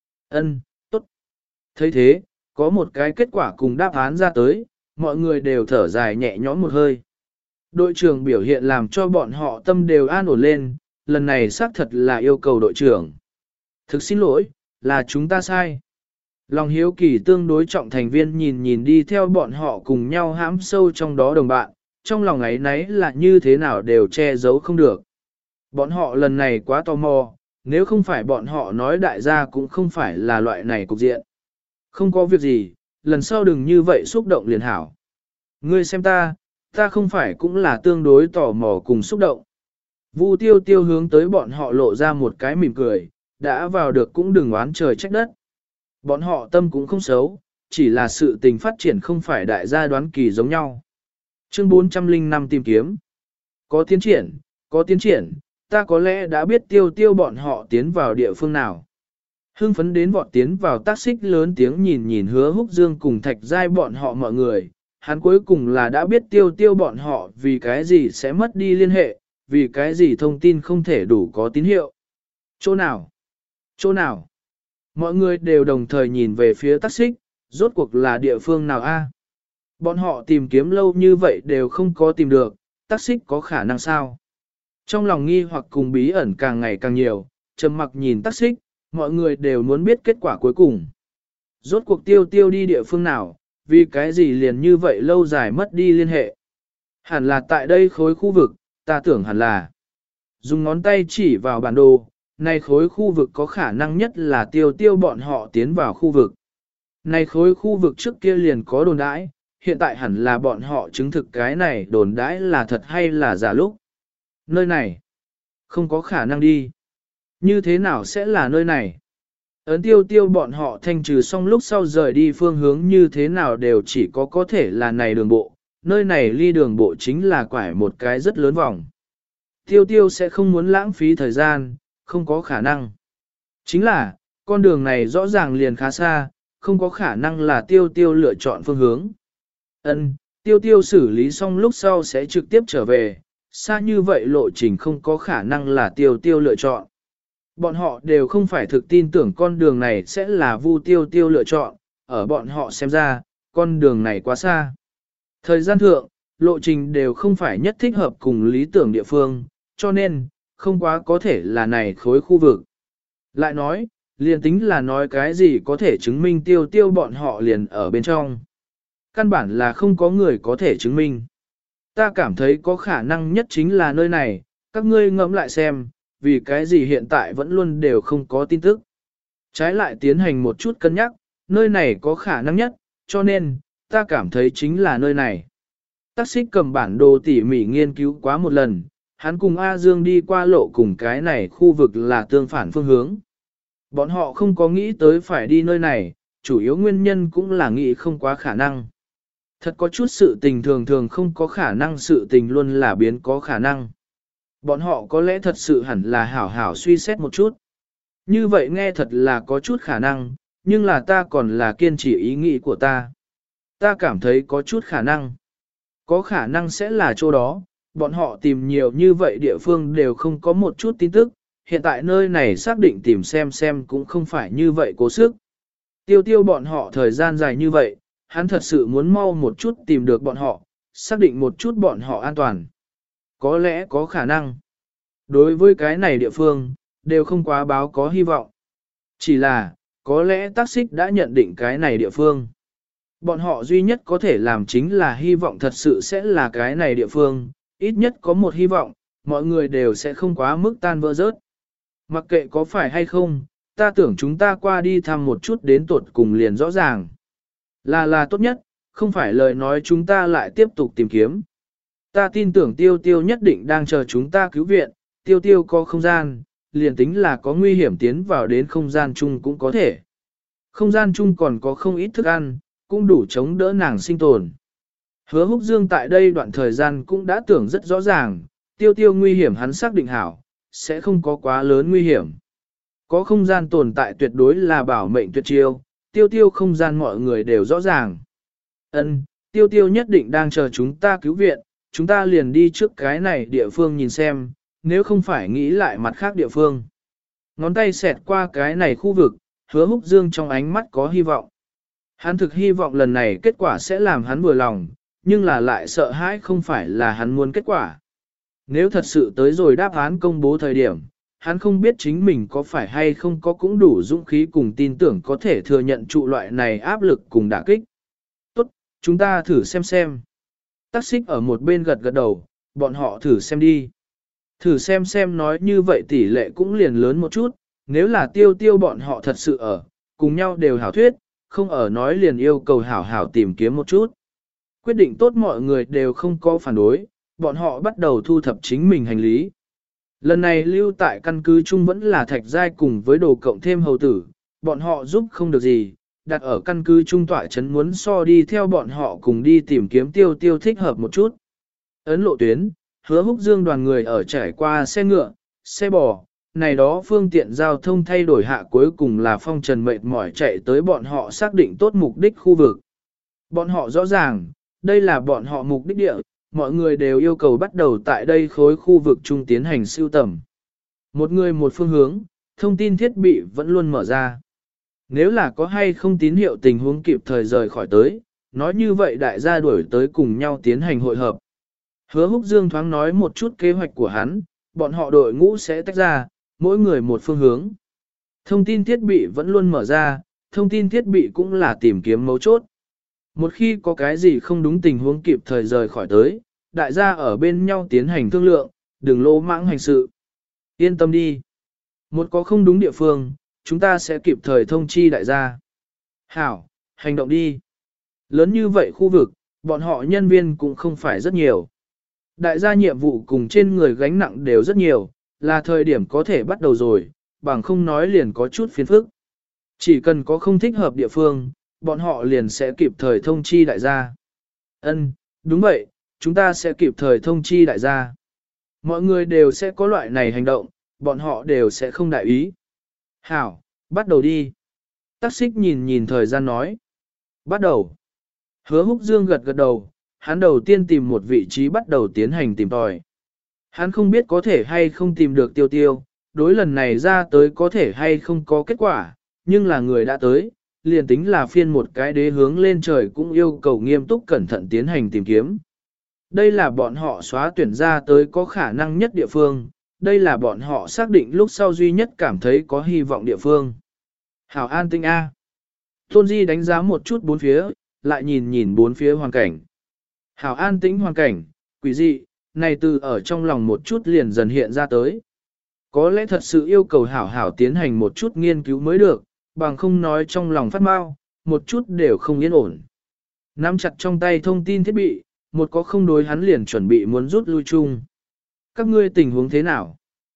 Ân, tốt. thấy thế, có một cái kết quả cùng đáp án ra tới, mọi người đều thở dài nhẹ nhõm một hơi. Đội trưởng biểu hiện làm cho bọn họ tâm đều an ổn lên, lần này xác thật là yêu cầu đội trưởng. Thực xin lỗi, là chúng ta sai. Lòng hiếu kỳ tương đối trọng thành viên nhìn nhìn đi theo bọn họ cùng nhau hãm sâu trong đó đồng bạn, trong lòng ấy nấy là như thế nào đều che giấu không được. Bọn họ lần này quá tò mò, nếu không phải bọn họ nói đại gia cũng không phải là loại này cục diện. Không có việc gì, lần sau đừng như vậy xúc động liền hảo. Ngươi xem ta, ta không phải cũng là tương đối tò mò cùng xúc động. Vu Tiêu Tiêu hướng tới bọn họ lộ ra một cái mỉm cười, đã vào được cũng đừng oán trời trách đất. Bọn họ tâm cũng không xấu, chỉ là sự tình phát triển không phải đại gia đoán kỳ giống nhau. Chương bốn trăm lẻ năm tìm kiếm. Có tiến triển, có tiến triển, ta có lẽ đã biết Tiêu Tiêu bọn họ tiến vào địa phương nào. Hưng phấn đến vọt tiến vào tác xích lớn tiếng nhìn nhìn Hứa Húc Dương cùng Thạch Giai bọn họ mọi người. Hắn cuối cùng là đã biết Tiêu Tiêu bọn họ vì cái gì sẽ mất đi liên hệ, vì cái gì thông tin không thể đủ có tín hiệu. Chỗ nào? Chỗ nào? Mọi người đều đồng thời nhìn về phía tác xích, rốt cuộc là địa phương nào a? Bọn họ tìm kiếm lâu như vậy đều không có tìm được, tác xích có khả năng sao? Trong lòng nghi hoặc cùng bí ẩn càng ngày càng nhiều, trầm mặc nhìn tác xích, mọi người đều muốn biết kết quả cuối cùng. Rốt cuộc Tiêu Tiêu đi địa phương nào, vì cái gì liền như vậy lâu dài mất đi liên hệ. Hẳn là tại đây khối khu vực, ta tưởng hẳn là. Dùng ngón tay chỉ vào bản đồ, này khối khu vực có khả năng nhất là Tiêu Tiêu bọn họ tiến vào khu vực. Này khối khu vực trước kia liền có đồn đãi, hiện tại hẳn là bọn họ chứng thực cái này đồn đãi là thật hay là giả lúc. Nơi này, không có khả năng đi. Như thế nào sẽ là nơi này? Ấn Tiêu Tiêu bọn họ thanh trừ xong lúc sau rời đi phương hướng như thế nào đều chỉ có có thể là này đường bộ, nơi này ly đường bộ chính là quải một cái rất lớn vòng. Tiêu Tiêu sẽ không muốn lãng phí thời gian, không có khả năng. Chính là, con đường này rõ ràng liền khá xa, không có khả năng là Tiêu Tiêu lựa chọn phương hướng. Ân, Tiêu Tiêu xử lý xong lúc sau sẽ trực tiếp trở về, xa như vậy lộ trình không có khả năng là Tiêu Tiêu lựa chọn. Bọn họ đều không phải thực tin tưởng con đường này sẽ là Vu Tiêu Tiêu lựa chọn, ở bọn họ xem ra, con đường này quá xa. Thời gian thượng, lộ trình đều không phải nhất thích hợp cùng lý tưởng địa phương, cho nên, không quá có thể là này khối khu vực. Lại nói, liền tính là nói cái gì có thể chứng minh Tiêu Tiêu bọn họ liền ở bên trong. Căn bản là không có người có thể chứng minh. Ta cảm thấy có khả năng nhất chính là nơi này, các ngươi ngẫm lại xem, vì cái gì hiện tại vẫn luôn đều không có tin tức. Trái lại tiến hành một chút cân nhắc, nơi này có khả năng nhất, cho nên, ta cảm thấy chính là nơi này. Tác xích cầm bản đồ tỉ mỉ nghiên cứu quá một lần, hắn cùng A Dương đi qua lộ cùng cái này khu vực là tương phản phương hướng. Bọn họ không có nghĩ tới phải đi nơi này, chủ yếu nguyên nhân cũng là nghĩ không quá khả năng. Thật có chút sự tình thường thường không có khả năng, sự tình luôn là biến có khả năng. Bọn họ có lẽ thật sự hẳn là hảo hảo suy xét một chút. Như vậy nghe thật là có chút khả năng, nhưng là ta còn là kiên trì ý nghĩ của ta. Ta cảm thấy có chút khả năng. Có khả năng sẽ là chỗ đó, bọn họ tìm nhiều như vậy địa phương đều không có một chút tin tức, hiện tại nơi này xác định tìm xem xem cũng không phải như vậy cố sức. Tiêu Tiêu bọn họ thời gian dài như vậy, hắn thật sự muốn mau một chút tìm được bọn họ, xác định một chút bọn họ an toàn. Có lẽ có khả năng. Đối với cái này địa phương, đều không quá báo có hy vọng. Chỉ là, có lẽ tác xích đã nhận định cái này địa phương. Bọn họ duy nhất có thể làm chính là hy vọng thật sự sẽ là cái này địa phương, ít nhất có một hy vọng, mọi người đều sẽ không quá mức tan vỡ rớt. Mặc kệ có phải hay không, ta tưởng chúng ta qua đi thăm một chút đến tuột cùng liền rõ ràng. Là là tốt nhất, không phải lời nói chúng ta lại tiếp tục tìm kiếm. Ta tin tưởng tiêu tiêu nhất định đang chờ chúng ta cứu viện, tiêu tiêu có không gian, liền tính là có nguy hiểm tiến vào đến không gian chung cũng có thể. Không gian chung còn có không ít thức ăn, cũng đủ chống đỡ nàng sinh tồn. Hứa Húc Dương tại đây đoạn thời gian cũng đã tưởng rất rõ ràng, tiêu tiêu nguy hiểm hắn xác định hảo, sẽ không có quá lớn nguy hiểm. Có không gian tồn tại tuyệt đối là bảo mệnh tuyệt chiêu, tiêu tiêu không gian mọi người đều rõ ràng. Ân, tiêu tiêu nhất định đang chờ chúng ta cứu viện, chúng ta liền đi trước cái này địa phương nhìn xem, nếu không phải nghĩ lại mặt khác địa phương. Ngón tay xẹt qua cái này khu vực, Hứa Húc Dương trong ánh mắt có hy vọng. Hắn thực hy vọng lần này kết quả sẽ làm hắn vừa lòng, nhưng là lại sợ hãi không phải là hắn muốn kết quả. Nếu thật sự tới rồi đáp án công bố thời điểm, hắn không biết chính mình có phải hay không có cũng đủ dũng khí cùng tin tưởng có thể thừa nhận trụ loại này áp lực cùng đả kích. Tốt, chúng ta thử xem xem. Tắc xích ở một bên gật gật đầu, bọn họ thử xem đi. Thử xem xem nói như vậy tỷ lệ cũng liền lớn một chút, nếu là tiêu tiêu bọn họ thật sự ở, cùng nhau đều hảo thuyết, không ở nói liền yêu cầu hảo hảo tìm kiếm một chút. Quyết định tốt mọi người đều không có phản đối, bọn họ bắt đầu thu thập chính mình hành lý. Lần này lưu tại căn cứ chung vẫn là thạch giai cùng với đồ cộng thêm hầu tử, bọn họ giúp không được gì, đặt ở căn cứ trung tọa chấn muốn so đi theo bọn họ cùng đi tìm kiếm tiêu tiêu thích hợp một chút. Ấn lộ tuyến, Hứa Húc Dương đoàn người ở trải qua xe ngựa, xe bò, này đó phương tiện giao thông thay đổi hạ cuối cùng là phong trần mệt mỏi chạy tới bọn họ xác định tốt mục đích khu vực. Bọn họ rõ ràng, đây là bọn họ mục đích địa, mọi người đều yêu cầu bắt đầu tại đây khối khu vực trung tiến hành siêu tầm. Một người một phương hướng, thông tin thiết bị vẫn luôn mở ra. Nếu là có hay không tín hiệu tình huống kịp thời rời khỏi tới, nói như vậy đại gia đuổi tới cùng nhau tiến hành hội hợp. Hứa Húc Dương thoáng nói một chút kế hoạch của hắn, bọn họ đội ngũ sẽ tách ra, mỗi người một phương hướng. Thông tin thiết bị vẫn luôn mở ra, thông tin thiết bị cũng là tìm kiếm mấu chốt. Một khi có cái gì không đúng tình huống kịp thời rời khỏi tới, đại gia ở bên nhau tiến hành thương lượng, đừng lỗ mãng hành sự. Yên tâm đi. Một có không đúng địa phương, chúng ta sẽ kịp thời thông chi đại gia. Hảo, hành động đi. Lớn như vậy khu vực, bọn họ nhân viên cũng không phải rất nhiều. Đại gia nhiệm vụ cùng trên người gánh nặng đều rất nhiều, là thời điểm có thể bắt đầu rồi, bằng không nói liền có chút phiền phức. Chỉ cần có không thích hợp địa phương, bọn họ liền sẽ kịp thời thông chi đại gia. Ân, đúng vậy, chúng ta sẽ kịp thời thông chi đại gia. Mọi người đều sẽ có loại này hành động, bọn họ đều sẽ không đại ý. Hảo, bắt đầu đi. Tắc xích nhìn nhìn thời gian nói. Bắt đầu. Hứa Húc Dương gật gật đầu, hắn đầu tiên tìm một vị trí bắt đầu tiến hành tìm tòi. Hắn không biết có thể hay không tìm được tiêu tiêu, đối lần này ra tới có thể hay không có kết quả, nhưng là người đã tới, liền tính là phiên một cái đế hướng lên trời cũng yêu cầu nghiêm túc cẩn thận tiến hành tìm kiếm. Đây là bọn họ xóa tuyển ra tới có khả năng nhất địa phương, đây là bọn họ xác định lúc sau duy nhất cảm thấy có hy vọng địa phương. Hảo an tinh A. Tôn Di đánh giá một chút bốn phía, lại nhìn nhìn bốn phía hoàn cảnh. Hảo an tĩnh hoàn cảnh, quỷ dị, này từ ở trong lòng một chút liền dần hiện ra tới. Có lẽ thật sự yêu cầu hảo hảo tiến hành một chút nghiên cứu mới được, bằng không nói trong lòng phát mau, một chút đều không yên ổn. Nắm chặt trong tay thông tin thiết bị, một có không đối hắn liền chuẩn bị muốn rút lui chung. Các ngươi tình huống thế nào?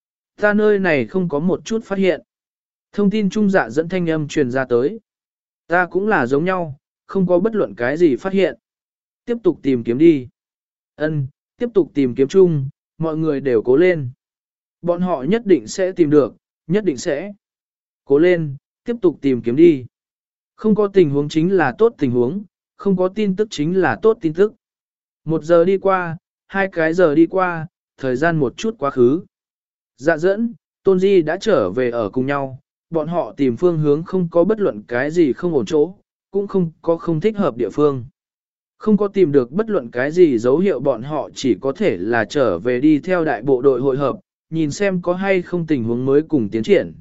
Ta nơi này không có một chút phát hiện. Thông tin trung dạ dẫn thanh âm truyền ra tới. Ta cũng là giống nhau, không có bất luận cái gì phát hiện. Tiếp tục tìm kiếm đi. Ân, tiếp tục tìm kiếm chung, mọi người đều cố lên. Bọn họ nhất định sẽ tìm được, nhất định sẽ. Cố lên, tiếp tục tìm kiếm đi. Không có tình huống chính là tốt tình huống, không có tin tức chính là tốt tin tức. Một giờ đi qua, hai cái giờ đi qua, thời gian một chút quá khứ. Dạ dẫn, Tôn Di đã trở về ở cùng nhau, bọn họ tìm phương hướng không có bất luận cái gì không ổn chỗ, cũng không có không thích hợp địa phương. Không có tìm được bất luận cái gì dấu hiệu bọn họ chỉ có thể là trở về đi theo đại bộ đội hội hợp, nhìn xem có hay không tình huống mới cùng tiến triển.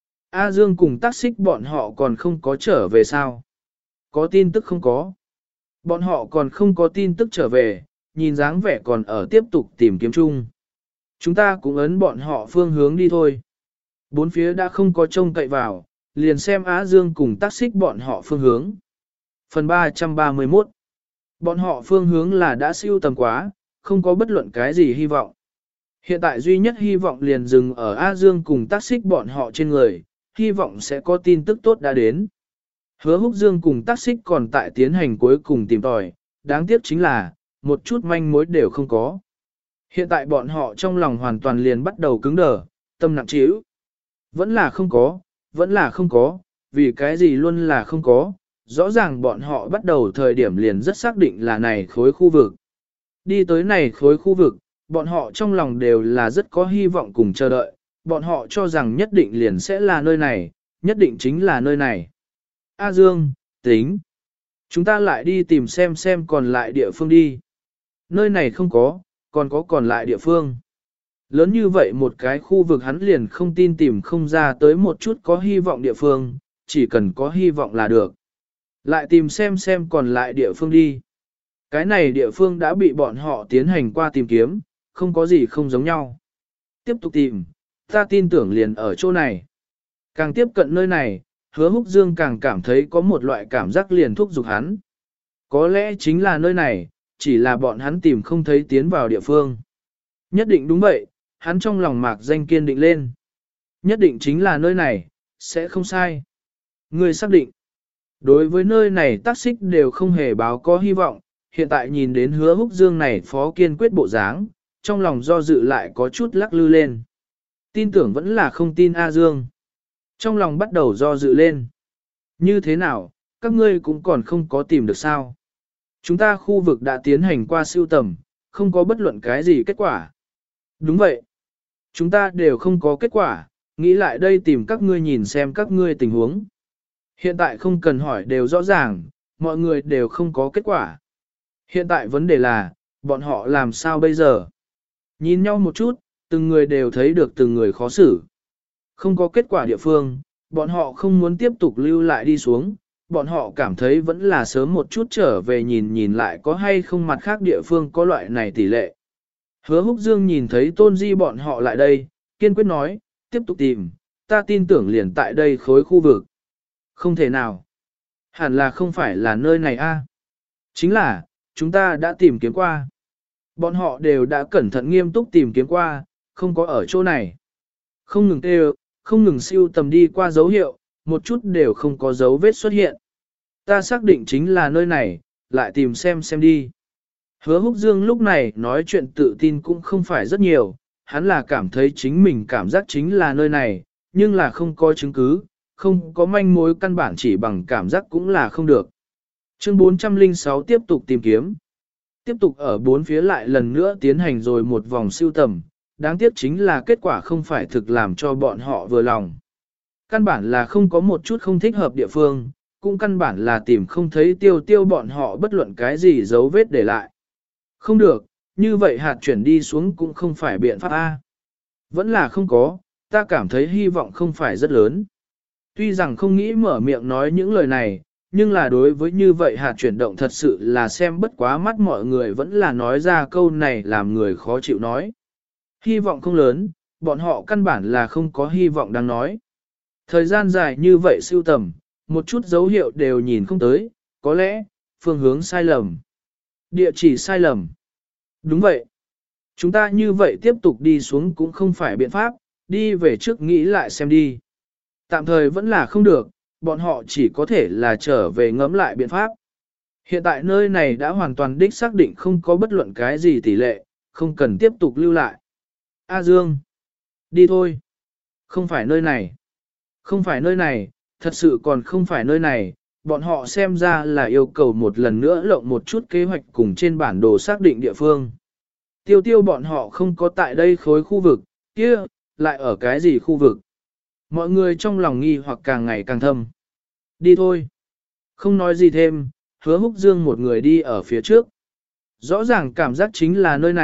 A Dương cùng tác xích bọn họ còn không có trở về sao? Có tin tức không có? Bọn họ còn không có tin tức trở về, nhìn dáng vẻ còn ở tiếp tục tìm kiếm chung. Chúng ta cũng ấn bọn họ phương hướng đi thôi. Bốn phía đã không có trông cậy vào, liền xem Á Dương cùng tác xích bọn họ phương hướng. Phần ba trăm ba mươi mốt. Bọn họ phương hướng là đã siêu tầm quá, không có bất luận cái gì hy vọng. Hiện tại duy nhất hy vọng liền dừng ở Á Dương cùng tác xích bọn họ trên người, hy vọng sẽ có tin tức tốt đã đến. Hứa Húc Dương cùng tác xích còn tại tiến hành cuối cùng tìm tòi, đáng tiếc chính là, một chút manh mối đều không có. Hiện tại bọn họ trong lòng hoàn toàn liền bắt đầu cứng đờ, tâm nặng trĩu. Vẫn là không có, vẫn là không có, vì cái gì luôn là không có, rõ ràng bọn họ bắt đầu thời điểm liền rất xác định là này khối khu vực. Đi tới này khối khu vực, bọn họ trong lòng đều là rất có hy vọng cùng chờ đợi, bọn họ cho rằng nhất định liền sẽ là nơi này, nhất định chính là nơi này. A Dương, tính. Chúng ta lại đi tìm xem xem còn lại địa phương đi. Nơi này không có, còn có còn lại địa phương. Lớn như vậy một cái khu vực hắn liền không tin tìm không ra tới một chút có hy vọng địa phương, chỉ cần có hy vọng là được. Lại tìm xem xem còn lại địa phương đi. Cái này địa phương đã bị bọn họ tiến hành qua tìm kiếm, không có gì không giống nhau. Tiếp tục tìm, ta tin tưởng liền ở chỗ này. Càng tiếp cận nơi này, Hứa Húc Dương càng cảm thấy có một loại cảm giác liền thúc giục hắn. Có lẽ chính là nơi này, chỉ là bọn hắn tìm không thấy tiến vào địa phương. Nhất định đúng vậy, hắn trong lòng mạc danh kiên định lên. Nhất định chính là nơi này, sẽ không sai. Người xác định. Đối với nơi này tác xích đều không hề báo có hy vọng, hiện tại nhìn đến Hứa Húc Dương này phó kiên quyết bộ dáng, trong lòng do dự lại có chút lắc lư lên. Tin tưởng vẫn là không tin A Dương. Trong lòng bắt đầu do dự lên. Như thế nào, các ngươi cũng còn không có tìm được sao? Chúng ta khu vực đã tiến hành qua siêu tầm, không có bất luận cái gì kết quả. Đúng vậy. Chúng ta đều không có kết quả, nghĩ lại đây tìm các ngươi nhìn xem các ngươi tình huống. Hiện tại không cần hỏi đều rõ ràng, mọi người đều không có kết quả. Hiện tại vấn đề là, bọn họ làm sao bây giờ? Nhìn nhau một chút, từng người đều thấy được từng người khó xử. Không có kết quả địa phương, bọn họ không muốn tiếp tục lưu lại đi xuống, bọn họ cảm thấy vẫn là sớm một chút trở về nhìn nhìn lại có hay không mặt khác địa phương có loại này tỷ lệ. Hứa Húc Dương nhìn thấy Tôn Di bọn họ lại đây, kiên quyết nói, tiếp tục tìm, ta tin tưởng liền tại đây khối khu vực. Không thể nào. Hẳn là không phải là nơi này a. Chính là, chúng ta đã tìm kiếm qua. Bọn họ đều đã cẩn thận nghiêm túc tìm kiếm qua, không có ở chỗ này. Không ngừng kêu, không ngừng siêu tầm đi qua dấu hiệu, một chút đều không có dấu vết xuất hiện. Ta xác định chính là nơi này, lại tìm xem xem đi. Hứa Húc Dương lúc này nói chuyện tự tin cũng không phải rất nhiều, hắn là cảm thấy chính mình cảm giác chính là nơi này, nhưng là không có chứng cứ, không có manh mối căn bản chỉ bằng cảm giác cũng là không được. Chương bốn trăm lẻ sáu tiếp tục tìm kiếm. Tiếp tục ở bốn phía lại lần nữa tiến hành rồi một vòng siêu tầm, đáng tiếc chính là kết quả không phải thực làm cho bọn họ vừa lòng. Căn bản là không có một chút không thích hợp địa phương, cũng căn bản là tìm không thấy tiêu tiêu bọn họ bất luận cái gì dấu vết để lại. Không được, như vậy hạt chuyển đi xuống cũng không phải biện pháp A. Vẫn là không có, ta cảm thấy hy vọng không phải rất lớn. Tuy rằng không nghĩ mở miệng nói những lời này, nhưng là đối với như vậy hạt chuyển động thật sự là xem bất quá mắt mọi người vẫn là nói ra câu này làm người khó chịu nói. Hy vọng không lớn, bọn họ căn bản là không có hy vọng đang nói. Thời gian dài như vậy siêu tầm, một chút dấu hiệu đều nhìn không tới, có lẽ, phương hướng sai lầm. Địa chỉ sai lầm. Đúng vậy. Chúng ta như vậy tiếp tục đi xuống cũng không phải biện pháp, đi về trước nghĩ lại xem đi. Tạm thời vẫn là không được, bọn họ chỉ có thể là trở về ngẫm lại biện pháp. Hiện tại nơi này đã hoàn toàn đích xác định không có bất luận cái gì tỷ lệ, không cần tiếp tục lưu lại. A Dương, đi thôi. Không phải nơi này. Không phải nơi này, thật sự còn không phải nơi này, bọn họ xem ra là yêu cầu một lần nữa lộng một chút kế hoạch cùng trên bản đồ xác định địa phương. Tiêu tiêu bọn họ không có tại đây khối khu vực, kia, lại ở cái gì khu vực. Mọi người trong lòng nghi hoặc càng ngày càng thâm. Đi thôi. Không nói gì thêm, Hứa Húc Dương một người đi ở phía trước. Rõ ràng cảm giác chính là nơi này,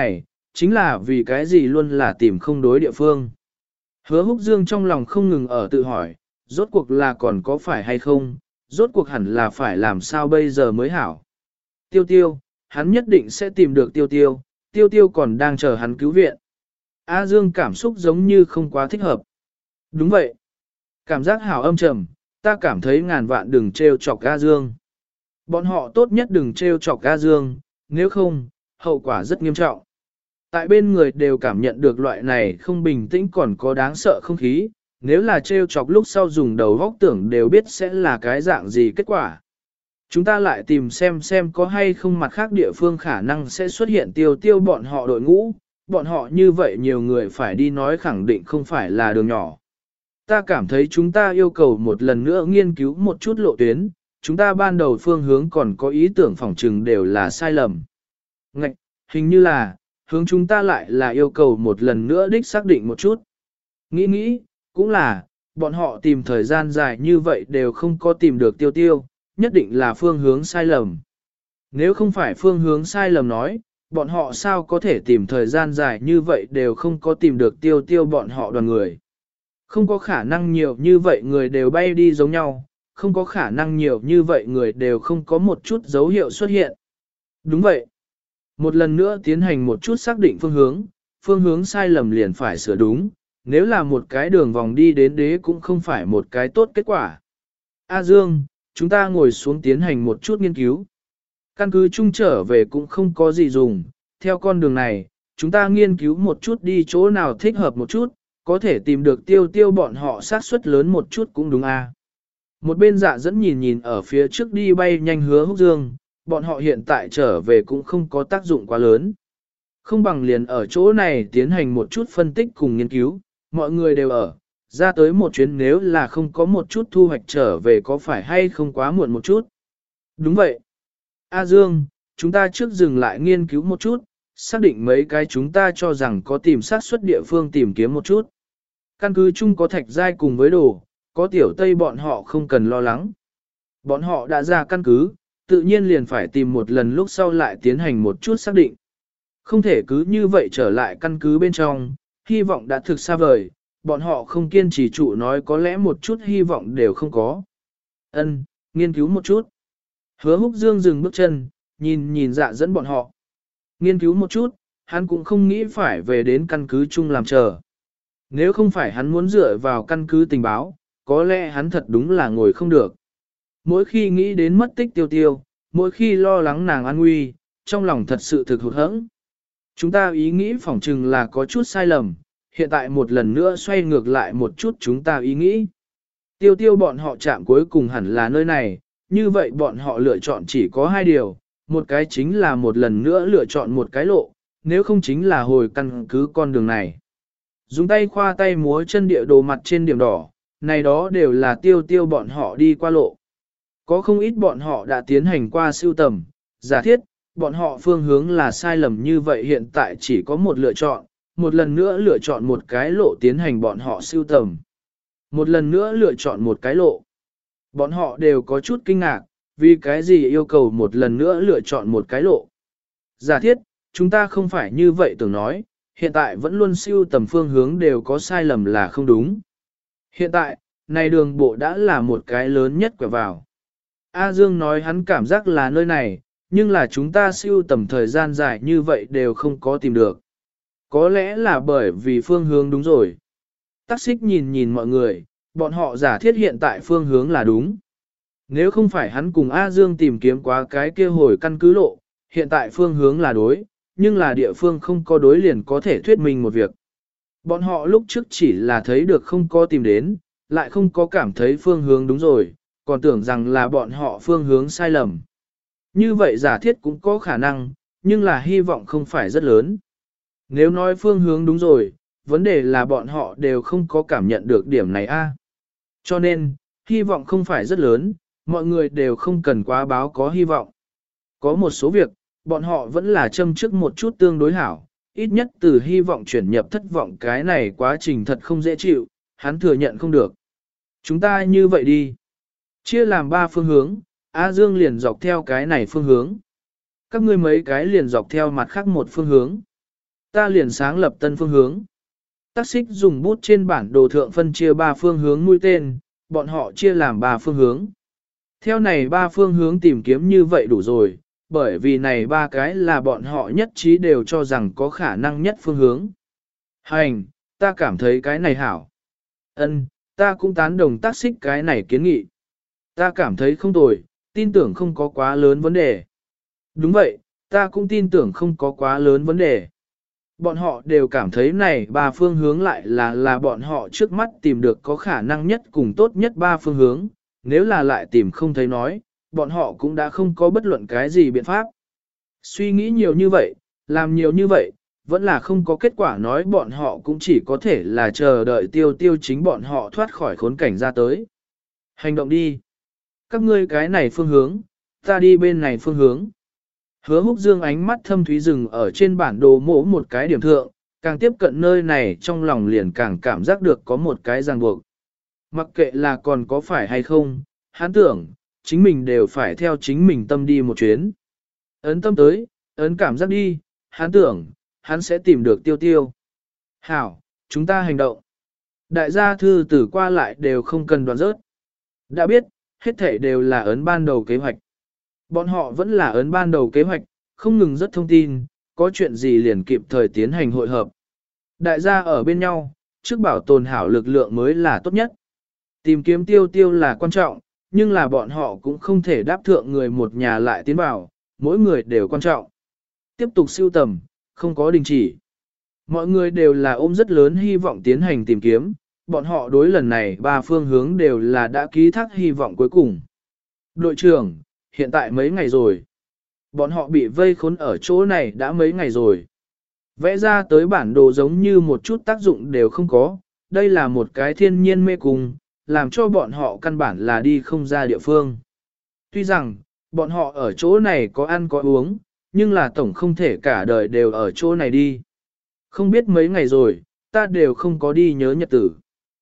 chính là vì cái gì luôn là tìm không đối địa phương. Hứa Húc Dương trong lòng không ngừng ở tự hỏi, rốt cuộc là còn có phải hay không, rốt cuộc hẳn là phải làm sao bây giờ mới hảo. Tiêu tiêu, hắn nhất định sẽ tìm được tiêu tiêu, tiêu tiêu còn đang chờ hắn cứu viện. A Dương cảm xúc giống như không quá thích hợp. Đúng vậy. Cảm giác hảo âm trầm, ta cảm thấy ngàn vạn đừng trêu chọc A Dương. Bọn họ tốt nhất đừng trêu chọc A Dương, nếu không, hậu quả rất nghiêm trọng. Tại bên người đều cảm nhận được loại này không bình tĩnh còn có đáng sợ không khí, nếu là trêu chọc lúc sau dùng đầu góc tưởng đều biết sẽ là cái dạng gì kết quả. Chúng ta lại tìm xem xem có hay không mặt khác địa phương khả năng sẽ xuất hiện tiêu tiêu bọn họ đội ngũ, bọn họ như vậy nhiều người phải đi nói khẳng định không phải là đường nhỏ. Ta cảm thấy chúng ta yêu cầu một lần nữa nghiên cứu một chút lộ tuyến, chúng ta ban đầu phương hướng còn có ý tưởng phỏng trừng đều là sai lầm. Ngạch, hình như là, hướng chúng ta lại là yêu cầu một lần nữa đích xác định một chút. Nghĩ nghĩ, cũng là, bọn họ tìm thời gian dài như vậy đều không có tìm được tiêu tiêu, nhất định là phương hướng sai lầm. Nếu không phải phương hướng sai lầm nói, bọn họ sao có thể tìm thời gian dài như vậy đều không có tìm được tiêu tiêu bọn họ đoàn người. Không có khả năng nhiều như vậy người đều bay đi giống nhau, không có khả năng nhiều như vậy người đều không có một chút dấu hiệu xuất hiện. Đúng vậy. Một lần nữa tiến hành một chút xác định phương hướng, phương hướng sai lầm liền phải sửa đúng, nếu là một cái đường vòng đi đến đế cũng không phải một cái tốt kết quả. A Dương, chúng ta ngồi xuống tiến hành một chút nghiên cứu. Căn cứ chung trở về cũng không có gì dùng, theo con đường này, chúng ta nghiên cứu một chút đi chỗ nào thích hợp một chút, có thể tìm được tiêu tiêu bọn họ xác suất lớn một chút cũng đúng a. Một bên dạ dẫn nhìn nhìn ở phía trước đi bay nhanh Hứa Húc Dương, bọn họ hiện tại trở về cũng không có tác dụng quá lớn. Không bằng liền ở chỗ này tiến hành một chút phân tích cùng nghiên cứu, mọi người đều ở, ra tới một chuyến nếu là không có một chút thu hoạch trở về có phải hay không quá muộn một chút. Đúng vậy. A Dương, chúng ta trước dừng lại nghiên cứu một chút, xác định mấy cái chúng ta cho rằng có tìm xác suất địa phương tìm kiếm một chút. Căn cứ chung có thạch giai cùng với đồ, có tiểu tây bọn họ không cần lo lắng. Bọn họ đã ra căn cứ, tự nhiên liền phải tìm một lần lúc sau lại tiến hành một chút xác định. Không thể cứ như vậy trở lại căn cứ bên trong, hy vọng đã thực xa vời, bọn họ không kiên trì trụ nói có lẽ một chút hy vọng đều không có. Ân, nghiên cứu một chút. Hứa Húc Dương dừng bước chân, nhìn nhìn dạ dẫn bọn họ. Nghiên cứu một chút, hắn cũng không nghĩ phải về đến căn cứ chung làm chờ. Nếu không phải hắn muốn dựa vào căn cứ tình báo, có lẽ hắn thật đúng là ngồi không được. Mỗi khi nghĩ đến mất tích tiêu tiêu, mỗi khi lo lắng nàng an nguy, trong lòng thật sự thực hụt hẫng. Chúng ta ý nghĩ phỏng chừng là có chút sai lầm, hiện tại một lần nữa xoay ngược lại một chút chúng ta ý nghĩ. Tiêu tiêu bọn họ chạm cuối cùng hẳn là nơi này, như vậy bọn họ lựa chọn chỉ có hai điều, một cái chính là một lần nữa lựa chọn một cái lộ, nếu không chính là hồi căn cứ con đường này. Dùng tay khoa tay múa chân địa đồ mặt trên điểm đỏ, này đó đều là tiêu tiêu bọn họ đi qua lộ. Có không ít bọn họ đã tiến hành qua siêu tầm, giả thiết, bọn họ phương hướng là sai lầm như vậy hiện tại chỉ có một lựa chọn, một lần nữa lựa chọn một cái lộ tiến hành bọn họ siêu tầm. Một lần nữa lựa chọn một cái lộ. Bọn họ đều có chút kinh ngạc, vì cái gì yêu cầu một lần nữa lựa chọn một cái lộ. Giả thiết, chúng ta không phải như vậy tưởng nói, hiện tại vẫn luôn siêu tầm phương hướng đều có sai lầm là không đúng. Hiện tại, này đường bộ đã là một cái lớn nhất quẹo vào. A Dương nói hắn cảm giác là nơi này, nhưng là chúng ta siêu tầm thời gian dài như vậy đều không có tìm được. Có lẽ là bởi vì phương hướng đúng rồi. Tắc xích nhìn nhìn mọi người, bọn họ giả thiết hiện tại phương hướng là đúng. Nếu không phải hắn cùng A Dương tìm kiếm quá cái kia hồi căn cứ lộ, hiện tại phương hướng là đối, nhưng là địa phương không có đối liền có thể thuyết minh một việc. Bọn họ lúc trước chỉ là thấy được không có tìm đến, lại không có cảm thấy phương hướng đúng rồi, còn tưởng rằng là bọn họ phương hướng sai lầm. Như vậy giả thiết cũng có khả năng, nhưng là hy vọng không phải rất lớn. Nếu nói phương hướng đúng rồi, vấn đề là bọn họ đều không có cảm nhận được điểm này a. Cho nên, hy vọng không phải rất lớn, mọi người đều không cần quá báo có hy vọng. Có một số việc, bọn họ vẫn là châm trước một chút tương đối hảo, ít nhất từ hy vọng chuyển nhập thất vọng cái này quá trình thật không dễ chịu, hắn thừa nhận không được. Chúng ta như vậy đi. Chia làm ba phương hướng, A Dương liền dọc theo cái này phương hướng. Các ngươi mấy cái liền dọc theo mặt khác một phương hướng. ta liền sáng lập tân phương hướng. Tác xích dùng bút trên bản đồ thượng phân chia ba phương hướng mũi tên, bọn họ chia làm ba phương hướng. Theo này ba phương hướng tìm kiếm như vậy đủ rồi, bởi vì này ba cái là bọn họ nhất trí đều cho rằng có khả năng nhất phương hướng. Hành, ta cảm thấy cái này hảo. Ân, ta cũng tán đồng tác xích cái này kiến nghị. Ta cảm thấy không tồi, tin tưởng không có quá lớn vấn đề. Đúng vậy, ta cũng tin tưởng không có quá lớn vấn đề. Bọn họ đều cảm thấy này ba phương hướng lại là là bọn họ trước mắt tìm được có khả năng nhất cùng tốt nhất ba phương hướng, nếu là lại tìm không thấy nói, bọn họ cũng đã không có bất luận cái gì biện pháp. Suy nghĩ nhiều như vậy, làm nhiều như vậy, vẫn là không có kết quả nói bọn họ cũng chỉ có thể là chờ đợi tiêu tiêu chính bọn họ thoát khỏi khốn cảnh ra tới. Hành động đi. Các ngươi cái này phương hướng, ta đi bên này phương hướng. Hứa húc dương ánh mắt thâm thúy rừng ở trên bản đồ mỗ một cái điểm thượng, càng tiếp cận nơi này trong lòng liền càng cảm giác được có một cái ràng buộc. Mặc kệ là còn có phải hay không, hắn tưởng, chính mình đều phải theo chính mình tâm đi một chuyến. Ấn tâm tới, ấn cảm giác đi, hắn tưởng, hắn sẽ tìm được tiêu tiêu. Hảo, chúng ta hành động. Đại gia thư tử qua lại đều không cần đoạn rớt. Đã biết, hết thể đều là ấn ban đầu kế hoạch. Bọn họ vẫn là ấn ban đầu kế hoạch, không ngừng rất thông tin, có chuyện gì liền kịp thời tiến hành hội hợp. Đại gia ở bên nhau, trước bảo tồn hảo lực lượng mới là tốt nhất. Tìm kiếm tiêu tiêu là quan trọng, nhưng là bọn họ cũng không thể đáp thượng người một nhà lại tiến vào, mỗi người đều quan trọng. Tiếp tục siêu tầm, không có đình chỉ. Mọi người đều là ôm rất lớn hy vọng tiến hành tìm kiếm, bọn họ đối lần này ba phương hướng đều là đã ký thác hy vọng cuối cùng. Đội trưởng, hiện tại mấy ngày rồi. Bọn họ bị vây khốn ở chỗ này đã mấy ngày rồi. Vẽ ra tới bản đồ giống như một chút tác dụng đều không có, đây là một cái thiên nhiên mê cung, làm cho bọn họ căn bản là đi không ra địa phương. Tuy rằng, bọn họ ở chỗ này có ăn có uống, nhưng là tổng không thể cả đời đều ở chỗ này đi. Không biết mấy ngày rồi, ta đều không có đi nhớ nhật tử.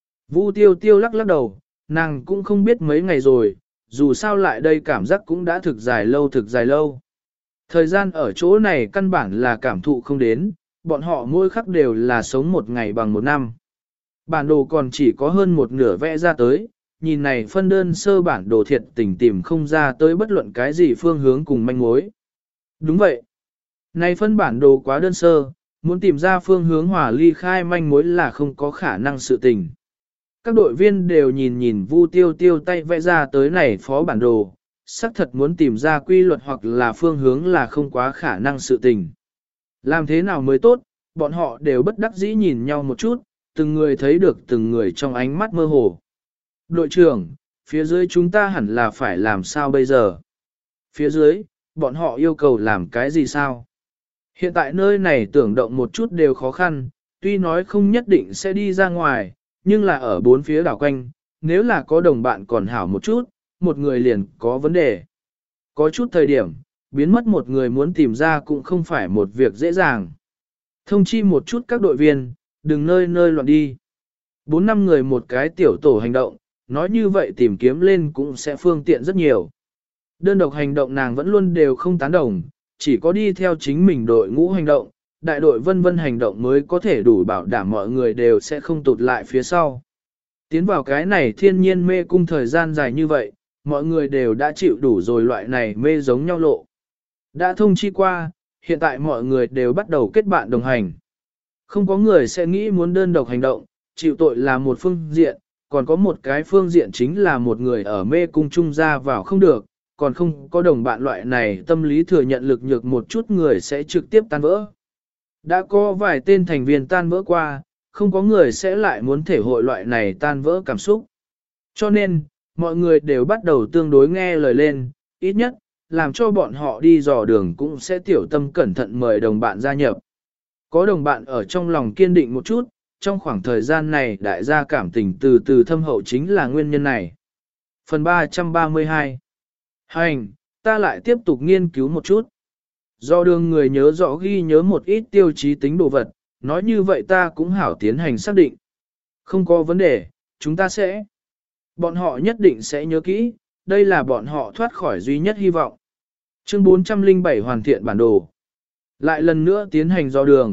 Vu tiêu tiêu lắc lắc đầu, nàng cũng không biết mấy ngày rồi, dù sao lại đây cảm giác cũng đã thực dài lâu thực dài lâu. Thời gian ở chỗ này căn bản là cảm thụ không đến, bọn họ mỗi khắc đều là sống một ngày bằng một năm. Bản đồ còn chỉ có hơn một nửa vẽ ra tới, nhìn này phân đơn sơ bản đồ thiệt tình tìm không ra tới bất luận cái gì phương hướng cùng manh mối. Đúng vậy. Này phân bản đồ quá đơn sơ, muốn tìm ra phương hướng hòa ly khai manh mối là không có khả năng sự tình. Các đội viên đều nhìn nhìn Vu Tiêu Tiêu tay vẽ ra tới này phó bản đồ, xác thật muốn tìm ra quy luật hoặc là phương hướng là không quá khả năng sự tình. Làm thế nào mới tốt, bọn họ đều bất đắc dĩ nhìn nhau một chút, từng người thấy được từng người trong ánh mắt mơ hồ. Đội trưởng, phía dưới chúng ta hẳn là phải làm sao bây giờ? Phía dưới, bọn họ yêu cầu làm cái gì sao? Hiện tại nơi này tưởng động một chút đều khó khăn, tuy nói không nhất định sẽ đi ra ngoài, nhưng là ở bốn phía đảo quanh, nếu là có đồng bạn còn hảo một chút, một người liền có vấn đề. Có chút thời điểm, biến mất một người muốn tìm ra cũng không phải một việc dễ dàng. Thông chi một chút các đội viên, đừng nơi nơi loạn đi. Bốn năm người một cái tiểu tổ hành động, nói như vậy tìm kiếm lên cũng sẽ phương tiện rất nhiều. Đơn độc hành động nàng vẫn luôn đều không tán đồng, chỉ có đi theo chính mình đội ngũ hành động, đại đội vân vân hành động mới có thể đủ bảo đảm mọi người đều sẽ không tụt lại phía sau. Tiến vào cái này thiên nhiên mê cung thời gian dài như vậy, mọi người đều đã chịu đủ rồi loại này mê giống nhau lộ. Đã thông chi qua, hiện tại mọi người đều bắt đầu kết bạn đồng hành. Không có người sẽ nghĩ muốn đơn độc hành động, chịu tội là một phương diện, còn có một cái phương diện chính là một người ở mê cung chung ra vào không được, còn không có đồng bạn loại này tâm lý thừa nhận lực nhược một chút người sẽ trực tiếp tan vỡ. Đã có vài tên thành viên tan vỡ qua, không có người sẽ lại muốn thể hội loại này tan vỡ cảm xúc. Cho nên, mọi người đều bắt đầu tương đối nghe lời lên, ít nhất, làm cho bọn họ đi dò đường cũng sẽ tiểu tâm cẩn thận mời đồng bạn gia nhập. Có đồng bạn ở trong lòng kiên định một chút, trong khoảng thời gian này đại gia cảm tình từ từ thâm hậu chính là nguyên nhân này. Phần ba trăm ba mươi hai. Hành, ta lại tiếp tục nghiên cứu một chút. Do đường người nhớ rõ ghi nhớ một ít tiêu chí tính đồ vật, nói như vậy ta cũng hảo tiến hành xác định. Không có vấn đề, chúng ta sẽ. Bọn họ nhất định sẽ nhớ kỹ, đây là bọn họ thoát khỏi duy nhất hy vọng. Chương bốn trăm lẻ bảy hoàn thiện bản đồ. Lại lần nữa tiến hành do đường,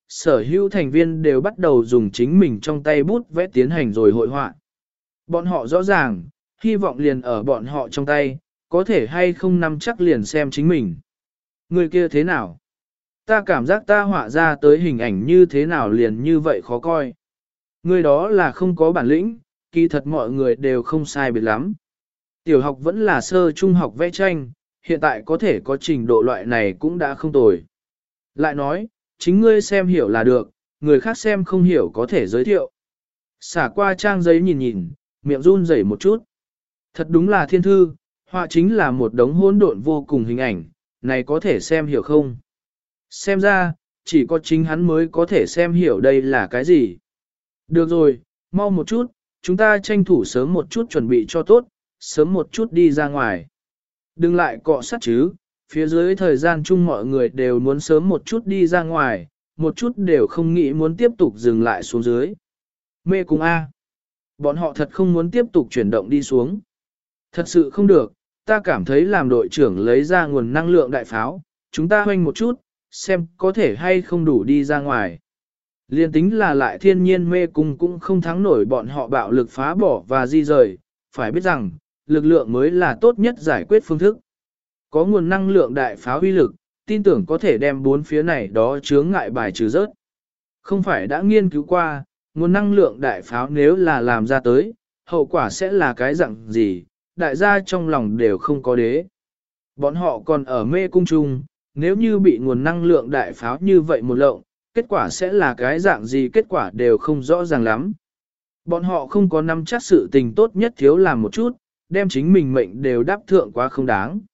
sở hữu thành viên đều bắt đầu dùng chính mình trong tay bút vẽ tiến hành rồi hội họa. Bọn họ rõ ràng, hy vọng liền ở bọn họ trong tay, có thể hay không nắm chắc liền xem chính mình. Người kia thế nào? Ta cảm giác ta họa ra tới hình ảnh như thế nào liền như vậy khó coi. Người đó là không có bản lĩnh, kỳ thật mọi người đều không sai biệt lắm. Tiểu học vẫn là sơ trung học vẽ tranh, hiện tại có thể có trình độ loại này cũng đã không tồi. Lại nói, chính ngươi xem hiểu là được, người khác xem không hiểu có thể giới thiệu. Xả qua trang giấy nhìn nhìn, miệng run rẩy một chút. Thật đúng là thiên thư, họa chính là một đống hỗn độn vô cùng hình ảnh, này có thể xem hiểu không? Xem ra, chỉ có chính hắn mới có thể xem hiểu đây là cái gì. Được rồi, mau một chút, chúng ta tranh thủ sớm một chút chuẩn bị cho tốt, sớm một chút đi ra ngoài. Đừng lại cọ sát chứ, phía dưới thời gian chung mọi người đều muốn sớm một chút đi ra ngoài, một chút đều không nghĩ muốn tiếp tục dừng lại xuống dưới. Mê cùng A. Bọn họ thật không muốn tiếp tục chuyển động đi xuống. Thật sự không được, ta cảm thấy làm đội trưởng lấy ra nguồn năng lượng đại pháo, chúng ta hoanh một chút, xem có thể hay không đủ đi ra ngoài. Liên tính là lại thiên nhiên mê cung cũng không thắng nổi bọn họ bạo lực phá bỏ và di rời, phải biết rằng, lực lượng mới là tốt nhất giải quyết phương thức. Có nguồn năng lượng đại pháo uy lực, tin tưởng có thể đem bốn phía này đó chướng ngại bài trừ rớt. Không phải đã nghiên cứu qua, nguồn năng lượng đại pháo nếu là làm ra tới, hậu quả sẽ là cái dạng gì, đại gia trong lòng đều không có đế. Bọn họ còn ở mê cung chung, nếu như bị nguồn năng lượng đại pháo như vậy một lộng, kết quả sẽ là cái dạng gì kết quả đều không rõ ràng lắm. Bọn họ không có nắm chắc sự tình tốt nhất thiếu làm một chút, đem chính mình mệnh đều đáp thượng quá không đáng.